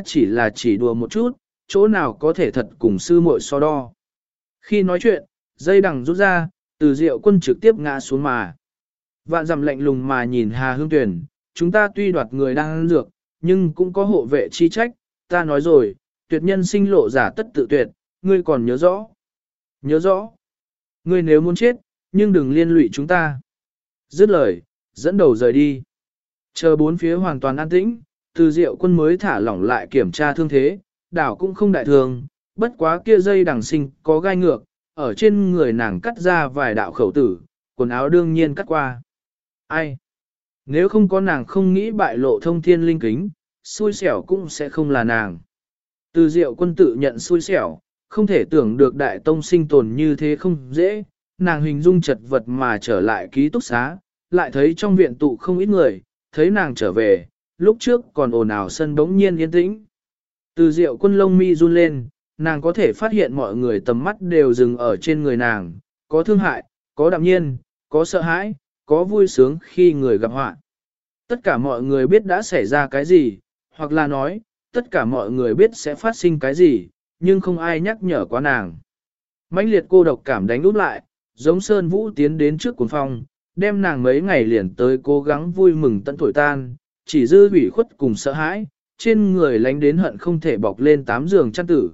chỉ đùa một chút, chỗ nào có thể thật cùng sư muội so đo. Khi nói chuyện, dây đằng rút ra, Từ Diệu Quân trực tiếp ngã xuống mà. Vạn dặm lạnh lùng mà nhìn Hà Hương Tuyền, chúng ta tuy đoạt người đang ăn dược, nhưng cũng có hộ vệ chi trách, ta nói rồi, tuyệt nhân sinh lộ giả tất tự tuyệt, ngươi còn nhớ rõ. Nhớ rõ. Ngươi nếu muốn chết, nhưng đừng liên lụy chúng ta. Dứt lời, dẫn đầu rời đi. Chờ bốn phía hoàn toàn an tĩnh, Từ Diệu Quân mới thả lỏng lại kiểm tra thương thế, đảo cũng không đại thường, bất quá kia dây đằng sinh có gai ngược, ở trên người nàng cắt ra vài đạo khẩu tử, quần áo đương nhiên cắt qua. Ai? Nếu không có nàng không nghĩ bại lộ thông thiên linh kính, xui xẻo cũng sẽ không là nàng. Từ Diệu Quân tự nhận xui xẻo, không thể tưởng được đại tông sinh tồn như thế không dễ, nàng hình dung chật vật mà trở lại ký túc xá, lại thấy trong viện tụ không ít người, thấy nàng trở về, lúc trước còn ồn ào sân bỗng nhiên yên tĩnh. Từ Diệu Quân lông mi run lên, nàng có thể phát hiện mọi người tầm mắt đều dừng ở trên người nàng, có thương hại, có đạm nhiên, có sợ hãi, có vui sướng khi người gặp họa. Tất cả mọi người biết đã xảy ra cái gì, hoặc là nói, tất cả mọi người biết sẽ phát sinh cái gì, nhưng không ai nhắc nhở quá nàng. Mãnh liệt cô độc cảm đánh úp lại, giống Sơn Vũ tiến đến trước cuồng phong, đem nàng mấy ngày liền tới cố gắng vui mừng tận thổi tan, chỉ dư ủy khuất cùng sợ hãi, trên người lánh đến hận không thể bọc lên 8 giường chăn tử.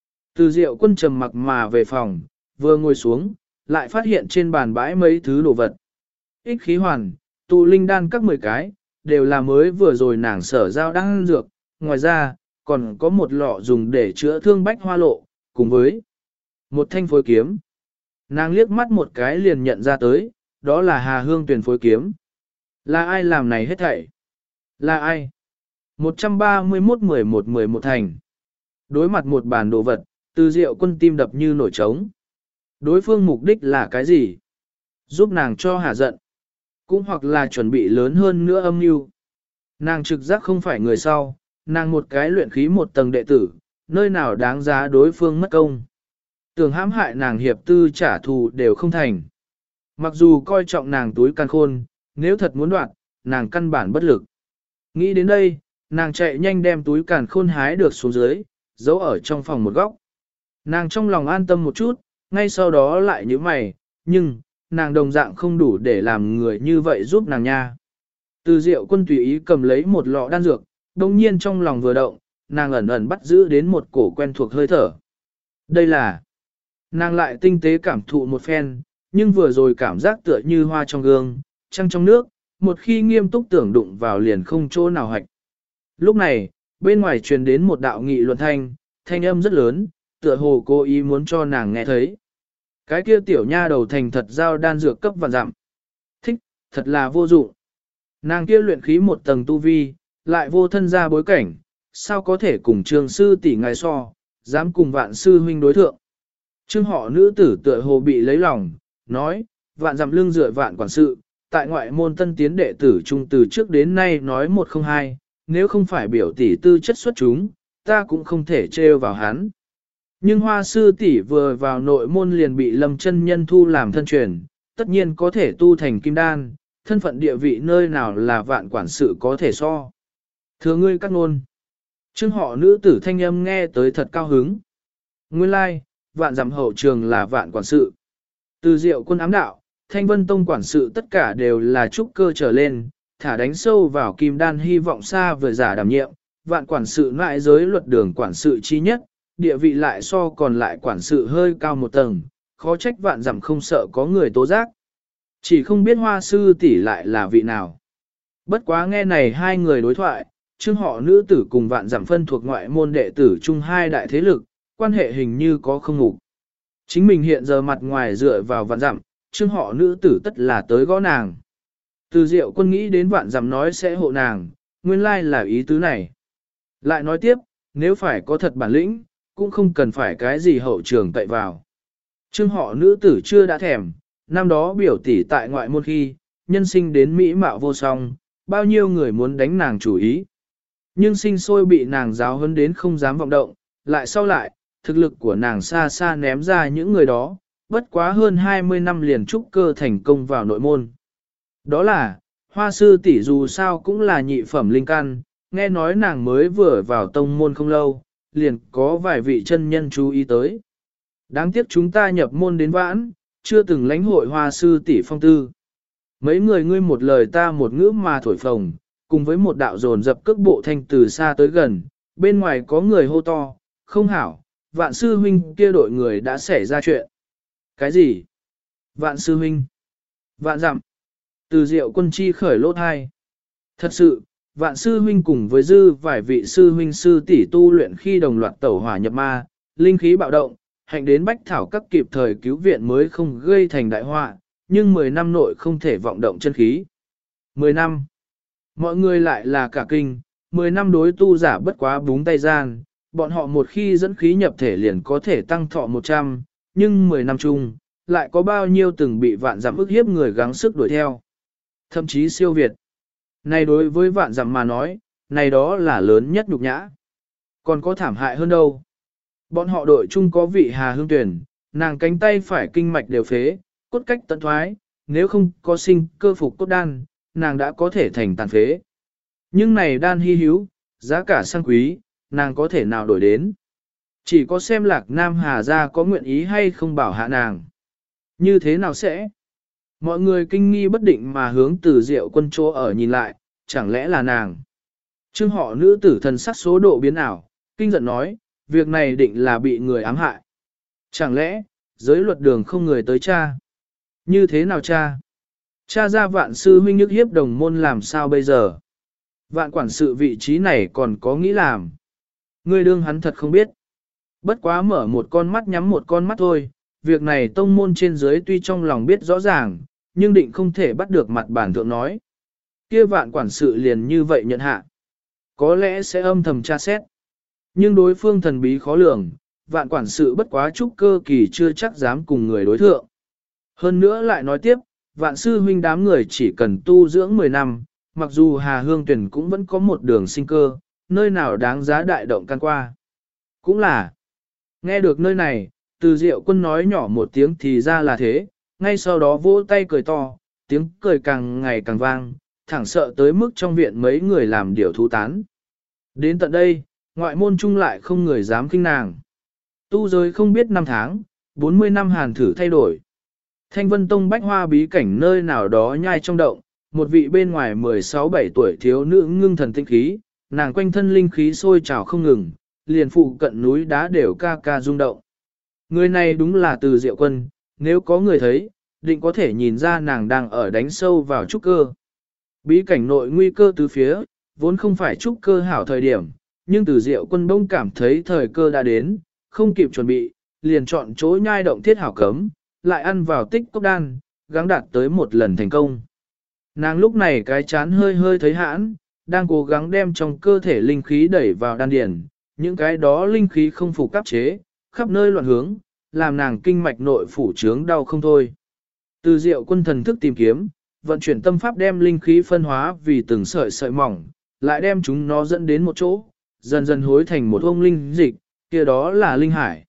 Từ Diệu Quân trầm mặc mà về phòng, vừa ngồi xuống, lại phát hiện trên bàn bãi mấy thứ đồ vật. Ích khí hoàn, tụ linh đan các 10 cái, đều là mới vừa rồi nàng sở giao đang ăn dược, ngoài ra, còn có một lọ dùng để chữa thương bách hoa lộ, cùng với một thanh phối kiếm. Nàng liếc mắt một cái liền nhận ra tới, đó là Hà Hương Tuyền phối kiếm. Là ai làm này hết thảy? Là ai? 131-11-11 thành. Đối mặt một bàn đồ vật, Từ Diệu Quân tim đập như nổi trống. Đối phương mục đích là cái gì? Giúp nàng cho hả giận. Cũng hoặc là chuẩn bị lớn hơn nữa âm mưu. Nàng trực giác không phải người sau, nàng một cái luyện khí một tầng đệ tử, nơi nào đáng giá đối phương mất công. Tưởng hãm hại nàng hiệp tư trả thù đều không thành. Mặc dù coi trọng nàng túi càn khôn, nếu thật muốn đoạt, nàng căn bản bất lực. Nghĩ đến đây, nàng chạy nhanh đem túi càn khôn hái được xuống dưới, giấu ở trong phòng một góc. Nàng trong lòng an tâm một chút, ngay sau đó lại nhíu mày, nhưng, nàng đồng dạng không đủ để làm người như vậy giúp nàng nha. Từ Diệu Quân tùy ý cầm lấy một lọ đan dược, đồng nhiên trong lòng vừa động, nàng ẩn ẩn bắt giữ đến một cổ quen thuộc hơi thở. Đây là, nàng lại tinh tế cảm thụ một phen, nhưng vừa rồi cảm giác tựa như hoa trong gương, trăng trong nước, một khi nghiêm túc tưởng đụng vào liền không chỗ nào hạch. Lúc này, bên ngoài truyền đến một đạo nghị luận thanh âm rất lớn, tựa hồ cố ý muốn cho nàng nghe thấy. Cái kia tiểu nha đầu thành thật giao đan dược cấp vạn dặm. Thích, thật là vô dụng. Nàng kia luyện khí một tầng tu vi, lại vô thân ra bối cảnh, sao có thể cùng trường sư tỷ ngài so, dám cùng vạn sư huynh đối thượng. Trương họ nữ tử tựa hồ bị lấy lòng, nói, vạn dặm lưng dựa vạn quản sự, tại ngoại môn tân tiến đệ tử trung từ trước đến nay nói một không hai, nếu không phải biểu tỷ tư chất xuất chúng, ta cũng không thể trêu vào hắn. Nhưng hoa sư tỷ vừa vào nội môn liền bị Lâm chân nhân thu làm thân truyền, tất nhiên có thể tu thành kim đan, thân phận địa vị nơi nào là vạn quản sự có thể so. Thưa ngươi các ngôn. Trương họ nữ tử thanh âm nghe tới thật cao hứng. Nguyên lai, vạn dặm hậu trường là vạn quản sự. Từ Diệu Quân ám đạo, Thanh Vân Tông quản sự tất cả đều là trúc cơ trở lên, thả đánh sâu vào kim đan hy vọng xa vời giả đảm nhiệm, vạn quản sự ngoại giới luật đường quản sự chi nhất, địa vị lại so còn lại quản sự hơi cao một tầng, khó trách vạn dặm không sợ có người tố giác. Chỉ không biết hoa sư tỷ lại là vị nào. Bất quá nghe này hai người đối thoại, Trương họ nữ tử cùng vạn dặm phân thuộc ngoại môn đệ tử chung hai đại thế lực, quan hệ hình như có không ngủ. Chính mình hiện giờ mặt ngoài dựa vào vạn dặm, Trương họ nữ tử tất là tới gõ nàng. Từ Diệu Quân nghĩ đến vạn dặm nói sẽ hộ nàng, nguyên lai là ý tứ này. Lại nói tiếp, nếu phải có thật bản lĩnh, cũng không cần phải cái gì hậu trường cậy vào. Trương họ nữ tử chưa đã thèm, năm đó biểu tỷ tại ngoại môn khi, nhân sinh đến mỹ mạo vô song, bao nhiêu người muốn đánh nàng chủ ý. Nhưng sinh sôi bị nàng giáo huấn đến không dám vọng động, lại sau lại, thực lực của nàng xa xa ném ra những người đó, bất quá hơn 20 năm liền trúc cơ thành công vào nội môn. Đó là, hoa sư tỷ dù sao cũng là nhị phẩm linh căn, nghe nói nàng mới vừa vào tông môn không lâu, liền có vài vị chân nhân chú ý tới. Đáng tiếc chúng ta nhập môn đến vãn, chưa từng lãnh hội hoa sư tỷ phong tư. Mấy người ngươi một lời ta một ngữ mà thổi phồng, cùng với một đạo dồn dập cước bộ thanh từ xa tới gần, bên ngoài có người hô to, không hảo, vạn sư huynh kia đội người đã xảy ra chuyện. Cái gì? Vạn sư huynh? Vạn dặm? Từ Diệu Quân chi khởi lỗ thai. Thật sự, vạn sư huynh cùng với dư vài vị sư huynh sư tỷ tu luyện khi đồng loạt tẩu hỏa nhập ma, linh khí bạo động, hạnh đến bách thảo các kịp thời cứu viện mới không gây thành đại họa, nhưng 10 năm nội không thể vọng động chân khí. 10 năm. Mọi người lại là cả kinh, 10 năm đối tu giả bất quá búng tay gian, bọn họ một khi dẫn khí nhập thể liền có thể tăng thọ 100, nhưng 10 năm chung, lại có bao nhiêu từng bị vạn dặm ức hiếp người gắng sức đuổi theo. Thậm chí siêu việt. Này đối với vạn dặm mà nói, này đó là lớn nhất nhục nhã. Còn có thảm hại hơn đâu. Bọn họ đội chung có vị Hà Hương Tuyển, nàng cánh tay phải kinh mạch đều phế, cốt cách tận thoái, nếu không có sinh cơ phục cốt đan, nàng đã có thể thành tàn phế. Nhưng này đan hy hữu, giá cả sang quý, nàng có thể nào đổi đến. Chỉ có xem Lạc Nam Hà gia có nguyện ý hay không bảo hạ nàng. Như thế nào sẽ? Mọi người kinh nghi bất định mà hướng Từ Diệu Quân chỗ ở nhìn lại, chẳng lẽ là nàng? Trương họ nữ tử thần sắc số độ biến ảo, kinh giận nói, việc này định là bị người ám hại. Chẳng lẽ, giới luật đường không người tới cha? Như thế nào cha? Cha ra vạn sư huynh nhức hiếp đồng môn làm sao bây giờ? Vạn quản sự vị trí này còn có nghĩ làm. Ngươi đương hắn thật không biết. Bất quá mở một con mắt nhắm một con mắt thôi, việc này tông môn trên dưới tuy trong lòng biết rõ ràng, nhưng định không thể bắt được mặt bản thượng nói. Kia vạn quản sự liền như vậy nhận hạ. Có lẽ sẽ âm thầm tra xét. Nhưng đối phương thần bí khó lường, vạn quản sự bất quá trúc cơ kỳ chưa chắc dám cùng người đối thượng. Hơn nữa lại nói tiếp, vạn sư huynh đám người chỉ cần tu dưỡng 10 năm, mặc dù Hà Hương Tuyển cũng vẫn có một đường sinh cơ, nơi nào đáng giá đại động can qua. Cũng là, nghe được nơi này, Từ Diệu Quân nói nhỏ một tiếng thì ra là thế, ngay sau đó vỗ tay cười to, tiếng cười càng ngày càng vang, thẳng sợ tới mức trong viện mấy người làm điều thú tán. Đến tận đây, ngoại môn chung lại không người dám kinh nàng. Tu giới không biết năm tháng, 40 năm hàn thử thay đổi. Thanh Vân Tông bách hoa bí cảnh nơi nào đó nhai trong động, một vị bên ngoài 16-17 tuổi thiếu nữ ngưng thần tinh khí, nàng quanh thân linh khí sôi trào không ngừng, liền phụ cận núi đá đều ca ca rung động. Người này đúng là Từ Diệu Quân, nếu có người thấy, định có thể nhìn ra nàng đang ở đánh sâu vào trúc cơ. Bí cảnh nội nguy cơ từ phía, vốn không phải trúc cơ hảo thời điểm, nhưng Từ Diệu Quân đông cảm thấy thời cơ đã đến, không kịp chuẩn bị, liền chọn chỗ nhai động thiết hảo cấm, lại ăn vào tích cốc đan, gắng đạt tới một lần thành công. Nàng lúc này cái chán hơi hơi thấy hãn, đang cố gắng đem trong cơ thể linh khí đẩy vào đan điền, những cái đó linh khí không phục cấp chế, khắp nơi loạn hướng, làm nàng kinh mạch nội phủ trướng đau không thôi. Từ Diệu Quân thần thức tìm kiếm, vận chuyển tâm pháp đem linh khí phân hóa vì từng sợi sợi mỏng, lại đem chúng nó dẫn đến một chỗ, dần dần hối thành một ông linh dịch, kia đó là linh hải.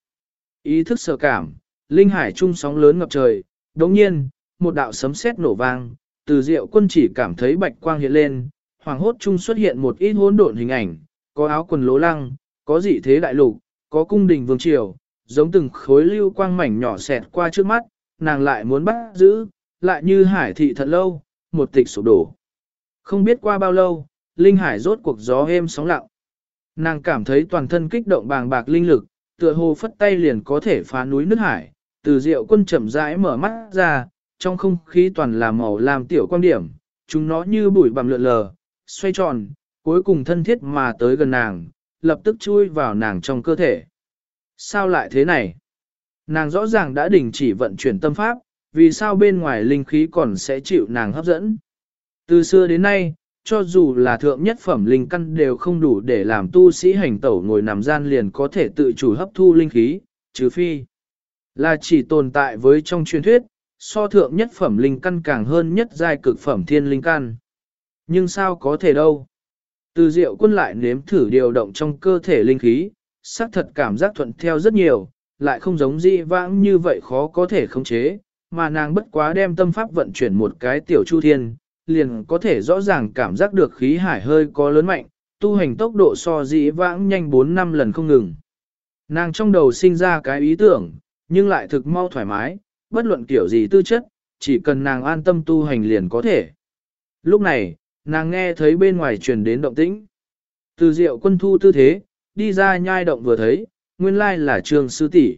Ý thức sở cảm, linh hải trung sóng lớn ngập trời, đồng nhiên, một đạo sấm sét nổ vang, Từ Diệu Quân chỉ cảm thấy bạch quang hiện lên, hoàng hốt trung xuất hiện một ít hỗn độn hình ảnh, có áo quần lố lăng, có dị thế đại lục, có cung đình vương triều, giống từng khối lưu quang mảnh nhỏ xẹt qua trước mắt, nàng lại muốn bắt giữ, lại như hải thị thật lâu, một tịch sụp đổ. Không biết qua bao lâu, linh hải rốt cuộc gió êm sóng lặng. Nàng cảm thấy toàn thân kích động bàng bạc linh lực, tựa hồ phất tay liền có thể phá núi nước hải. Từ Diệu Quân chậm rãi mở mắt ra, trong không khí toàn là màu lam tiểu quang điểm, chúng nó như bụi bặm lượn lờ, xoay tròn, cuối cùng thân thiết mà tới gần nàng, lập tức chui vào nàng trong cơ thể. Sao lại thế này? Nàng rõ ràng đã đình chỉ vận chuyển tâm pháp, vì sao bên ngoài linh khí còn sẽ chịu nàng hấp dẫn? Từ xưa đến nay, cho dù là thượng nhất phẩm linh căn đều không đủ để làm tu sĩ hành tẩu ngồi nằm gian liền có thể tự chủ hấp thu linh khí, trừ phi là chỉ tồn tại với trong truyền thuyết, so thượng nhất phẩm linh căn càng hơn nhất giai cực phẩm thiên linh căn. Nhưng sao có thể đâu? Từ Diệu Quân lại nếm thử điều động trong cơ thể linh khí, xác thật cảm giác thuận theo rất nhiều, lại không giống dị vãng như vậy khó có thể khống chế, mà nàng bất quá đem tâm pháp vận chuyển một cái tiểu chu thiên, liền có thể rõ ràng cảm giác được khí hải hơi có lớn mạnh, tu hành tốc độ so dị vãng nhanh 4-5 lần không ngừng. Nàng trong đầu sinh ra cái ý tưởng, nhưng lại thực mau thoải mái, bất luận kiểu gì tư chất, chỉ cần nàng an tâm tu hành liền có thể. Lúc này, nàng nghe thấy bên ngoài truyền đến động tĩnh. Từ Diệu Quân thu tư thế, đi ra nhai động vừa thấy, nguyên lai là Trương sư tỷ.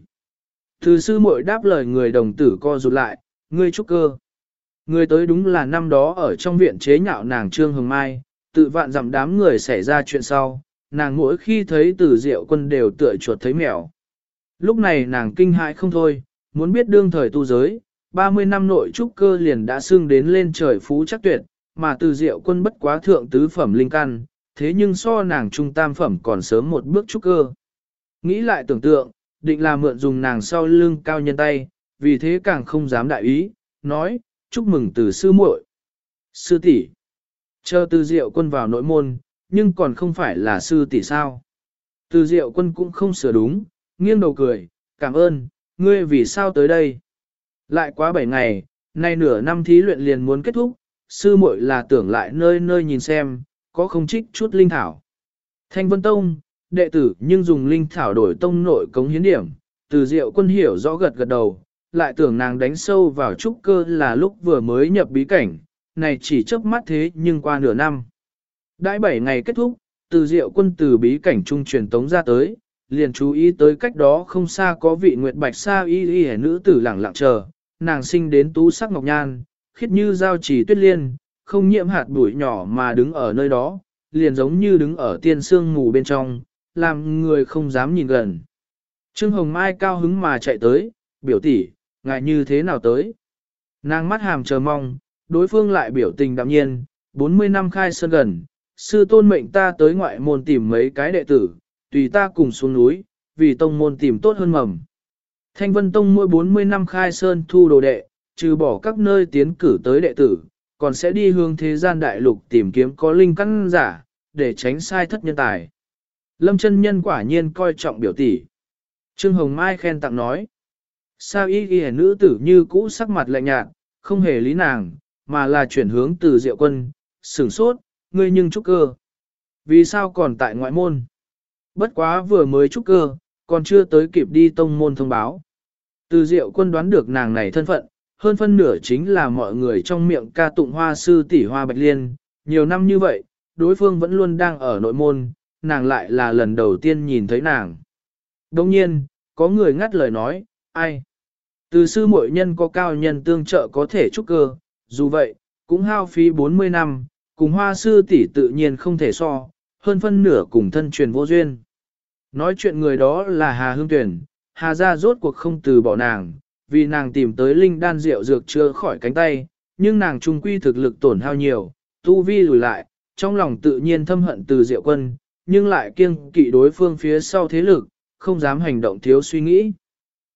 Từ sư muội đáp lời người đồng tử co rụt lại, ngươi trúc cơ. Người tới đúng là năm đó ở trong viện chế nhạo nàng Trương Hồng Mai, tự vạn dặm đám người xảy ra chuyện sau, nàng mỗi khi thấy Từ Diệu Quân đều tựa chuột thấy mèo. Lúc này nàng kinh hãi không thôi, muốn biết đương thời tu giới, 30 năm nội trúc cơ liền đã xưng đến lên trời phú chắc tuyệt, mà Từ Diệu Quân bất quá thượng tứ phẩm linh căn, thế nhưng so nàng trung tam phẩm còn sớm một bước trúc cơ. Nghĩ lại tưởng tượng, định là mượn dùng nàng sau lưng cao nhân tay, vì thế càng không dám đại ý, nói, chúc mừng Từ sư muội. Sư tỷ, chờ Từ Diệu Quân vào nội môn, nhưng còn không phải là sư tỷ sao? Từ Diệu Quân cũng không sửa đúng, nghiêng đầu cười, cảm ơn, ngươi vì sao tới đây? Lại quá 7 ngày, nay nửa năm thí luyện liền muốn kết thúc, sư muội là tưởng lại nơi nơi nhìn xem, có không trích chút linh thảo. Thanh Vân Tông, đệ tử nhưng dùng linh thảo đổi tông nội cống hiến điểm, Từ Diệu Quân hiểu rõ gật gật đầu, lại tưởng nàng đánh sâu vào trúc cơ là lúc vừa mới nhập bí cảnh, này chỉ chớp mắt thế nhưng qua nửa năm. Đãi 7 ngày kết thúc, Từ Diệu Quân từ bí cảnh trung truyền tống ra tới, liền chú ý tới cách đó không xa có vị nguyệt bạch sa y y nữ tử lẳng lặng chờ, nàng sinh đến tú sắc ngọc nhan, khiết như giao trì tuyết liên, không nhiễm hạt bụi nhỏ mà đứng ở nơi đó, liền giống như đứng ở tiên sương mù bên trong, làm người không dám nhìn gần. Trương Hồng Mai cao hứng mà chạy tới, biểu tỷ, ngại như thế nào tới. Nàng mắt hàm chờ mong, đối phương lại biểu tình đạm nhiên, 40 năm khai sơn gần, sư tôn mệnh ta tới ngoại môn tìm mấy cái đệ tử, tùy ta cùng xuống núi, vì tông môn tìm tốt hơn mầm. Thanh Vân Tông mỗi 40 năm khai sơn thu đồ đệ, trừ bỏ các nơi tiến cử tới đệ tử, còn sẽ đi hướng thế gian đại lục tìm kiếm có linh căn giả, để tránh sai thất nhân tài. Lâm chân nhân quả nhiên coi trọng biểu tỷ. Trương Hồng Mai khen tặng nói. Sao y ghi nữ tử như cũ sắc mặt lạnh nhạt, không hề lý nàng, mà là chuyển hướng Từ Diệu Quân, sửng sốt, ngươi nhưng trúc cơ. Vì sao còn tại ngoại môn? Bất quá vừa mới trúc cơ, còn chưa tới kịp đi tông môn thông báo. Từ Diệu Quân đoán được nàng này thân phận, hơn phân nửa chính là mọi người trong miệng ca tụng hoa sư tỷ Hoa Bạch Liên. Nhiều năm như vậy, đối phương vẫn luôn đang ở nội môn, nàng lại là lần đầu tiên nhìn thấy nàng. Đồng nhiên, có người ngắt lời nói, ai? Từ sư muội nhân có cao nhân tương trợ có thể trúc cơ, dù vậy, cũng hao phí 40 năm, cùng hoa sư tỷ tự nhiên không thể so, hơn phân nửa cùng thân truyền vô duyên. Nói chuyện người đó là Hà Hương Tuyển, Hà gia rốt cuộc không từ bỏ nàng, vì nàng tìm tới linh đan rượu dược chữa khỏi cánh tay, nhưng nàng trung quy thực lực tổn hao nhiều, tu vi lùi lại, trong lòng tự nhiên thâm hận Từ Diệu Quân, nhưng lại kiêng kỵ đối phương phía sau thế lực, không dám hành động thiếu suy nghĩ.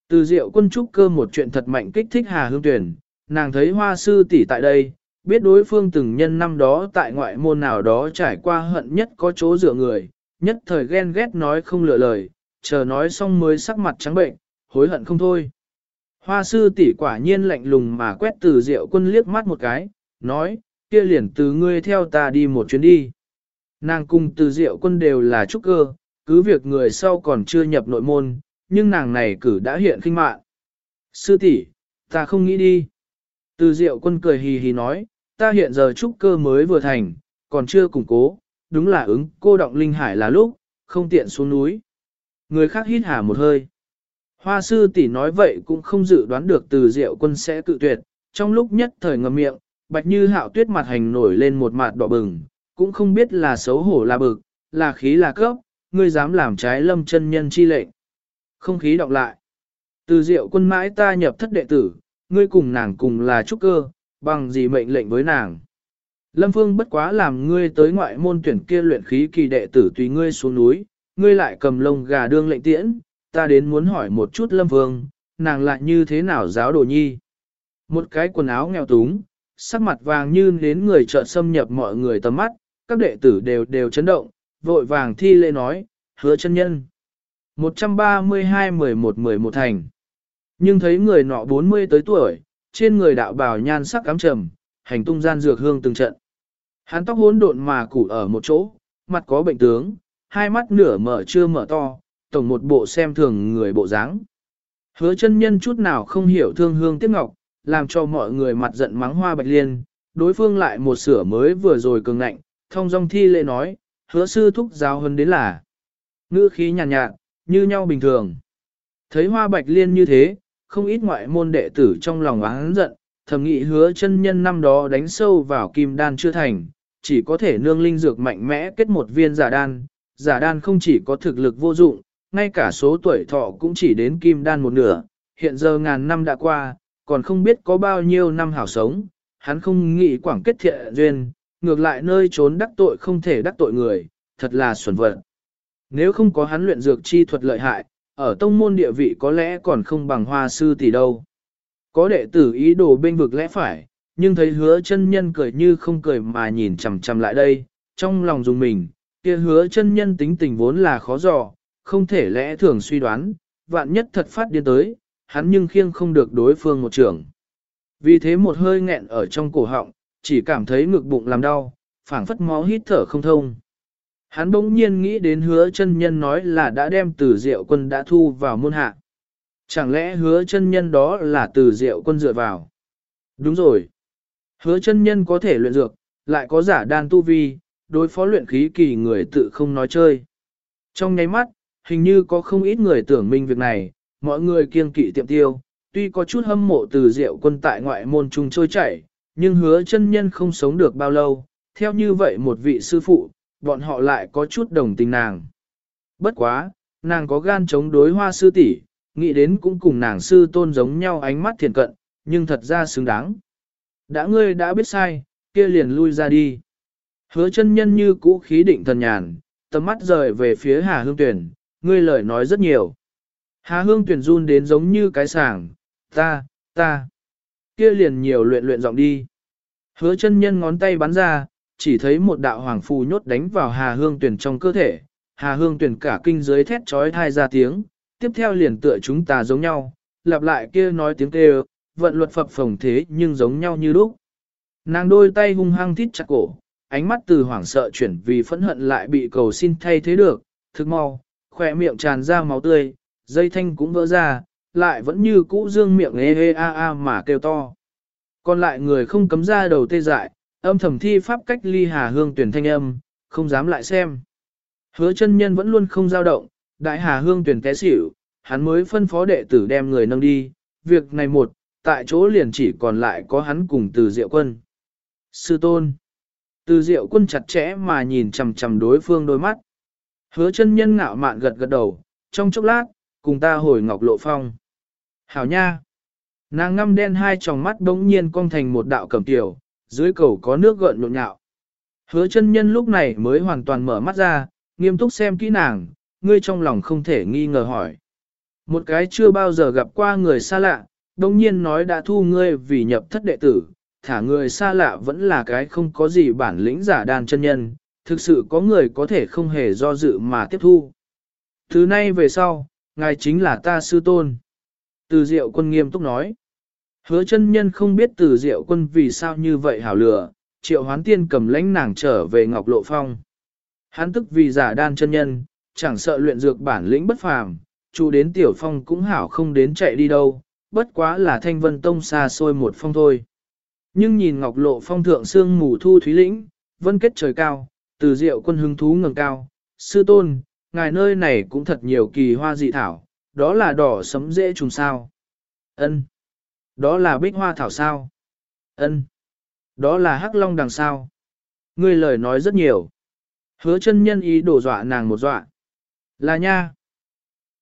Từ Diệu Quân trúc cơ một chuyện thật mạnh kích thích Hà Hương Tuyển, nàng thấy Hoa sư tỷ tại đây, biết đối phương từng nhân năm đó tại ngoại môn nào đó trải qua hận nhất có chỗ dựa người, nhất thời ghen ghét nói không lựa lời, chờ nói xong mới sắc mặt trắng bệnh, hối hận không thôi. Hoa sư tỷ quả nhiên lạnh lùng mà quét Từ Diệu Quân liếc mắt một cái, nói, kia liền từ ngươi theo ta đi một chuyến đi. Nàng cùng Từ Diệu Quân đều là trúc cơ, cứ việc người sau còn chưa nhập nội môn, nhưng nàng này cử đã hiện khinh mạn. Sư tỷ, ta không nghĩ đi. Từ Diệu Quân cười hì hì nói, ta hiện giờ trúc cơ mới vừa thành, còn chưa củng cố, đúng là ứng cô động linh hải là lúc, không tiện xuống núi. Người khác hít hà một hơi. Hoa sư tỷ nói vậy cũng không dự đoán được Từ Diệu Quân sẽ cự tuyệt, trong lúc nhất thời ngậm miệng, Bạch Như Hạo Tuyết mặt hành nổi lên một mặt đỏ bừng, cũng không biết là xấu hổ là bực, là khí là cấp, ngươi dám làm trái Lâm chân nhân chi lệnh. Không khí đọc lại. Từ Diệu Quân mãi ta nhập thất đệ tử, ngươi cùng nàng cùng là trúc cơ, bằng gì mệnh lệnh với nàng. Lâm Phương bất quá làm ngươi tới ngoại môn tuyển kia luyện khí kỳ đệ tử tùy ngươi xuống núi, ngươi lại cầm lông gà đương lệnh tiễn, ta đến muốn hỏi một chút Lâm Phương, nàng lại như thế nào giáo đồ nhi. Một cái quần áo nghèo túng, sắc mặt vàng như đến người chợt xâm nhập mọi người tầm mắt, các đệ tử đều chấn động, vội vàng thi lễ nói, hứa chân nhân. 132-11-11 thành. Nhưng thấy người nọ 40 tới tuổi, trên người đạo bào nhan sắc cám trầm, hành tung gian dược hương từng trận. Hắn tóc hỗn độn mà củ ở một chỗ, mặt có bệnh tướng, hai mắt nửa mở chưa mở to, tổng một bộ xem thường người bộ dáng. Hứa chân nhân chút nào không hiểu thương hương tiếc ngọc, làm cho mọi người mặt giận mắng Hoa Bạch Liên, đối phương lại một sửa mới vừa rồi cường ngạnh, thông dong thi lễ nói, hứa sư thúc giáo hơn đến là ngữ khí nhàn nhạt, như nhau bình thường. Thấy Hoa Bạch Liên như thế, không ít ngoại môn đệ tử trong lòng oán giận, thầm nghĩ hứa chân nhân năm đó đánh sâu vào kim đan chưa thành, chỉ có thể nương linh dược mạnh mẽ kết một viên giả đan không chỉ có thực lực vô dụng, ngay cả số tuổi thọ cũng chỉ đến kim đan một nửa, hiện giờ ngàn năm đã qua, còn không biết có bao nhiêu năm hảo sống, hắn không nghĩ quảng kết thiện duyên, ngược lại nơi trốn đắc tội không thể đắc tội người, thật là xuẩn vật. Nếu không có hắn luyện dược chi thuật lợi hại, ở tông môn địa vị có lẽ còn không bằng Hoa sư tỷ đâu. Có đệ tử ý đồ bên vực lẽ phải, nhưng thấy hứa chân nhân cười như không cười mà nhìn chằm chằm lại đây, trong lòng dùng mình, kia hứa chân nhân tính tình vốn là khó dò, không thể lẽ thường suy đoán, vạn nhất thật phát điên tới, hắn nhưng khiêng không được đối phương một trường. Vì thế một hơi nghẹn ở trong cổ họng, chỉ cảm thấy ngực bụng làm đau, phảng phất máu hít thở không thông. Hắn bỗng nhiên nghĩ đến hứa chân nhân nói là đã đem Từ Diệu Quân đã thu vào môn hạ. Chẳng lẽ hứa chân nhân đó là Từ Diệu Quân dựa vào? Đúng rồi. Hứa chân nhân có thể luyện dược, lại có giả đan tu vi, đối phó luyện khí kỳ người tự không nói chơi. Trong nháy mắt, hình như có không ít người tưởng minh việc này, mọi người kiêng kỵ tiệm tiêu, tuy có chút hâm mộ Từ Diệu Quân tại ngoại môn trung trôi chảy, nhưng hứa chân nhân không sống được bao lâu, theo như vậy một vị sư phụ, bọn họ lại có chút đồng tình nàng. Bất quá, nàng có gan chống đối Hoa sư tỷ, nghĩ đến cũng cùng nàng sư tôn giống nhau ánh mắt thiện cận, nhưng thật ra xứng đáng. Đã ngươi đã biết sai, kia liền lui ra đi. Hứa chân nhân như cũ khí định thần nhàn, tầm mắt rời về phía Hà Hương Tuyển, ngươi lời nói rất nhiều. Hà Hương Tuyển run đến giống như cái sàng, ta, kia liền nhiều luyện giọng đi. Hứa chân nhân ngón tay bắn ra, chỉ thấy một đạo hoàng phù nhốt đánh vào Hà Hương Tuyển trong cơ thể. Hà Hương Tuyển cả kinh dưới thét trói thai ra tiếng, tiếp theo liền tựa chúng ta giống nhau, lặp lại kia nói tiếng kêu, vận luật phập phồng thế nhưng giống nhau như lúc. Nàng đôi tay hung hăng thít chặt cổ, ánh mắt từ hoảng sợ chuyển vì phẫn hận lại bị cầu xin thay thế được, thức mau, khỏe miệng tràn ra máu tươi, dây thanh cũng vỡ ra, lại vẫn như cũ dương miệng ê a a mà kêu to. Còn lại người không cấm ra đầu tê dại, âm thầm thi pháp cách ly Hà Hương Tuyển thanh âm, không dám lại xem. Hứa chân nhân vẫn luôn không dao động, đại Hà Hương Tuyển té xỉu, hắn mới phân phó đệ tử đem người nâng đi, việc này một, tại chỗ liền chỉ còn lại có hắn cùng Từ Diệu Quân. Sư tôn. Từ Diệu Quân chặt chẽ mà nhìn chằm chằm đối phương đôi mắt. Hứa chân nhân ngạo mạn gật gật đầu, trong chốc lát, cùng ta hồi Ngọc Lộ Phong. Hảo nha. Nàng ngăm đen hai tròng mắt đống nhiên cong thành một đạo cẩm tiểu, dưới cầu có nước gợn nhộn nhạo. Hứa chân nhân lúc này mới hoàn toàn mở mắt ra, nghiêm túc xem kỹ nàng, ngươi trong lòng không thể nghi ngờ hỏi. Một cái chưa bao giờ gặp qua người xa lạ, đồng nhiên nói đã thu ngươi vì nhập thất đệ tử, thả người xa lạ vẫn là cái không có gì bản lĩnh giả đan chân nhân, thực sự có người có thể không hề do dự mà tiếp thu. Thứ nay về sau, ngài chính là ta sư tôn. Từ Diệu Quân nghiêm túc nói. Hứa chân nhân không biết Từ Diệu Quân vì sao như vậy hảo lửa, Triệu Hoán Tiên cầm lãnh nàng trở về Ngọc Lộ Phong. Hắn tức vì giả đan chân nhân, chẳng sợ luyện dược bản lĩnh bất phàm, chủ đến Tiểu Phong cũng hảo không đến chạy đi đâu, bất quá là Thanh Vân Tông xa xôi một phong thôi. Nhưng nhìn Ngọc Lộ Phong thượng sương mù thu thúy lĩnh, vân kết trời cao, Từ Diệu Quân hứng thú ngẩng cao, sư tôn, ngài nơi này cũng thật nhiều kỳ hoa dị thảo, đó là đỏ sấm dễ trùng sao. Ân, đó là bích hoa thảo sao. Ân, đó là hắc long đằng sao. Ngươi lời nói rất nhiều. Hứa chân nhân ý đổ dọa nàng một dọa. Là nha.